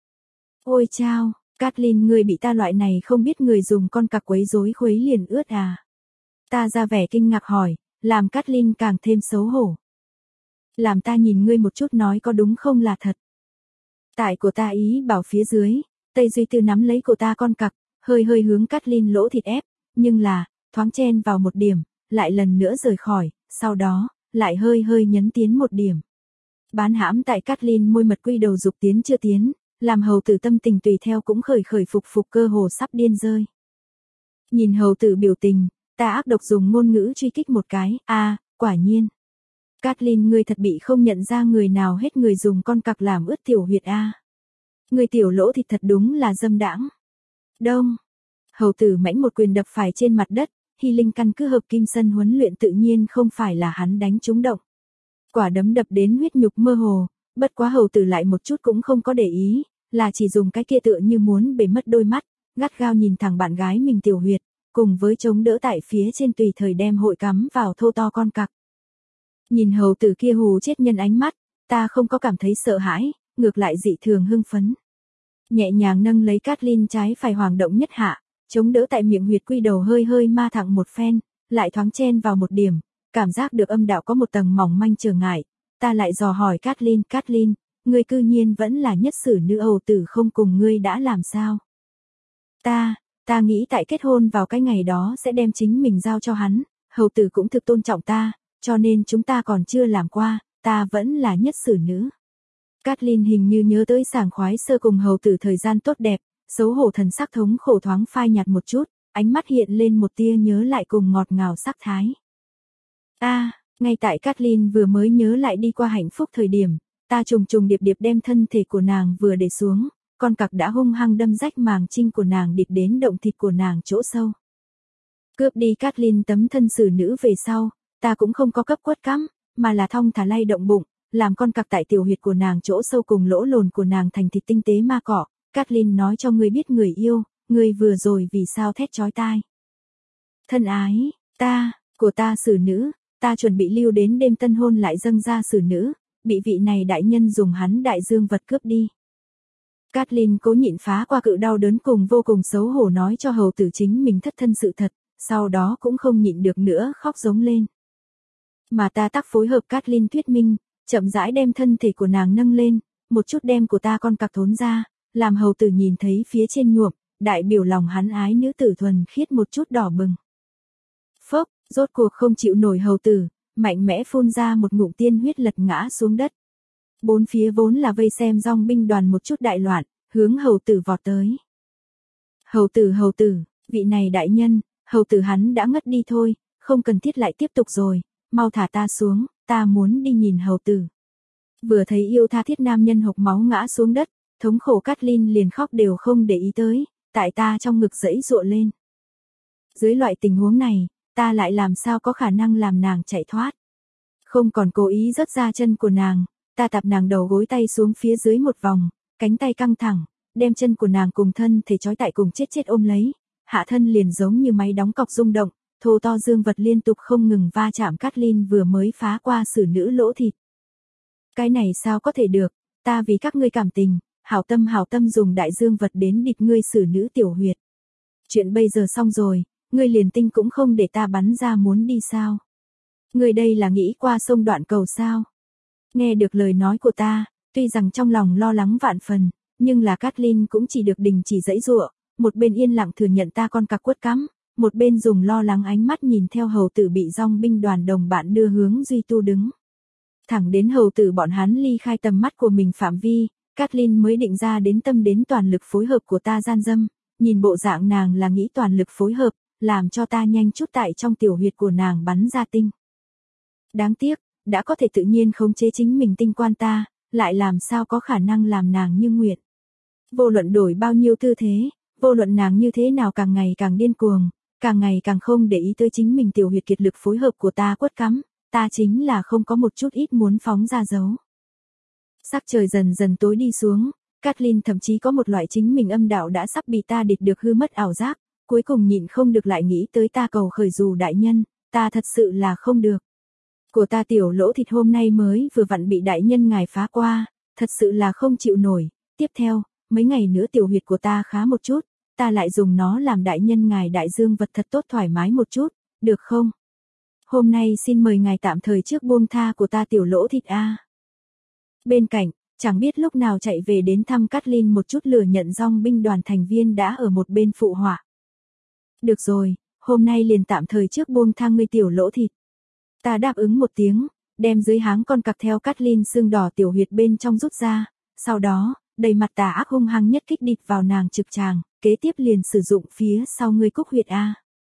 Ôi chao, Kathleen người bị ta loại này không biết người dùng con cặc quấy rối khuấy liền ướt à. Ta ra vẻ kinh ngạc hỏi, làm Kathleen càng thêm xấu hổ. Làm ta nhìn ngươi một chút nói có đúng không là thật. Tại của ta ý bảo phía dưới, Tây Duy Tư nắm lấy của ta con cặc, hơi hơi hướng Kathleen lỗ thịt ép, nhưng là, thoáng chen vào một điểm, lại lần nữa rời khỏi, sau đó, lại hơi hơi nhấn tiến một điểm. Bán hãm tại Kathleen môi mật quy đầu dục tiến chưa tiến, làm hầu tử tâm tình tùy theo cũng khởi khởi phục phục cơ hồ sắp điên rơi. Nhìn hầu tử biểu tình, ta ác độc dùng ngôn ngữ truy kích một cái, a à, quả nhiên. Kathleen ngươi thật bị không nhận ra người nào hết người dùng con cặc làm ướt tiểu huyệt a. À. Người tiểu lỗ thịt thật đúng là dâm đãng. Đông. Hầu tử mãnh một quyền đập phải trên mặt đất, Hy Linh căn cứ hợp kim sân huấn luyện tự nhiên không phải là hắn đánh trúng động. Quả đấm đập đến huyết nhục mơ hồ, bất quá hầu tử lại một chút cũng không có để ý, là chỉ dùng cái kia tựa như muốn bể mất đôi mắt, gắt gao nhìn thẳng bạn gái mình tiểu huyệt, cùng với chống đỡ tại phía trên tùy thời đem hội cắm vào thô to con cặc. Nhìn hầu tử kia hù chết nhân ánh mắt, ta không có cảm thấy sợ hãi, ngược lại dị thường hưng phấn. Nhẹ nhàng nâng lấy Kathleen trái phải hoàng động nhất hạ, chống đỡ tại miệng huyệt quy đầu hơi hơi ma thẳng một phen, lại thoáng chen vào một điểm, cảm giác được âm đạo có một tầng mỏng manh trở ngại, ta lại dò hỏi Kathleen, Kathleen, ngươi cư nhiên vẫn là nhất sử nữ hầu tử không cùng ngươi đã làm sao? Ta, ta nghĩ tại kết hôn vào cái ngày đó sẽ đem chính mình giao cho hắn, hầu tử cũng thực tôn trọng ta, cho nên chúng ta còn chưa làm qua, ta vẫn là nhất sử nữ. Kathleen hình như nhớ tới sảng khoái sơ cùng hầu tử thời gian tốt đẹp, xấu hổ thần sắc thống khổ thoáng phai nhạt một chút, ánh mắt hiện lên một tia nhớ lại cùng ngọt ngào sắc thái. A, à, ngay tại Kathleen vừa mới nhớ lại đi qua hạnh phúc thời điểm, ta trùng trùng điệp điệp đem thân thể của nàng vừa để xuống, con cặc đã hung hăng đâm rách màng trinh của nàng địt đến động thịt của nàng chỗ sâu. Cướp đi Kathleen tấm thân xử nữ về sau, ta cũng không có cấp quất cắm, mà là thong thả lay động bụng, làm con cặc tại tiểu huyệt của nàng chỗ sâu cùng lỗ lồn của nàng thành thịt tinh tế ma cọ. Kathleen nói cho ngươi biết người yêu, ngươi vừa rồi vì sao thét chói tai. Thân ái, ta, của ta xử nữ, ta chuẩn bị lưu đến đêm tân hôn lại dâng ra xử nữ, bị vị này đại nhân dùng hắn đại dương vật cướp đi. Kathleen cố nhịn phá qua cự đau đớn cùng vô cùng xấu hổ nói cho hầu tử chính mình thất thân sự thật, sau đó cũng không nhịn được nữa khóc giống lên. Mà ta tác phối hợp Kathleen thuyết minh, chậm rãi đem thân thể của nàng nâng lên, một chút đem của ta con cặc thốn ra, làm hầu tử nhìn thấy phía trên nhuộm, đại biểu lòng hắn ái nữ tử thuần khiết một chút đỏ bừng. Phốc, rốt cuộc không chịu nổi hầu tử, mạnh mẽ phun ra một ngụm tiên huyết lật ngã xuống đất. Bốn phía vốn là vây xem dòng binh đoàn một chút đại loạn, hướng hầu tử vọt tới. Hầu tử hầu tử, vị này đại nhân, hầu tử hắn đã ngất đi thôi, không cần thiết lại tiếp tục rồi, mau thả ta xuống, ta muốn đi nhìn hầu tử. Vừa thấy yêu tha thiết nam nhân hộc máu ngã xuống đất, thống khổ Kathleen liền khóc đều không để ý tới, tại ta trong ngực dẫy dụa lên. Dưới loại tình huống này, ta lại làm sao có khả năng làm nàng chạy thoát. Không còn cố ý rớt ra chân của nàng, ta tạp nàng đầu gối tay xuống phía dưới một vòng, cánh tay căng thẳng, đem chân của nàng cùng thân thể trói tại cùng chết chết ôm lấy, hạ thân liền giống như máy đóng cọc rung động, thô to dương vật liên tục không ngừng va chạm Kathleen vừa mới phá qua xử nữ lỗ thịt. Cái này sao có thể được, ta vì các ngươi cảm tình, hảo tâm hảo tâm dùng đại dương vật đến địt ngươi xử nữ tiểu huyệt. Chuyện bây giờ xong rồi, ngươi liền tinh cũng không để ta bắn ra muốn đi sao. Ngươi đây là nghĩ qua sông đoạn cầu sao. Nghe được lời nói của ta, tuy rằng trong lòng lo lắng vạn phần, nhưng là Kathleen cũng chỉ được đình chỉ dãy dụa, một bên yên lặng thừa nhận ta con cặc quất cắm, một bên dùng lo lắng ánh mắt nhìn theo hầu tử bị dòng binh đoàn đồng bạn đưa hướng Duy Tu đứng. Thẳng đến hầu tử bọn hắn ly khai tầm mắt của mình phạm vi, Kathleen mới định ra đến tâm đến toàn lực phối hợp của ta gian dâm, nhìn bộ dạng nàng là nghĩ toàn lực phối hợp, làm cho ta nhanh chút tại trong tiểu huyệt của nàng bắn ra tinh. Đáng tiếc, đã có thể tự nhiên khống chế chính mình tinh quan ta, lại làm sao có khả năng làm nàng như nguyện. Vô luận đổi bao nhiêu tư thế, vô luận nàng như thế nào càng ngày càng điên cuồng, càng ngày càng không để ý tới chính mình tiểu huyệt kiệt lực phối hợp của ta quất cắm, ta chính là không có một chút ít muốn phóng ra dấu. Sắc trời dần dần tối đi xuống, Kathleen thậm chí có một loại chính mình âm đạo đã sắp bị ta địch được hư mất ảo giác, cuối cùng nhịn không được lại nghĩ tới ta cầu khởi dù đại nhân, ta thật sự là không được. Của ta tiểu lỗ thịt hôm nay mới vừa vặn bị đại nhân ngài phá qua, thật sự là không chịu nổi. Tiếp theo, mấy ngày nữa tiểu huyệt của ta khá một chút, ta lại dùng nó làm đại nhân ngài đại dương vật thật tốt thoải mái một chút, được không? Hôm nay xin mời ngài tạm thời trước buông tha của ta tiểu lỗ thịt a. Bên cạnh, chẳng biết lúc nào chạy về đến thăm Kathleen một chút lừa nhận dong binh đoàn thành viên đã ở một bên phụ họa. Được rồi, hôm nay liền tạm thời trước buông tha ngươi tiểu lỗ thịt. Ta đáp ứng một tiếng, đem dưới háng con cặc theo Kathleen xương đỏ tiểu huyệt bên trong rút ra, sau đó, đầy mặt tà ác hung hăng nhất kích địch vào nàng trực tràng, kế tiếp liền sử dụng phía sau ngươi cúc huyệt a.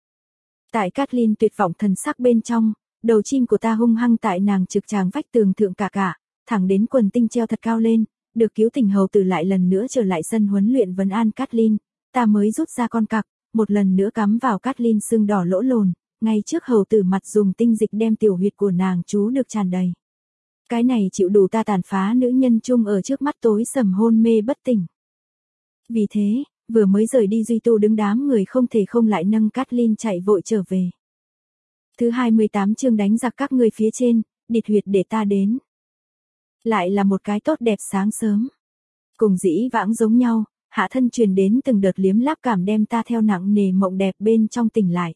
Tại Kathleen tuyệt vọng thần sắc bên trong, đầu chim của ta hung hăng tại nàng trực tràng vách tường thượng cả cả, thẳng đến quần tinh treo thật cao lên, được cứu tình hầu tử lại lần nữa trở lại sân huấn luyện vấn an Kathleen, ta mới rút ra con cặc, một lần nữa cắm vào Kathleen xương đỏ lỗ lồn, ngay trước hầu tử mặt dùng tinh dịch đem tiểu huyệt của nàng chú được tràn đầy. Cái này chịu đủ ta tàn phá nữ nhân chung ở trước mắt tối sầm hôn mê bất tỉnh. Vì thế, vừa mới rời đi Duy Tu đứng đám người không thể không lại nâng Kathleen chạy vội trở về. Thứ hai mươi tám chương đánh giặc các ngươi phía trên, địt huyệt để ta đến. Lại là một cái tốt đẹp sáng sớm. Cùng dĩ vãng giống nhau, hạ thân truyền đến từng đợt liếm láp cảm đem ta theo nặng nề mộng đẹp bên trong tỉnh lại.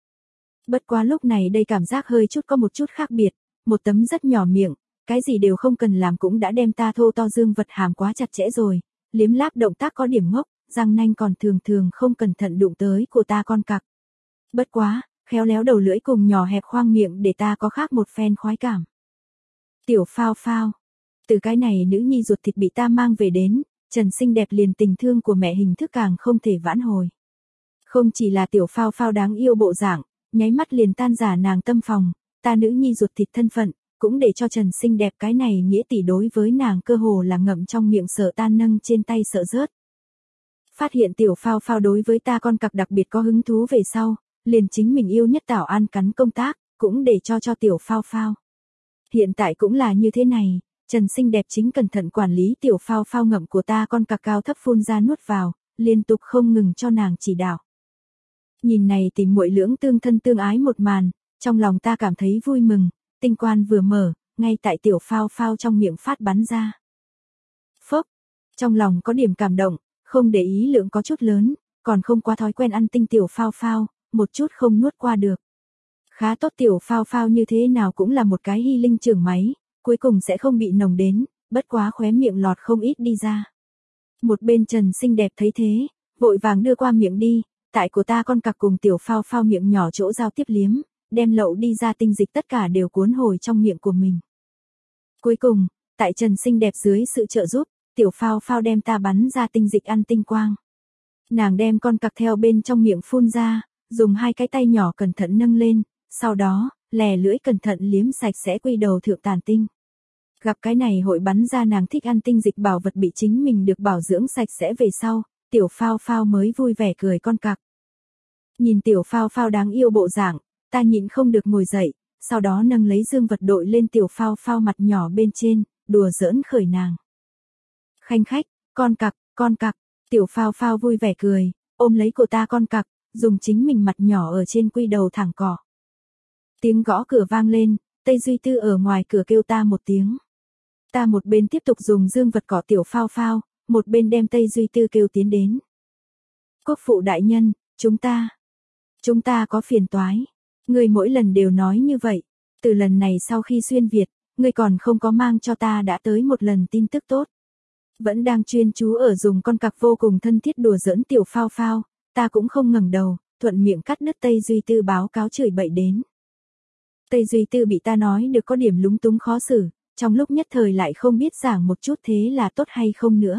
Bất quá lúc này đây cảm giác hơi chút có một chút khác biệt, một tấm rất nhỏ miệng, cái gì đều không cần làm cũng đã đem ta thô to dương vật hàm quá chặt chẽ rồi, liếm láp động tác có điểm ngốc, răng nanh còn thường thường không cẩn thận đụng tới của ta con cặc. Bất quá, khéo léo đầu lưỡi cùng nhỏ hẹp khoang miệng để ta có khác một phen khoái cảm. Tiểu phao phao. Từ cái này nữ nhi ruột thịt bị ta mang về đến, Trần xinh đẹp liền tình thương của mẹ hình thức càng không thể vãn hồi. Không chỉ là tiểu phao phao đáng yêu bộ dạng, nháy mắt liền tan giả nàng tâm phòng, ta nữ nhi ruột thịt thân phận, cũng để cho Trần xinh đẹp cái này nghĩa tỷ đối với nàng cơ hồ là ngậm trong miệng sợ tan nâng trên tay sợ rớt. Phát hiện tiểu phao phao đối với ta con cặc đặc biệt có hứng thú về sau, liền chính mình yêu nhất tảo an cắn công tác, cũng để cho cho tiểu phao phao. Hiện tại cũng là như thế này, Trần xinh đẹp chính cẩn thận quản lý tiểu phao phao ngậm của ta con cặc cao thấp phun ra nuốt vào, liên tục không ngừng cho nàng chỉ đạo. Nhìn này tình muội lưỡng tương thân tương ái một màn, trong lòng ta cảm thấy vui mừng, tinh quan vừa mở, ngay tại tiểu phao phao trong miệng phát bắn ra. Phốc, trong lòng có điểm cảm động, không để ý lượng có chút lớn, còn không qua thói quen ăn tinh tiểu phao phao, một chút không nuốt qua được. Khá tốt tiểu phao phao như thế nào cũng là một cái hy linh trưởng máy, cuối cùng sẽ không bị nồng đến, bất quá khóe miệng lọt không ít đi ra. Một bên Trần xinh đẹp thấy thế, vội vàng đưa qua miệng đi, tại của ta con cặc cùng tiểu phao phao miệng nhỏ chỗ giao tiếp liếm, đem lậu đi ra tinh dịch tất cả đều cuốn hồi trong miệng của mình. Cuối cùng, tại Trần xinh đẹp dưới sự trợ giúp, tiểu phao phao đem ta bắn ra tinh dịch ăn tinh quang. Nàng đem con cặc theo bên trong miệng phun ra, dùng hai cái tay nhỏ cẩn thận nâng lên, sau đó, lè lưỡi cẩn thận liếm sạch sẽ quy đầu thượng tàn tinh. Gặp cái này hội bắn ra nàng thích ăn tinh dịch bảo vật bị chính mình được bảo dưỡng sạch sẽ về sau, tiểu phao phao mới vui vẻ cười con cặc. Nhìn tiểu phao phao đáng yêu bộ dạng, ta nhịn không được ngồi dậy, sau đó nâng lấy dương vật đội lên tiểu phao phao mặt nhỏ bên trên, đùa giỡn khởi nàng. Khanh khách, con cặc, con cặc, tiểu phao phao vui vẻ cười, ôm lấy của ta con cặc, dùng chính mình mặt nhỏ ở trên quy đầu thẳng cỏ. Tiếng gõ cửa vang lên, Tây Duy Tư ở ngoài cửa kêu ta một tiếng. Ta một bên tiếp tục dùng dương vật cỏ tiểu phao phao, một bên đem Tây Duy Tư kêu tiến đến. Quốc phụ đại nhân, chúng ta, chúng ta có phiền toái. Ngươi mỗi lần đều nói như vậy, từ lần này sau khi xuyên Việt, ngươi còn không có mang cho ta đã tới một lần tin tức tốt. Vẫn đang chuyên chú ở dùng con cặc vô cùng thân thiết đùa giỡn tiểu phao phao, ta cũng không ngẩng đầu, thuận miệng cắt đứt Tây Duy Tư báo cáo chửi bậy đến. Tây Duy Tư bị ta nói được có điểm lúng túng khó xử, trong lúc nhất thời lại không biết giảng một chút thế là tốt hay không nữa.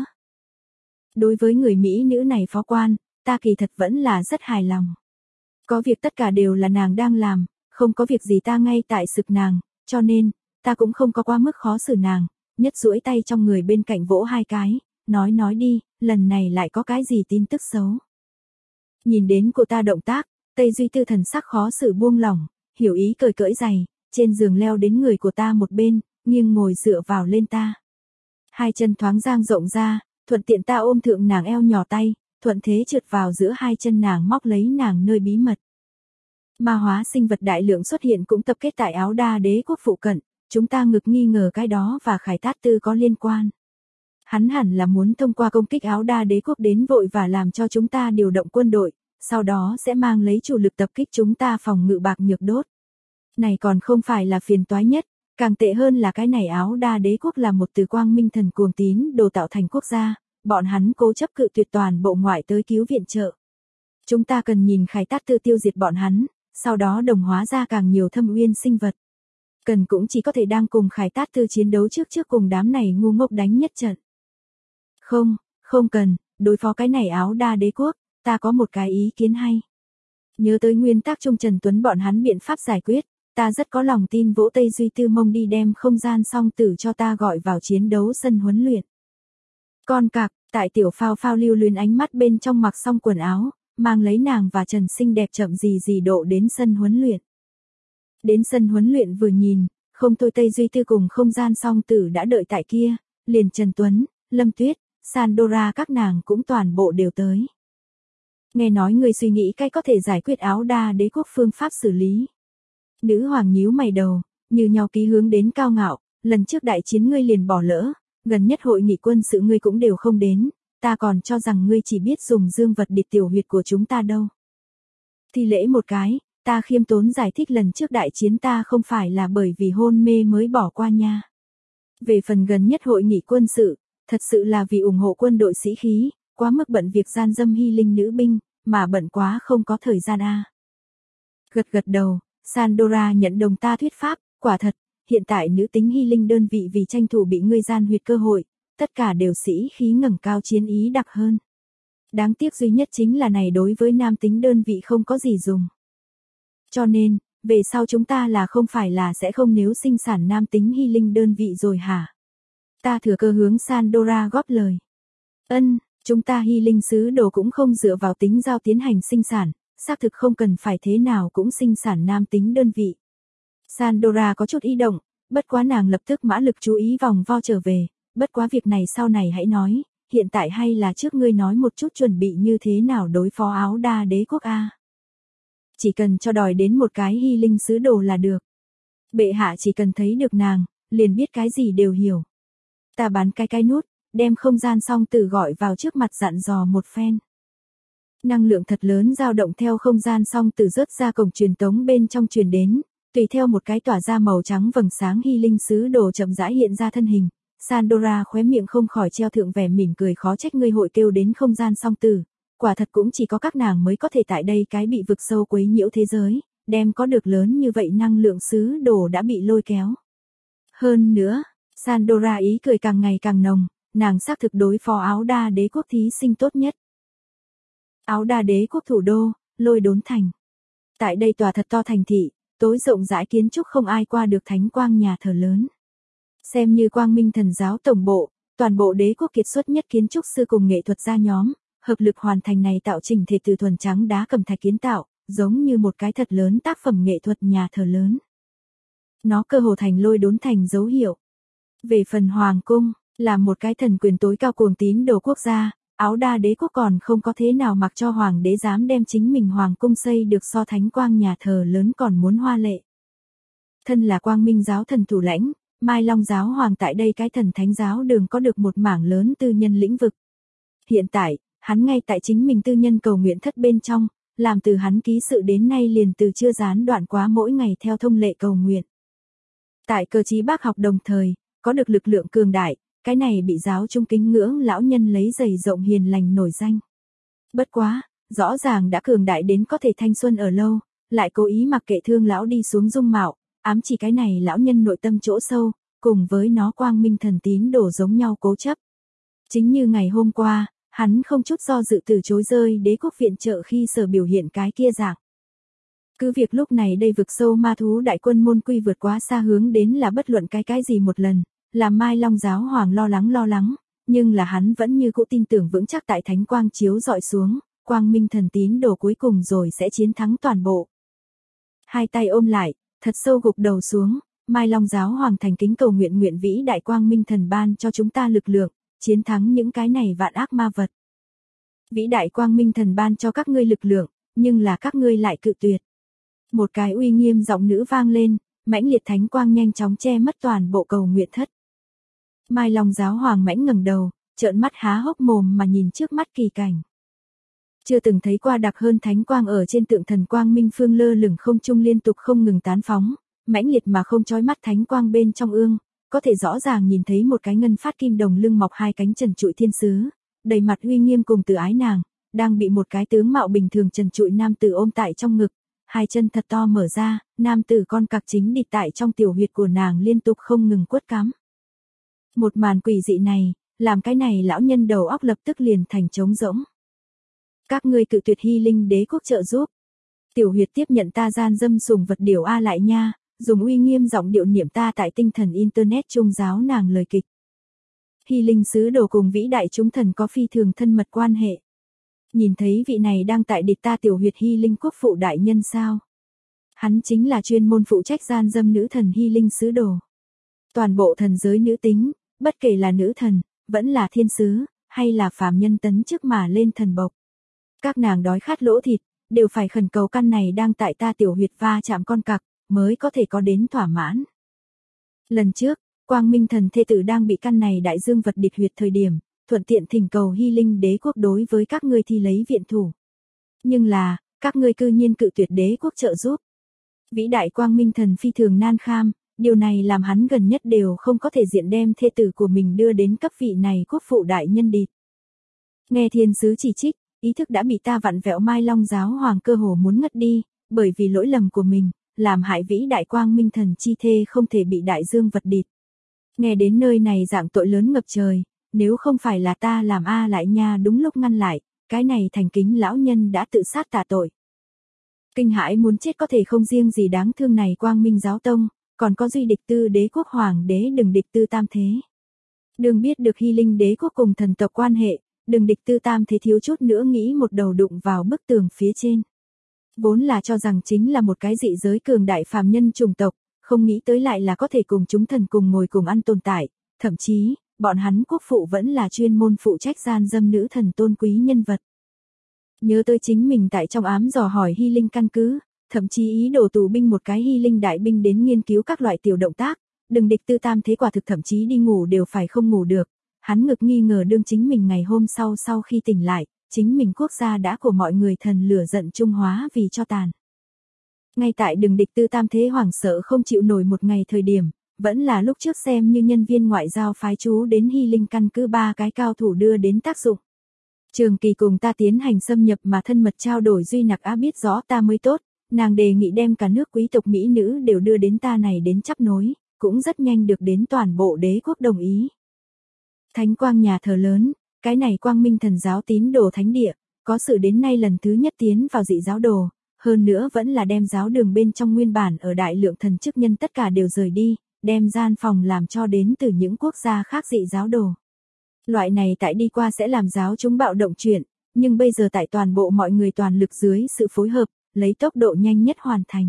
Đối với người Mỹ nữ này phó quan, ta kỳ thật vẫn là rất hài lòng. Có việc tất cả đều là nàng đang làm, không có việc gì ta ngay tại sực nàng, cho nên, ta cũng không có quá mức khó xử nàng, nhất duỗi tay trong người bên cạnh vỗ hai cái, nói nói đi, lần này lại có cái gì tin tức xấu. Nhìn đến cô ta động tác, Tây Duy Tư thần sắc khó xử buông lỏng, hiểu ý cởi cởi giày, trên giường leo đến người của ta một bên, nghiêng ngồi dựa vào lên ta. Hai chân thoáng dang rộng ra, thuận tiện ta ôm thượng nàng eo nhỏ tay, thuận thế trượt vào giữa hai chân nàng móc lấy nàng nơi bí mật. Ma hóa sinh vật đại lượng xuất hiện cũng tập kết tại áo đa đế quốc phụ cận, chúng ta ngực nghi ngờ cái đó và Khải Tát Tư có liên quan. Hắn hẳn là muốn thông qua công kích áo đa đế quốc đến vội và làm cho chúng ta điều động quân đội, sau đó sẽ mang lấy chủ lực tập kích chúng ta phòng ngự bạc nhược đốt. Này còn không phải là phiền toái nhất, càng tệ hơn là cái này áo đa đế quốc là một từ quang minh thần cuồng tín đồ tạo thành quốc gia, bọn hắn cố chấp cự tuyệt toàn bộ ngoại tới cứu viện trợ. Chúng ta cần nhìn Khải Tát Tư tiêu diệt bọn hắn, sau đó đồng hóa ra càng nhiều thâm uyên sinh vật. Cần cũng chỉ có thể đang cùng Khải Tát Tư chiến đấu trước trước cùng đám này ngu ngốc đánh nhất trận. Không, không cần, đối phó cái này áo đa đế quốc, ta có một cái ý kiến hay. Nhớ tới nguyên tắc Trung Trần Tuấn bọn hắn biện pháp giải quyết, ta rất có lòng tin vỗ Tây Duy Tư Mông đi đem không gian song tử cho ta gọi vào chiến đấu sân huấn luyện. Con cặc, tại tiểu phao phao lưu luyến ánh mắt bên trong mặc xong quần áo, mang lấy nàng và Trần xinh đẹp chậm gì gì độ đến sân huấn luyện. Đến sân huấn luyện vừa nhìn, không thôi Tây Duy Tư cùng không gian song tử đã đợi tại kia, liền Trần Tuấn, Lâm Tuyết, Sandora các nàng cũng toàn bộ đều tới. Nghe nói người suy nghĩ cách có thể giải quyết áo đa đế quốc phương pháp xử lý. Nữ hoàng nhíu mày đầu, như nhau ký hướng đến cao ngạo, lần trước đại chiến ngươi liền bỏ lỡ, gần nhất hội nghị quân sự ngươi cũng đều không đến, ta còn cho rằng ngươi chỉ biết dùng dương vật địch tiểu huyệt của chúng ta đâu. Thi lễ một cái, ta khiêm tốn giải thích lần trước đại chiến ta không phải là bởi vì hôn mê mới bỏ qua nha. Về phần gần nhất hội nghị quân sự, thật sự là vì ủng hộ quân đội sĩ khí, quá mức bận việc gian dâm hy linh nữ binh, mà bận quá không có thời gian a. À. Gật gật đầu, Sandora nhận đồng ta thuyết pháp, quả thật, hiện tại nữ tính hy linh đơn vị vì tranh thủ bị ngươi gian huyệt cơ hội, tất cả đều sĩ khí ngẩng cao chiến ý đặc hơn. Đáng tiếc duy nhất chính là này đối với nam tính đơn vị không có gì dùng. Cho nên, về sau chúng ta là không phải là sẽ không nếu sinh sản nam tính hy linh đơn vị rồi hả? Ta thừa cơ hướng Sandora góp lời. Ân, chúng ta hy linh sứ đồ cũng không dựa vào tính giao tiến hành sinh sản, xác thực không cần phải thế nào cũng sinh sản nam tính đơn vị. Sandora có chút ý động, bất quá nàng lập tức mã lực chú ý vòng vo trở về, bất quá việc này sau này hãy nói, hiện tại hay là trước ngươi nói một chút chuẩn bị như thế nào đối phó áo đa đế quốc a. Chỉ cần cho đòi đến một cái hy linh sứ đồ là được. Bệ hạ chỉ cần thấy được nàng, liền biết cái gì đều hiểu. Ta bán cái cái nút, đem không gian song tử gọi vào trước mặt dặn dò một phen. Năng lượng thật lớn dao động theo không gian song tử rớt ra cổng truyền tống bên trong truyền đến, tùy theo một cái tỏa ra màu trắng vầng sáng hy linh sứ đồ chậm rãi hiện ra thân hình. Sandora khóe miệng không khỏi treo thượng vẻ mỉm cười khó trách ngươi hội kêu đến không gian song tử. Quả thật cũng chỉ có các nàng mới có thể tại đây cái bị vực sâu quấy nhiễu thế giới, đem có được lớn như vậy năng lượng sứ đồ đã bị lôi kéo. Hơn nữa, Sandora ý cười càng ngày càng nồng, nàng xác thực đối phó áo đa đế quốc thí sinh tốt nhất. Áo đa đế quốc thủ đô, Lôi Đốn Thành. Tại đây tòa thật to thành thị, tối rộng rãi kiến trúc không ai qua được thánh quang nhà thờ lớn. Xem như quang minh thần giáo tổng bộ, toàn bộ đế quốc kiệt xuất nhất kiến trúc sư cùng nghệ thuật gia nhóm, hợp lực hoàn thành này tạo trình thể từ thuần trắng đá cẩm thạch kiến tạo, giống như một cái thật lớn tác phẩm nghệ thuật nhà thờ lớn. Nó cơ hồ thành Lôi Đốn Thành dấu hiệu. Về phần hoàng cung, là một cái thần quyền tối cao cuồng tín đồ quốc gia, áo đa đế quốc còn không có thế nào mặc cho hoàng đế dám đem chính mình hoàng cung xây được so thánh quang nhà thờ lớn còn muốn hoa lệ. Thân là quang minh giáo thần thủ lãnh, Mai Long giáo hoàng tại đây cái thần thánh giáo đường có được một mảng lớn tư nhân lĩnh vực. Hiện tại, hắn ngay tại chính mình tư nhân cầu nguyện thất bên trong, làm từ hắn ký sự đến nay liền từ chưa gián đoạn quá mỗi ngày theo thông lệ cầu nguyện. Tại cơ trí bác học đồng thời, có được lực lượng cường đại, cái này bị giáo trung kính ngưỡng lão nhân lấy dày rộng hiền lành nổi danh. Bất quá, rõ ràng đã cường đại đến có thể thanh xuân ở lâu, lại cố ý mặc kệ thương lão đi xuống dung mạo, ám chỉ cái này lão nhân nội tâm chỗ sâu, cùng với nó quang minh thần tín đổ giống nhau cố chấp. Chính như ngày hôm qua, hắn không chút do dự từ chối rơi đế quốc viện trợ khi sở biểu hiện cái kia dạng. Cứ việc lúc này đây vực sâu ma thú đại quân môn quy vượt quá xa hướng đến là bất luận cái cái gì một lần, làm Mai Long giáo hoàng lo lắng lo lắng, nhưng là hắn vẫn như cũ tin tưởng vững chắc tại thánh quang chiếu dọi xuống, quang minh thần tín đồ cuối cùng rồi sẽ chiến thắng toàn bộ. Hai tay ôm lại, Thật sâu gục đầu xuống, Mai Long giáo hoàng thành kính cầu nguyện nguyện vĩ đại quang minh thần ban cho chúng ta lực lượng, chiến thắng những cái này vạn ác ma vật. Vĩ đại quang minh thần ban cho các ngươi lực lượng, nhưng là các ngươi lại cự tuyệt. Một cái uy nghiêm giọng nữ vang lên, mãnh liệt thánh quang nhanh chóng che mất toàn bộ cầu nguyện thất. Mai Long giáo hoàng mãnh ngẩng đầu, trợn mắt há hốc mồm mà nhìn trước mắt kỳ cảnh. Chưa từng thấy qua đặc hơn thánh quang ở trên tượng thần quang minh phương lơ lửng không trung liên tục không ngừng tán phóng, mãnh liệt mà không chói mắt thánh quang bên trong ương, có thể rõ ràng nhìn thấy một cái ngân phát kim đồng lưng mọc hai cánh trần trụi thiên sứ, đầy mặt uy nghiêm cùng từ ái nàng, đang bị một cái tướng mạo bình thường trần trụi nam tử ôm tại trong ngực, hai chân thật to mở ra, nam tử con cặc chính địch tại trong tiểu huyệt của nàng liên tục không ngừng quất cắm. Một màn quỷ dị này, làm cái này lão nhân đầu óc lập tức liền thành trống rỗng. Các ngươi cự tuyệt hy linh đế quốc trợ giúp. Tiểu huyệt tiếp nhận ta gian dâm sùng vật điều A lại nha, dùng uy nghiêm giọng điệu niệm ta tại tinh thần internet trung giáo nàng lời kịch. Hy linh sứ đồ cùng vĩ đại chúng thần có phi thường thân mật quan hệ. Nhìn thấy vị này đang tại địch ta tiểu huyệt hy linh quốc phụ đại nhân sao? Hắn chính là chuyên môn phụ trách gian dâm nữ thần hy linh sứ đồ. Toàn bộ thần giới nữ tính, bất kể là nữ thần, vẫn là thiên sứ, hay là phàm nhân tấn chức mà lên thần bộc. Các nàng đói khát lỗ thịt, đều phải khẩn cầu căn này đang tại ta tiểu huyệt va chạm con cặc, mới có thể có đến thỏa mãn. Lần trước, Quang Minh thần thê tử đang bị căn này đại dương vật địch huyệt thời điểm, thuận tiện thỉnh cầu hy linh đế quốc đối với các ngươi thi lấy viện thủ. Nhưng là, các ngươi cư nhiên cự tuyệt đế quốc trợ giúp. Vĩ đại Quang Minh thần phi thường nan kham, điều này làm hắn gần nhất đều không có thể diện đem thê tử của mình đưa đến cấp vị này quốc phụ đại nhân địch. Nghe thiên sứ chỉ trích, ý thức đã bị ta vặn vẹo Mai Long giáo hoàng cơ hồ muốn ngất đi, bởi vì lỗi lầm của mình, làm hại vĩ đại Quang Minh thần chi thê không thể bị đại dương vật địch. Nghe đến nơi này dạng tội lớn ngập trời, nếu không phải là ta làm A lại nha đúng lúc ngăn lại, cái này thành kính lão nhân đã tự sát tạ tội. Kinh hãi muốn chết có thể không riêng gì đáng thương này Quang Minh giáo tông, còn có duy địch tư đế quốc hoàng đế đừng địch tư tam thế. Đừng biết được hy linh đế quốc cùng thần tộc quan hệ, đừng địch tư tam thế thiếu chút nữa nghĩ một đầu đụng vào bức tường phía trên. Vốn là cho rằng chính là một cái dị giới cường đại phàm nhân chủng tộc, không nghĩ tới lại là có thể cùng chúng thần cùng ngồi cùng ăn tồn tại, thậm chí, bọn hắn quốc phụ vẫn là chuyên môn phụ trách gian dâm nữ thần tôn quý nhân vật. Nhớ tới chính mình tại trong ám dò hỏi hy linh căn cứ, thậm chí ý đồ tù binh một cái hy linh đại binh đến nghiên cứu các loại tiểu động tác, đừng địch tư tam thế quả thực thậm chí đi ngủ đều phải không ngủ được. Hắn ngực nghi ngờ đương chính mình ngày hôm sau sau khi tỉnh lại, chính mình quốc gia đã của mọi người thần lửa giận trung hóa vì cho tàn. Ngay tại đừng địch tư tam thế hoảng sợ không chịu nổi một ngày thời điểm, vẫn là lúc trước xem như nhân viên ngoại giao phái chú đến hy linh căn cứ ba cái cao thủ đưa đến tác dụng. Trường Kỳ cùng ta tiến hành xâm nhập mà thân mật trao đổi duy nặc á biết rõ ta mới tốt, nàng đề nghị đem cả nước quý tộc mỹ nữ đều đưa đến ta này đến chấp nối, cũng rất nhanh được đến toàn bộ đế quốc đồng ý. Thánh quang nhà thờ lớn, cái này Quang Minh thần giáo tín đồ thánh địa, có sự đến nay lần thứ nhất tiến vào dị giáo đồ, hơn nữa vẫn là đem giáo đường bên trong nguyên bản ở đại lượng thần chức nhân tất cả đều rời đi, đem gian phòng làm cho đến từ những quốc gia khác dị giáo đồ. Loại này tại đi qua sẽ làm giáo chúng bạo động chuyện, nhưng bây giờ tại toàn bộ mọi người toàn lực dưới sự phối hợp, lấy tốc độ nhanh nhất hoàn thành.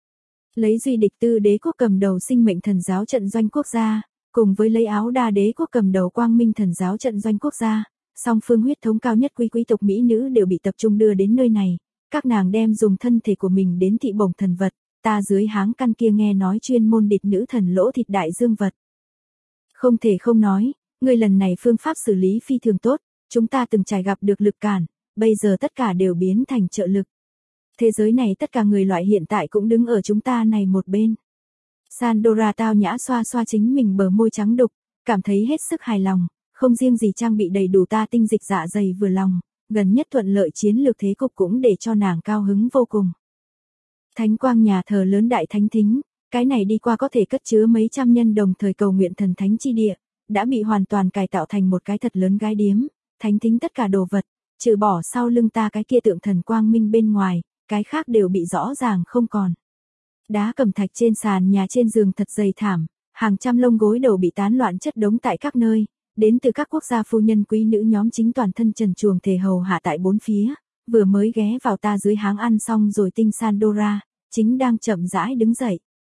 Lấy duy địch tư đế quốc cầm đầu sinh mệnh thần giáo trận doanh quốc gia, cùng với lấy áo đa đế quốc cầm đầu Quang Minh thần giáo trận doanh quốc gia, song phương huyết thống cao nhất quý quý tộc mỹ nữ đều bị tập trung đưa đến nơi này, các nàng đem dùng thân thể của mình đến thị bổng thần vật, ta dưới háng căn kia nghe nói chuyên môn địch nữ thần lỗ thịt đại dương vật. Không thể không nói, người lần này phương pháp xử lý phi thường tốt, chúng ta từng trải gặp được lực cản, bây giờ tất cả đều biến thành trợ lực. Thế giới này tất cả người loại hiện tại cũng đứng ở chúng ta này một bên. Sandora tao nhã xoa xoa chính mình bờ môi trắng đục, cảm thấy hết sức hài lòng, không riêng gì trang bị đầy đủ ta tinh dịch dạ dày vừa lòng, gần nhất thuận lợi chiến lược thế cục cũng để cho nàng cao hứng vô cùng. Thánh quang nhà thờ lớn đại thánh thính, cái này đi qua có thể cất chứa mấy trăm nhân đồng thời cầu nguyện thần thánh chi địa, đã bị hoàn toàn cải tạo thành một cái thật lớn gái điếm, thánh thính tất cả đồ vật, trừ bỏ sau lưng ta cái kia tượng thần quang minh bên ngoài, cái khác đều bị rõ ràng không còn. Đá cẩm thạch trên sàn nhà trên giường thật dày thảm, hàng trăm lông gối đầu bị tán loạn chất đống tại các nơi, đến từ các quốc gia phu nhân quý nữ nhóm chính toàn thân trần truồng thể hầu hạ tại bốn phía, vừa mới ghé vào ta dưới háng ăn xong rồi tinh Sandora, chính đang chậm rãi đứng dậy.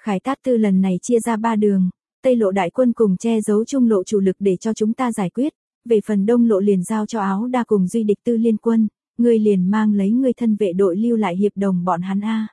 Khải Tát Tư lần này chia ra ba đường, Tây lộ đại quân cùng che giấu Trung lộ chủ lực để cho chúng ta giải quyết, về phần Đông lộ liền giao cho Áo Đa cùng Duy Địch Tư liên quân, ngươi liền mang lấy ngươi thân vệ đội lưu lại hiệp đồng bọn hắn a.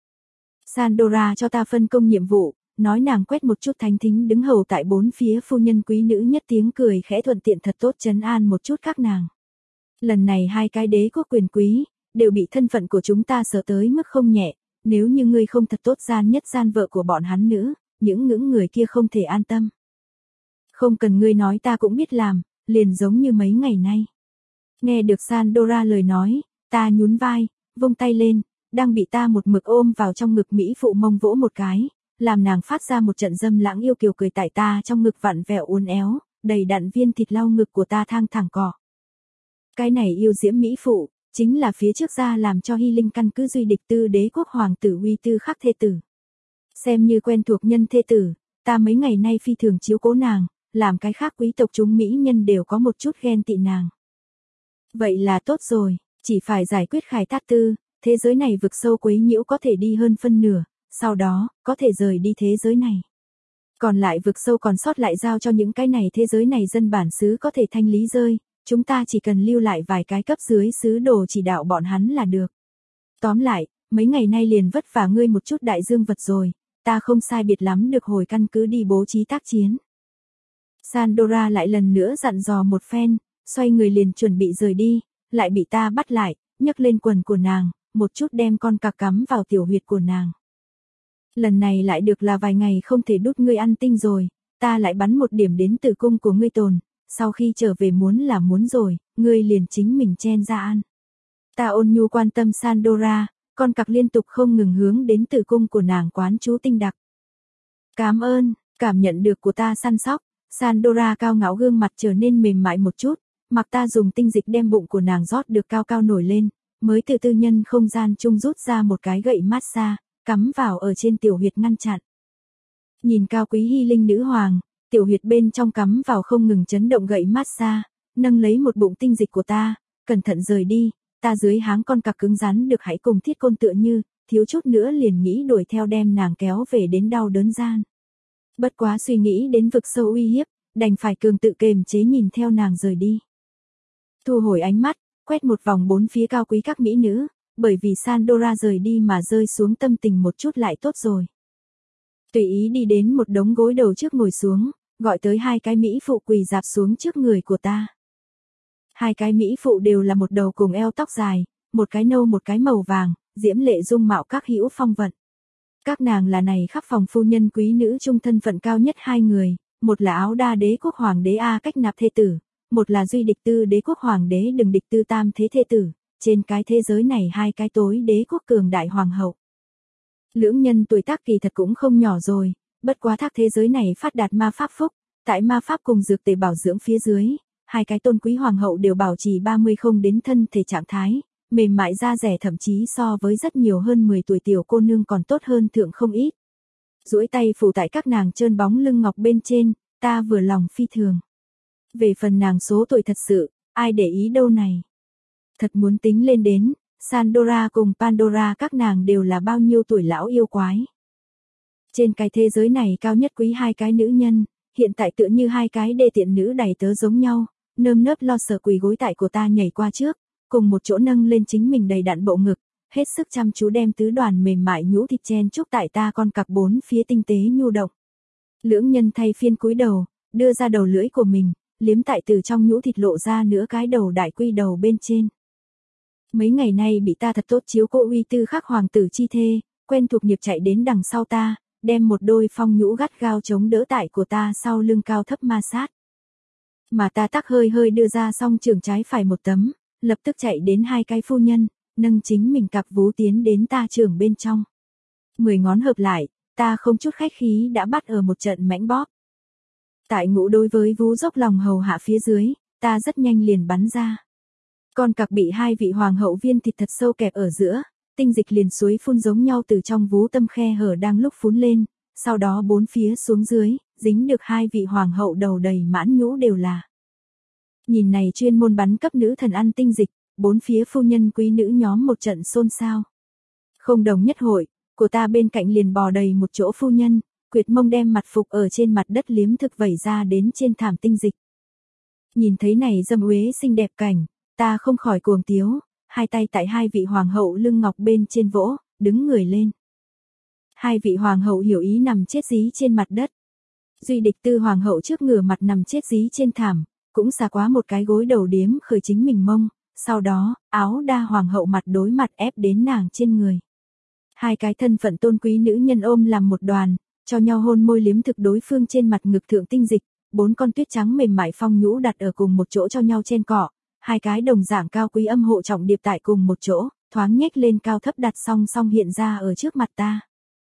Sandora cho ta phân công nhiệm vụ, nói nàng quét một chút thánh thính đứng hầu tại bốn phía phu nhân quý nữ nhất tiếng cười khẽ thuận tiện thật tốt trấn an một chút các nàng. Lần này hai cái đế quốc quyền quý, đều bị thân phận của chúng ta sợ tới mức không nhẹ, nếu như ngươi không thật tốt gian nhất gian vợ của bọn hắn nữ, những ngưỡng người kia không thể an tâm. Không cần ngươi nói ta cũng biết làm, liền giống như mấy ngày nay. Nghe được Sandora lời nói, ta nhún vai, vung tay lên, đang bị ta một mực ôm vào trong ngực Mỹ phụ mông vỗ một cái, làm nàng phát ra một trận dâm lãng yêu kiều cười tại ta trong ngực vặn vẹo uốn éo, đầy đặn viên thịt lau ngực của ta thang thẳng cỏ. Cái này yêu diễm Mỹ phụ, chính là phía trước ra làm cho Hy Linh căn cứ Duy Địch Tư đế quốc hoàng tử Uy Tư Khắc thê tử. Xem như quen thuộc nhân thê tử, ta mấy ngày nay phi thường chiếu cố nàng, làm cái khác quý tộc chúng mỹ nhân đều có một chút ghen tị nàng. Vậy là tốt rồi, chỉ phải giải quyết Khải Tát Tư, thế giới này vực sâu quấy nhiễu có thể đi hơn phân nửa, sau đó, có thể rời đi thế giới này. Còn lại vực sâu còn sót lại giao cho những cái này thế giới này dân bản xứ có thể thanh lý rơi, chúng ta chỉ cần lưu lại vài cái cấp dưới sứ đồ chỉ đạo bọn hắn là được. Tóm lại, mấy ngày nay liền vất vả ngươi một chút đại dương vật rồi, ta không sai biệt lắm được hồi căn cứ đi bố trí tác chiến. Sandora lại lần nữa dặn dò một phen, xoay người liền chuẩn bị rời đi, lại bị ta bắt lại, nhấc lên quần của nàng, một chút đem con cặc cắm vào tiểu huyệt của nàng. Lần này lại được là vài ngày không thể đút ngươi ăn tinh rồi, ta lại bắn một điểm đến tử cung của ngươi tồn, sau khi trở về muốn là muốn rồi, ngươi liền chính mình chen ra ăn. Ta ôn nhu quan tâm Sandora, con cặc liên tục không ngừng hướng đến tử cung của nàng quán chú tinh đặc. Cảm ơn, cảm nhận được của ta săn sóc, Sandora cao ngạo gương mặt trở nên mềm mại một chút, mặc ta dùng tinh dịch đem bụng của nàng rót được cao cao nổi lên, mới từ tư nhân không gian chung rút ra một cái gậy massage, cắm vào ở trên tiểu huyệt ngăn chặn. Nhìn cao quý Hy Linh nữ hoàng, tiểu huyệt bên trong cắm vào không ngừng chấn động gậy massage, nâng lấy một bụng tinh dịch của ta, cẩn thận rời đi, ta dưới háng con cặc cứng rắn được hãy cùng thiết côn tựa như, thiếu chút nữa liền nghĩ đuổi theo đem nàng kéo về đến đau đớn gian. Bất quá suy nghĩ đến vực sâu uy hiếp, đành phải cường tự kềm chế nhìn theo nàng rời đi. Thu hồi ánh mắt, quét một vòng bốn phía cao quý các mỹ nữ, bởi vì Sandora rời đi mà rơi xuống tâm tình một chút lại tốt rồi. Tùy ý đi đến một đống gối đầu trước ngồi xuống, gọi tới hai cái mỹ phụ quỳ dạp xuống trước người của ta. Hai cái mỹ phụ đều là một đầu cùng eo tóc dài, một cái nâu một cái màu vàng, diễm lệ dung mạo các hữu phong vận. Các nàng là này khắp phòng phu nhân quý nữ trung thân phận cao nhất hai người, một là Áo Đa đế quốc hoàng đế A Cách Nạp thê tử, một là Duy Địch Tư đế quốc hoàng đế Đừng Địch Tư tam thế thê tử, trên cái thế giới này hai cái tối đế quốc cường đại hoàng hậu. Lưỡng nhân tuổi tác kỳ thật cũng không nhỏ rồi, bất quá thác thế giới này phát đạt ma pháp phúc, tại ma pháp cùng dược tề bảo dưỡng phía dưới, hai cái tôn quý hoàng hậu đều bảo trì ba mươi không đến thân thể trạng thái, mềm mại da rẻ thậm chí so với rất nhiều hơn mười tuổi tiểu cô nương còn tốt hơn thượng không ít. Duỗi tay phủ tại các nàng trơn bóng lưng ngọc bên trên, ta vừa lòng phi thường. Về phần nàng số tuổi thật sự, ai để ý đâu này. Thật muốn tính lên đến, Sandora cùng Pandora các nàng đều là bao nhiêu tuổi lão yêu quái. Trên cái thế giới này cao nhất quý hai cái nữ nhân, hiện tại tựa như hai cái đê tiện nữ đầy tớ giống nhau, nơm nớp lo sợ quỳ gối tại của ta nhảy qua trước, cùng một chỗ nâng lên chính mình đầy đặn bộ ngực, hết sức chăm chú đem tứ đoàn mềm mại nhũ thịt chen chúc tại ta con cặc bốn phía tinh tế nhu động. Lưỡng nhân thay phiên cúi đầu, đưa ra đầu lưỡi của mình, liếm tại từ trong nhũ thịt lộ ra nửa cái đầu đại quy đầu bên trên. Mấy ngày nay bị ta thật tốt chiếu cố Uy Tư Khắc hoàng tử chi thê, quen thuộc nghiệp chạy đến đằng sau ta, đem một đôi phong nhũ gắt gao chống đỡ tại của ta sau lưng cao thấp ma sát. Mà ta tắc hơi hơi đưa ra song trường trái phải một tấm, lập tức chạy đến hai cái phu nhân, nâng chính mình cặp vú tiến đến ta trường bên trong. Mười ngón hợp lại, ta không chút khách khí đã bắt ở một trận mãnh bóp. Tại ngũ đối với vú dốc lòng hầu hạ phía dưới, ta rất nhanh liền bắn ra. Con cặc bị hai vị hoàng hậu viên thịt thật sâu kẹp ở giữa, tinh dịch liền suối phun giống nhau từ trong vú tâm khe hở đang lúc phun lên, sau đó bốn phía xuống dưới, dính được hai vị hoàng hậu đầu đầy mãn nhũ đều là. Nhìn này chuyên môn bắn cấp nữ thần ăn tinh dịch, bốn phía phu nhân quý nữ nhóm một trận xôn xao. Không đồng nhất hội, của ta bên cạnh liền bò đầy một chỗ phu nhân, quyệt mông đem mặt phục ở trên mặt đất liếm thực vẩy ra đến trên thảm tinh dịch. Nhìn thấy này dâm uế xinh đẹp cảnh, ta không khỏi cuồng tiếu, hai tay tại hai vị hoàng hậu lưng ngọc bên trên vỗ, đứng người lên. Hai vị hoàng hậu hiểu ý nằm chết dí trên mặt đất. Duy Địch Tư hoàng hậu trước ngửa mặt nằm chết dí trên thảm, cũng xà quá một cái gối đầu điếm khởi chính mình mông, sau đó, Áo Đa hoàng hậu mặt đối mặt ép đến nàng trên người. Hai cái thân phận tôn quý nữ nhân ôm làm một đoàn, cho nhau hôn môi liếm thực đối phương trên mặt ngực thượng tinh dịch, bốn con tuyết trắng mềm mại phong nhũ đặt ở cùng một chỗ cho nhau trên cỏ, hai cái đồng dạng cao quý âm hộ trọng điệp tại cùng một chỗ, thoáng nhếch lên cao thấp đặt song song hiện ra ở trước mặt ta.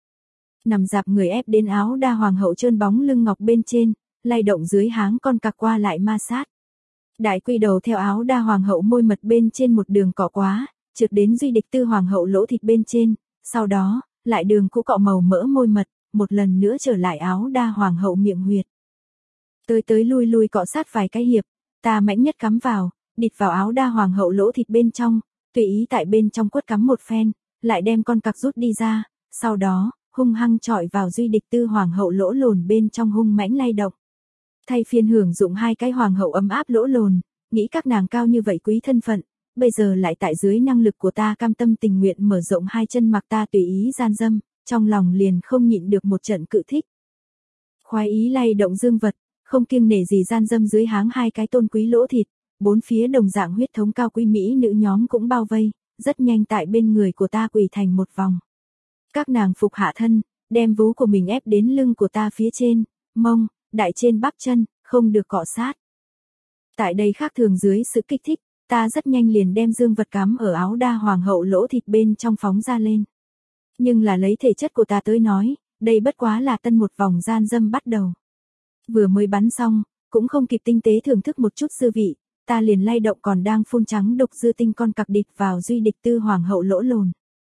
Nằm dạp người ép đến Áo Đa hoàng hậu trơn bóng lưng ngọc bên trên, lay động dưới háng con cặc qua lại ma sát. Đại quy đầu theo Áo Đa hoàng hậu môi mật bên trên một đường cọ quá, trượt đến Duy Địch Tư hoàng hậu lỗ thịt bên trên, sau đó, lại đường cũ cọ màu mỡ môi mật, một lần nữa trở lại Áo Đa hoàng hậu miệng huyệt. Tới tới lui lui cọ sát vài cái hiệp, ta mãnh nhất cắm vào, địt vào Áo Đa hoàng hậu lỗ thịt bên trong, tùy ý tại bên trong quất cắm một phen, lại đem con cặc rút đi ra, sau đó, hung hăng chọi vào Duy Địch Tư hoàng hậu lỗ lồn bên trong hung mãnh lay động. Thay phiên hưởng dụng hai cái hoàng hậu ấm áp lỗ lồn, nghĩ các nàng cao như vậy quý thân phận, bây giờ lại tại dưới năng lực của ta cam tâm tình nguyện mở rộng hai chân mặc ta tùy ý gian dâm, trong lòng liền không nhịn được một trận cự thích. Khoái ý lay động dương vật, không kiêng nể gì gian dâm dưới háng hai cái tôn quý lỗ thịt, bốn phía đồng dạng huyết thống cao quý mỹ nữ nhóm cũng bao vây, rất nhanh tại bên người của ta quỳ thành một vòng. Các nàng phục hạ thân, đem vú của mình ép đến lưng của ta phía trên, mông, đại trên bắp chân, không được cọ sát. Tại đây khác thường dưới sự kích thích, ta rất nhanh liền đem dương vật cắm ở Áo Đa hoàng hậu lỗ thịt bên trong phóng ra lên. Nhưng là lấy thể chất của ta tới nói, đây bất quá là tân một vòng gian dâm bắt đầu. Vừa mới bắn xong, cũng không kịp tinh tế thưởng thức một chút dư vị, ta liền lay động còn đang phun trắng độc dư tinh con cặc địt vào Duy Địch Tư hoàng hậu lỗ lồn.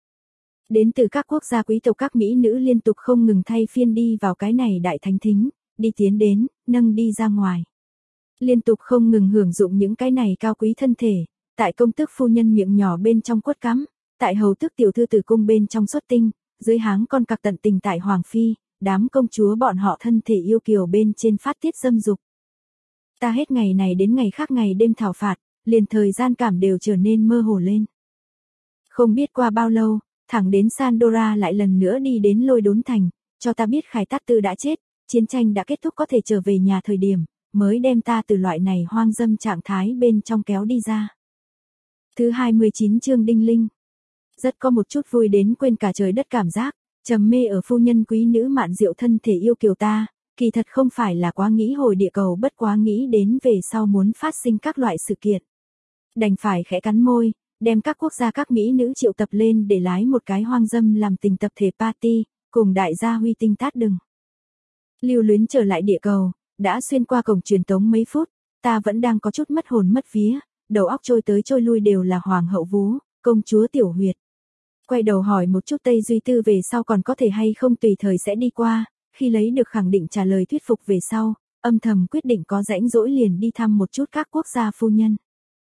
Đến từ các quốc gia quý tộc các mỹ nữ liên tục không ngừng thay phiên đi vào cái này đại thánh thính, đi tiến đến, nâng đi ra ngoài. Liên tục không ngừng hưởng dụng những cái này cao quý thân thể, tại công tước phu nhân miệng nhỏ bên trong quất cắm, tại hầu tước tiểu thư tử cung bên trong xuất tinh, dưới háng con cặc tận tình tại hoàng phi, đám công chúa bọn họ thân thể yêu kiều bên trên phát tiết dâm dục. Ta hết ngày này đến ngày khác ngày đêm thảo phạt, liền thời gian cảm đều trở nên mơ hồ lên. Không biết qua bao lâu, thẳng đến Sandora lại lần nữa đi đến Lôi Đốn Thành, cho ta biết Khải Tát Tư đã chết, chiến tranh đã kết thúc có thể trở về nhà thời điểm, mới đem ta từ loại này hoang dâm trạng thái bên trong kéo đi ra. Thứ hai mươi chín chương Đinh Linh. Rất có một chút vui đến quên cả trời đất cảm giác, trầm mê ở phu nhân quý nữ mạn diệu thân thể yêu kiều ta, kỳ thật không phải là quá nghĩ hồi địa cầu bất quá nghĩ đến về sau muốn phát sinh các loại sự kiện. Đành phải khẽ cắn môi, đem các quốc gia các mỹ nữ triệu tập lên để lái một cái hoang dâm làm tình tập thể party, cùng đại gia huy tinh tát đừng. Lưu luyến trở lại địa cầu, đã xuyên qua cổng truyền tống mấy phút, ta vẫn đang có chút mất hồn mất vía, đầu óc trôi tới trôi lui đều là hoàng hậu vú, công chúa tiểu huyệt. Quay đầu hỏi một chút Tây Duy Tư về sau còn có thể hay không tùy thời sẽ đi qua, khi lấy được khẳng định trả lời thuyết phục về sau, âm thầm quyết định có rãnh rỗi liền đi thăm một chút các quốc gia phu nhân.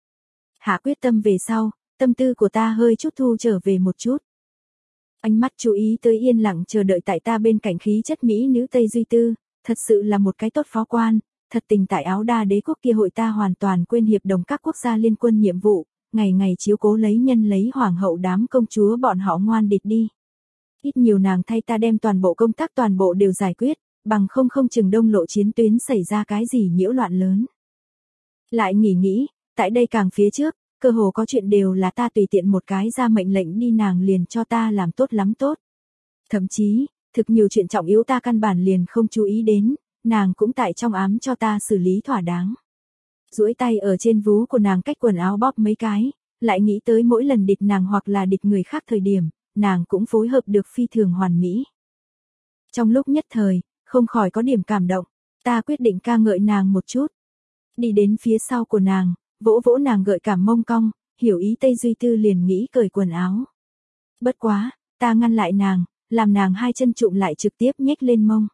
Hạ quyết tâm về sau, tâm tư của ta hơi chút thu trở về một chút. Ánh mắt chú ý tới yên lặng chờ đợi tại ta bên cạnh khí chất mỹ nữ Tây Duy Tư, thật sự là một cái tốt phó quan, thật tình tại Áo Đa đế quốc kia hội ta hoàn toàn quên hiệp đồng các quốc gia liên quân nhiệm vụ, ngày ngày chiếu cố lấy nhân lấy hoàng hậu đám công chúa bọn họ ngoan địch đi. Ít nhiều nàng thay ta đem toàn bộ công tác toàn bộ đều giải quyết, bằng không không chừng đông lộ chiến tuyến xảy ra cái gì nhiễu loạn lớn. Lại nghỉ nghĩ, tại đây càng phía trước, cơ hồ có chuyện đều là ta tùy tiện một cái ra mệnh lệnh đi nàng liền cho ta làm tốt lắm tốt. Thậm chí, thực nhiều chuyện trọng yếu ta căn bản liền không chú ý đến, nàng cũng tại trong ám cho ta xử lý thỏa đáng. Duỗi tay ở trên vú của nàng cách quần áo bóp mấy cái, lại nghĩ tới mỗi lần địch nàng hoặc là địch người khác thời điểm, nàng cũng phối hợp được phi thường hoàn mỹ. Trong lúc nhất thời, không khỏi có điểm cảm động, ta quyết định ca ngợi nàng một chút. Đi đến phía sau của nàng, vỗ vỗ nàng gợi cảm mông cong, hiểu ý Tây Duy Tư liền nghĩ cởi quần áo. Bất quá, ta ngăn lại nàng, làm nàng hai chân trụm lại trực tiếp nhếch lên mông.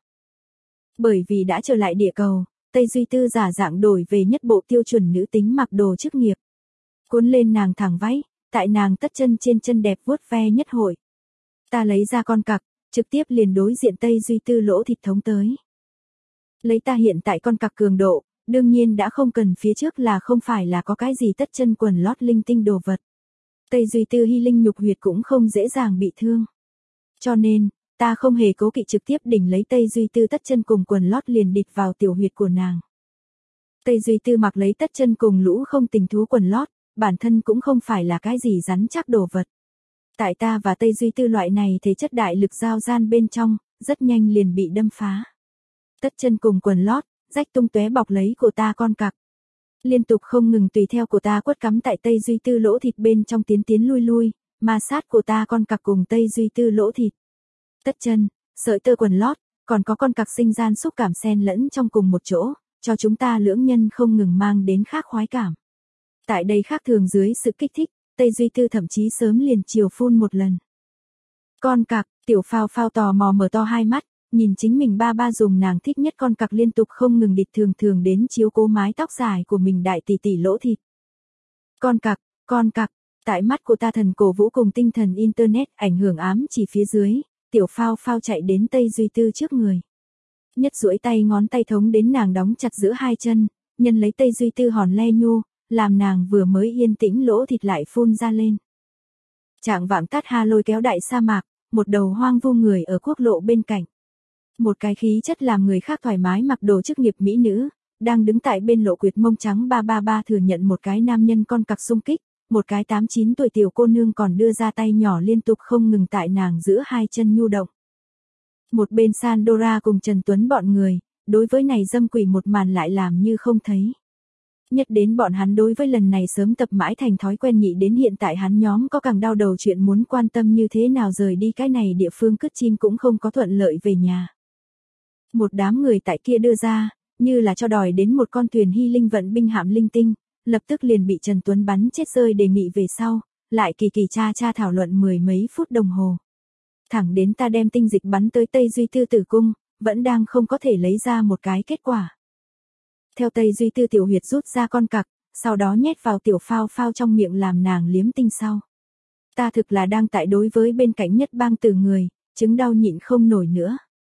Bởi vì đã trở lại địa cầu, Tây Duy Tư giả dạng đổi về nhất bộ tiêu chuẩn nữ tính mặc đồ chức nghiệp. Cuốn lên nàng thẳng váy, tại nàng tất chân trên chân đẹp vuốt ve nhất hội. Ta lấy ra con cặc, trực tiếp liền đối diện Tây Duy Tư lỗ thịt thống tới. Lấy ta hiện tại con cặc cường độ, đương nhiên đã không cần phía trước là không phải là có cái gì tất chân quần lót linh tinh đồ vật. Tây Duy Tư hy linh nhục huyệt cũng không dễ dàng bị thương. Cho nên, ta không hề cố kỵ trực tiếp đỉnh lấy Tây Duy Tư tất chân cùng quần lót liền địch vào tiểu huyệt của nàng. Tây Duy Tư mặc lấy tất chân cùng lũ không tình thú quần lót, bản thân cũng không phải là cái gì rắn chắc đồ vật. Tại ta và Tây Duy Tư loại này thế chất đại lực giao gian bên trong, rất nhanh liền bị đâm phá. Tất chân cùng quần lót, rách tung tóe bọc lấy của ta con cặc. Liên tục không ngừng tùy theo của ta quất cắm tại Tây Duy Tư lỗ thịt bên trong tiến tiến lui lui, ma sát của ta con cặc cùng Tây Duy Tư lỗ thịt. Tất chân, sợi tơ quần lót, còn có con cặc sinh gian xúc cảm xen lẫn trong cùng một chỗ, cho chúng ta lưỡng nhân không ngừng mang đến khác khoái cảm. Tại đây khác thường dưới sự kích thích, Tây Duy Tư thậm chí sớm liền chiều phun một lần. Con cặc, tiểu phao phao tò mò mở to hai mắt, nhìn chính mình ba ba dùng nàng thích nhất con cặc liên tục không ngừng địch thường thường đến chiếu cố mái tóc dài của mình đại tỷ tỷ lỗ thịt. Con cặc, con cặc, tại mắt của ta thần cổ vũ cùng tinh thần internet ảnh hưởng ám chỉ phía dưới, tiểu phao phao chạy đến Tây Duy Tư trước người. Nhất duỗi tay ngón tay thống đến nàng đóng chặt giữa hai chân, nhân lấy Tây Duy Tư hòn le nhu, làm nàng vừa mới yên tĩnh lỗ thịt lại phun ra lên. Trạng vạng tát ha lôi kéo đại sa mạc, một đầu hoang vu người ở quốc lộ bên cạnh. Một cái khí chất làm người khác thoải mái mặc đồ chức nghiệp mỹ nữ, đang đứng tại bên lộ quyệt mông trắng ba ba ba thừa nhận một cái nam nhân con cặc xung kích, một cái tám chín tuổi tiểu cô nương còn đưa ra tay nhỏ liên tục không ngừng tại nàng giữa hai chân nhu động. Một bên Sandora cùng Trần Tuấn bọn người, đối với này dâm quỷ một màn lại làm như không thấy. Nhất đến bọn hắn đối với lần này sớm tập mãi thành thói quen nhị đến hiện tại hắn nhóm có càng đau đầu chuyện muốn quan tâm như thế nào rời đi cái này địa phương cứt chim cũng không có thuận lợi về nhà. Một đám người tại kia đưa ra, như là cho đòi đến một con thuyền hy linh vận binh hạm linh tinh, lập tức liền bị Trần Tuấn bắn chết rơi đề nghị về sau, lại kỳ kỳ cha cha thảo luận mười mấy phút đồng hồ. Thẳng đến ta đem tinh dịch bắn tới Tây Duy Tư tử cung, vẫn đang không có thể lấy ra một cái kết quả. Theo Tây Duy Tư tiểu huyệt rút ra con cặc, sau đó nhét vào tiểu phao phao trong miệng làm nàng liếm tinh sau. Ta thực là đang tại đối với bên cạnh nhất bang tử người, chứng đau nhịn không nổi nữa.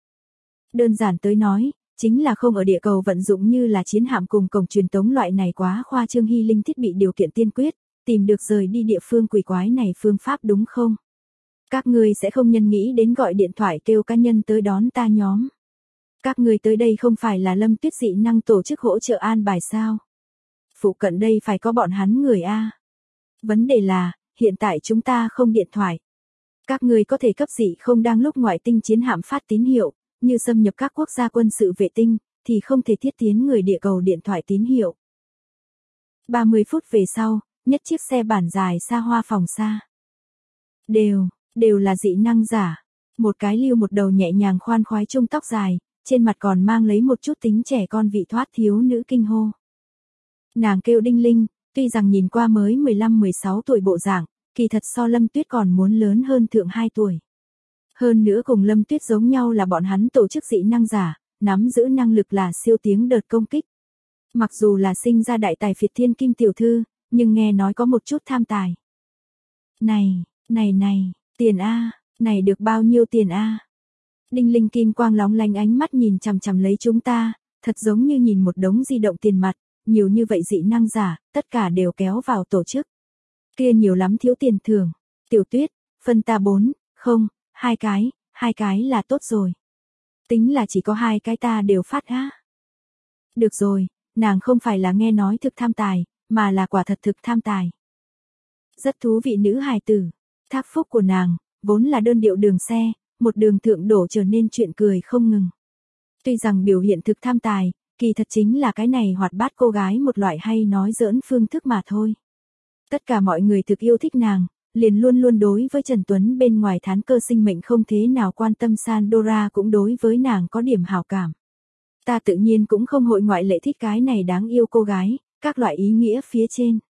Đơn giản tới nói, chính là không ở địa cầu vận dụng như là chiến hạm cùng cổng truyền tống loại này quá khoa trương hy linh thiết bị điều kiện tiên quyết, tìm được rời đi địa phương quỷ quái này phương pháp đúng không? Các ngươi sẽ không nhân nghĩ đến gọi điện thoại kêu cá nhân tới đón ta nhóm. Các ngươi tới đây không phải là Lâm Tuyết dị năng tổ chức hỗ trợ an bài sao? Phụ cận đây phải có bọn hắn người a. Vấn đề là, hiện tại chúng ta không điện thoại. Các ngươi có thể cấp dị không đang lúc ngoại tinh chiến hạm phát tín hiệu, như xâm nhập các quốc gia quân sự vệ tinh, thì không thể thiết tiến người địa cầu điện thoại tín hiệu. ba mươi phút về sau, nhất chiếc xe bản dài xa hoa phòng xa. Đều, đều là dị năng giả. Một cái lưu một đầu nhẹ nhàng khoan khoái trung tóc dài, trên mặt còn mang lấy một chút tính trẻ con vị thoát thiếu nữ kinh hô. Nàng kêu Đinh Linh, tuy rằng nhìn qua mới mười lăm mười sáu tuổi bộ dạng, kỳ thật so Lâm Tuyết còn muốn lớn hơn thượng hai tuổi. Hơn nữa cùng Lâm Tuyết giống nhau là bọn hắn tổ chức dị năng giả, nắm giữ năng lực là siêu tiếng đợt công kích. Mặc dù là sinh ra đại tài phiệt thiên kim tiểu thư, nhưng nghe nói có một chút tham tài. Này, này này, tiền A, này được bao nhiêu tiền A? Đinh Linh kim quang lóng lánh ánh mắt nhìn chằm chằm lấy chúng ta, thật giống như nhìn một đống di động tiền mặt, nhiều như vậy dị năng giả, tất cả đều kéo vào tổ chức. Kia nhiều lắm thiếu tiền thưởng. Tiểu Tuyết, phân ta bốn, không, hai cái, hai cái là tốt rồi. Tính là chỉ có hai cái ta đều phát á. Được rồi, nàng không phải là nghe nói thực tham tài, mà là quả thật thực tham tài. Rất thú vị nữ hài tử, thác phúc của nàng, vốn là đơn điệu đường xe, một đường thượng đổ trở nên chuyện cười không ngừng. Tuy rằng biểu hiện thực tham tài, kỳ thật chính là cái này hoạt bát cô gái một loại hay nói giỡn phương thức mà thôi. Tất cả mọi người thực yêu thích nàng, liền luôn luôn đối với Trần Tuấn bên ngoài thán cơ sinh mệnh không thế nào quan tâm Sandora cũng đối với nàng có điểm hảo cảm. Ta tự nhiên cũng không hội ngoại lệ thích cái này đáng yêu cô gái, các loại ý nghĩa phía trên.